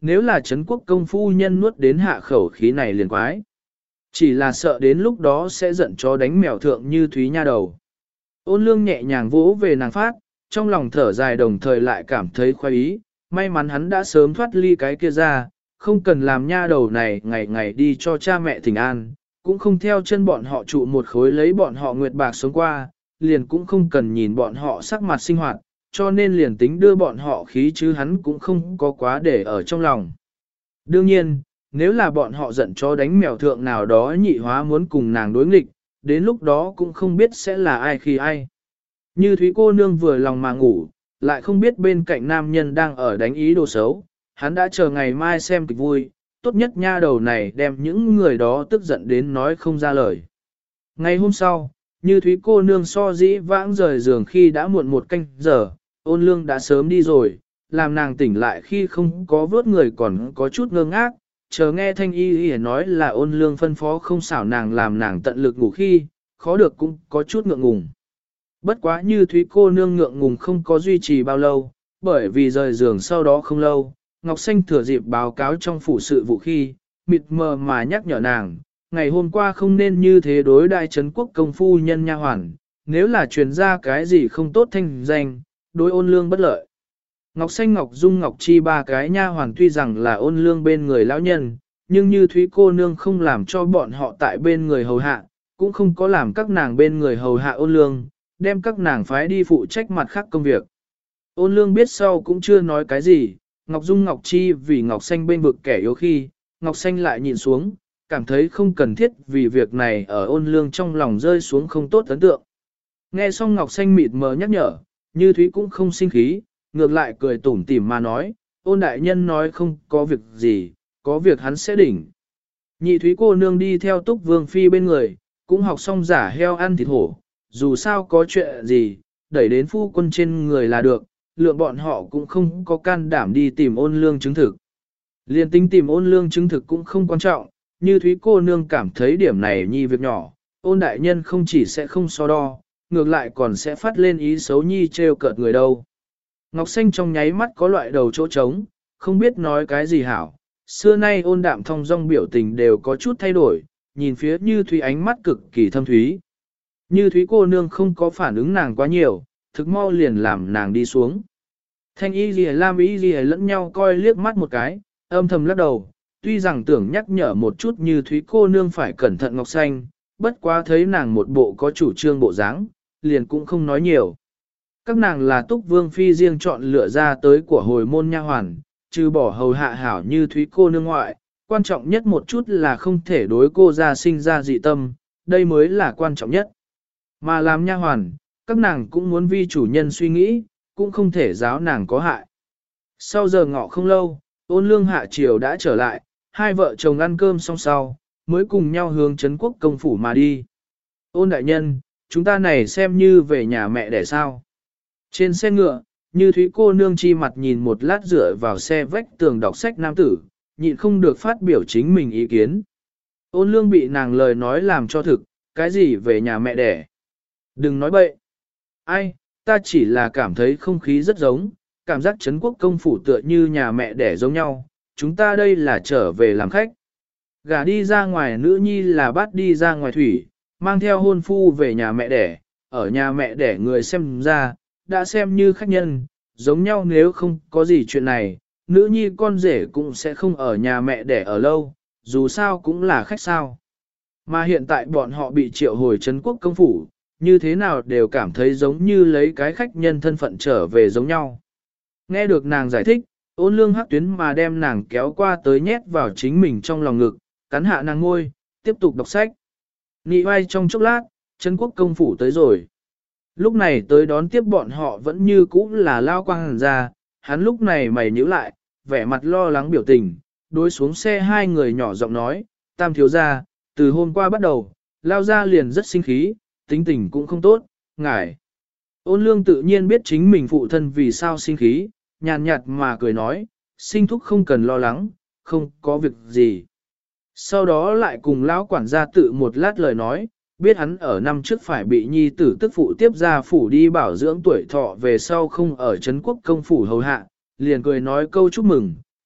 Speaker 1: nếu là Trấn quốc công phu nhân nuốt đến hạ khẩu khí này liền quái. Chỉ là sợ đến lúc đó sẽ giận chó đánh mèo thượng như Thúy nha đầu. Ôn lương nhẹ nhàng vỗ về nàng phát, trong lòng thở dài đồng thời lại cảm thấy khoái ý, may mắn hắn đã sớm thoát ly cái kia ra, không cần làm nha đầu này ngày ngày đi cho cha mẹ thỉnh an, cũng không theo chân bọn họ trụ một khối lấy bọn họ nguyệt bạc sống qua, liền cũng không cần nhìn bọn họ sắc mặt sinh hoạt, cho nên liền tính đưa bọn họ khí chứ hắn cũng không có quá để ở trong lòng. Đương nhiên, nếu là bọn họ giận cho đánh mèo thượng nào đó nhị hóa muốn cùng nàng đối nghịch, đến lúc đó cũng không biết sẽ là ai khi ai. Như Thúy cô nương vừa lòng mà ngủ, lại không biết bên cạnh nam nhân đang ở đánh ý đồ xấu, hắn đã chờ ngày mai xem kịch vui, tốt nhất nha đầu này đem những người đó tức giận đến nói không ra lời. Ngày hôm sau, Như Thúy cô nương so dĩ vãng rời giường khi đã muộn một canh giờ, Ôn lương đã sớm đi rồi, làm nàng tỉnh lại khi không có vớt người còn có chút ngơ ngác, chờ nghe thanh y nói là Ôn lương phân phó không xảo nàng làm nàng tận lực ngủ khi, khó được cũng có chút ngượng ngùng. Bất quá Như Thúy cô nương ngượng ngùng không có duy trì bao lâu, bởi vì rời giường sau đó không lâu, Ngọc Xanh thừa dịp báo cáo trong phủ sự vụ khi, mịt mờ mà nhắc nhở nàng, ngày hôm qua không nên như thế đối đại trấn quốc công phu nhân nha hoàn, nếu là truyền ra cái gì không tốt thanh danh, đối Ôn lương bất lợi. Ngọc Xanh Ngọc Dung Ngọc Chi ba cái nha hoàn tuy rằng là Ôn lương bên người lão nhân, nhưng Như Thúy cô nương không làm cho bọn họ tại bên người hầu hạ, cũng không có làm các nàng bên người hầu hạ Ôn lương, đem các nàng phái đi phụ trách mặt khác công việc. Ôn lương biết sau cũng chưa nói cái gì, Ngọc Dung Ngọc Chi vì Ngọc Xanh bên vực kẻ yếu khi, Ngọc Xanh lại nhìn xuống, cảm thấy không cần thiết vì việc này ở Ôn lương trong lòng rơi xuống không tốt ấn tượng. Nghe xong Ngọc Xanh mịt mờ nhắc nhở, Như Thúy cũng không sinh khí, ngược lại cười tủm tỉm mà nói, Ôn đại nhân nói không có việc gì, có việc hắn sẽ đỉnh. Nhị Thúy cô nương đi theo Túc Vương Phi bên người, cũng học xong giả heo ăn thịt hổ, dù sao có chuyện gì, đẩy đến phu quân trên người là được, lượng bọn họ cũng không có can đảm đi tìm Ôn lương chứng thực. Liên tính tìm Ôn lương chứng thực cũng không quan trọng, Như Thúy cô nương cảm thấy điểm này nhi việc nhỏ, Ôn đại nhân không chỉ sẽ không so đo, ngược lại còn sẽ phát lên ý xấu nhi trêu cợt người đâu. Ngọc Xanh trong nháy mắt có loại đầu chỗ trống, không biết nói cái gì hảo, xưa nay ôn đạm thong dong biểu tình đều có chút thay đổi, nhìn phía Như Thúy ánh mắt cực kỳ thâm thúy. Như Thúy cô nương không có phản ứng nàng quá nhiều, thực mau liền làm nàng đi xuống. Thanh y gì lam y gì lẫn nhau coi liếc mắt một cái, âm thầm lắc đầu, tuy rằng tưởng nhắc nhở một chút Như Thúy cô nương phải cẩn thận Ngọc Xanh, bất quá thấy nàng một bộ có chủ trương bộ dáng, liền cũng không nói nhiều. Các nàng là Túc Vương Phi riêng chọn lựa ra tới của hồi môn nha hoàn, trừ bỏ hầu hạ hảo Như Thúy cô nương ngoại, quan trọng nhất một chút là không thể đối cô ra sinh ra dị tâm, đây mới là quan trọng nhất. Mà làm nha hoàn, các nàng cũng muốn vi chủ nhân suy nghĩ, cũng không thể giáo nàng có hại. Sau giờ ngọ không lâu, Ôn lương hạ triều đã trở lại, hai vợ chồng ăn cơm xong sau, mới cùng nhau hướng Trấn quốc công phủ mà đi. Ôn đại nhân, chúng ta này xem như về nhà mẹ đẻ sao. Trên xe ngựa, Như Thúy cô nương chi mặt nhìn một lát dựa vào xe vách tường đọc sách nam tử, nhịn không được phát biểu chính mình ý kiến. Ôn lương bị nàng lời nói làm cho thực, cái gì về nhà mẹ đẻ. Đừng nói bậy. Ai, ta chỉ là cảm thấy không khí rất giống, cảm giác Trấn quốc công phủ tựa như nhà mẹ đẻ giống nhau, chúng ta đây là trở về làm khách. Gả đi ra ngoài nữ nhi là bắt đi ra ngoài thủy, mang theo hôn phu về nhà mẹ đẻ, ở nhà mẹ đẻ người xem ra, đã xem như khách nhân, giống nhau nếu không có gì chuyện này, nữ nhi con rể cũng sẽ không ở nhà mẹ đẻ ở lâu, dù sao cũng là khách sao. Mà hiện tại bọn họ bị triệu hồi Trấn quốc công phủ, như thế nào đều cảm thấy giống như lấy cái khách nhân thân phận trở về giống nhau. Nghe được nàng giải thích, Ôn lương hắc tuyến mà đem nàng kéo qua tới nhét vào chính mình trong lòng ngực, cắn hạ nàng ngôi, tiếp tục đọc sách. Nị vai trong chốc lát, Trấn quốc công phủ tới rồi. Lúc này tới đón tiếp bọn họ vẫn như cũ là Lao Quang Hàn ra, hắn lúc này mày nhíu lại, vẻ mặt lo lắng biểu tình, đối xuống xe hai người nhỏ giọng nói, Tam thiếu gia, từ hôm qua bắt đầu, Lao gia liền rất sinh khí, tính tình cũng không tốt, ngài. Ôn lương tự nhiên biết chính mình phụ thân vì sao sinh khí, nhàn nhạt mà cười nói, sinh thúc không cần lo lắng, không có việc gì. Sau đó lại cùng lão quản gia tự một lát lời nói, biết hắn ở năm trước phải bị nhi tử tức phụ tiếp ra phủ đi bảo dưỡng tuổi thọ về sau không ở Trấn quốc công phủ hầu hạ, liền cười nói câu chúc mừng,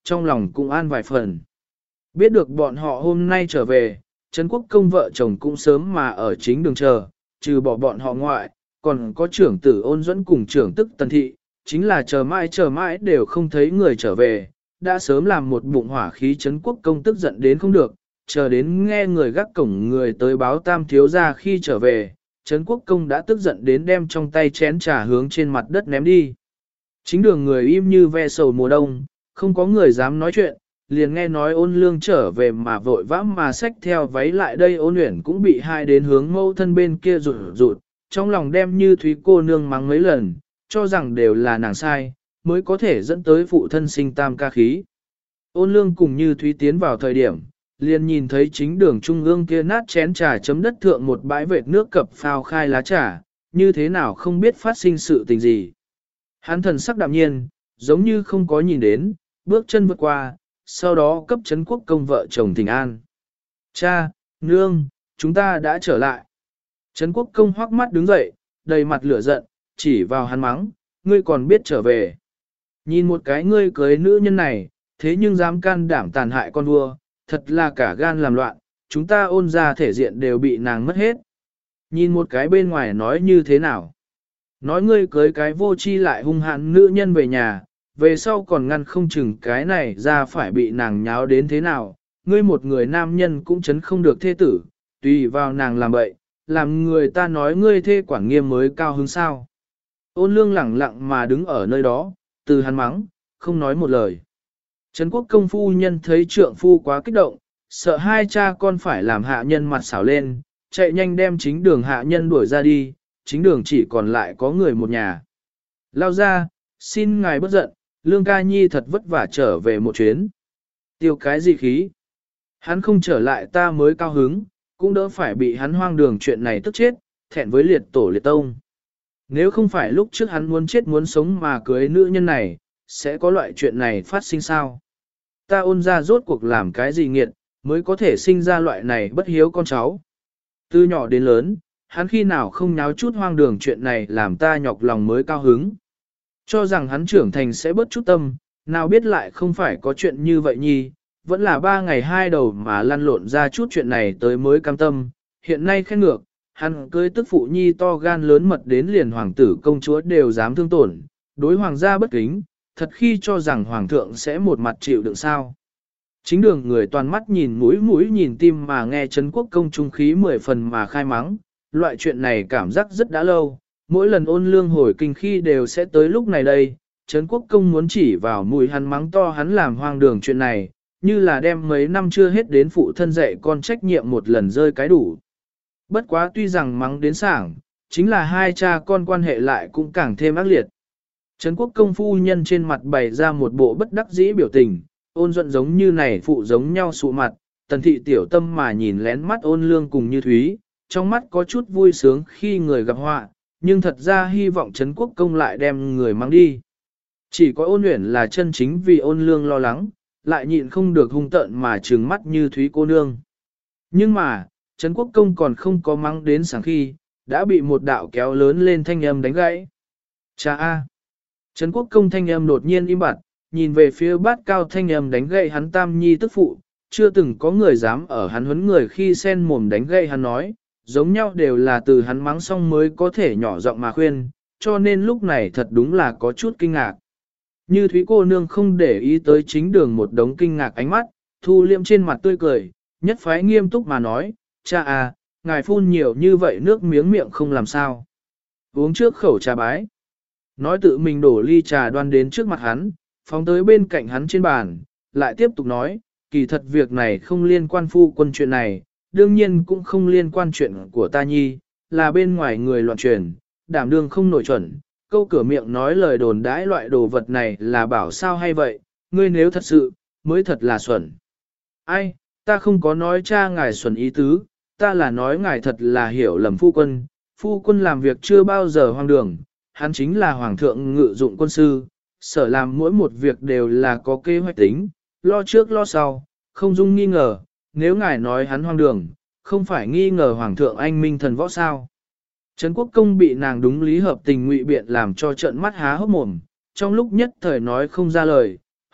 Speaker 1: trong lòng cũng an vài phần. Biết được bọn họ hôm nay trở về, Trấn Quốc Công vợ chồng cũng sớm mà ở chính đường chờ, trừ bỏ bọn họ ngoại, còn có trưởng tử Ôn Duẫn cùng trưởng tức Tần Thị, chính là chờ mãi đều không thấy người trở về, đã sớm làm một bụng hỏa khí. Trấn Quốc Công tức giận đến không được, chờ đến nghe người gác cổng người tới báo Tam thiếu gia khi trở về, Trấn Quốc Công đã tức giận đến đem trong tay chén trà hướng trên mặt đất ném đi. Chính đường người im như ve sầu mùa đông, không có người dám nói chuyện, liền nghe nói Ôn Lương trở về mà vội vã mà xách theo váy lại đây. Ôn Uyển cũng bị hai đến hướng mâu thân bên kia rụt rụt, trong lòng đem Như Thúy cô nương mắng mấy lần, cho rằng đều là nàng sai, mới có thể dẫn tới phụ thân sinh tam ca khí. Ôn Lương cùng Như Thúy tiến vào thời điểm, liền nhìn thấy chính đường trung ương kia nát chén trà chấm đất thượng một bãi vệt nước cập phao khai lá trà, như thế nào không biết phát sinh sự tình gì. Hắn thần sắc đạm nhiên, giống như không có nhìn đến, bước chân vượt qua, sau đó cấp Trấn Quốc Công vợ chồng thỉnh an. Cha, nương, chúng ta đã trở lại. Trấn Quốc Công hoắc mắt đứng dậy, đầy mặt lửa giận, chỉ vào hắn mắng, ngươi còn biết trở về. Nhìn một cái ngươi cưới nữ nhân này, thế nhưng dám can đảm tàn hại con vua, thật là cả gan làm loạn, chúng ta Ôn ra thể diện đều bị nàng mất hết. Nhìn một cái bên ngoài nói như thế nào? Nói ngươi cưới cái vô chi lại hung hãn nữ nhân về nhà, về sau còn ngăn không chừng cái này ra phải bị nàng nháo đến thế nào, ngươi một người nam nhân cũng chấn không được thê tử, tùy vào nàng làm bậy, làm người ta nói ngươi thê quản nghiêm mới cao hứng sao. Ôn Lương lẳng lặng mà đứng ở nơi đó, từ hắn mắng, không nói một lời. Trấn Quốc Công phu nhân thấy trượng phu quá kích động, sợ hai cha con phải làm hạ nhân mặt xảo lên, chạy nhanh đem chính đường hạ nhân đuổi ra đi, chính đường chỉ còn lại có người một nhà. Lao ra, xin ngài bất giận, Lương ca nhi thật vất vả trở về một chuyến. Tiêu cái gì khí? Hắn không trở lại ta mới cao hứng, cũng đỡ phải bị hắn hoang đường chuyện này tức chết, thẹn với liệt tổ liệt tông. Nếu không phải lúc trước hắn muốn chết muốn sống mà cưới nữ nhân này, sẽ có loại chuyện này phát sinh sao? Ta Ôn ra rốt cuộc làm cái gì nghiệt, mới có thể sinh ra loại này bất hiếu con cháu. Từ nhỏ đến lớn, hắn khi nào không nháo chút hoang đường chuyện này làm ta nhọc lòng mới cao hứng. Cho rằng hắn trưởng thành sẽ bớt chút tâm, nào biết lại không phải có chuyện như vậy nhi, vẫn là 3 ngày 2 đầu mà lăn lộn ra chút chuyện này tới mới cam tâm. Hiện nay khen ngược, hắn cưới tức phụ nhi to gan lớn mật đến liền hoàng tử công chúa đều dám thương tổn, đối hoàng gia bất kính, thật khi cho rằng hoàng thượng sẽ một mặt chịu đựng sao. Chính đường người toàn mắt nhìn mũi nhìn tim mà nghe Trấn Quốc Công trung khí 10 phần mà khai mắng, loại chuyện này cảm giác rất đã lâu, mỗi lần Ôn Lương hồi kinh khi đều sẽ tới lúc này đây. Trấn Quốc Công muốn chỉ vào mùi hắn mắng to hắn làm hoang đường chuyện này, như là đem mấy năm chưa hết đến phụ thân dạy con trách nhiệm một lần rơi cái đủ. Bất quá tuy rằng mắng đến sảng, chính là hai cha con quan hệ lại cũng càng thêm ác liệt. Trấn Quốc Công phu nhân trên mặt bày ra một bộ bất đắc dĩ biểu tình, Ôn Duẫn giống như này phụ giống nhau sụ mặt, Tần Thị tiểu tâm mà nhìn lén mắt Ôn Lương cùng Như Thúy, trong mắt có chút vui sướng khi người gặp họa, nhưng thật ra hy vọng Trấn Quốc Công lại đem người mang đi. Chỉ có Ôn Uyển là chân chính vì Ôn Lương lo lắng, lại nhịn không được hung tợn mà trừng mắt Như Thúy cô nương. Nhưng mà, Trấn Quốc Công còn không có mắng đến sáng khi, đã bị một đạo kéo lớn lên thanh âm đánh gãy. Cha A. Trấn Quốc Công thanh âm đột nhiên im bặt, nhìn về phía bát cao thanh âm đánh gãy hắn tam nhi tức phụ, chưa từng có người dám ở hắn huấn người khi sen mồm đánh gãy hắn nói, giống nhau đều là từ hắn mắng xong mới có thể nhỏ giọng mà khuyên, cho nên lúc này thật đúng là có chút kinh ngạc. Như Thúy cô nương không để ý tới chính đường một đống kinh ngạc ánh mắt, thu liêm trên mặt tươi cười, nhất phái nghiêm túc mà nói, cha à, ngài phun nhiều như vậy nước miếng miệng không làm sao. Uống trước khẩu trà bái. Nói tự mình đổ ly trà đoan đến trước mặt hắn, phóng tới bên cạnh hắn trên bàn, lại tiếp tục nói, kỳ thật việc này không liên quan phu quân chuyện này, đương nhiên cũng không liên quan chuyện của ta nhi, là bên ngoài người loạn truyền, đảm đương không nổi chuẩn, câu cửa miệng nói lời đồn đãi loại đồ vật này là bảo sao hay vậy, ngươi nếu thật sự, mới thật là xuẩn. Ai, ta không có nói cha ngài xuẩn ý tứ, ta là nói ngài thật là hiểu lầm phu quân làm việc chưa bao giờ hoang đường, hắn chính là hoàng thượng ngự dụng quân sư, sở làm mỗi một việc đều là có kế hoạch tính, lo trước lo sau, không dung nghi ngờ, nếu ngài nói hắn hoang đường, không phải nghi ngờ hoàng thượng anh minh thần võ sao. Trấn Quốc Công bị nàng đúng lý hợp tình ngụy biện làm cho trợn mắt há hốc mồm, trong lúc nhất thời nói không ra lời,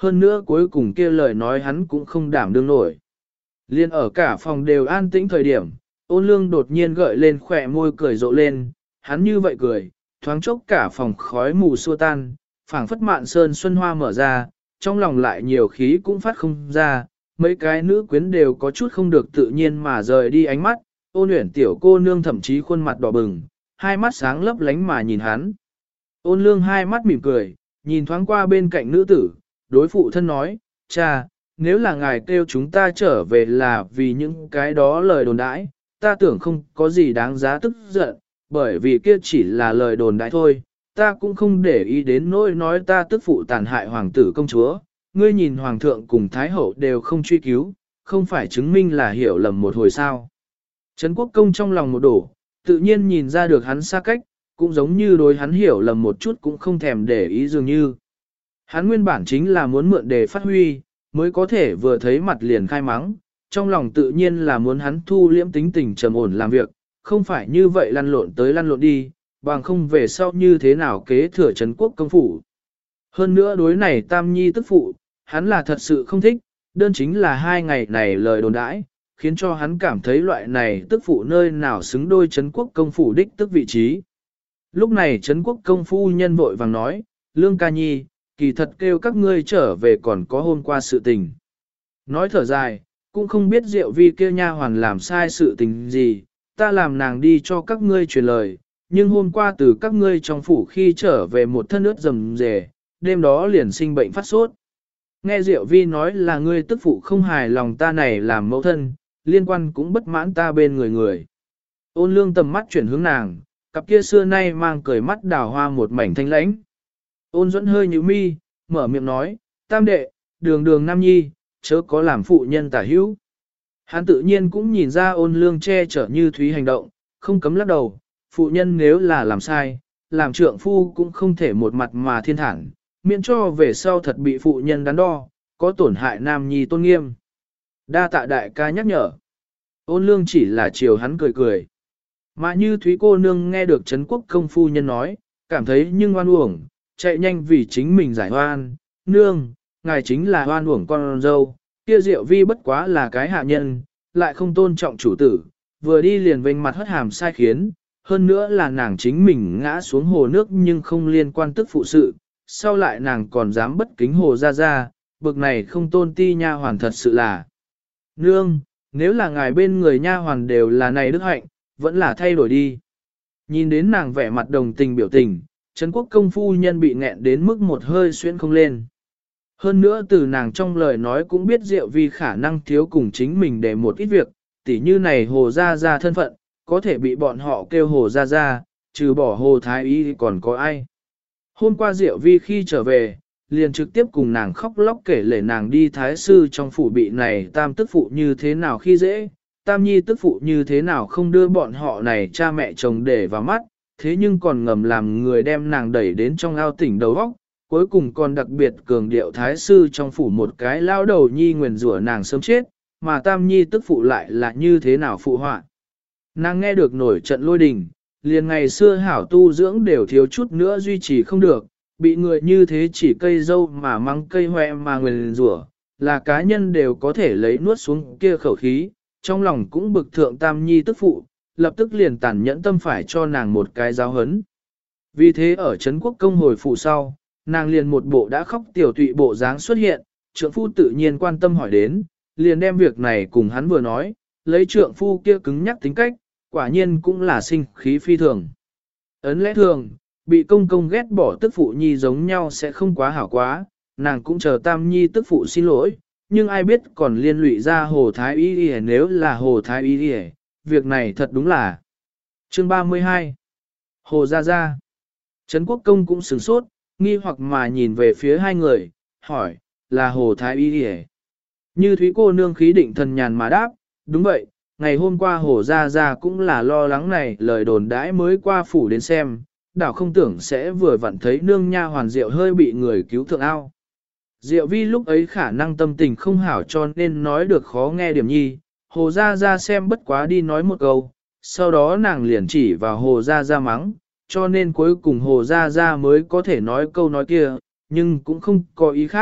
Speaker 1: hơn nữa cuối cùng kia lời nói hắn cũng không đảm đương nổi. Liên ở cả phòng đều an tĩnh thời điểm, Ôn Lương đột nhiên gợi lên khỏe môi cười rộ lên, hắn như vậy cười, thoáng chốc cả phòng khói mù xua tan, phảng phất mạn sơn xuân hoa mở ra, trong lòng lại nhiều khí cũng phát không ra, mấy cái nữ quyến đều có chút không được tự nhiên mà rời đi ánh mắt, Ôn Uyển tiểu cô nương thậm chí khuôn mặt đỏ bừng, hai mắt sáng lấp lánh mà nhìn hắn. Ôn Lương hai mắt mỉm cười, nhìn thoáng qua bên cạnh nữ tử, đối phụ thân nói, cha, nếu là ngài kêu chúng ta trở về là vì những cái đó lời đồn đãi, ta tưởng không có gì đáng giá tức giận, bởi vì kia chỉ là lời đồn đãi thôi, ta cũng không để ý đến nỗi nói ta tức phụ tàn hại hoàng tử công chúa, ngươi nhìn hoàng thượng cùng thái hậu đều không truy cứu, không phải chứng minh là hiểu lầm một hồi sao. Trấn Quốc Công trong lòng một đổ, tự nhiên nhìn ra được hắn xa cách, cũng giống như đối hắn hiểu lầm một chút cũng không thèm để ý dường như. Hắn nguyên bản chính là muốn mượn để phát huy, mới có thể vừa thấy mặt liền khai mắng, trong lòng tự nhiên là muốn hắn thu liễm tính tình trầm ổn làm việc, không phải như vậy lăn lộn tới lăn lộn đi, bằng không về sau như thế nào kế thừa Trấn Quốc Công phủ. Hơn nữa đối này Tam Nhi tức phụ, hắn là thật sự không thích, đơn chính là hai ngày này lời đồn đãi, khiến cho hắn cảm thấy loại này tức phụ nơi nào xứng đôi Trấn Quốc Công phủ đích tức vị trí. Lúc này Trấn Quốc Công phu nhân vội vàng nói, Lương ca nhi, kỳ thật kêu các ngươi trở về còn có hôm qua sự tình. Nói thở dài, cũng không biết Diệu Vi kia nha hoàn làm sai sự tình gì, ta làm nàng đi cho các ngươi truyền lời, nhưng hôm qua từ các ngươi trong phủ khi trở về một thân ướt rầm rề, đêm đó liền sinh bệnh phát sốt. Nghe Diệu Vi nói là ngươi tức phụ không hài lòng ta này làm mẫu thân, liên quan cũng bất mãn ta bên người người. Ôn Lương tầm mắt chuyển hướng nàng, cặp kia xưa nay mang cười mắt đào hoa một mảnh thanh lãnh. Ôn Duẫn hơi nhíu mi, mở miệng nói, tam đệ, đường đường nam nhi, chớ có làm phụ nhân tả hữu. Hắn tự nhiên cũng nhìn ra Ôn Lương che chở như thúy hành động, không cấm lắc đầu, phụ nhân nếu là làm sai, làm trượng phu cũng không thể một mặt mà thiên thản, miễn cho về sau thật bị phụ nhân đắn đo, có tổn hại nam nhi tôn nghiêm. Đa tạ đại ca nhắc nhở. Ôn Lương chỉ là chiều hắn cười cười. Mà như Thúy cô nương nghe được Trấn Quốc Công phu nhân nói, cảm thấy nhưng oan uổng, chạy nhanh vì chính mình giải oan, nương, ngài chính là oan uổng con dâu, kia Diệu Vi bất quá là cái hạ nhân, lại không tôn trọng chủ tử, vừa đi liền vênh mặt hất hàm sai khiến, hơn nữa là nàng chính mình ngã xuống hồ nước nhưng không liên quan tức phụ sự, sau lại nàng còn dám bất kính hồ ra ra, bực này không tôn ti nha hoàn thật sự là. Nương, nếu là ngài bên người nha hoàn đều là này đức hạnh, vẫn là thay đổi đi. Nhìn đến nàng vẻ mặt đồng tình biểu tình, Trấn Quốc Công phu nhân bị nghẹn đến mức một hơi xuyên không lên. Hơn nữa từ nàng trong lời nói cũng biết Diệu Vi khả năng thiếu cùng chính mình để một ít việc, tỉ như này hồ ra ra thân phận, có thể bị bọn họ kêu hồ ra ra, trừ bỏ hồ thái y thì còn có ai. Hôm qua Diệu Vi khi trở về, liền trực tiếp cùng nàng khóc lóc kể lể nàng đi thái sư trong phủ bị này tam tức phụ như thế nào khi dễ, tam nhi tức phụ như thế nào không đưa bọn họ này cha mẹ chồng để vào mắt, thế nhưng còn ngầm làm người đem nàng đẩy đến trong ao tỉnh đầu óc, cuối cùng còn đặc biệt cường điệu thái sư trong phủ một cái lao đầu nhi nguyền rủa nàng sớm chết, mà tam nhi tức phụ lại là như thế nào phụ họa. Nàng nghe được nổi trận lôi đình, liền ngày xưa hảo tu dưỡng đều thiếu chút nữa duy trì không được, bị người như thế chỉ cây dâu mà mắng cây hoẹ mà nguyền rủa, là cá nhân đều có thể lấy nuốt xuống kia khẩu khí, trong lòng cũng bực thượng tam nhi tức phụ, lập tức liền tàn nhẫn tâm phải cho nàng một cái giáo hấn. Vì thế ở Trấn Quốc Công hồi phủ sau, nàng liền một bộ đã khóc tiểu tụy bộ dáng xuất hiện, trượng phu tự nhiên quan tâm hỏi đến, liền đem việc này cùng hắn vừa nói, lấy trượng phu kia cứng nhắc tính cách, quả nhiên cũng là sinh khí phi thường. Ấn lẽ thường, bị công công ghét bỏ tức phụ nhi giống nhau sẽ không quá hảo quá, nàng cũng chờ tam nhi tức phụ xin lỗi, nhưng ai biết còn liên lụy ra hồ thái y đi, nếu là hồ thái y đi, việc này thật đúng là. Chương 32 Hồ Gia Gia Trấn Quốc Công cũng sửng sốt, nghi hoặc mà nhìn về phía hai người, hỏi, là hồ thái y đi. Như Thúy cô nương khí định thần nhàn mà đáp, đúng vậy, ngày hôm qua hồ Gia Gia cũng là lo lắng này lời đồn đãi mới qua phủ đến xem, đảo không tưởng sẽ vừa vặn thấy nương nha hoàn Diệu hơi bị người cứu thượng ao. Diệu Vi lúc ấy khả năng tâm tình không hảo cho nên nói được khó nghe điểm nhi, hồ Gia Gia xem bất quá đi nói một câu, sau đó nàng liền chỉ vào hồ Gia Gia mắng, cho nên cuối cùng hồ Gia Gia mới có thể nói câu nói kia, nhưng cũng không có ý khác,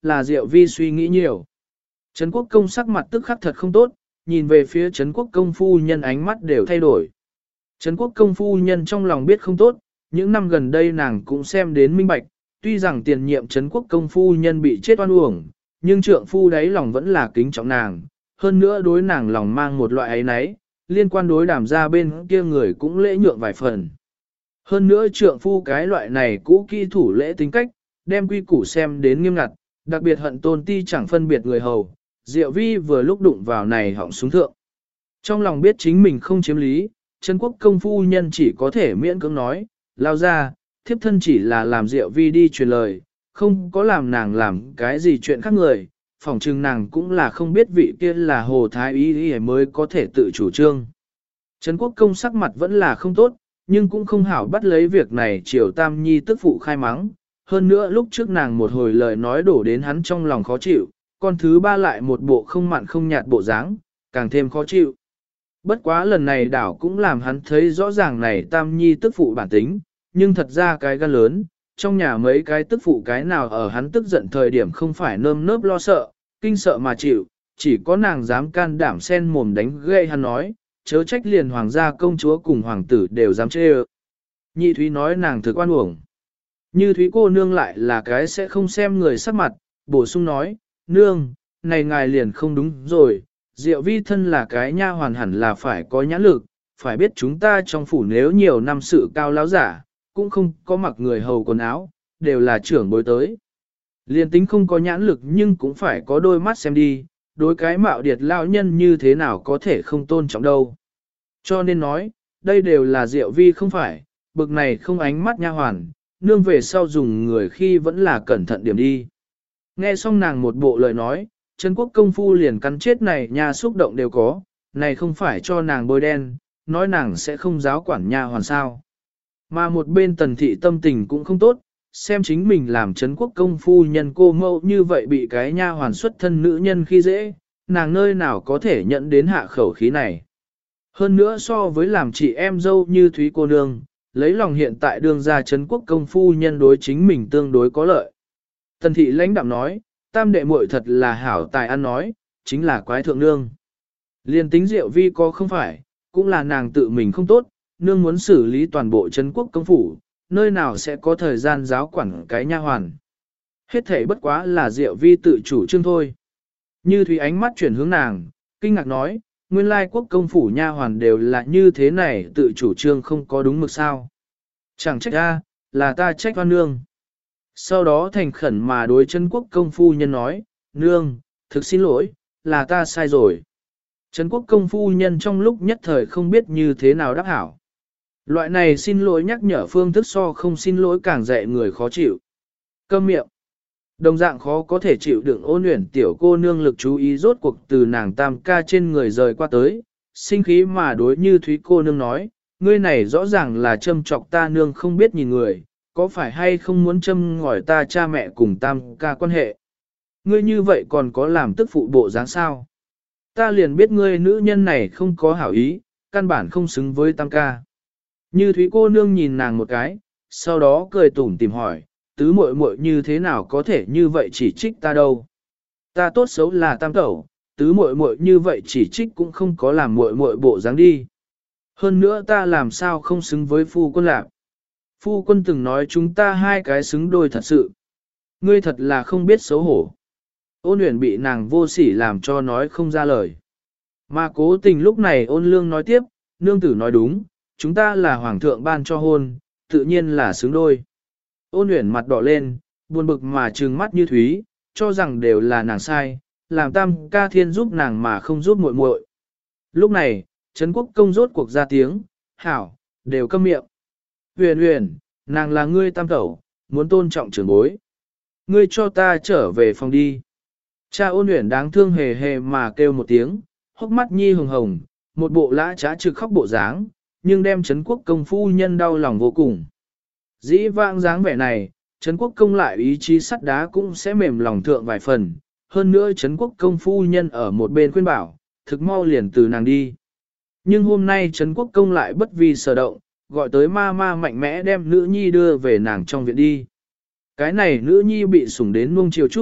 Speaker 1: là Diệu Vi suy nghĩ nhiều. Trấn Quốc Công sắc mặt tức khắc thật không tốt, nhìn về phía Trấn Quốc Công phu nhân ánh mắt đều thay đổi. Trấn Quốc Công phu nhân trong lòng biết không tốt, những năm gần đây nàng cũng xem đến minh bạch, tuy rằng tiền nhiệm Trấn Quốc Công phu nhân bị chết oan uổng, nhưng trượng phu đáy lòng vẫn là kính trọng nàng, hơn nữa đối nàng lòng mang một loại ấy nấy, liên quan đối Đàm gia bên kia người cũng lễ nhượng vài phần. Hơn nữa trượng phu cái loại này cũ kỹ thủ lễ tính cách, đem quy củ xem đến nghiêm ngặt, đặc biệt hận Tôn Ti chẳng phân biệt người hầu, Diệu Vi vừa lúc đụng vào này họng súng thượng. Trong lòng biết chính mình không chiếm lý, Trấn Quốc Công phu nhân chỉ có thể miễn cưỡng nói, lao ra, thiếp thân chỉ là làm Diệu Vi đi truyền lời, không có làm nàng làm cái gì chuyện khác người, phỏng chừng nàng cũng là không biết vị kia là Hồ Thái Y mới có thể tự chủ trương. Trấn Quốc Công sắc mặt vẫn là không tốt, nhưng cũng không hảo bắt lấy việc này Triều Tam Nhi tức phụ khai mắng. Hơn nữa lúc trước nàng một hồi lời nói đổ đến hắn trong lòng khó chịu, con thứ ba lại một bộ không mặn không nhạt bộ dáng, càng thêm khó chịu. Bất quá lần này đảo cũng làm hắn thấy rõ ràng này Tam Nhi tức phụ bản tính, nhưng thật ra cái gan lớn, trong nhà mấy cái tức phụ cái nào ở hắn tức giận thời điểm không phải nơm nớp lo sợ, kinh sợ mà chịu, chỉ có nàng dám can đảm sen mồm đánh gây hắn nói, chớ trách liền hoàng gia công chúa cùng hoàng tử đều dám chê ơ. Nhị Thúy nói nàng thực oan uổng. Như Thúy cô nương lại là cái sẽ không xem người sắc mặt, bổ sung nói, nương, này ngài liền không đúng rồi, Diệu Vi thân là cái nha hoàn hẳn là phải có nhãn lực, phải biết chúng ta trong phủ nếu nhiều năm sự cao lão giả, cũng không có mặc người hầu quần áo, đều là trưởng bối tới. Liền tính không có nhãn lực nhưng cũng phải có đôi mắt xem đi, đối cái mạo điệt lão nhân như thế nào có thể không tôn trọng đâu. Cho nên nói, đây đều là Diệu Vi không phải, bực này không ánh mắt nha hoàn, nương về sau dùng người khi vẫn là cẩn thận điểm đi. Nghe xong nàng một bộ lời nói, Trấn Quốc công phu liền cắn chết này nha xúc động đều có, này không phải cho nàng bôi đen, nói nàng sẽ không giáo quản nha hoàn sao. Mà một bên Tần thị tâm tình cũng không tốt, xem chính mình làm Trấn Quốc công phu nhân cô mẫu như vậy bị cái nha hoàn xuất thân nữ nhân khi dễ, nàng nơi nào có thể nhận đến hạ khẩu khí này. Hơn nữa so với làm chị em dâu như Thúy cô nương, lấy lòng hiện tại đương ra Trấn Quốc công phu nhân đối chính mình tương đối có lợi. Tần thị lãnh đạm nói, tam đệ muội thật là hảo tài ăn nói, chính là quái thượng nương. Liên tính Diệu Vi có không phải, cũng là nàng tự mình không tốt, nương muốn xử lý toàn bộ Trấn Quốc công phủ, nơi nào sẽ có thời gian giáo quản cái nha hoàn. Hết thể bất quá là Diệu Vi tự chủ trương thôi. Như Thúy ánh mắt chuyển hướng nàng, kinh ngạc nói, nguyên lai quốc công phủ nha hoàn đều là như thế này tự chủ trương không có đúng mực sao. Chẳng trách ra, là ta trách oan nương. Sau đó thành khẩn mà đối Trấn Quốc công phu nhân nói, nương, thực xin lỗi, là ta sai rồi. Trấn Quốc công phu nhân trong lúc nhất thời không biết như thế nào đáp hảo. Loại này xin lỗi nhắc nhở phương thức so không xin lỗi càng dạy người khó chịu. Câm miệng. Đồng dạng khó có thể chịu đựng Ôn Uyển tiểu cô nương lực chú ý rốt cuộc từ nàng tam ca trên người rời qua tới, sinh khí mà đối Như Thúy cô nương nói, ngươi này rõ ràng là châm chọc ta nương không biết nhìn người, có phải hay không muốn châm ngòi ta cha mẹ cùng tam ca quan hệ. Ngươi như vậy còn có làm tức phụ bộ dáng sao? Ta liền biết ngươi nữ nhân này không có hảo ý, căn bản không xứng với tam ca. Như Thúy cô nương nhìn nàng một cái, sau đó cười tủm tìm hỏi, tứ muội muội như thế nào có thể như vậy chỉ trích ta đâu? Ta tốt xấu là tam tẩu, tứ muội muội như vậy chỉ trích cũng không có làm muội muội bộ dáng đi. Hơn nữa ta làm sao không xứng với phu quân lạc. Phu quân từng nói chúng ta hai cái xứng đôi thật sự. Ngươi thật là không biết xấu hổ. Ôn Uyển bị nàng vô sỉ làm cho nói không ra lời. Mà cố tình lúc này Ôn Lương nói tiếp, nương tử nói đúng, chúng ta là hoàng thượng ban cho hôn, tự nhiên là xứng đôi. Ôn Uyển mặt đỏ lên, buồn bực mà trừng mắt Như Thúy, cho rằng đều là nàng sai, làm tam ca thiên giúp nàng mà không giúp muội muội. Lúc này, Trấn Quốc công rốt cuộc ra tiếng, hảo, đều câm miệng. Uyển Uyển, nàng là ngươi tam tẩu, muốn tôn trọng trưởng bối. Ngươi cho ta trở về phòng đi. Cha Ôn Uyển đáng thương hề hề mà kêu một tiếng, hốc mắt nhi hồng hồng, một bộ lã trá trực khóc bộ dáng, nhưng đem Trấn Quốc công phu nhân đau lòng vô cùng. Dĩ vãng dáng vẻ này, Trấn Quốc công lại ý chí sắt đá cũng sẽ mềm lòng thượng vài phần, hơn nữa Trấn Quốc công phu nhân ở một bên khuyên bảo, thực mau liền từ nàng đi. Nhưng hôm nay Trấn Quốc công lại bất vi sở động, gọi tới ma ma mạnh mẽ đem nữ nhi đưa về nàng trong viện đi. Cái này nữ nhi bị sủng đến nuông chiều chút,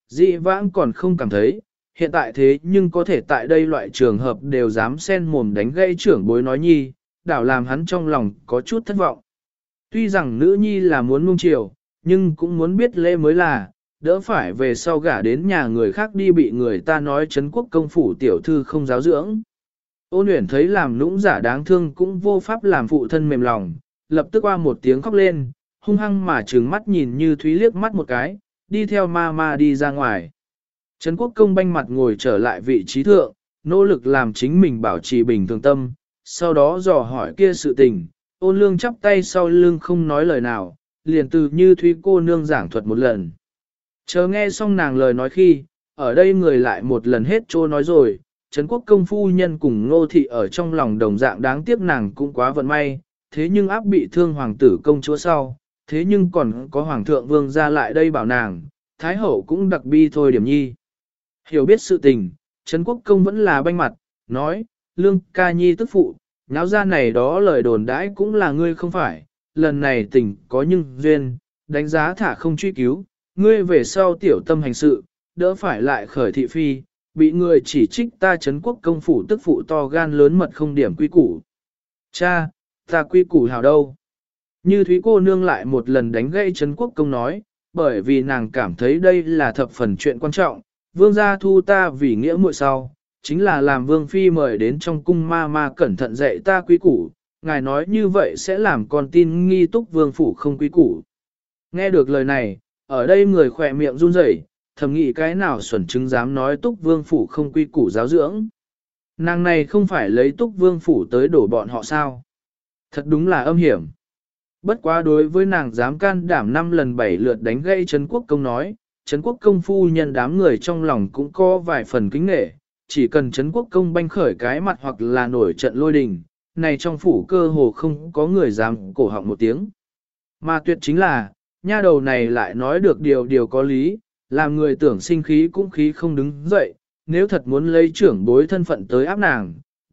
Speaker 1: dị vãng còn không cảm thấy, hiện tại thế nhưng có thể tại đây loại trường hợp đều dám xen mồm đánh gây trưởng bối nói nhi, đảo làm hắn trong lòng có chút thất vọng. Tuy rằng nữ nhi là muốn nuông chiều, nhưng cũng muốn biết lễ mới là, đỡ phải về sau gả đến nhà người khác đi bị người ta nói Trấn Quốc công phủ tiểu thư không giáo dưỡng. Ôn Uyển thấy làm nũng giả đáng thương cũng vô pháp làm phụ thân mềm lòng, lập tức qua một tiếng khóc lên, hung hăng mà trừng mắt nhìn Như Thúy liếc mắt một cái, đi theo ma đi ra ngoài. Trấn Quốc công banh mặt ngồi trở lại vị trí thượng, nỗ lực làm chính mình bảo trì bình thường tâm, sau đó dò hỏi kia sự tình, Ôn Lương chắp tay sau lưng không nói lời nào, liền từ Như Thúy cô nương giảng thuật một lần. Chờ nghe xong nàng lời nói khi, ở đây người lại một lần hết trô nói rồi, Trấn Quốc công phu nhân cùng Ngô thị ở trong lòng đồng dạng đáng tiếc nàng cũng quá vận may, thế nhưng áp bị thương hoàng tử công chúa sau, thế nhưng còn có hoàng thượng vương ra lại đây bảo nàng, thái hậu cũng đặc bi thôi điểm nhi. Hiểu biết sự tình, Trấn Quốc công vẫn là banh mặt, nói, Lương ca nhi tức phụ, nháo ra này đó lời đồn đãi cũng là ngươi không phải, lần này tình có nhưng duyên, đánh giá thả không truy cứu, ngươi về sau tiểu tâm hành sự, đỡ phải lại khởi thị phi, bị người chỉ trích ta Trấn Quốc công phủ tức phụ to gan lớn mật không điểm quy củ. Cha, ta quy củ hảo đâu? Như Thúy cô nương lại một lần đánh gãy Trấn Quốc công nói, bởi vì nàng cảm thấy đây là thập phần chuyện quan trọng, vương gia thu ta vì nghĩa muội sau, chính là làm vương phi mời đến trong cung ma cẩn thận dạy ta quy củ, ngài nói như vậy sẽ làm con tin nghi túc vương phủ không quy củ. Nghe được lời này, ở đây người khỏe miệng run rẩy, thầm nghĩ cái nào xuẩn chứng dám nói túc vương phủ không quy củ giáo dưỡng. Nàng này không phải lấy túc vương phủ tới đổ bọn họ sao? Thật đúng là âm hiểm. Bất quá đối với nàng dám can đảm 5 lần 7 lượt đánh gây Trấn Quốc công nói, Trấn Quốc công phu nhân đám người trong lòng cũng có vài phần kính nể, chỉ cần Trấn Quốc công banh khởi cái mặt hoặc là nổi trận lôi đình, này trong phủ cơ hồ không có người dám cổ họng một tiếng. Mà tuyệt chính là, nha đầu này lại nói được điều có lý, làm người tưởng sinh khí cũng khí không đứng dậy, nếu thật muốn lấy trưởng bối thân phận tới áp nàng,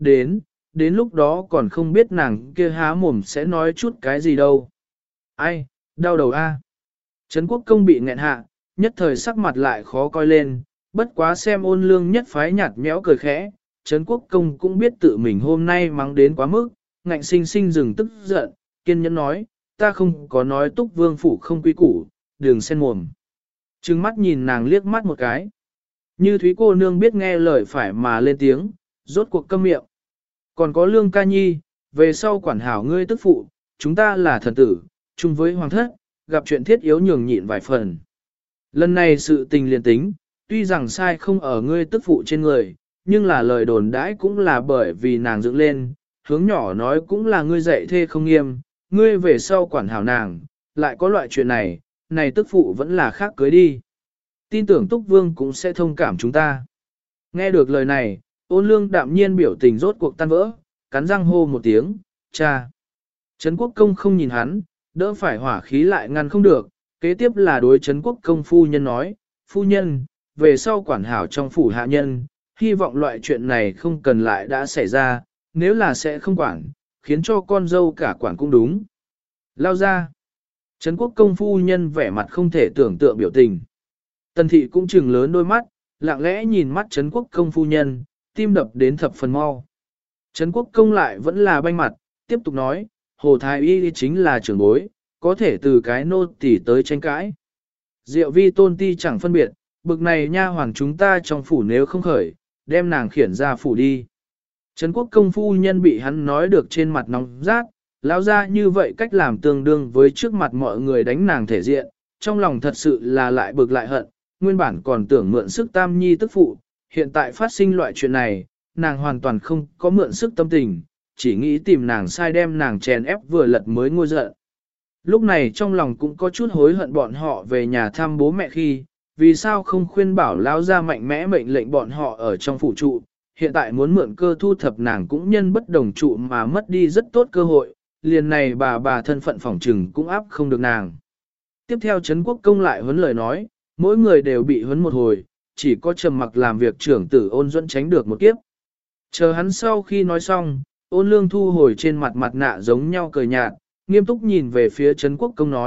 Speaker 1: đến lúc đó còn không biết nàng kia há mồm sẽ nói chút cái gì đâu. Ai, đau đầu a. Trấn Quốc công bị nghẹn hạ, nhất thời sắc mặt lại khó coi lên, bất quá xem Ôn Lương nhất phái nhạt nhẽo cười khẽ, Trấn Quốc công cũng biết tự mình hôm nay mắng đến quá mức, ngạnh sinh sinh dừng tức giận, kiên nhẫn nói, ta không có nói túc vương phủ không quy củ, đừng xen mồm. Trừng mắt nhìn nàng liếc mắt một cái. Như Thúy cô nương biết nghe lời phải mà lên tiếng, rốt cuộc câm miệng. Còn có Lương ca nhi, về sau quản hảo ngươi tức phụ, chúng ta là thần tử, chung với hoàng thất, gặp chuyện thiết yếu nhường nhịn vài phần. Lần này sự tình liền tính, tuy rằng sai không ở ngươi tức phụ trên người, nhưng là lời đồn đãi cũng là bởi vì nàng dựng lên, hướng nhỏ nói cũng là ngươi dạy thê không nghiêm, ngươi về sau quản hảo nàng, lại có loại chuyện này, này tức phụ vẫn là khác cưới đi. Tin tưởng Túc Vương cũng sẽ thông cảm chúng ta. Nghe được lời này, Ôn Lương đạm nhiên biểu tình rốt cuộc tan vỡ, cắn răng hô một tiếng, cha. Trấn Quốc công không nhìn hắn, đỡ phải hỏa khí lại ngăn không được, kế tiếp là đối Trấn Quốc công phu nhân nói, phu nhân, về sau quản hảo trong phủ hạ nhân, hy vọng loại chuyện này không cần lại đã xảy ra, nếu là sẽ không quản, khiến cho con dâu cả quản cũng đúng. Lao ra. Trấn Quốc công phu nhân vẻ mặt không thể tưởng tượng biểu tình. Tần thị cũng trừng lớn đôi mắt, lặng lẽ nhìn mắt Trấn Quốc công phu nhân, tim đập đến thập phần mau. Trấn Quốc công lại vẫn là banh mặt, tiếp tục nói, Hồ Thái Y chính là trưởng bối, có thể từ cái nô tỳ tới tranh cãi. Diệu vi tôn ti chẳng phân biệt, bực này nha hoàng chúng ta trong phủ nếu không khởi, đem nàng khiển ra phủ đi. Trấn Quốc công phu nhân bị hắn nói được trên mặt nóng rát, lão ra như vậy cách làm tương đương với trước mặt mọi người đánh nàng thể diện, trong lòng thật sự là lại bực lại hận, nguyên bản còn tưởng mượn sức tam nhi tức phụ, hiện tại phát sinh loại chuyện này, nàng hoàn toàn không có mượn sức tâm tình, chỉ nghĩ tìm nàng sai đem nàng chèn ép vừa lật mới ngôi giận. Lúc này trong lòng cũng có chút hối hận bọn họ về nhà thăm bố mẹ khi, vì sao không khuyên bảo lão ra mạnh mẽ mệnh lệnh bọn họ ở trong phủ trụ, hiện tại muốn mượn cơ thu thập nàng cũng nhân bất đồng trụ mà mất đi rất tốt cơ hội, liền này bà thân phận phỏng trừng cũng áp không được nàng. Tiếp theo Trấn Quốc công lại huấn lời nói, mỗi người đều bị huấn một hồi, chỉ có trầm mặc làm việc trưởng tử Ôn Duẫn tránh được một kiếp. Chờ hắn sau khi nói xong, Ôn Lương thu hồi trên mặt mặt nạ giống nhau cười nhạt, nghiêm túc nhìn về phía Trấn Quốc công nói,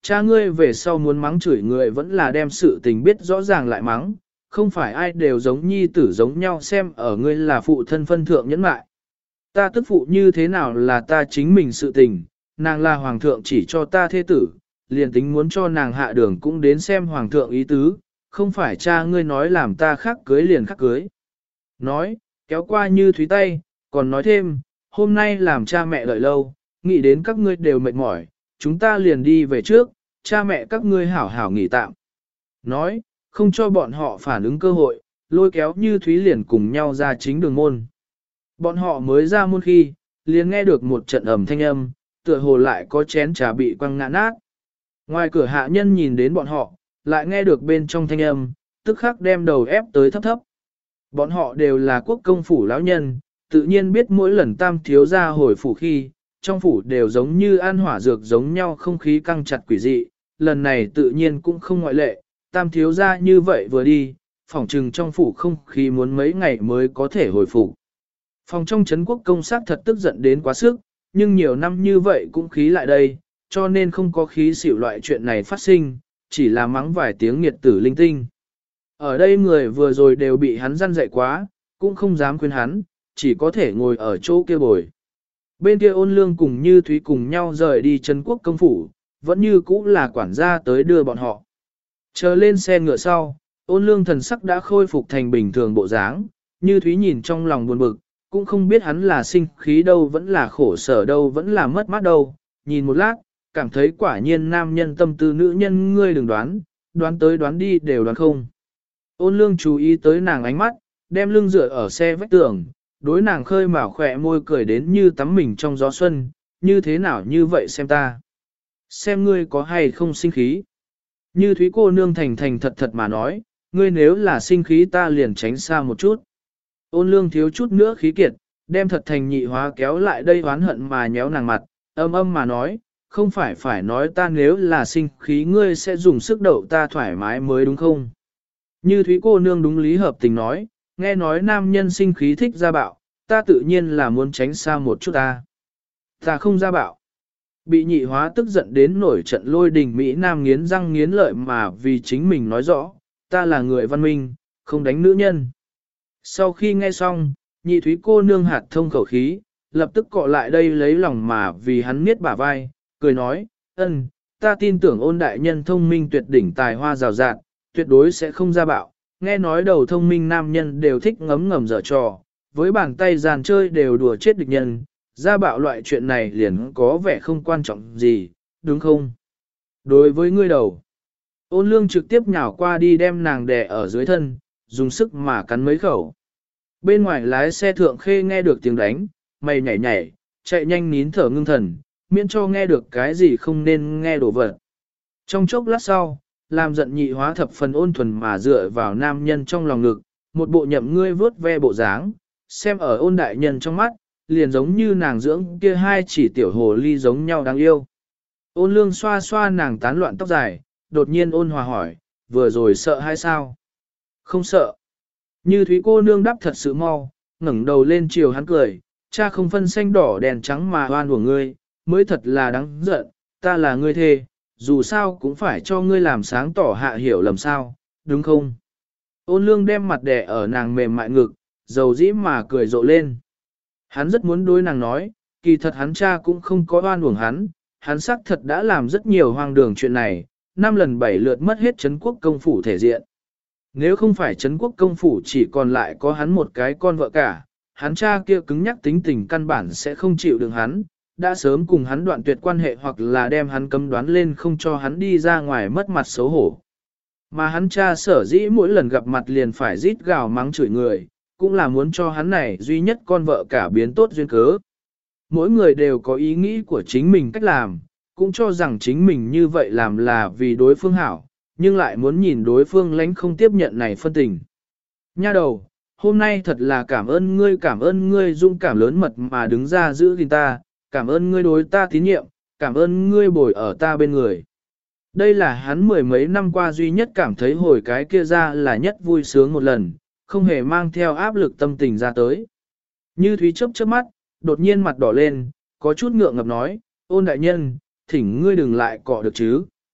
Speaker 1: cha ngươi về sau muốn mắng chửi người vẫn là đem sự tình biết rõ ràng lại mắng, không phải ai đều giống nhi tử giống nhau xem ở ngươi là phụ thân phân thượng nhẫn mại. Ta tức phụ như thế nào là ta chính mình sự tình, nàng là hoàng thượng chỉ cho ta thế tử, liền tính muốn cho nàng hạ đường cũng đến xem hoàng thượng ý tứ, không phải cha ngươi nói làm ta khác cưới liền khác cưới. Nói, kéo qua Như Thúy tay, còn nói thêm, hôm nay làm cha mẹ đợi lâu, nghĩ đến các ngươi đều mệt mỏi, chúng ta liền đi về trước, cha mẹ các ngươi hảo hảo nghỉ tạm. Nói, không cho bọn họ phản ứng cơ hội, lôi kéo Như Thúy liền cùng nhau ra chính đường môn. Bọn họ mới ra môn khi, liền nghe được một trận ầm thanh âm, tựa hồ lại có chén trà bị quăng ngã nát. Ngoài cửa hạ nhân nhìn đến bọn họ, lại nghe được bên trong thanh âm, tức khắc đem đầu ép tới thấp thấp. Bọn họ đều là quốc công phủ lão nhân, tự nhiên biết mỗi lần tam thiếu ra hồi phủ khi, trong phủ đều giống như an hỏa dược giống nhau không khí căng chặt quỷ dị, lần này tự nhiên cũng không ngoại lệ, tam thiếu ra như vậy vừa đi, phỏng trừng trong phủ không khí muốn mấy ngày mới có thể hồi phục. Phòng trong Trấn quốc công sát thật tức giận đến quá sức, nhưng nhiều năm như vậy cũng khí lại đây, cho nên không có khí xỉu loại chuyện này phát sinh, chỉ là mắng vài tiếng nghiệt tử linh tinh. Ở đây người vừa rồi đều bị hắn răn dạy quá, cũng không dám khuyên hắn, chỉ có thể ngồi ở chỗ kia bồi. Bên kia Ôn Lương cùng Như Thúy cùng nhau rời đi Trấn quốc công phủ, vẫn như cũ là quản gia tới đưa bọn họ. Chờ lên xe ngựa sau, Ôn Lương thần sắc đã khôi phục thành bình thường bộ dáng, Như Thúy nhìn trong lòng buồn bực, cũng không biết hắn là sinh khí đâu vẫn là khổ sở đâu vẫn là mất mát đâu, nhìn một lát, cảm thấy quả nhiên nam nhân tâm tư nữ nhân ngươi đừng đoán, đoán tới đoán đi đều đoán không. Ôn Lương chú ý tới nàng ánh mắt, đem lưng dựa ở xe vách tường, đối nàng khơi mào khỏe môi cười đến như tắm mình trong gió xuân, như thế nào như vậy xem ta. Xem ngươi có hay không sinh khí. Như Thúy cô nương thành thành thật thật mà nói, ngươi nếu là sinh khí ta liền tránh xa một chút. Ôn Lương thiếu chút nữa khí kiệt, đem thật thành nhị hóa kéo lại đây oán hận mà nhéo nàng mặt, âm âm mà nói, không phải nói ta nếu là sinh khí ngươi sẽ dùng sức đậu ta thoải mái mới đúng không? Như Thúy cô nương đúng lý hợp tình nói, nghe nói nam nhân sinh khí thích ra bạo, ta tự nhiên là muốn tránh xa một chút ta. Ta không ra bạo. Bị nhị hóa tức giận đến nổi trận lôi đình Mỹ Nam nghiến răng nghiến lợi mà vì chính mình nói rõ, ta là người văn minh, không đánh nữ nhân. Sau khi nghe xong, nhị Thúy cô nương hạt thông khẩu khí, lập tức cọ lại đây lấy lòng mà vì hắn miết bả vai, cười nói, ta tin tưởng Ôn đại nhân thông minh tuyệt đỉnh tài hoa rào rạt, tuyệt đối sẽ không ra bạo, nghe nói đầu thông minh nam nhân đều thích ngấm ngầm dở trò, với bàn tay giàn chơi đều đùa chết địch nhân, ra bạo loại chuyện này liền có vẻ không quan trọng gì, đúng không? Đối với ngươi đầu, Ôn Lương trực tiếp nhào qua đi đem nàng đè ở dưới thân, dùng sức mà cắn mấy khẩu. Bên ngoài lái xe thượng khê nghe được tiếng đánh, mày nhảy nhảy, chạy nhanh nín thở ngưng thần, miễn cho nghe được cái gì không nên nghe đổ vật. Trong chốc lát sau, làm giận nhị hóa thập phần ôn thuần mà dựa vào nam nhân trong lòng ngực, một bộ nhậm ngươi vớt ve bộ dáng, xem ở Ôn đại nhân trong mắt, liền giống như nàng dưỡng kia hai chỉ tiểu hồ ly giống nhau đáng yêu. Ôn Lương xoa xoa nàng tán loạn tóc dài, đột nhiên ôn hòa hỏi, vừa rồi sợ hay sao? Không sợ. Như Thúy cô nương đáp thật sự mau, ngẩng đầu lên chiều hắn cười, cha không phân xanh đỏ đèn trắng mà oan của ngươi, mới thật là đáng giận, ta là ngươi thê, dù sao cũng phải cho ngươi làm sáng tỏ hạ hiểu lầm sao, đúng không? Ôn Lương đem mặt đè ở nàng mềm mại ngực, dầu dĩ mà cười rộ lên. Hắn rất muốn đối nàng nói, kỳ thật hắn cha cũng không có oan uổng hắn xác thật đã làm rất nhiều hoang đường chuyện này, 5 lần 7 lượt mất hết Trấn quốc công phủ thể diện. Nếu không phải Trấn quốc công phủ chỉ còn lại có hắn một cái con vợ cả, hắn cha kia cứng nhắc tính tình căn bản sẽ không chịu đựng hắn, đã sớm cùng hắn đoạn tuyệt quan hệ hoặc là đem hắn cấm đoán lên không cho hắn đi ra ngoài mất mặt xấu hổ. Mà hắn cha sở dĩ mỗi lần gặp mặt liền phải rít gào mắng chửi người, cũng là muốn cho hắn này duy nhất con vợ cả biến tốt duyên cớ. Mỗi người đều có ý nghĩ của chính mình cách làm, cũng cho rằng chính mình như vậy làm là vì đối phương hảo, nhưng lại muốn nhìn đối phương lánh không tiếp nhận này phân tình. Nha đầu, hôm nay thật là cảm ơn ngươi dung cảm lớn mật mà đứng ra giữ gìn ta, cảm ơn ngươi đối ta tín nhiệm, cảm ơn ngươi bồi ở ta bên người. Đây là hắn mười mấy năm qua duy nhất cảm thấy hồi cái kia ra là nhất vui sướng một lần, không hề mang theo áp lực tâm tình ra tới. Như Thúy chớp chớp mắt, đột nhiên mặt đỏ lên, có chút ngượng ngập nói, Ôn đại nhân, thỉnh ngươi đừng lại cọ được chứ.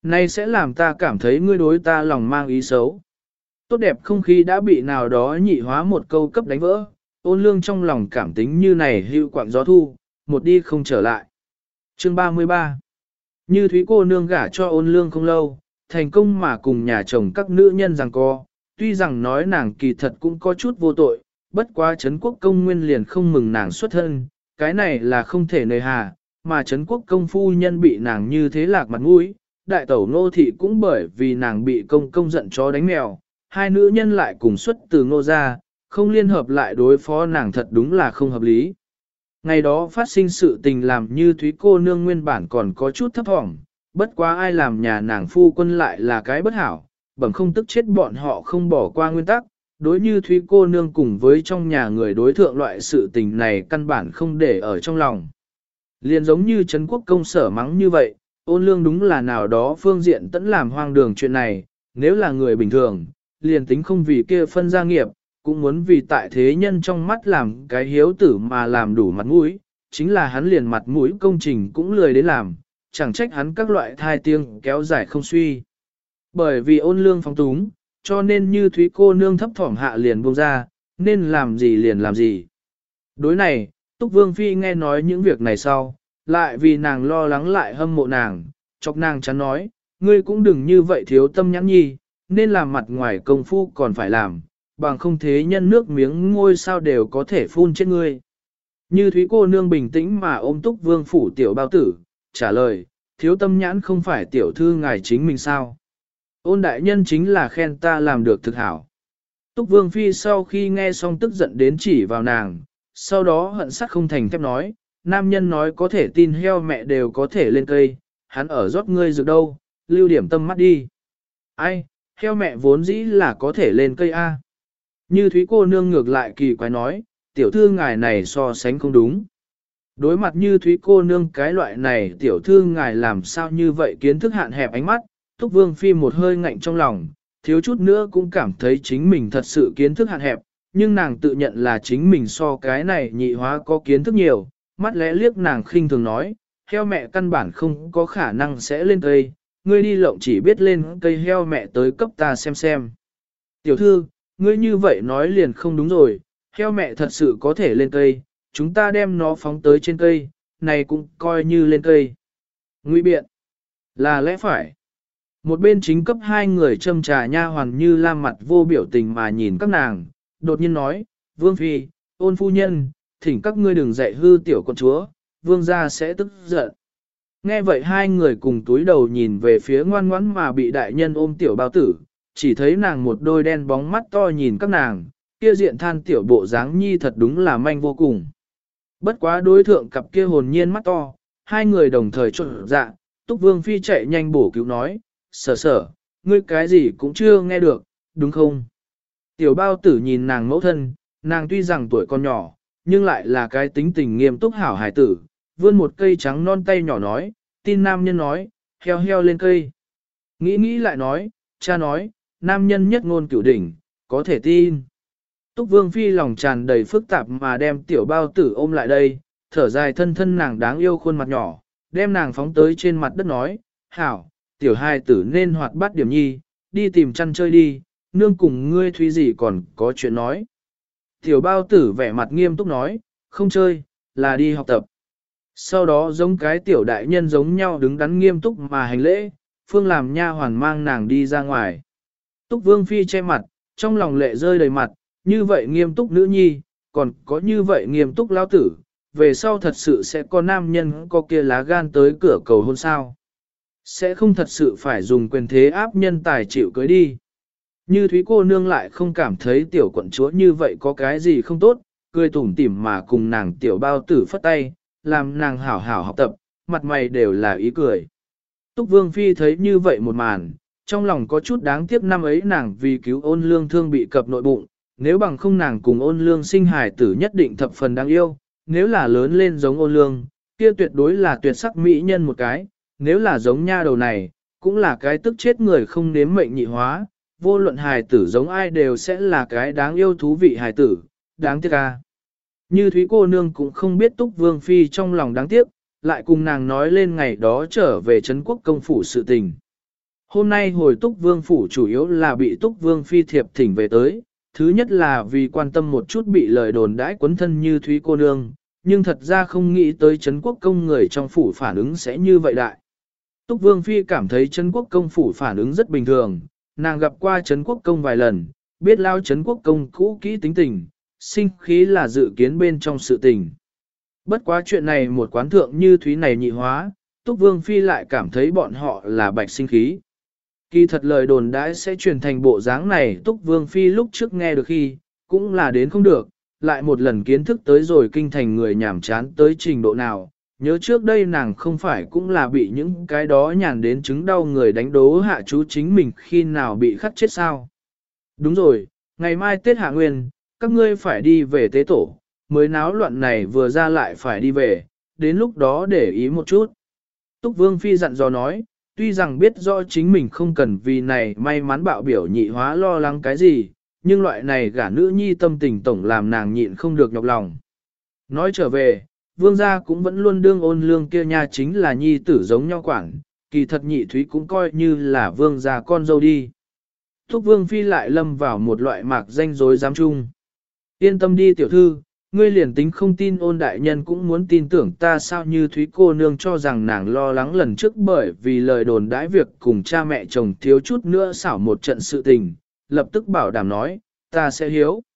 Speaker 1: Nay sẽ làm ta cảm thấy ngươi đối ta lòng mang ý xấu. Tốt đẹp không khí đã bị nào đó nhị hóa một câu cấp đánh vỡ, ôn lương trong lòng cảm tính như này hưu quạng gió thu, một đi không trở lại. Chương 33 Như Thúy cô nương gả cho ôn lương không lâu, thành công mà cùng nhà chồng các nữ nhân giằng co, tuy rằng nói nàng kỳ thật cũng có chút vô tội, bất quá Trấn Quốc công nguyên liền không mừng nàng xuất thân, cái này là không thể nề hà, mà Trấn Quốc công phu nhân bị nàng như thế lạc mặt mũi, đại tẩu Ngô thị cũng bởi vì nàng bị công giận chó đánh mèo, hai nữ nhân lại cùng xuất từ Ngô gia, không liên hợp lại đối phó nàng thật đúng là không hợp lý. Ngày đó phát sinh sự tình làm Như Thúy cô nương nguyên bản còn có chút thấp thỏm, bất quá ai làm nhà nàng phu quân lại là cái bất hảo, bẩm không tức chết bọn họ không bỏ qua nguyên tắc, đối Như Thúy cô nương cùng với trong nhà người đối thượng loại sự tình này căn bản không để ở trong lòng. Liền giống như Trấn Quốc công sở mắng như vậy, ôn lương đúng là nào đó phương diện tẫn làm hoang đường chuyện này, nếu là người bình thường, liền tính không vì kia phân gia nghiệp, cũng muốn vì tại thế nhân trong mắt làm cái hiếu tử mà làm đủ mặt mũi, chính là hắn liền mặt mũi công trình cũng lười đến làm, chẳng trách hắn các loại thai tiếng kéo dài không suy. Bởi vì ôn lương phóng túng, cho nên Như Thúy cô nương thấp thỏm hạ liền buông ra, nên làm gì liền làm gì. Đối này, Túc Vương Phi nghe nói những việc này sau, lại vì nàng lo lắng lại hâm mộ nàng, chọc nàng chán nói, ngươi cũng đừng như vậy thiếu tâm nhãn nhi, nên làm mặt ngoài công phu còn phải làm, bằng không thế nhân nước miếng ngôi sao đều có thể phun chết ngươi. Như Thúy cô nương bình tĩnh mà ôm Túc Vương phủ tiểu bao tử, trả lời, thiếu tâm nhãn không phải tiểu thư ngài chính mình sao. Ôn đại nhân chính là khen ta làm được thực hảo. Túc Vương Phi sau khi nghe xong tức giận đến chỉ vào nàng, sau đó hận sắt không thành thép nói, nam nhân nói có thể tin heo mẹ đều có thể lên cây, hắn ở rót ngươi dược đâu, lưu điểm tâm mắt đi. Ai, heo mẹ vốn dĩ là có thể lên cây A. Như Thúy cô nương ngược lại kỳ quái nói, tiểu thư ngài này so sánh không đúng. Đối mặt Như Thúy cô nương cái loại này tiểu thư ngài làm sao như vậy kiến thức hạn hẹp ánh mắt, Túc Vương Phi một hơi ngạnh trong lòng, thiếu chút nữa cũng cảm thấy chính mình thật sự kiến thức hạn hẹp, nhưng nàng tự nhận là chính mình so cái này nhị hóa có kiến thức nhiều, mắt lẽ liếc nàng khinh thường nói, heo mẹ căn bản không có khả năng sẽ lên cây, ngươi đi lộng chỉ biết lên cây heo mẹ tới cấp ta xem. Tiểu thư, ngươi như vậy nói liền không đúng rồi, heo mẹ thật sự có thể lên cây, chúng ta đem nó phóng tới trên cây, này cũng coi như lên cây. Ngụy biện, là lẽ phải. Một bên chính cấp hai người châm trà nha hoàn Như Lam mặt vô biểu tình mà nhìn các nàng, đột nhiên nói, Vương Phi, ôn phu nhân, thỉnh các ngươi đừng dạy hư tiểu con chúa, Vương gia sẽ tức giận. Nghe vậy hai người cùng túi đầu nhìn về phía ngoan ngoãn mà bị đại nhân ôm tiểu bao tử, chỉ thấy nàng một đôi đen bóng mắt to nhìn các nàng, kia diện than tiểu bộ dáng nhi thật đúng là manh vô cùng. Bất quá đối thượng cặp kia hồn nhiên mắt to, hai người đồng thời trộn dạ, Túc Vương Phi chạy nhanh bổ cứu nói, sở, ngươi cái gì cũng chưa nghe được, đúng không? Tiểu bao tử nhìn nàng mẫu thân, nàng tuy rằng tuổi còn nhỏ, nhưng lại là cái tính tình nghiêm túc hảo hài tử, vươn một cây trắng non tay nhỏ nói, tin nam nhân nói, heo lên cây. Nghĩ lại nói, cha nói, nam nhân nhất ngôn cửu đỉnh, có thể tin. Túc Vương Phi lòng tràn đầy phức tạp mà đem tiểu bao tử ôm lại đây, thở dài thân nàng đáng yêu khuôn mặt nhỏ, đem nàng phóng tới trên mặt đất nói, hảo, tiểu hài tử nên hoạt bát điểm nhi, đi tìm chăn chơi đi, nương cùng ngươi Thúy gì còn có chuyện nói. Tiểu bao tử vẻ mặt nghiêm túc nói, không chơi, là đi học tập. Sau đó giống cái tiểu đại nhân giống nhau đứng đắn nghiêm túc mà hành lễ, Phương làm nha hoàn mang nàng đi ra ngoài. Túc Vương Phi che mặt, trong lòng lệ rơi đầy mặt, như vậy nghiêm túc nữ nhi, còn có như vậy nghiêm túc lao tử, về sau thật sự sẽ có nam nhân có kia lá gan tới cửa cầu hôn sao. Sẽ không thật sự phải dùng quyền thế áp nhân tài chịu cưới đi. Như Thúy cô nương lại không cảm thấy tiểu quận chúa như vậy có cái gì không tốt, cười tủm tỉm mà cùng nàng tiểu bao tử phất tay, làm nàng hảo hảo học tập, mặt mày đều là ý cười. Túc Vương Phi thấy như vậy một màn, trong lòng có chút đáng tiếc năm ấy nàng vì cứu ôn lương thương bị cập nội bụng, nếu bằng không nàng cùng ôn lương sinh hài tử nhất định thập phần đáng yêu, nếu là lớn lên giống ôn lương, kia tuyệt đối là tuyệt sắc mỹ nhân một cái, nếu là giống nha đầu này, cũng là cái tức chết người không nếm mệnh nhị hóa, vô luận hài tử giống ai đều sẽ là cái đáng yêu thú vị hài tử, đáng tiếc ca. Như Thúy cô nương cũng không biết Túc Vương Phi trong lòng đáng tiếc, lại cùng nàng nói lên ngày đó trở về Trấn Quốc công phủ sự tình. Hôm nay hồi Túc Vương phủ chủ yếu là bị Túc Vương phi thiệp thỉnh về tới, thứ nhất là vì quan tâm một chút bị lời đồn đãi quấn thân như Thúy cô nương, nhưng thật ra không nghĩ tới Trấn Quốc công người trong phủ phản ứng sẽ như vậy đại. Túc Vương phi cảm thấy Trấn Quốc công phủ phản ứng rất bình thường, nàng gặp qua Trấn Quốc công vài lần, biết lao Trấn Quốc công cũ kỹ tính tình, sinh khí là dự kiến bên trong sự tình. Bất quá chuyện này một quán thượng như Thúy này nhị hóa, Túc Vương phi lại cảm thấy bọn họ là bạch sinh khí. Kỳ thật lời đồn đãi sẽ truyền thành bộ dáng này, Túc Vương phi lúc trước nghe được khi, cũng là đến không được, lại một lần kiến thức tới rồi kinh thành người nhảm chán tới trình độ nào. Nhớ trước đây nàng không phải cũng là bị những cái đó nhàn đến chứng đau người đánh đố hạ chú chính mình khi nào bị khắc chết sao. Đúng rồi, ngày mai Tết Hạ Nguyên, các ngươi phải đi về tế tổ, mới náo loạn này vừa ra lại phải đi về, đến lúc đó để ý một chút. Túc Vương phi dặn dò nói, tuy rằng biết rõ chính mình không cần vì này may mắn bạo biểu nhị hóa lo lắng cái gì, nhưng loại này gả nữ nhi tâm tình tổng làm nàng nhịn không được nhọc lòng. Nói trở về, vương gia cũng vẫn luôn đương ôn lương kia nha chính là nhi tử giống nhau quản, kỳ thật nhị thúy cũng coi như là vương gia con dâu đi. Thúc vương phi lại lâm vào một loại mạc danh dối dám chung. Yên tâm đi tiểu thư, ngươi liền tính không tin ôn đại nhân cũng muốn tin tưởng ta sao như Thúy cô nương cho rằng nàng lo lắng lần trước bởi vì lời đồn đãi việc cùng cha mẹ chồng thiếu chút nữa xảo một trận sự tình, lập tức bảo đảm nói, ta sẽ hiếu.